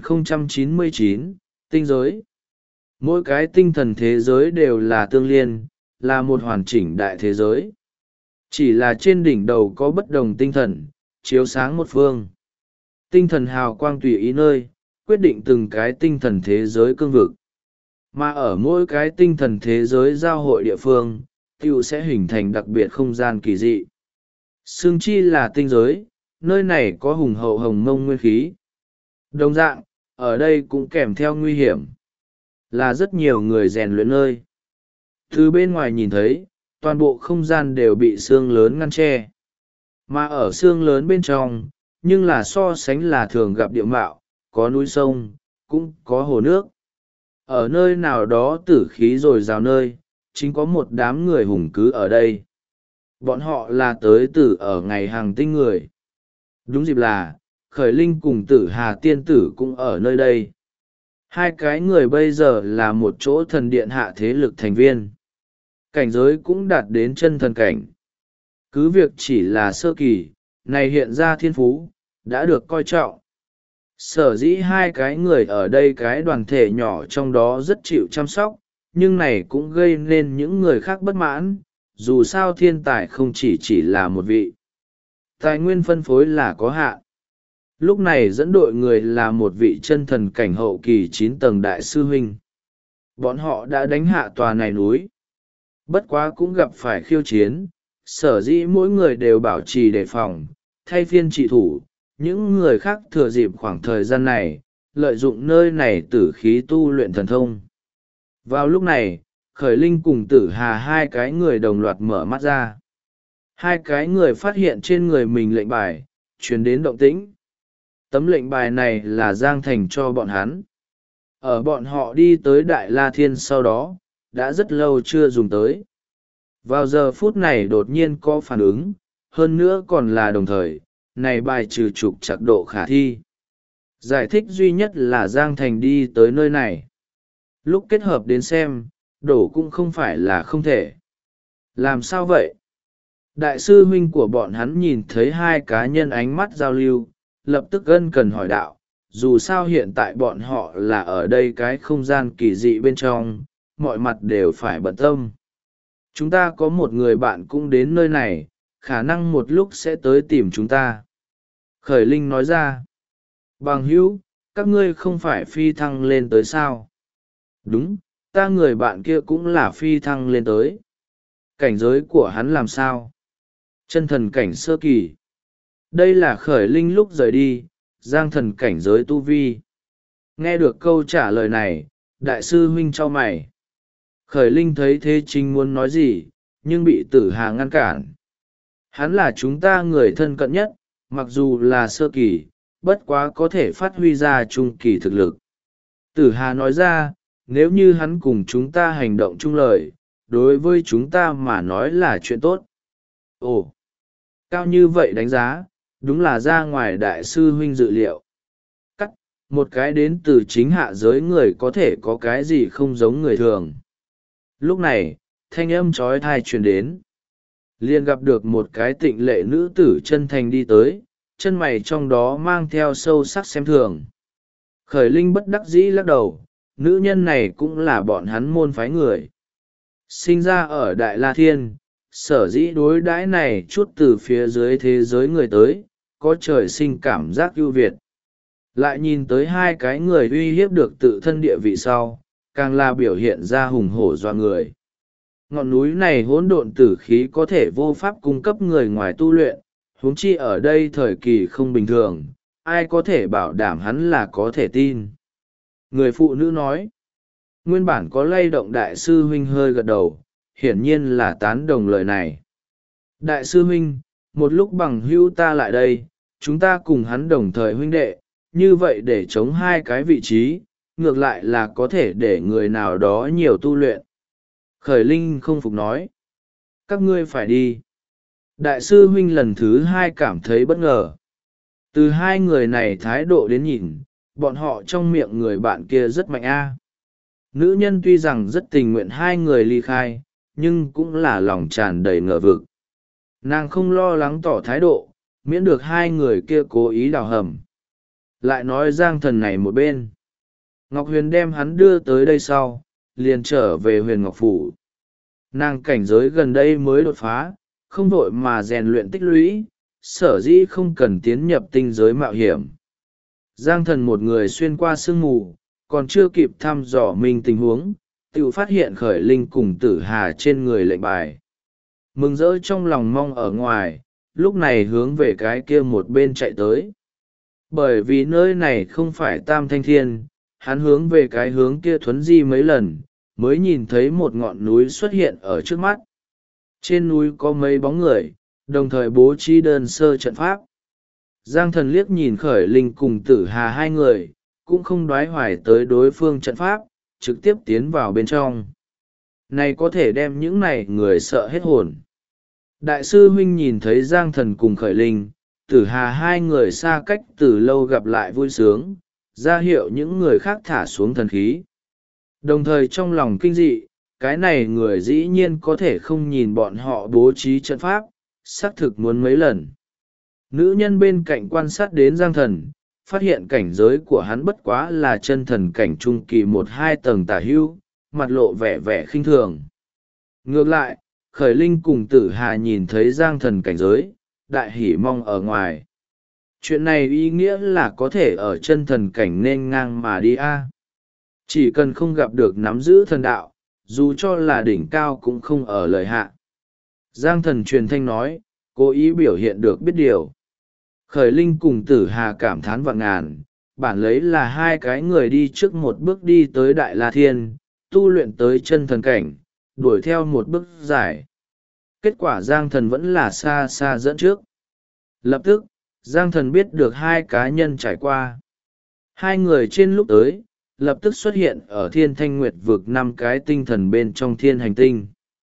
4099, Tinh giới. Mỗi cái tinh thần thế giới đều là tương liên, là một hoàn chỉnh đại thế giới. Chỉ là trên đỉnh đầu có bất đồng tinh thần, chiếu sáng một phương. Tinh thần hào quang tùy ý nơi, quyết định từng cái tinh thần thế giới cương vực. Mà ở mỗi cái tinh thần thế giới giao hội địa phương, tiểu sẽ hình thành đặc biệt không gian kỳ dị. Xương chi là tinh giới, nơi này có hùng hậu hồng mông nguyên khí. Đồng dạng, ở đây cũng kèm theo nguy hiểm. Là rất nhiều người rèn luyện nơi. Từ bên ngoài nhìn thấy, toàn bộ không gian đều bị xương lớn ngăn che. Mà ở xương lớn bên trong, nhưng là so sánh là thường gặp địa mạo, có núi sông, cũng có hồ nước. Ở nơi nào đó tử khí dồi dào nơi, chính có một đám người hùng cứ ở đây. Bọn họ là tới từ ở ngày hàng tinh người. Đúng dịp là, Khởi Linh cùng Tử Hà Tiên Tử cũng ở nơi đây. Hai cái người bây giờ là một chỗ thần điện hạ thế lực thành viên. Cảnh giới cũng đạt đến chân thần cảnh. Cứ việc chỉ là sơ kỳ, này hiện ra thiên phú, đã được coi trọng. Sở dĩ hai cái người ở đây cái đoàn thể nhỏ trong đó rất chịu chăm sóc, nhưng này cũng gây nên những người khác bất mãn, dù sao thiên tài không chỉ là một vị. Tài nguyên phân phối là có hạn. lúc này dẫn đội người là một vị chân thần cảnh hậu kỳ 9 tầng đại sư huynh. Bọn họ đã đánh hạ tòa này núi, bất quá cũng gặp phải khiêu chiến, sở dĩ mỗi người đều bảo trì đề phòng, thay phiên trị thủ. Những người khác thừa dịp khoảng thời gian này, lợi dụng nơi này tử khí tu luyện thần thông. Vào lúc này, Khởi Linh cùng Tử Hà hai cái người đồng loạt mở mắt ra. Hai cái người phát hiện trên người mình lệnh bài, truyền đến động tĩnh. Tấm lệnh bài này là Giang Thành cho bọn hắn. Ở bọn họ đi tới Đại La Thiên sau đó, đã rất lâu chưa dùng tới. Vào giờ phút này đột nhiên có phản ứng, hơn nữa còn là đồng thời, này bài trừ trục trặc độ khả thi. Giải thích duy nhất là Giang Thành đi tới nơi này. Lúc kết hợp đến xem, đổ cũng không phải là không thể. Làm sao vậy? Đại sư huynh của bọn hắn nhìn thấy hai cá nhân ánh mắt giao lưu, lập tức ân cần hỏi đạo, dù sao hiện tại bọn họ là ở đây cái không gian kỳ dị bên trong, mọi mặt đều phải bận tâm. Chúng ta có một người bạn cũng đến nơi này, khả năng một lúc sẽ tới tìm chúng ta. Khởi Linh nói ra, bằng hữu, các ngươi không phải phi thăng lên tới sao? Đúng, ta người bạn kia cũng là phi thăng lên tới. Cảnh giới của hắn làm sao? Chân thần cảnh sơ kỳ. Đây là Khởi Linh lúc rời đi, Giang thần cảnh giới tu vi. Nghe được câu trả lời này, đại sư huynh chau mày. Khởi Linh thấy thế chính muốn nói gì, nhưng bị Tử Hà ngăn cản. Hắn là chúng ta người thân cận nhất, mặc dù là sơ kỳ, bất quá có thể phát huy ra trung kỳ thực lực. Tử Hà nói ra, nếu như hắn cùng chúng ta hành động chung lời, đối với chúng ta mà nói là chuyện tốt. Ồ, cao như vậy đánh giá, đúng là ra ngoài đại sư huynh dự liệu. Cắt, một cái đến từ chính hạ giới người có thể có cái gì không giống người thường. Lúc này, thanh âm trói thai truyền đến. Liền gặp được một cái tịnh lệ nữ tử chân thành đi tới, chân mày trong đó mang theo sâu sắc xem thường. Khởi Linh bất đắc dĩ lắc đầu, nữ nhân này cũng là bọn hắn môn phái người. Sinh ra ở Đại La Thiên, sở dĩ đối đãi này chút từ phía dưới thế giới người tới, có trời sinh cảm giác ưu việt. Lại nhìn tới hai cái người uy hiếp được tự thân địa vị sau, càng là biểu hiện ra hùng hổ doa người. Ngọn núi này hỗn độn tử khí có thể vô pháp cung cấp người ngoài tu luyện, huống chi ở đây thời kỳ không bình thường, ai có thể bảo đảm hắn là có thể tin. Người phụ nữ nói, nguyên bản có lay động đại sư huynh hơi gật đầu, hiển nhiên là tán đồng lời này. Đại sư huynh, một lúc bằng hữu ta lại đây, chúng ta cùng hắn đồng thời huynh đệ, như vậy để chống hai cái vị trí, ngược lại là có thể để người nào đó nhiều tu luyện. Khởi Linh không phục nói, các ngươi phải đi. Đại sư huynh lần thứ hai cảm thấy bất ngờ. Từ hai người này thái độ đến nhìn, bọn họ trong miệng người bạn kia rất mạnh a. Nữ nhân tuy rằng rất tình nguyện hai người ly khai, nhưng cũng là lòng tràn đầy ngờ vực. Nàng không lo lắng tỏ thái độ, miễn được hai người kia cố ý đào hầm. Lại nói Giang thần này một bên. Ngọc Huyền đem hắn đưa tới đây sau, liền trở về Huyền Ngọc Phủ. Nàng cảnh giới gần đây mới đột phá, không vội mà rèn luyện tích lũy, sở dĩ không cần tiến nhập tinh giới mạo hiểm. Giang thần một người xuyên qua sương mù, còn chưa kịp thăm dò mình tình huống, tự phát hiện Khởi Linh cùng Tử Hà trên người lệnh bài. Mừng rỡ trong lòng mong ở ngoài, lúc này hướng về cái kia một bên chạy tới. Bởi vì nơi này không phải Tam Thanh Thiên, hắn hướng về cái hướng kia thuấn di mấy lần, mới nhìn thấy một ngọn núi xuất hiện ở trước mắt. Trên núi có mấy bóng người, đồng thời bố trí đơn sơ trận pháp. Giang thần liếc nhìn Khởi Linh cùng Tử Hà hai người, cũng không đoái hoài tới đối phương trận pháp, trực tiếp tiến vào bên trong. Này có thể đem những này người sợ hết hồn. Đại sư huynh nhìn thấy Giang thần cùng Khởi Linh, Tử Hà hai người xa cách từ lâu gặp lại vui sướng, ra hiệu những người khác thả xuống thần khí. Đồng thời trong lòng kinh dị, cái này người dĩ nhiên có thể không nhìn bọn họ bố trí trận pháp, xác thực muốn mấy lần. Nữ nhân bên cạnh quan sát đến Giang thần, phát hiện cảnh giới của hắn bất quá là chân thần cảnh trung kỳ 1-2 tầng tả hưu, mặt lộ vẻ vẻ khinh thường. Ngược lại, Khởi Linh cùng Tử Hà nhìn thấy Giang thần cảnh giới, đại hỉ mong ở ngoài. Chuyện này ý nghĩa là có thể ở chân thần cảnh nên ngang mà đi a. Chỉ cần không gặp được nắm giữ thần đạo, dù cho là đỉnh cao cũng không ở lời hạ. Giang thần truyền thanh nói, cố ý biểu hiện được biết điều. Khởi Linh cùng Tử Hà cảm thán vạn ngàn, bản lấy là hai cái người đi trước một bước đi tới Đại La Thiên, tu luyện tới chân thần cảnh, đuổi theo một bước dài. Kết quả Giang thần vẫn là xa xa dẫn trước. Lập tức, Giang thần biết được hai cá nhân trải qua. Hai người trên lúc tới, lập tức xuất hiện ở Thiên Thanh Nguyệt vực 5 cái tinh thần bên trong thiên hành tinh.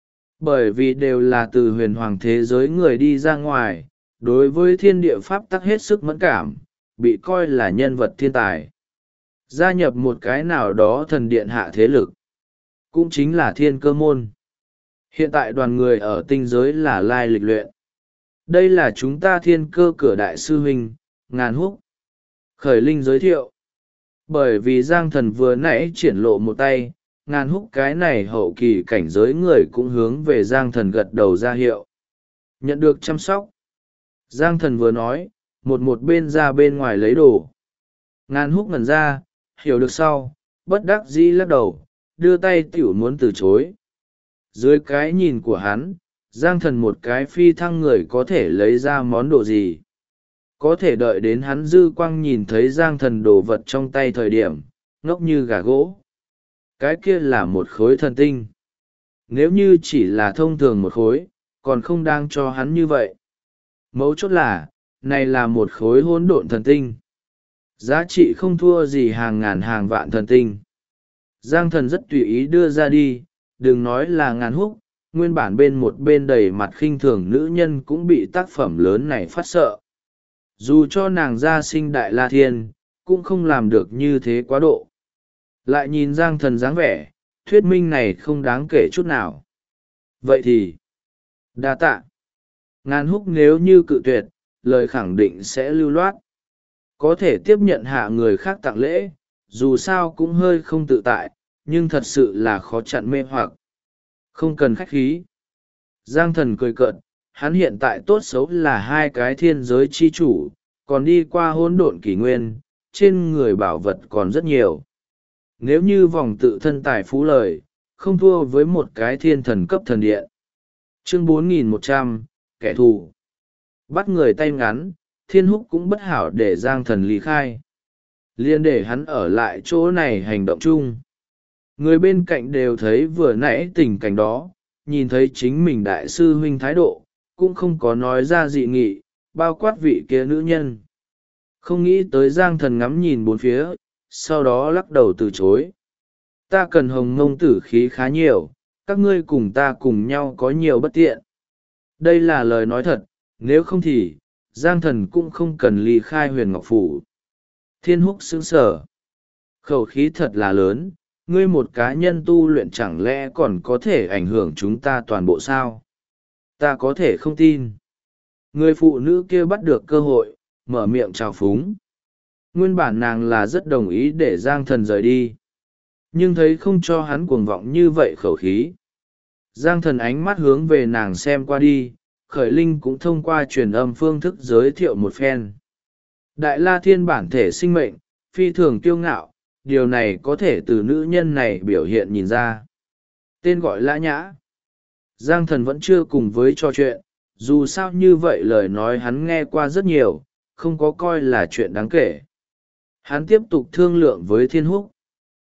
Bởi vì đều là từ huyền hoàng thế giới người đi ra ngoài, đối với thiên địa pháp tắc hết sức mẫn cảm, bị coi là nhân vật thiên tài. Gia nhập một cái nào đó thần điện hạ thế lực, cũng chính là Thiên Cơ Môn. Hiện tại đoàn người ở tinh giới là lai lịch luyện. Đây là chúng ta Thiên Cơ cửa đại sư huynh, Ngàn Húc. Khởi Linh giới thiệu. Bởi vì Giang thần vừa nãy triển lộ một tay, Ngàn Húc cái này hậu kỳ cảnh giới người cũng hướng về Giang thần gật đầu ra hiệu. Nhận được chăm sóc. Giang thần vừa nói, một bên ra bên ngoài lấy đồ. Ngàn Húc ngẩn ra, hiểu được sau, bất đắc dĩ lắc đầu, đưa tay tiểu muốn từ chối. Dưới cái nhìn của hắn, Giang thần một cái phi thăng người có thể lấy ra món đồ gì. Có thể đợi đến hắn dư quang nhìn thấy Giang thần đồ vật trong tay thời điểm, ngốc như gà gỗ. Cái kia là một khối thần tinh. Nếu như chỉ là thông thường một khối, còn không đang cho hắn như vậy. Mấu chốt là, này là một khối hỗn độn thần tinh. Giá trị không thua gì hàng ngàn hàng vạn thần tinh. Giang thần rất tùy ý đưa ra đi, đừng nói là Ngàn Húc, nguyên bản bên một bên đầy mặt khinh thường nữ nhân cũng bị tác phẩm lớn này phát sợ. Dù cho nàng gia sinh Đại La Thiên, cũng không làm được như thế quá độ. Lại nhìn Giang thần dáng vẻ, thuyết minh này không đáng kể chút nào. Vậy thì, đa tạ. Ngàn Húc nếu như cự tuyệt, lời khẳng định sẽ lưu loát. Có thể tiếp nhận hạ người khác tặng lễ, dù sao cũng hơi không tự tại, nhưng thật sự là khó chặn mê hoặc. Không cần khách khí. Giang thần cười cợt, hắn hiện tại tốt xấu là hai cái thiên giới chi chủ, còn đi qua hỗn độn kỷ nguyên, trên người bảo vật còn rất nhiều. Nếu như vòng tự thân tài phú lời, không thua với một cái thiên thần cấp thần điện. Chương 4100, kẻ thù. Bắt người tay ngắn, Thiên Húc cũng bất hảo để Giang thần ly khai. Liên để hắn ở lại chỗ này hành động chung. Người bên cạnh đều thấy vừa nãy tình cảnh đó, nhìn thấy chính mình đại sư huynh thái độ, cũng không có nói ra dị nghị, bao quát vị kia nữ nhân. Không nghĩ tới Giang thần ngắm nhìn bốn phía, sau đó lắc đầu từ chối. Ta cần hồng ngông tử khí khá nhiều, các ngươi cùng ta cùng nhau có nhiều bất tiện. Đây là lời nói thật, nếu không thì, Giang thần cũng không cần ly khai Huyền Ngọc Phủ. Thiên Húc sững sờ. Khẩu khí thật là lớn, ngươi một cá nhân tu luyện chẳng lẽ còn có thể ảnh hưởng chúng ta toàn bộ sao? Ta có thể không tin. Người phụ nữ kia bắt được cơ hội, mở miệng chào phúng. Nguyên bản nàng là rất đồng ý để Giang thần rời đi. Nhưng thấy không cho hắn cuồng vọng như vậy khẩu khí. Giang thần ánh mắt hướng về nàng xem qua đi, Khởi Linh cũng thông qua truyền âm phương thức giới thiệu một phen. Đại La Thiên bản thể sinh mệnh, phi thường kiêu ngạo, điều này có thể từ nữ nhân này biểu hiện nhìn ra. Tên gọi Lã Nhã. Giang thần vẫn chưa cùng với trò chuyện, dù sao như vậy lời nói hắn nghe qua rất nhiều, không có coi là chuyện đáng kể. Hắn tiếp tục thương lượng với Thiên Húc,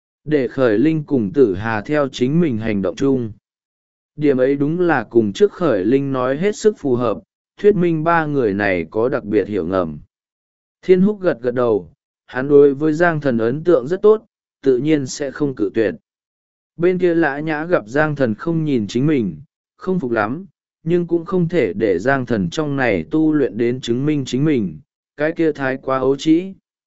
để Khởi Linh cùng Tử Hà theo chính mình hành động chung. Điểm ấy đúng là cùng trước Khởi Linh nói hết sức phù hợp, thuyết minh ba người này có đặc biệt hiểu ngầm. Thiên Húc gật gật đầu, hắn đối với Giang thần ấn tượng rất tốt, tự nhiên sẽ không cự tuyệt. Bên kia Lã Nhã gặp Giang thần không nhìn chính mình, không phục lắm, nhưng cũng không thể để Giang thần trong này tu luyện đến chứng minh chính mình, cái kia thái quá ấu trĩ.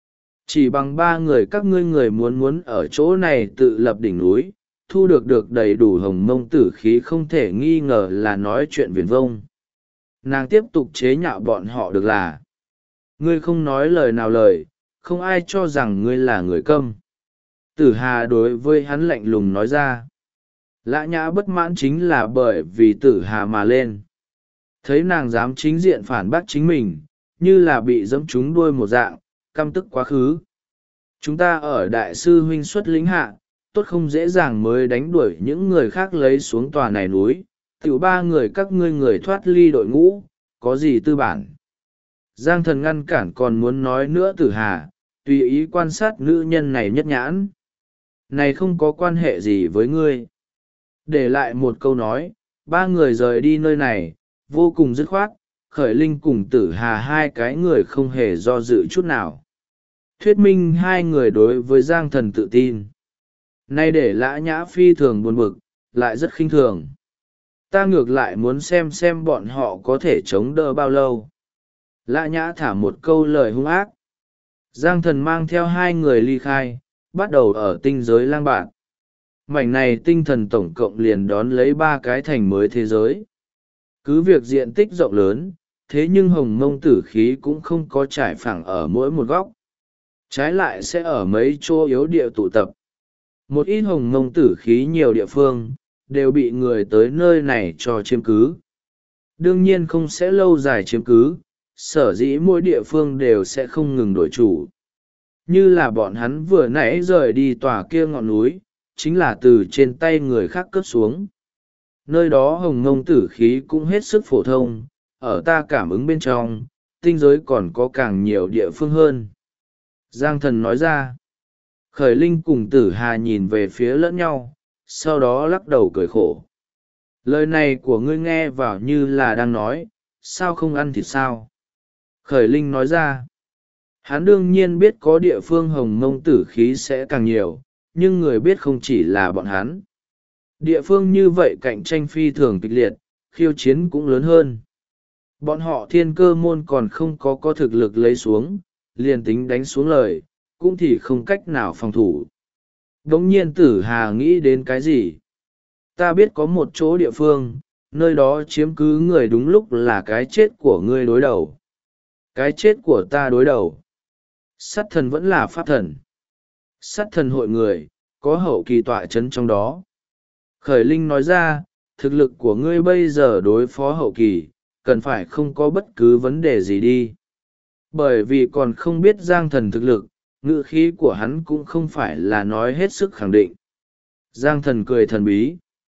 Chỉ bằng ba người các ngươi người muốn ở chỗ này tự lập đỉnh núi, thu được đầy đủ hồng mông tử khí không thể nghi ngờ là nói chuyện viển vông. Nàng tiếp tục chế nhạo bọn họ được là, ngươi không nói lời nào lời, không ai cho rằng ngươi là người câm. Tử Hà đối với hắn lạnh lùng nói ra. Lã Nhã bất mãn chính là bởi vì Tử Hà mà lên. Thấy nàng dám chính diện phản bác chính mình, như là bị dẫm trúng đuôi một dạng, căm tức quá khứ. Chúng ta ở đại sư huynh xuất lĩnh hạ, tốt không dễ dàng mới đánh đuổi những người khác lấy xuống tòa này núi, tiểu ba người các ngươi người thoát ly đội ngũ, có gì tư bản. Giang Thần ngăn cản còn muốn nói nữa Tử Hà, tùy ý quan sát nữ nhân này nhất nhãn. Này không có quan hệ gì với ngươi. Để lại một câu nói, ba người rời đi nơi này, vô cùng dứt khoát, Khởi Linh cùng Tử Hà hai cái người không hề do dự chút nào. Thuyết minh hai người đối với Giang Thần tự tin. Nay để Lã Nhã phi thường buồn bực, lại rất khinh thường. Ta ngược lại muốn xem bọn họ có thể chống đỡ bao lâu. Lã Nhã thả một câu lời hung ác. Giang Thần mang theo hai người ly khai, bắt đầu ở tinh giới lang bạt. Mảnh này tinh thần tổng cộng liền đón lấy 3 cái thành mới thế giới. Cứ việc diện tích rộng lớn, thế nhưng hồng mông tử khí cũng không có trải phẳng ở mỗi một góc. Trái lại sẽ ở mấy chỗ yếu địa tụ tập. Một ít hồng mông tử khí nhiều địa phương, đều bị người tới nơi này cho chiếm cứ. Đương nhiên không sẽ lâu dài chiếm cứ, sở dĩ mỗi địa phương đều sẽ không ngừng đổi chủ. Như là bọn hắn vừa nãy rời đi tòa kia ngọn núi, chính là từ trên tay người khác cướp xuống. Nơi đó hồng mông tử khí cũng hết sức phổ thông, ở ta cảm ứng bên trong, tinh giới còn có càng nhiều địa phương hơn. Giang Thần nói ra. Khởi Linh cùng Tử Hà nhìn về phía lẫn nhau, sau đó lắc đầu cười khổ. Lời này của ngươi nghe vào như là đang nói, sao không ăn thịt sao? Khởi Linh nói ra. Hắn đương nhiên biết có địa phương hồng mông tử khí sẽ càng nhiều, nhưng người biết không chỉ là bọn hắn. Địa phương như vậy cạnh tranh phi thường kịch liệt, khiêu chiến cũng lớn hơn. Bọn họ Thiên Cơ môn còn không có thực lực lấy xuống, liền tính đánh xuống lời, cũng thì không cách nào phòng thủ. Đống nhiên Tử Hà nghĩ đến cái gì? Ta biết có một chỗ địa phương, nơi đó chiếm cứ người đúng lúc là cái chết của ngươi đối đầu. Cái chết của ta đối đầu. Sát thần vẫn là pháp thần. Sát thần hội người, có hậu kỳ tọa chấn trong đó. Khởi Linh nói ra, thực lực của ngươi bây giờ đối phó hậu kỳ, cần phải không có bất cứ vấn đề gì đi. Bởi vì còn không biết Giang Thần thực lực, ngữ khí của hắn cũng không phải là nói hết sức khẳng định. Giang Thần cười thần bí.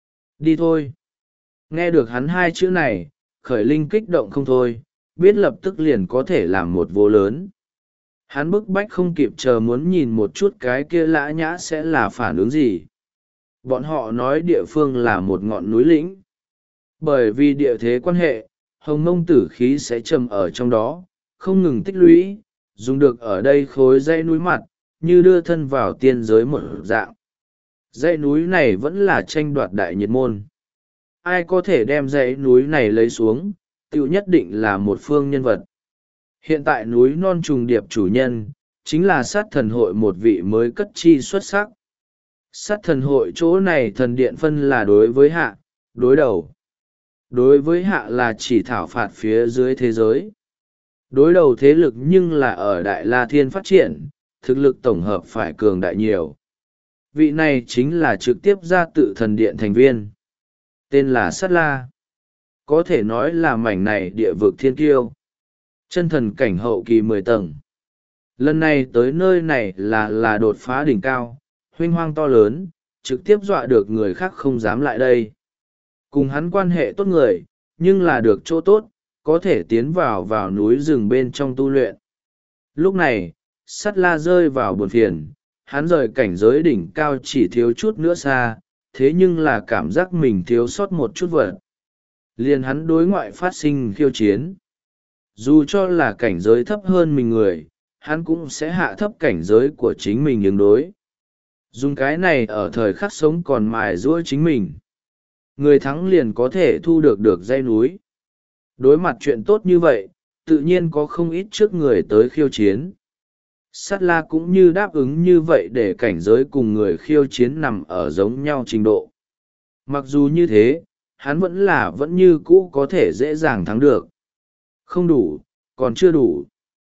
Đi thôi. Nghe được hắn hai chữ này, Khởi Linh kích động không thôi, biết lập tức liền có thể làm một vô lớn. Hắn bức bách không kịp chờ muốn nhìn một chút cái kia Lã Nhã sẽ là phản ứng gì. Bọn họ nói địa phương là một ngọn núi lĩnh. Bởi vì địa thế quan hệ, hồng mông tử khí sẽ trầm ở trong đó, không ngừng tích lũy, dùng được ở đây khối dãy núi mặt, như đưa thân vào tiên giới một dạng. Dãy núi này vẫn là tranh đoạt đại nhiệt môn. Ai có thể đem dãy núi này lấy xuống, tự nhất định là một phương nhân vật. Hiện tại núi non trùng điệp chủ nhân, chính là sát thần hội một vị mới cất chi xuất sắc. Sát thần hội chỗ này thần điện phân là đối với hạ, đối đầu. Đối với hạ là chỉ thảo phạt phía dưới thế giới. Đối đầu thế lực nhưng là ở Đại La Thiên phát triển, thực lực tổng hợp phải cường đại nhiều. Vị này chính là trực tiếp ra tự thần điện thành viên. Tên là Sát La. Có thể nói là mảnh này địa vực thiên kiêu. Chân thần cảnh hậu kỳ 10 tầng. Lần này tới nơi này là đột phá đỉnh cao, huynh hoang to lớn, trực tiếp dọa được người khác không dám lại đây. Cùng hắn quan hệ tốt người, nhưng là được chỗ tốt, có thể tiến vào núi rừng bên trong tu luyện. Lúc này, Sắt La rơi vào buồn phiền, hắn rời cảnh giới đỉnh cao chỉ thiếu chút nữa xa, thế nhưng là cảm giác mình thiếu sót một chút vật. Liền hắn đối ngoại phát sinh khiêu chiến. Dù cho là cảnh giới thấp hơn mình người, hắn cũng sẽ hạ thấp cảnh giới của chính mình ứng đối. Dùng cái này ở thời khắc sống còn mài giũa chính mình. Người thắng liền có thể thu được dãy núi. Đối mặt chuyện tốt như vậy, tự nhiên có không ít trước người tới khiêu chiến. Sát La cũng như đáp ứng như vậy để cảnh giới cùng người khiêu chiến nằm ở giống nhau trình độ. Mặc dù như thế, hắn vẫn như cũ có thể dễ dàng thắng được. Không đủ, còn chưa đủ.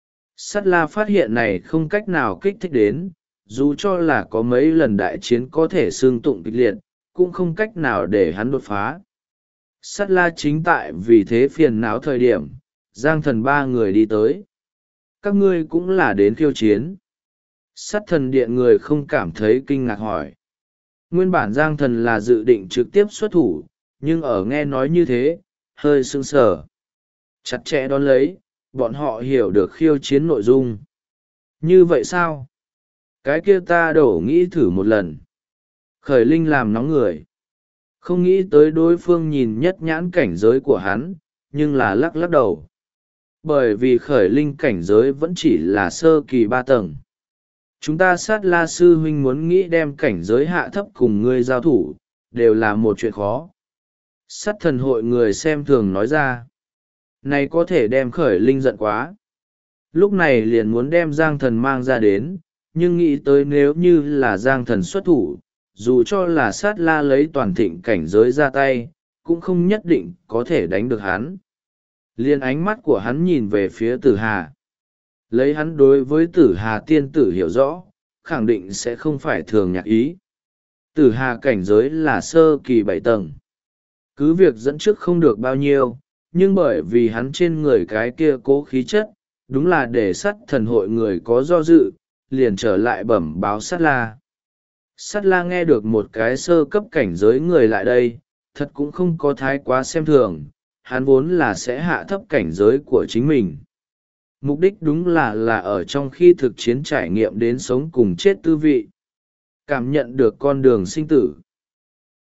Sát La phát hiện này không cách nào kích thích đến, dù cho là có mấy lần đại chiến có thể xương tụng kịch liệt, cũng không cách nào để hắn đột phá. Sát La chính tại vì thế phiền não thời điểm, Giang Thần ba người đi tới. Các ngươi cũng là đến khiêu chiến. Sắt thần điện người không cảm thấy kinh ngạc hỏi. Nguyên bản Giang Thần là dự định trực tiếp xuất thủ, nhưng ở nghe nói như thế, hơi sững sờ. Chặt chẽ đón lấy, bọn họ hiểu được khiêu chiến nội dung. Như vậy sao? Cái kia ta đổ nghĩ thử một lần. Khởi Linh làm nóng người. Không nghĩ tới đối phương nhìn nhất nhãn cảnh giới của hắn, nhưng là lắc lắc đầu. Bởi vì Khởi Linh cảnh giới vẫn chỉ là sơ kỳ 3 tầng. Chúng ta Sát La sư huynh muốn nghĩ đem cảnh giới hạ thấp cùng ngươi giao thủ, đều là một chuyện khó. Sát thần hội người xem thường nói ra. Này có thể đem Khởi Linh giận quá. Lúc này liền muốn đem Giang Thần mang ra đến, nhưng nghĩ tới nếu như là Giang Thần xuất thủ, dù cho là Sát La lấy toàn thịnh cảnh giới ra tay, cũng không nhất định có thể đánh được hắn. Liên ánh mắt của hắn nhìn về phía Tử Hà. Lấy hắn đối với Tử Hà tiên tử hiểu rõ, khẳng định sẽ không phải thường nhạc ý. Tử Hà cảnh giới là sơ kỳ 7 tầng. Cứ việc dẫn trước không được bao nhiêu, nhưng bởi vì hắn trên người cái kia cố khí chất, đúng là để Sắt thần hội người có do dự, liền trở lại bẩm báo Sát La. Sát La nghe được một cái sơ cấp cảnh giới người lại đây, thật cũng không có thái quá xem thường, hắn vốn là sẽ hạ thấp cảnh giới của chính mình. Mục đích đúng là ở trong khi thực chiến trải nghiệm đến sống cùng chết tư vị. Cảm nhận được con đường sinh tử.